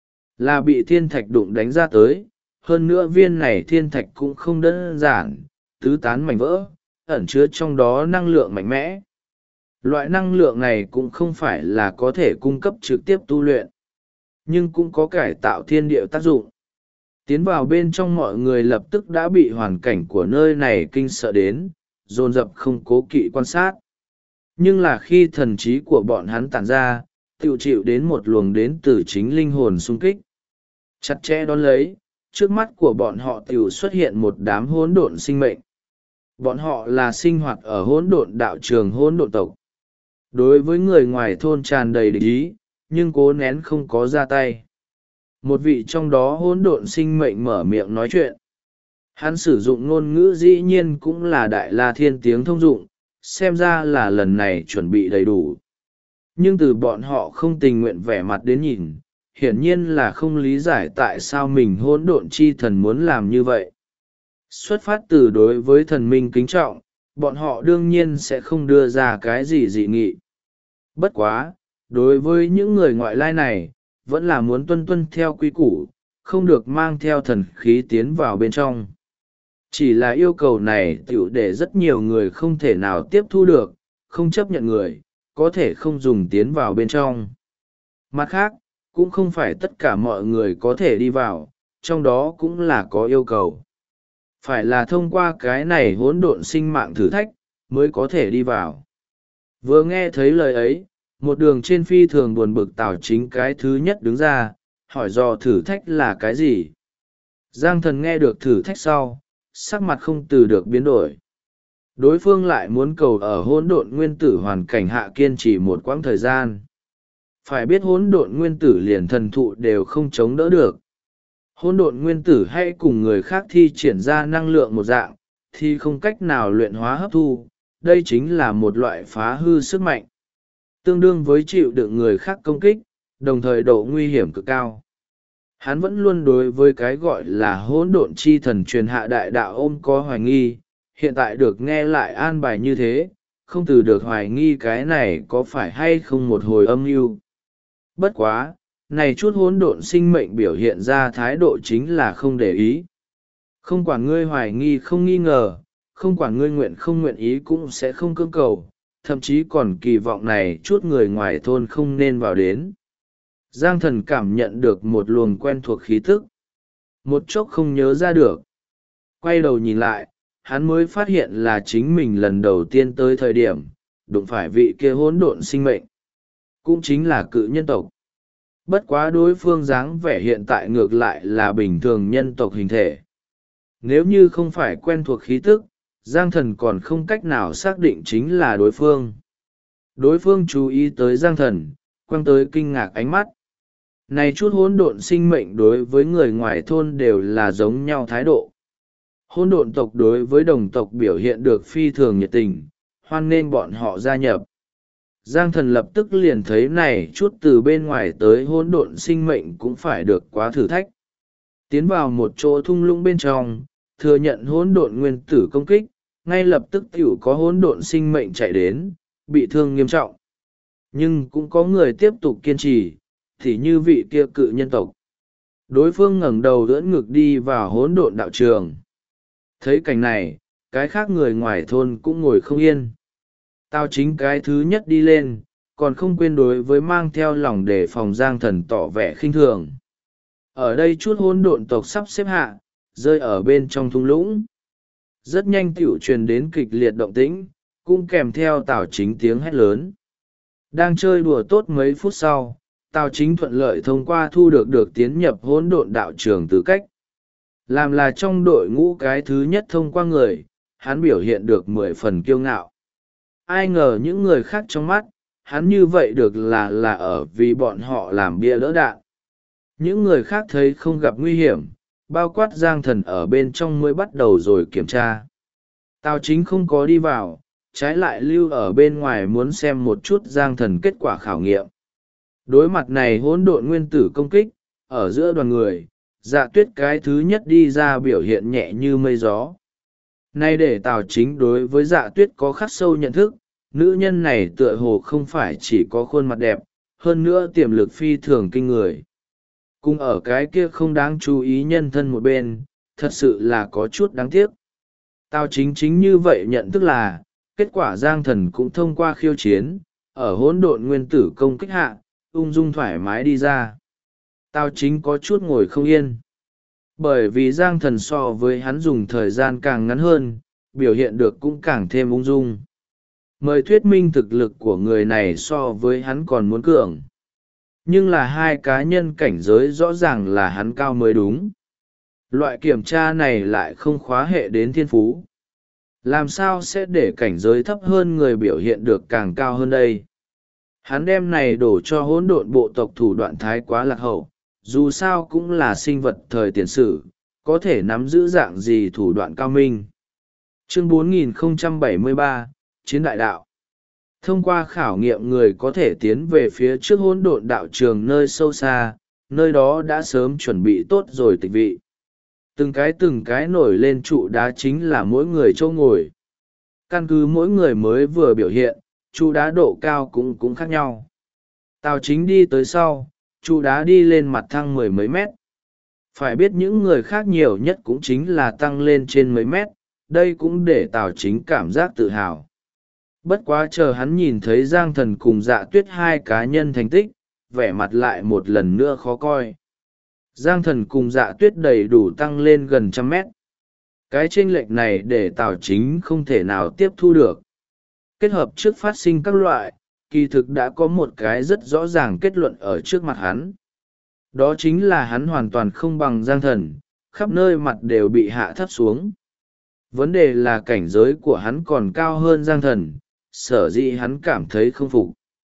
Là bị thiên thạch đụng đánh ra tới, hơn nữa viên này thiên thạch cũng không đơn giản, tứ tán mảnh vỡ, ẩn chứa trong đó năng lượng mạnh mẽ. Loại năng lượng này cũng không phải là có thể cung cấp trực tiếp tu luyện, nhưng cũng có cải tạo thiên địa tác dụng. Tiến vào bên trong mọi người lập tức đã bị hoàn cảnh của nơi này kinh sợ đến, dồn dập không cố kỵ quan sát. Nhưng là khi thần trí của bọn hắn tản ra, tự chịu đến một luồng đến từ chính linh hồn xung kích. Chặt chẽ đón lấy, trước mắt của bọn họ tự xuất hiện một đám hỗn độn sinh mệnh. Bọn họ là sinh hoạt ở hỗn độn đạo trường hỗn độn tộc. Đối với người ngoài thôn tràn đầy địch ý, nhưng cố nén không có ra tay. Một vị trong đó hỗn độn sinh mệnh mở miệng nói chuyện. Hắn sử dụng ngôn ngữ dĩ nhiên cũng là Đại La Thiên tiếng thông dụng, xem ra là lần này chuẩn bị đầy đủ. Nhưng từ bọn họ không tình nguyện vẻ mặt đến nhìn, hiển nhiên là không lý giải tại sao mình hỗn độn chi thần muốn làm như vậy. Xuất phát từ đối với thần minh kính trọng, bọn họ đương nhiên sẽ không đưa ra cái gì dị nghị. Bất quá, đối với những người ngoại lai này, vẫn là muốn tuân tuân theo quy củ, không được mang theo thần khí tiến vào bên trong. Chỉ là yêu cầu này tiểu để rất nhiều người không thể nào tiếp thu được, không chấp nhận người, có thể không dùng tiến vào bên trong. Mặt khác, cũng không phải tất cả mọi người có thể đi vào, trong đó cũng là có yêu cầu. Phải là thông qua cái này hỗn độn sinh mạng thử thách, mới có thể đi vào. Vừa nghe thấy lời ấy, một đường trên phi thường buồn bực Tào Chính cái thứ nhất đứng ra, hỏi dò thử thách là cái gì. Giang Thần nghe được thử thách sau, sắc mặt không từ được biến đổi. Đối phương lại muốn cầu ở hỗn độn nguyên tử hoàn cảnh hạ kiên trì một quãng thời gian. Phải biết hỗn độn nguyên tử liền thần thụ đều không chống đỡ được. Hỗn độn nguyên tử hay cùng người khác thi triển ra năng lượng một dạng, thì không cách nào luyện hóa hấp thu, đây chính là một loại phá hư sức mạnh. Tương đương với chịu đựng người khác công kích, đồng thời độ nguy hiểm cực cao. Hắn vẫn luôn đối với cái gọi là hỗn độn chi thần truyền hạ đại đạo ôm có hoài nghi, hiện tại được nghe lại an bài như thế, không từ được hoài nghi cái này có phải hay không một hồi âm mưu. Bất quá, này chút hỗn độn sinh mệnh biểu hiện ra thái độ chính là không để ý. Không quản ngươi hoài nghi không nghi ngờ, không quản ngươi nguyện không nguyện ý cũng sẽ không cưỡng cầu, thậm chí còn kỳ vọng này chút người ngoài thôn không nên vào đến. Giang Thần cảm nhận được một luồng quen thuộc khí tức. Một chốc không nhớ ra được. Quay đầu nhìn lại, hắn mới phát hiện là chính mình lần đầu tiên tới thời điểm, đụng phải vị kia hỗn độn sinh mệnh. Cũng chính là cự nhân tộc. Bất quá đối phương dáng vẻ hiện tại ngược lại là bình thường nhân tộc hình thể. Nếu như không phải quen thuộc khí tức, Giang Thần còn không cách nào xác định chính là đối phương. Đối phương chú ý tới Giang Thần, quăng tới kinh ngạc ánh mắt. Này chút hỗn độn sinh mệnh đối với người ngoài thôn đều là giống nhau thái độ. Hỗn độn tộc đối với đồng tộc biểu hiện được phi thường nhiệt tình, hoan nghênh bọn họ gia nhập. Giang Thần lập tức liền thấy này chút từ bên ngoài tới hỗn độn sinh mệnh cũng phải được quá thử thách. Tiến vào một chỗ thung lũng bên trong, thừa nhận hỗn độn nguyên tử công kích, ngay lập tức tiểu có hỗn độn sinh mệnh chạy đến, bị thương nghiêm trọng. Nhưng cũng có người tiếp tục kiên trì, thì như vị kia cự nhân tộc. Đối phương ngẩng đầu đỡ ngực đi vào hỗn độn đạo trường. Thấy cảnh này, cái khác người ngoài thôn cũng ngồi không yên. Tao chính cái thứ nhất đi lên, còn không quên đối với mang theo lòng để phòng Giang Thần tỏ vẻ khinh thường. Ở đây chút hỗn độn tộc sắp xếp hạ, rơi ở bên trong thung lũng. Rất nhanh tiểu truyền đến kịch liệt động tĩnh, cũng kèm theo Tào Chính tiếng hét lớn. Đang chơi đùa tốt mấy phút sau, Tào Chính thuận lợi thông qua thu được tiến nhập hỗn độn đạo trường tư cách. Làm là trong đội ngũ cái thứ nhất thông qua người, hắn biểu hiện được 10 phần kiêu ngạo. Ai ngờ những người khác trong mắt, hắn như vậy được là ở vì bọn họ làm bia đỡ đạn. Những người khác thấy không gặp nguy hiểm, bao quát Giang Thần ở bên trong mới bắt đầu rồi kiểm tra. Tào Chính không có đi vào, trái lại lưu ở bên ngoài muốn xem một chút Giang Thần kết quả khảo nghiệm. Đối mặt này hỗn độn nguyên tử công kích, ở giữa đoàn người, Dạ Tuyết cái thứ nhất đi ra biểu hiện nhẹ như mây gió. Nay để Tào Chính đối với Dạ Tuyết có khắc sâu nhận thức, nữ nhân này tựa hồ không phải chỉ có khuôn mặt đẹp, hơn nữa tiềm lực phi thường kinh người. Cùng ở cái kia không đáng chú ý nhân thân một bên, thật sự là có chút đáng tiếc. Tào Chính như vậy nhận thức là, kết quả Giang Thần cũng thông qua khiêu chiến, ở hỗn độn nguyên tử công kích hạ, ung dung thoải mái đi ra. Tào Chính có chút ngồi không yên. Bởi vì Giang Thần so với hắn dùng thời gian càng ngắn hơn, biểu hiện được cũng càng thêm ung dung. Mời thuyết minh thực lực của người này so với hắn còn muốn cường. Nhưng là hai cá nhân cảnh giới rõ ràng là hắn cao mới đúng. Loại kiểm tra này lại không khóa hệ đến thiên phú. Làm sao sẽ để cảnh giới thấp hơn người biểu hiện được càng cao hơn đây? Hắn đem này đổ cho hỗn độn bộ tộc thủ đoạn thái quá lạc hậu, dù sao cũng là sinh vật thời tiền sử, có thể nắm giữ dạng gì thủ đoạn cao minh. Chương 4073, Chiến đại đạo. Thông qua khảo nghiệm người có thể tiến về phía trước hỗn độn đạo trường nơi sâu xa, nơi đó đã sớm chuẩn bị tốt rồi tịch vị. Từng cái nổi lên trụ đá chính là mỗi người chỗ ngồi. Căn cứ mỗi người mới vừa biểu hiện, trụ đá độ cao cũng khác nhau. Tào Chính đi tới sau, trụ đá đi lên mặt thăng 10 mấy mét. Phải biết những người khác nhiều nhất cũng chính là tăng lên trên mấy mét, đây cũng để Tào Chính cảm giác tự hào. Bất quá chờ hắn nhìn thấy Giang Thần cùng Dạ Tuyết hai cá nhân thành tích, vẻ mặt lại một lần nữa khó coi. Giang Thần cùng Dạ Tuyết đầy đủ tăng lên gần 100 mét. Cái chênh lệch này để Tào Chính không thể nào tiếp thu được. Kết hợp trước phát sinh các loại, kỳ thực đã có một cái rất rõ ràng kết luận ở trước mặt hắn. Đó chính là hắn hoàn toàn không bằng Giang Thần, khắp nơi mặt đều bị hạ thấp xuống. Vấn đề là cảnh giới của hắn còn cao hơn Giang Thần, sở dĩ hắn cảm thấy không phục.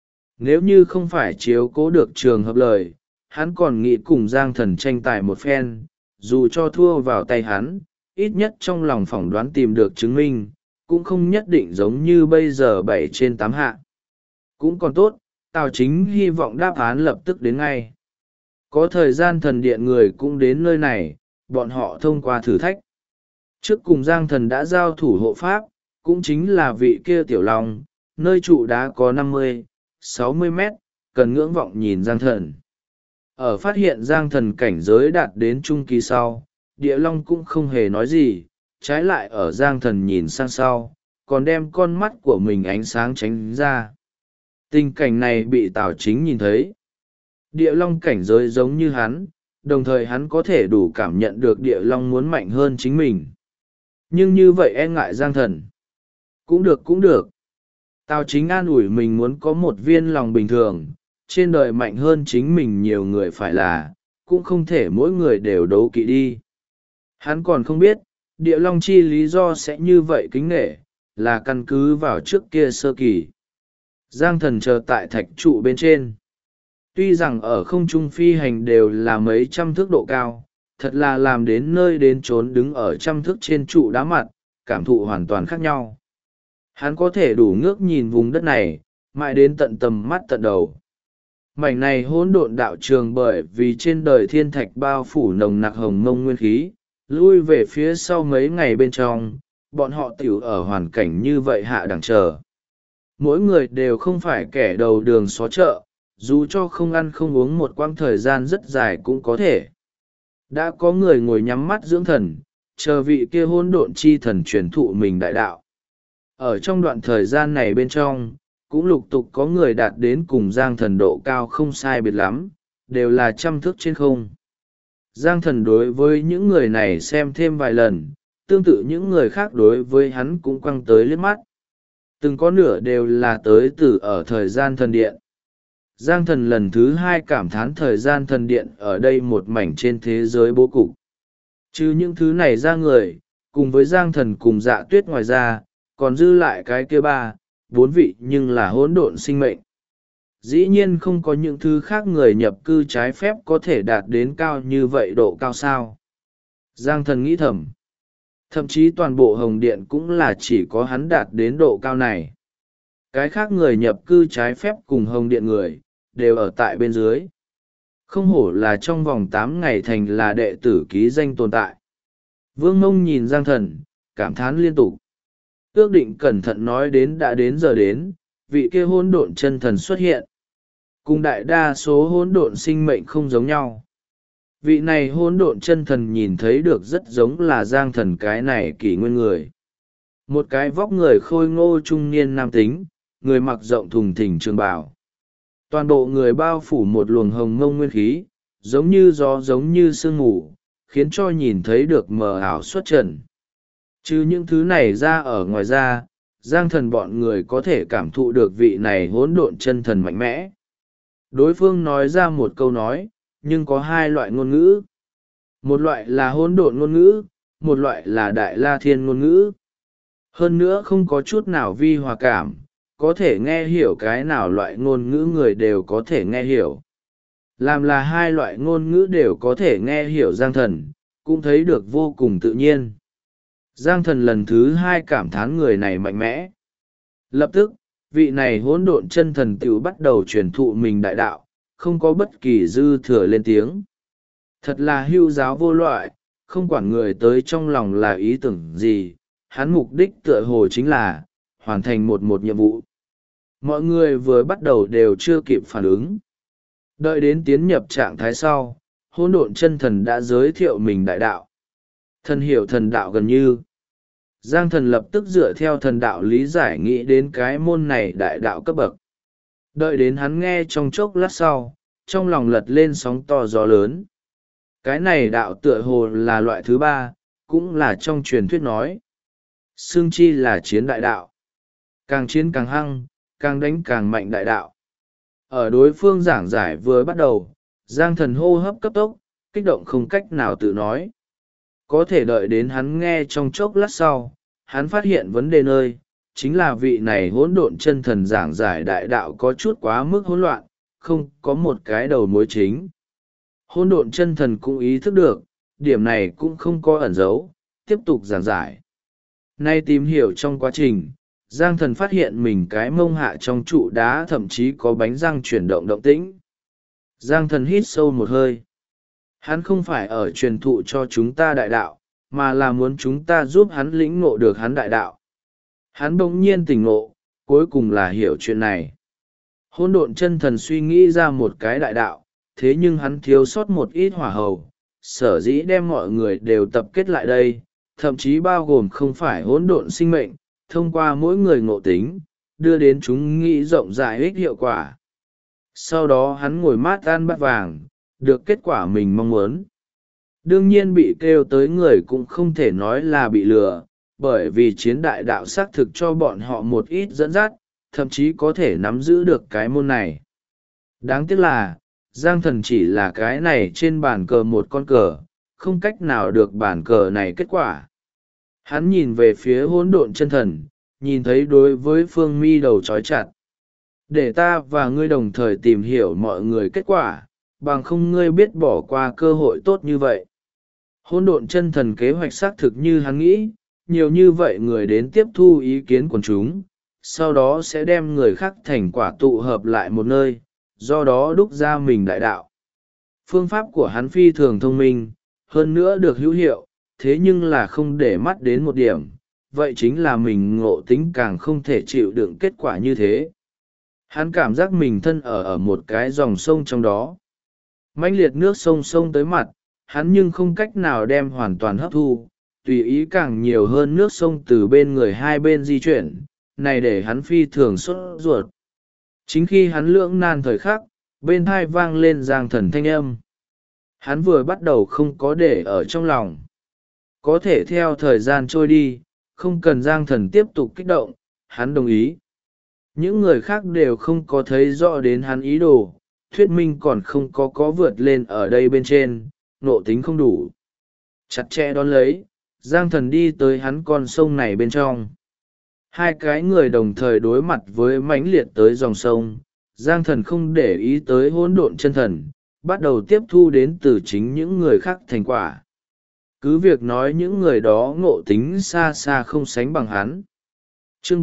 Nếu như không phải chiếu cố được trường hợp lời, hắn còn nghĩ cùng Giang Thần tranh tài một phen, dù cho thua vào tay hắn, ít nhất trong lòng phỏng đoán tìm được chứng minh, cũng không nhất định giống như bây giờ 7/8 hạ. Cũng còn tốt, Tào Chính hy vọng đáp án lập tức đến ngay. Có thời gian thần điện người cũng đến nơi này, bọn họ thông qua thử thách. Trước cùng Giang Thần đã giao thủ hộ pháp, cũng chính là vị kia Tiểu Long, nơi trụ đá có 50-60 mét, cần ngưỡng vọng nhìn Giang Thần. Ở phát hiện Giang Thần cảnh giới đạt đến trung kỳ sau, Địa Long cũng không hề nói gì, trái lại ở Giang Thần nhìn sang sau, còn đem con mắt của mình ánh sáng tránh ra. Tình cảnh này bị Tào Chính nhìn thấy. Địa Long cảnh giới giống như hắn, đồng thời hắn có thể đủ cảm nhận được Địa Long muốn mạnh hơn chính mình. Nhưng như vậy e ngại Giang Thần. Cũng được cũng được. Tào Chính an ủi mình muốn có một viên lòng bình thường, trên đời mạnh hơn chính mình nhiều người phải là, cũng không thể mỗi người đều đấu kỵ đi. Hắn còn không biết, Địa Long chi lý do sẽ như vậy kính nể, là căn cứ vào trước kia sơ kỳ. Giang Thần chờ tại thạch trụ bên trên. Tuy rằng ở không trung phi hành đều là mấy trăm thước độ cao, thật là làm đến nơi đến chốn đứng ở trăm thước trên trụ đá mặt, cảm thụ hoàn toàn khác nhau. Hắn có thể đủ ngước nhìn vùng đất này, mãi đến tận tầm mắt tận đầu. Mảnh này hỗn độn đạo trường bởi vì trên đời thiên thạch bao phủ nồng nặc hồng mông nguyên khí, lui về phía sau mấy ngày bên trong, bọn họ tiểu ở hoàn cảnh như vậy hạ đẳng chờ. Mỗi người đều không phải kẻ đầu đường xó chợ, dù cho không ăn không uống một quãng thời gian rất dài cũng có thể. Đã có người ngồi nhắm mắt dưỡng thần, chờ vị kia hỗn độn chi thần truyền thụ mình đại đạo. Ở trong đoạn thời gian này bên trong, cũng lục tục có người đạt đến cùng Giang Thần độ cao không sai biệt lắm, đều là trăm thước trên không. Giang Thần đối với những người này xem thêm vài lần, tương tự những người khác đối với hắn cũng quăng tới liếc mắt. Từng có nửa đều là tới từ ở thời gian thần điện. Giang Thần lần thứ hai cảm thán thời gian thần điện ở đây một mảnh trên thế giới bố cục. Chứ những thứ này ra người, cùng với Giang Thần cùng Dạ Tuyết ngoài ra, còn dư lại cái kia 3-4 vị nhưng là hỗn độn sinh mệnh. Dĩ nhiên không có những thứ khác người nhập cư trái phép có thể đạt đến cao như vậy độ cao sao. Giang Thần nghĩ thầm. Thậm chí toàn bộ Hồng Điện cũng là chỉ có hắn đạt đến độ cao này. Cái khác người nhập cư trái phép cùng Hồng Điện người, đều ở tại bên dưới. Không hổ là trong vòng 8 ngày thành là đệ tử ký danh tồn tại. Vương Mông nhìn Giang Thần, cảm thán liên tục. Ước định cẩn thận nói đến đã đến giờ đến, vị kia hỗn độn chân thần xuất hiện. Cùng đại đa số hỗn độn sinh mệnh không giống nhau. Vị này hỗn độn chân thần nhìn thấy được rất giống là Giang Thần cái này kỷ nguyên người. Một cái vóc người khôi ngô trung niên nam tính, người mặc rộng thùng thình trường bào. Toàn bộ người bao phủ một luồng hồng mông nguyên khí, giống như gió giống như sương mù, khiến cho nhìn thấy được mờ ảo xuất trần. Chứ những thứ này ra ở ngoài ra, Giang Thần bọn người có thể cảm thụ được vị này hỗn độn chân thần mạnh mẽ. Đối phương nói ra một câu nói, nhưng có hai loại ngôn ngữ. Một loại là hỗn độn ngôn ngữ, một loại là đại la thiên ngôn ngữ. Hơn nữa không có chút nào vi hòa cảm, có thể nghe hiểu cái nào loại ngôn ngữ người đều có thể nghe hiểu. Làm là hai loại ngôn ngữ đều có thể nghe hiểu Giang Thần, cũng thấy được vô cùng tự nhiên. Giang Thần lần thứ hai cảm thán người này mạnh mẽ. Lập tức, vị này hỗn độn chân thần tiểu bắt đầu truyền thụ mình đại đạo, không có bất kỳ dư thừa lên tiếng. Thật là hưu giáo vô loại, không quản người tới trong lòng là ý tưởng gì, hắn mục đích tựa hồ chính là hoàn thành một nhiệm vụ. Mọi người vừa bắt đầu đều chưa kịp phản ứng. Đợi đến tiến nhập trạng thái sau, hỗn độn chân thần đã giới thiệu mình đại đạo. Thần hiểu thần đạo gần như. Giang Thần lập tức dựa theo thần đạo lý giải nghĩ đến cái môn này đại đạo cấp bậc. Đợi đến hắn nghe trong chốc lát sau, trong lòng lật lên sóng to gió lớn. Cái này đạo tựa hồ là loại thứ 3, cũng là trong truyền thuyết nói. Xương chi là chiến đại đạo. Càng chiến càng hăng, càng đánh càng mạnh đại đạo. Ở đối phương giảng giải vừa bắt đầu, Giang Thần hô hấp cấp tốc, kích động không cách nào tự nói. Có thể đợi đến hắn nghe trong chốc lát sau, hắn phát hiện vấn đề nơi, chính là vị này hỗn độn chân thần giảng giải đại đạo có chút quá mức hỗn loạn, không có một cái đầu mối chính. Hỗn độn chân thần cũng ý thức được, điểm này cũng không có ẩn giấu, tiếp tục giảng giải. Nay tìm hiểu trong quá trình, Giang Thần phát hiện mình cái mông hạ trong trụ đá thậm chí có bánh răng chuyển động động tĩnh. Giang Thần hít sâu một hơi. Hắn không phải ở truyền thụ cho chúng ta đại đạo, mà là muốn chúng ta giúp hắn lĩnh ngộ được hắn đại đạo. Hắn bỗng nhiên tỉnh ngộ, cuối cùng là hiểu chuyện này. Hỗn độn chân thần suy nghĩ ra một cái đại đạo, thế nhưng hắn thiếu sót một ít hỏa hầu, sở dĩ đem mọi người đều tập kết lại đây, thậm chí bao gồm không phải hỗn độn sinh mệnh, thông qua mỗi người ngộ tính, đưa đến chúng nghĩ rộng rãi ích hiệu quả. Sau đó hắn ngồi mát ăn bát vàng, được kết quả mình mong muốn. Đương nhiên bị kêu tới người cũng không thể nói là bị lừa, bởi vì chiến đại đạo xác thực cho bọn họ một ít dẫn dắt, thậm chí có thể nắm giữ được cái môn này. Đáng tiếc là, Giang Thần chỉ là cái này trên bàn cờ một con cờ, không cách nào được bàn cờ này kết quả. Hắn nhìn về phía hỗn độn chân thần, nhìn thấy đối với Phương Mi đầu trói chặt. Để ta và ngươi đồng thời tìm hiểu mọi người kết quả, bằng không ngươi biết bỏ qua cơ hội tốt như vậy. Hỗn độn chân thần kế hoạch xác thực như hắn nghĩ, nhiều như vậy người đến tiếp thu ý kiến của chúng, sau đó sẽ đem người khác thành quả tụ hợp lại một nơi, do đó đúc ra mình đại đạo. Phương pháp của hắn phi thường thông minh, hơn nữa được hữu hiệu, thế nhưng là không để mắt đến một điểm, vậy chính là mình ngộ tính càng không thể chịu đựng kết quả như thế. Hắn cảm giác mình thân ở một cái dòng sông trong đó. Mãnh liệt nước sông sông tới mặt, hắn nhưng không cách nào đem hoàn toàn hấp thu, tùy ý càng nhiều hơn nước sông từ bên người hai bên di chuyển, này để hắn phi thường sốt ruột. Chính khi hắn lưỡng nan thời khắc, bên tai vang lên Giang Thần thanh âm. Hắn vừa bắt đầu không có để ở trong lòng. Có thể theo thời gian trôi đi, không cần Giang Thần tiếp tục kích động, hắn đồng ý. Những người khác đều không có thấy rõ đến hắn ý đồ, thuyết minh còn không có vượt lên ở đây bên trên, nộ tính không đủ. Chặt chẽ đón lấy, Giang Thần đi tới hắn con sông này bên trong. Hai cái người đồng thời đối mặt với mãnh liệt tới dòng sông, Giang Thần không để ý tới hỗn độn chân thần, bắt đầu tiếp thu đến từ chính những người khác thành quả. Cứ việc nói những người đó ngộ tính xa xa không sánh bằng hắn. Chương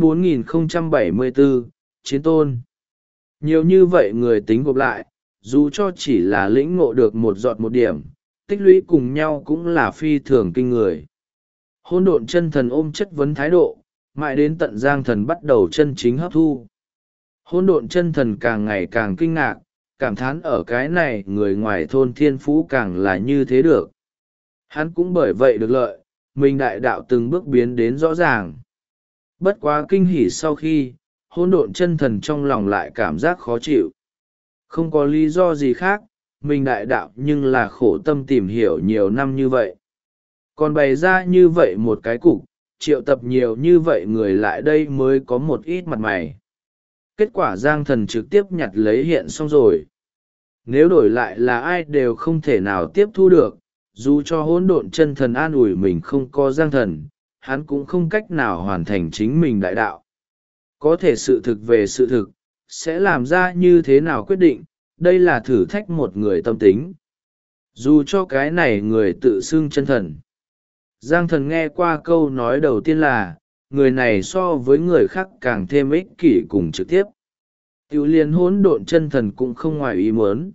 4074, Chiến Tôn. Nhiều như vậy người tính gộp lại, dù cho chỉ là lĩnh ngộ được một giọt một điểm, tích lũy cùng nhau cũng là phi thường kinh người. Hỗn độn chân thần ôm chất vấn thái độ, mãi đến tận Giang Thần bắt đầu chân chính hấp thu. Hỗn độn chân thần càng ngày càng kinh ngạc, cảm thán ở cái này người ngoài thôn thiên phú càng là như thế được. Hắn cũng bởi vậy được lợi, mình đại đạo từng bước biến đến rõ ràng. Bất quá kinh hỉ sau khi, hỗn độn chân thần trong lòng lại cảm giác khó chịu. Không có lý do gì khác, mình đại đạo nhưng là khổ tâm tìm hiểu nhiều năm như vậy. Còn bày ra như vậy một cái cục, triệu tập nhiều như vậy người lại đây mới có một ít mặt mày. Kết quả Giang Thần trực tiếp nhặt lấy hiện xong rồi. Nếu đổi lại là ai đều không thể nào tiếp thu được, dù cho hỗn độn chân thần an ủi mình không có Giang Thần, hắn cũng không cách nào hoàn thành chính mình đại đạo. Có thể sự thực về sự thực, sẽ làm ra như thế nào quyết định, đây là thử thách một người tâm tính. Dù cho cái này người tự xưng chân thần. Giang Thần nghe qua câu nói đầu tiên là, người này so với người khác càng thêm ích kỷ cùng trực tiếp. Tiểu liên hỗn độn chân thần cũng không ngoài ý muốn.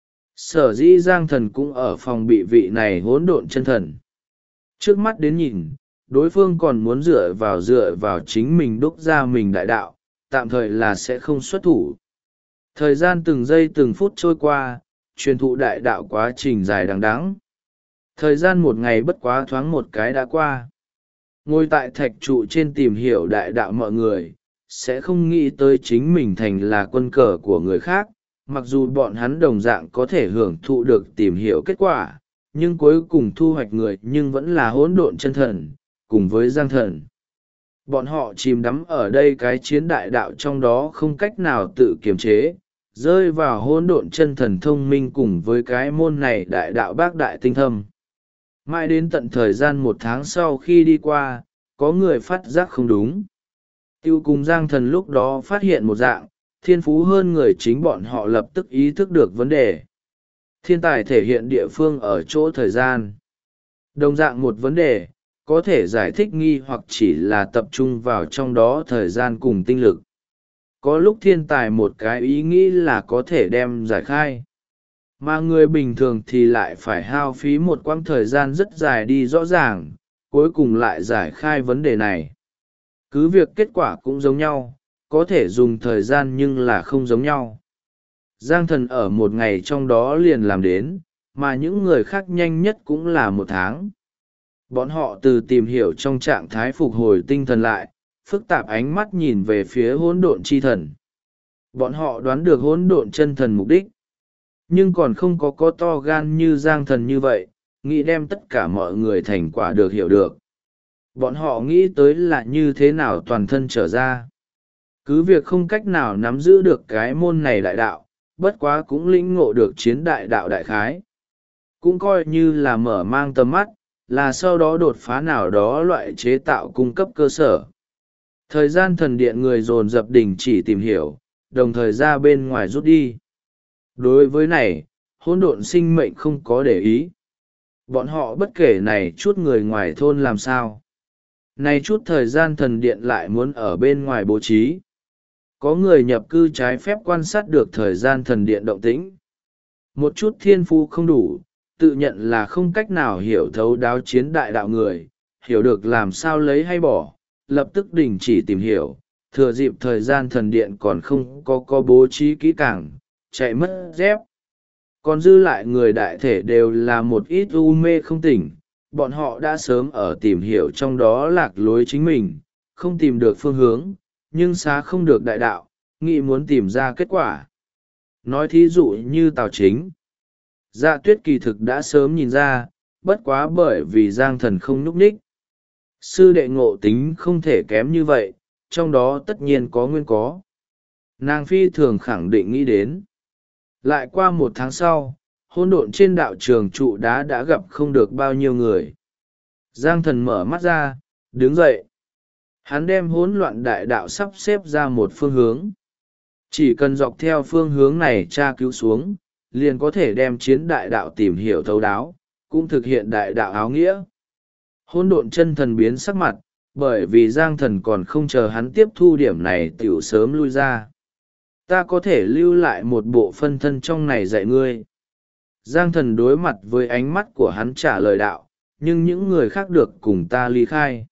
Sở dĩ Giang Thần cũng ở phòng bị vị này hỗn độn chân thần. Trước mắt đến nhìn, đối phương còn muốn dựa vào chính mình đúc ra mình đại đạo, tạm thời là sẽ không xuất thủ. Thời gian từng giây từng phút trôi qua, truyền thụ đại đạo quá trình dài đằng đẵng. Thời gian một ngày bất quá thoáng một cái đã qua. Ngồi tại thạch trụ trên tìm hiểu đại đạo mọi người, sẽ không nghĩ tới chính mình thành là quân cờ của người khác, mặc dù bọn hắn đồng dạng có thể hưởng thụ được tìm hiểu kết quả, nhưng cuối cùng thu hoạch người nhưng vẫn là hỗn độn chân thần, cùng với Giang Thần. Bọn họ chìm đắm ở đây cái chiến đại đạo trong đó không cách nào tự kiềm chế, rơi vào hỗn độn chân thần thông minh cùng với cái môn này đại đạo bác đại tinh thâm. Mãi đến tận thời gian 1 tháng sau khi đi qua, có người phát giác không đúng. Tiêu cùng Giang Thần lúc đó phát hiện một dạng, thiên phú hơn người chính bọn họ lập tức ý thức được vấn đề. Thiên tài thể hiện địa phương ở chỗ thời gian. Đồng dạng một vấn đề, có thể giải thích nghi hoặc chỉ là tập trung vào trong đó thời gian cùng tinh lực. Có lúc thiên tài một cái ý nghĩ là có thể đem giải khai. Mà người bình thường thì lại phải hao phí một quãng thời gian rất dài đi rõ ràng, cuối cùng lại giải khai vấn đề này. Cứ việc kết quả cũng giống nhau, có thể dùng thời gian nhưng là không giống nhau. Giang Thần ở một ngày trong đó liền làm đến, mà những người khác nhanh nhất cũng là 1 tháng. Bọn họ từ tìm hiểu trong trạng thái phục hồi tinh thần lại, phức tạp ánh mắt nhìn về phía hỗn độn chi thần. Bọn họ đoán được hỗn độn chân thần mục đích, nhưng còn không có to gan như Giang Thần như vậy, nghĩ đem tất cả mọi người thành quả được hiểu được. Bọn họ nghĩ tới là như thế nào toàn thân trở ra. Cứ việc không cách nào nắm giữ được cái môn này đại đạo, bất quá cũng lĩnh ngộ được chiến đại đạo đại khái. Cũng coi như là mở mang tầm mắt, là sau đó đột phá nào đó loại chế tạo cung cấp cơ sở. Thời gian thần điện người dồn dập đình chỉ tìm hiểu, đồng thời ra bên ngoài rút đi. Đối với này, hỗn độn sinh mệnh không có để ý. Bọn họ bất kể này chút người ngoài thôn làm sao. Này chút thời gian thần điện lại muốn ở bên ngoài bố trí. Có người nhập cư trái phép quan sát được thời gian thần điện động tĩnh. Một chút thiên phú không đủ, tự nhận là không cách nào hiểu thấu đáo chiến đại đạo người, hiểu được làm sao lấy hay bỏ, lập tức đình chỉ tìm hiểu, thừa dịp thời gian thần điện còn không có bố trí kỹ càng, chạy mất dép. Còn dư lại người đại thể đều là một ít u mê không tỉnh, bọn họ đã sớm ở tìm hiểu trong đó lạc lối chính mình, không tìm được phương hướng, nhưng xá không được đại đạo, nghĩ muốn tìm ra kết quả. Nói thí dụ như Tào Chính. Dạ Tuyết kỳ thực đã sớm nhìn ra, bất quá bởi vì Giang Thần không nhúc nhích. Sư đệ ngộ tính không thể kém như vậy, trong đó tất nhiên có nguyên có. Nàng phi thường khẳng định nghĩ đến. Lại qua 1 tháng sau, hỗn độn trên đạo trường trụ đá đã gặp không được bao nhiêu người. Giang Thần mở mắt ra, đứng dậy. Hắn đem hỗn loạn đại đạo sắp xếp ra một phương hướng. Chỉ cần dọc theo phương hướng này tra cứu xuống, liền có thể đem chiến đại đạo tìm hiểu thấu đáo, cũng thực hiện đại đạo áo nghĩa. Hỗn độn chân thần biến sắc mặt, bởi vì Giang Thần còn không chờ hắn tiếp thu điểm này tiểu sớm lui ra. Ta có thể lưu lại một bộ phân thân trong này dạy ngươi. Giang Thần đối mặt với ánh mắt của hắn trả lời đạo, nhưng những người khác được cùng ta ly khai.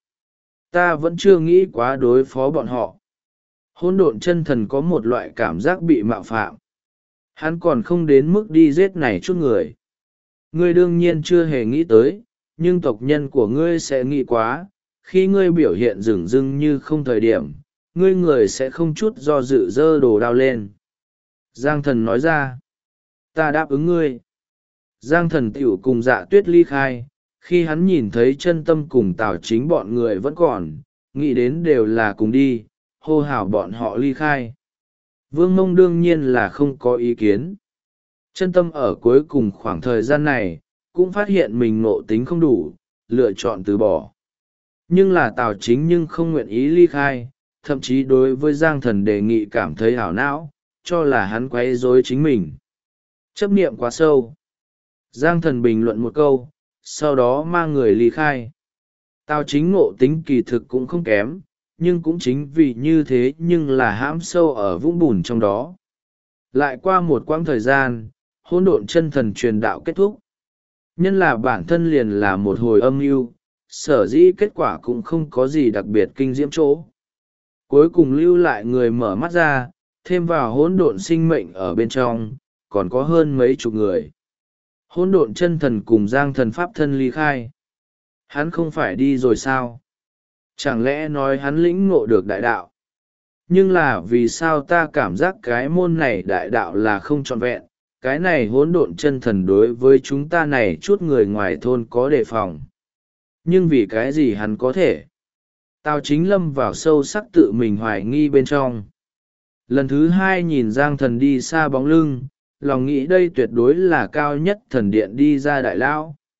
Ta vẫn chưa nghĩ quá đối phó bọn họ. Hỗn độn chân thần có một loại cảm giác bị mạo phạm. Hắn còn không đến mức đi giết này chút người. Ngươi đương nhiên chưa hề nghĩ tới, nhưng tộc nhân của ngươi sẽ nghĩ quá, khi ngươi biểu hiện dửng dưng như không thời điểm, ngươi người sẽ không chút do dự dơ đồ đao lên. Giang Thần nói ra, ta đáp ứng ngươi. Giang Thần tiểu cùng Dạ Tuyết ly khai, khi hắn nhìn thấy chân tâm cùng Tào Chính bọn người vẫn còn, nghĩ đến đều là cùng đi, hô hào bọn họ ly khai. Vương Mông đương nhiên là không có ý kiến. Chân tâm ở cuối cùng khoảng thời gian này, cũng phát hiện mình ngộ tính không đủ, lựa chọn từ bỏ. Nhưng là Tào Chính nhưng không nguyện ý ly khai, thậm chí đối với Giang Thần đề nghị cảm thấy hảo não, cho là hắn quấy rối chính mình. Chấp niệm quá sâu. Giang Thần bình luận một câu, sau đó mang người ly khai. Tào Chính ngộ tính kỳ thực cũng không kém, nhưng cũng chính vì như thế nhưng là hãm sâu ở vũng bùn trong đó. Lại qua một quãng thời gian, hỗn độn chân thần truyền đạo kết thúc. Nhân là bản thân liền là một hồi âm mưu, sở dĩ kết quả cũng không có gì đặc biệt kinh diễm chỗ. Cuối cùng lưu lại người mở mắt ra, thêm vào hỗn độn sinh mệnh ở bên trong, còn có hơn mấy chục người. Hỗn độn chân thần cùng Giang Thần pháp thân ly khai. Hắn không phải đi rồi sao? Chẳng lẽ nói hắn lĩnh ngộ được đại đạo? Nhưng là vì sao ta cảm giác cái môn này đại đạo là không trọn vẹn, cái này hỗn độn chân thần đối với chúng ta này chút người ngoài thôn có đề phòng. Nhưng vì cái gì hắn có thể? Tào Chính lâm vào sâu sắc tự mình hoài nghi bên trong. Lần thứ hai nhìn Giang Thần đi xa bóng lưng, lòng nghĩ đây tuyệt đối là cao nhất thần điện đi ra đại lao.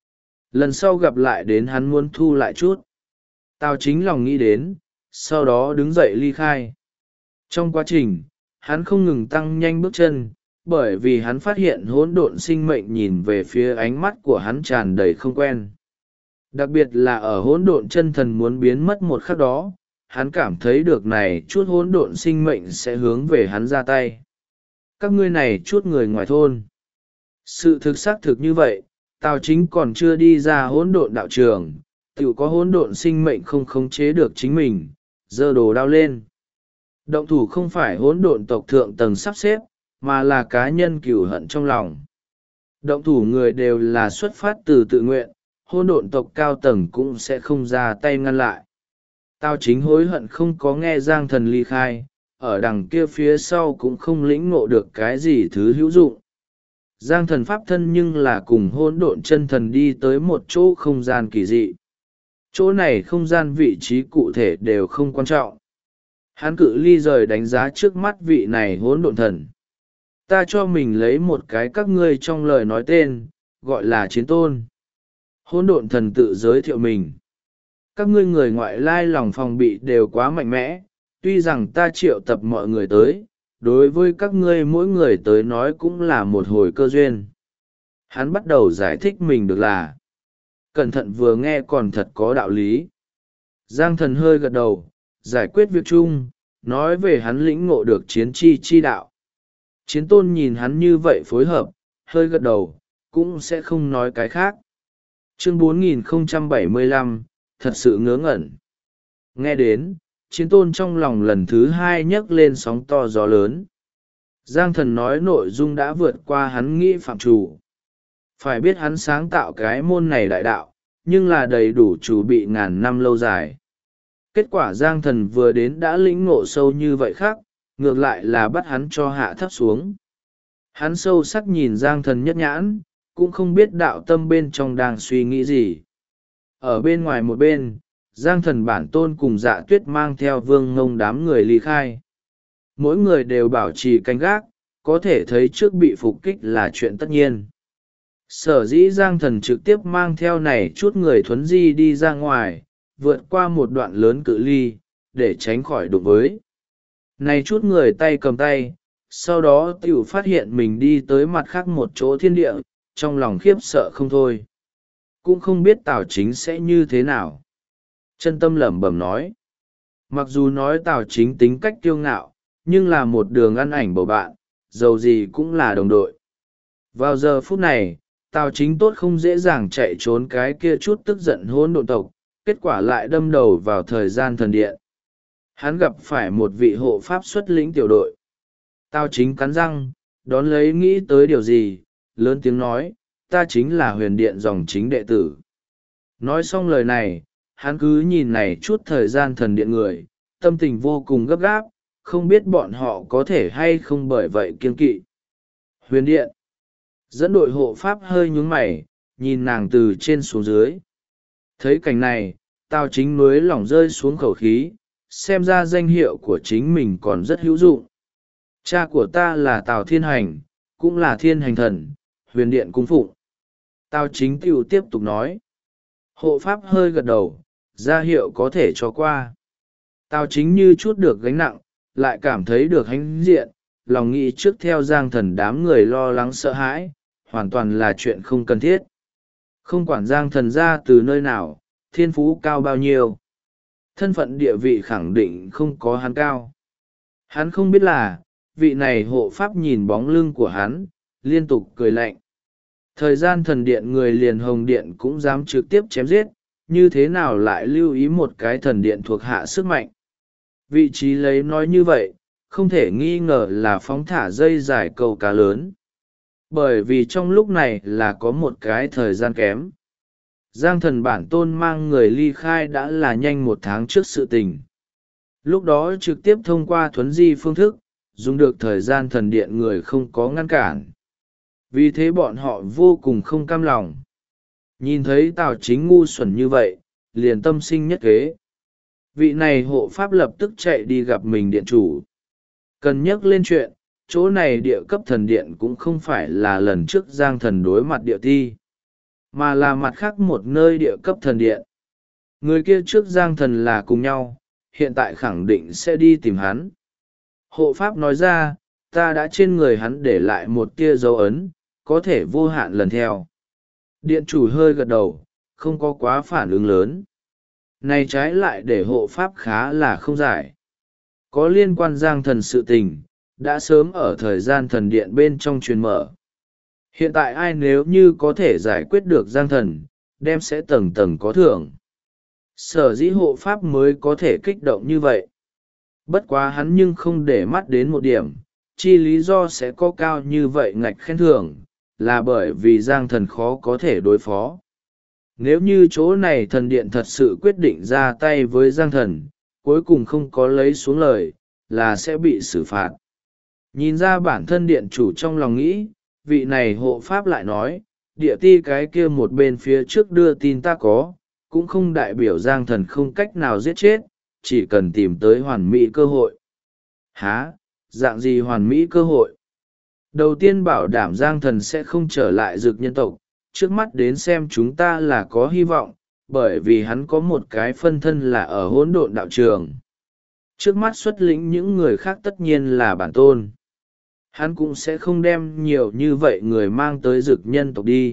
lần sau gặp lại đến hắn muốn thu lại chút. Tào Chính lòng nghĩ đến, sau đó đứng dậy ly khai. Trong quá trình, hắn không ngừng tăng nhanh bước chân, bởi vì hắn phát hiện hỗn độn sinh mệnh nhìn về phía ánh mắt của hắn tràn đầy không quen. Đặc biệt là ở hỗn độn chân thần muốn biến mất một khắc đó, hắn cảm thấy được này chút hỗn độn sinh mệnh sẽ hướng về hắn ra tay. Các ngươi này chút người ngoài thôn. Sự thực xác thực như vậy, Tào Chính còn chưa đi ra hỗn độn đạo trường, tự có hỗn độn sinh mệnh không khống chế được chính mình, giơ đồ đao lên. Động thủ không phải hỗn độn tộc thượng tầng sắp xếp, mà là cá nhân cừu hận trong lòng. Động thủ người đều là xuất phát từ tự nguyện, hỗn độn tộc cao tầng cũng sẽ không ra tay ngăn lại. Tào Chính hối hận không có nghe Giang Thần ly khai, ở đằng kia phía sau cũng không lĩnh ngộ được cái gì thứ hữu dụng. Giang Thần pháp thân nhưng là cùng hỗn độn chân thần đi tới một chỗ không gian kỳ dị. Chỗ này không gian vị trí cụ thể đều không quan trọng. Hắn cự ly rời đánh giá trước mắt vị này hỗn độn thần. Ta cho mình lấy một cái các ngươi trong lời nói tên, gọi là Chiến Tôn. Hỗn độn thần tự giới thiệu mình. Các ngươi người ngoại lai lòng phòng bị đều quá mạnh mẽ, tuy rằng ta triệu tập mọi người tới, đối với các ngươi mỗi người tới nói cũng là một hồi cơ duyên. Hắn bắt đầu giải thích mình được là cẩn thận vừa nghe còn thật có đạo lý. Giang Thần hơi gật đầu, giải quyết việc chung, nói về hắn lĩnh ngộ được chiến chi đạo. Chiến Tôn nhìn hắn như vậy phối hợp, hơi gật đầu, cũng sẽ không nói cái khác. Chương 4075, thật sự ngớ ngẩn. Nghe đến, Chiến Tôn trong lòng lần thứ hai nhấc lên sóng to gió lớn. Giang Thần nói nội dung đã vượt qua hắn nghĩ phạm chủ. Phải biết hắn sáng tạo cái môn này đại đạo, nhưng là đầy đủ chủ bị ngàn năm lâu dài. Kết quả Giang Thần vừa đến đã lĩnh ngộ sâu như vậy khác, ngược lại là bắt hắn cho hạ thấp xuống. Hắn sâu sắc nhìn Giang Thần nhất nhãn, cũng không biết đạo tâm bên trong đang suy nghĩ gì. Ở bên ngoài một bên, Giang Thần bản tôn cùng Dạ Tuyết mang theo Vương Ngông đám người ly khai. Mỗi người đều bảo trì canh gác, có thể thấy trước bị phục kích là chuyện tất nhiên. Sở dĩ Giang Thần trực tiếp mang theo này chút người thuấn di đi ra ngoài, vượt qua một đoạn lớn cự ly, để tránh khỏi đụng với. Này chút người tay cầm tay, sau đó tiểu phát hiện mình đi tới mặt khác một chỗ thiên địa, trong lòng khiếp sợ không thôi. Cũng không biết Tào Chính sẽ như thế nào. Chân tâm lẩm bẩm nói. Mặc dù nói Tào Chính tính cách kiêu ngạo, nhưng là một đường ăn ảnh bầu bạn, dầu gì cũng là đồng đội. Vào giờ phút này, Tào Chính tốt không dễ dàng chạy trốn cái kia chút tức giận hỗn độn tộc, kết quả lại đâm đầu vào thời gian thần điện. Hắn gặp phải một vị hộ pháp xuất lĩnh tiểu đội. Tào Chính cắn răng, đón lấy nghĩ tới điều gì, lớn tiếng nói, ta chính là huyền điện dòng chính đệ tử. Nói xong lời này, hắn cứ nhìn này chút thời gian thần điện người, tâm tình vô cùng gấp gáp, không biết bọn họ có thể hay không bởi vậy kiêng kỵ. Huyền điện. Dẫn đội hộ pháp hơi nhướng mày, nhìn nàng từ trên xuống dưới. Thấy cảnh này, Tào Chính núi lỏng rơi xuống khẩu khí, xem ra danh hiệu của chính mình còn rất hữu dụng. Cha của ta là Tào Thiên Hành, cũng là Thiên Hành Thần, huyền điện cung phụng. Tào Chính tiểu tiếp tục nói. Hộ pháp hơi gật đầu, ra hiệu có thể cho qua. Tào Chính như chút được gánh nặng, lại cảm thấy được hãnh diện, lòng nghĩ trước theo Giang Thần đám người lo lắng sợ hãi, hoàn toàn là chuyện không cần thiết. Không quản Giang Thần ra từ nơi nào, thiên phú cao bao nhiêu. Thân phận địa vị khẳng định không có hắn cao. Hắn không biết là, vị này hộ pháp nhìn bóng lưng của hắn, liên tục cười lạnh. Thời gian thần điện người liền hồng điện cũng dám trực tiếp chém giết, như thế nào lại lưu ý một cái thần điện thuộc hạ sức mạnh. Vị trí lấy nói như vậy, không thể nghi ngờ là phóng thả dây dài câu cá lớn. Bởi vì trong lúc này là có một cái thời gian kém. Giang Thần bản tôn mang người ly khai đã là nhanh 1 tháng trước sự tình. Lúc đó trực tiếp thông qua thuấn di phương thức, dùng được thời gian thần điện người không có ngăn cản. Vì thế bọn họ vô cùng không cam lòng. Nhìn thấy Tào Chính ngu xuẩn như vậy, liền tâm sinh nhất kế. Vị này hộ pháp lập tức chạy đi gặp mình điện chủ. Cần nhắc lên chuyện, chỗ này địa cấp thần điện cũng không phải là lần trước Giang Thần đối mặt địa thi. mà là mặt khác một nơi địa cấp thần điện. Người kia trước Giang Thần là cùng nhau, hiện tại khẳng định sẽ đi tìm hắn. Hộ pháp nói ra, ta đã trên người hắn để lại một tia dấu ấn, có thể vô hạn lần theo. Điện chủ hơi gật đầu, không có quá phản ứng lớn. Này trái lại để hộ pháp khá là không giải. Có liên quan Giang Thần sự tình, đã sớm ở thời gian thần điện bên trong truyền mở. Hiện tại ai nếu như có thể giải quyết được Giang Thần, đem sẽ tầng tầng có thưởng. Sở dĩ hộ pháp mới có thể kích động như vậy. Bất quá hắn nhưng không để mắt đến một điểm, chi lý do sẽ có cao như vậy ngạch khen thưởng, là bởi vì Giang Thần khó có thể đối phó. Nếu như chỗ này thần điện thật sự quyết định ra tay với Giang Thần, cuối cùng không có lấy xuống lời, là sẽ bị xử phạt. Nhìn ra bản thân điện chủ trong lòng nghĩ, vị này hộ pháp lại nói, địa ti cái kia một bên phía trước đưa tin ta có, cũng không đại biểu Giang Thần không cách nào giết chết, chỉ cần tìm tới hoàn mỹ cơ hội. Hả? Dạng gì hoàn mỹ cơ hội? Đầu tiên bảo đảm Giang Thần sẽ không trở lại Dực nhân tộc, trước mắt đến xem chúng ta là có hy vọng, bởi vì hắn có một cái phân thân là ở hỗn độn đạo trường. Trước mắt xuất lĩnh những người khác tất nhiên là bản tôn. Hắn cũng sẽ không đem nhiều như vậy người mang tới Dực nhân tộc đi.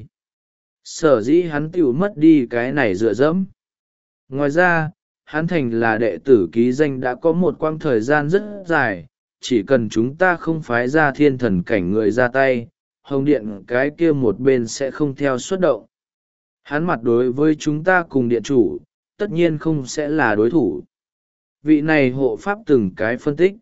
Sở dĩ hắn tiểu mất đi cái này dựa dẫm. Ngoài ra, hắn thành là đệ tử ký danh đã có một quãng thời gian rất dài, chỉ cần chúng ta không phái ra thiên thần cảnh người ra tay, hồng điện cái kia một bên sẽ không theo xuất động. Hắn mặt đối với chúng ta cùng điện chủ, tất nhiên không sẽ là đối thủ. Vị này hộ pháp từng cái phân tích.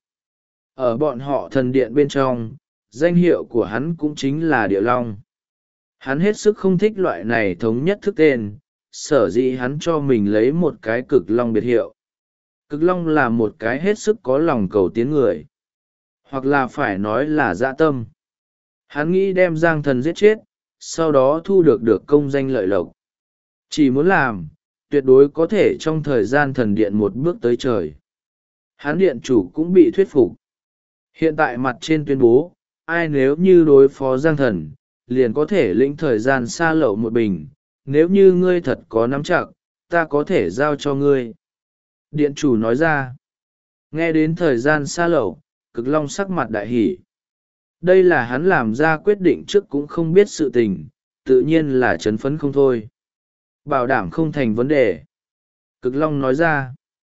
Ở bọn họ thần điện bên trong, danh hiệu của hắn cũng chính là Địa Long. Hắn hết sức không thích loại này thống nhất thức tên, sở dĩ hắn cho mình lấy một cái Cực Long biệt hiệu. Cực Long là một cái hết sức có lòng cầu tiến người, hoặc là phải nói là dã tâm. Hắn nghĩ đem Giang Thần giết chết, sau đó thu được công danh lợi lộc. Chỉ muốn làm, tuyệt đối có thể trong thời gian thần điện một bước tới trời. Hắn điện chủ cũng bị thuyết phục. Hiện tại mặt trên tuyên bố, ai nếu như đối phó Giang Thần, liền có thể lĩnh thời gian xa lậu một bình, nếu như ngươi thật có nắm chặt, ta có thể giao cho ngươi. Điện chủ nói ra, nghe đến thời gian xa lậu, Cực Long sắc mặt đại hỉ. Đây là hắn làm ra quyết định trước cũng không biết sự tình, tự nhiên là chấn phấn không thôi. Bảo đảm không thành vấn đề. Cực Long nói ra,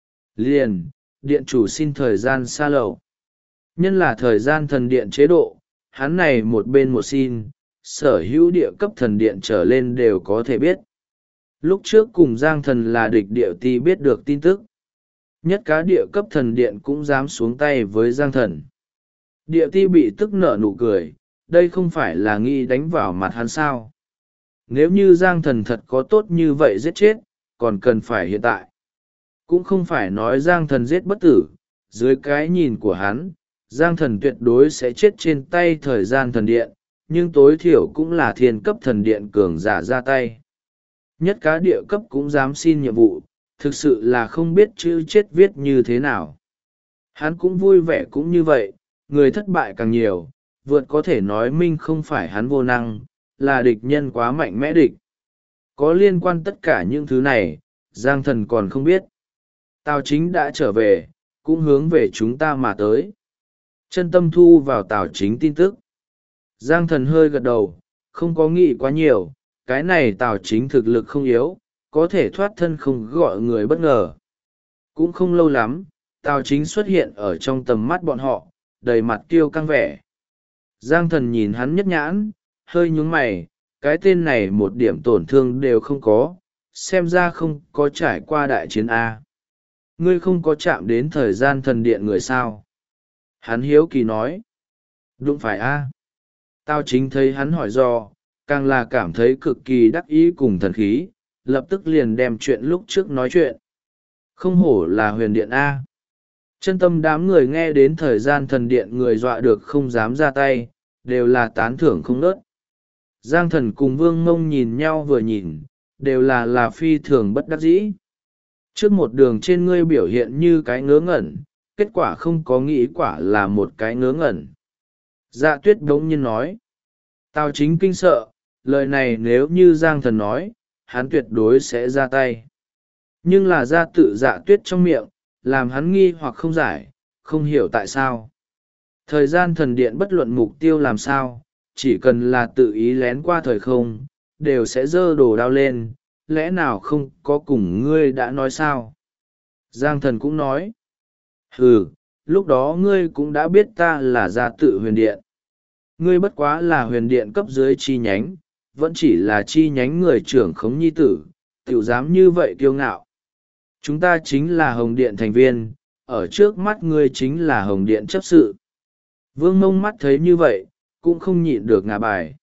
liền, điện chủ xin thời gian xa lậu. Nhân là thời gian thần điện chế độ, hắn này một bên một xin, sở hữu địa cấp thần điện trở lên đều có thể biết. Lúc trước cùng Giang Thần là địch địa ti biết được tin tức. Nhất cá địa cấp thần điện cũng dám xuống tay với Giang Thần. Địa ti bị tức nở nụ cười, đây không phải là nghĩ đánh vào mặt hắn sao. Nếu như Giang Thần thật có tốt như vậy giết chết, còn cần phải hiện tại. Cũng không phải nói Giang Thần giết bất tử, dưới cái nhìn của hắn, Giang Thần tuyệt đối sẽ chết trên tay thời gian thần điện, nhưng tối thiểu cũng là thiên cấp thần điện cường giả ra tay. Nhất cá địa cấp cũng dám xin nhiệm vụ, thực sự là không biết chữ chết viết như thế nào. Hắn cũng vui vẻ cũng như vậy, người thất bại càng nhiều, vượt có thể nói minh không phải hắn vô năng, là địch nhân quá mạnh mẽ địch. Có liên quan tất cả những thứ này, Giang Thần còn không biết. Tào Chính đã trở về, cũng hướng về chúng ta mà tới. Chân tâm thu vào Tào Chính tin tức. Giang Thần hơi gật đầu, không có nghĩ quá nhiều, cái này Tào Chính thực lực không yếu, có thể thoát thân không gọi người bất ngờ. Cũng không lâu lắm, Tào Chính xuất hiện ở trong tầm mắt bọn họ, đầy mặt kiêu căng vẻ. Giang Thần nhìn hắn nhất nhãn, hơi nhướng mày, cái tên này một điểm tổn thương đều không có, xem ra không có trải qua đại chiến A. Ngươi không có chạm đến thời gian thần điện người sao? Hắn hiếu kỳ nói. Đúng phải A. Tào Chính thấy hắn hỏi do, càng là cảm thấy cực kỳ đắc ý cùng thần khí, lập tức liền đem chuyện lúc trước nói chuyện. Không hổ là huyền điện A. Chân tâm đám người nghe đến thời gian thần điện người dọa được không dám ra tay, đều là tán thưởng không nớt. Giang Thần cùng Vương Mông nhìn nhau vừa nhìn, đều là phi thường bất đắc dĩ. Trước một đường trên ngươi biểu hiện như cái ngớ ngẩn, kết quả không có nghĩ quả là một cái ngớ ngẩn. Dạ Tuyết đống nhiên nói. Tào Chính kinh sợ, lời này nếu như Giang Thần nói, hắn tuyệt đối sẽ ra tay. Nhưng là ra tự Dạ Tuyết trong miệng, làm hắn nghi hoặc không giải, không hiểu tại sao. Thời gian thần điện bất luận mục tiêu làm sao, chỉ cần là tự ý lén qua thời không, đều sẽ giơ đồ đao lên, lẽ nào không có cùng ngươi đã nói sao? Giang Thần cũng nói. Ừ, lúc đó ngươi cũng đã biết ta là gia tự huyền điện. Ngươi bất quá là huyền điện cấp dưới chi nhánh, vẫn chỉ là chi nhánh người trưởng khống nhi tử, tiểu dám như vậy kiêu ngạo. Chúng ta chính là hồng điện thành viên, ở trước mắt ngươi chính là hồng điện chấp sự. Vương Mông mắt thấy như vậy, cũng không nhịn được ngả bài.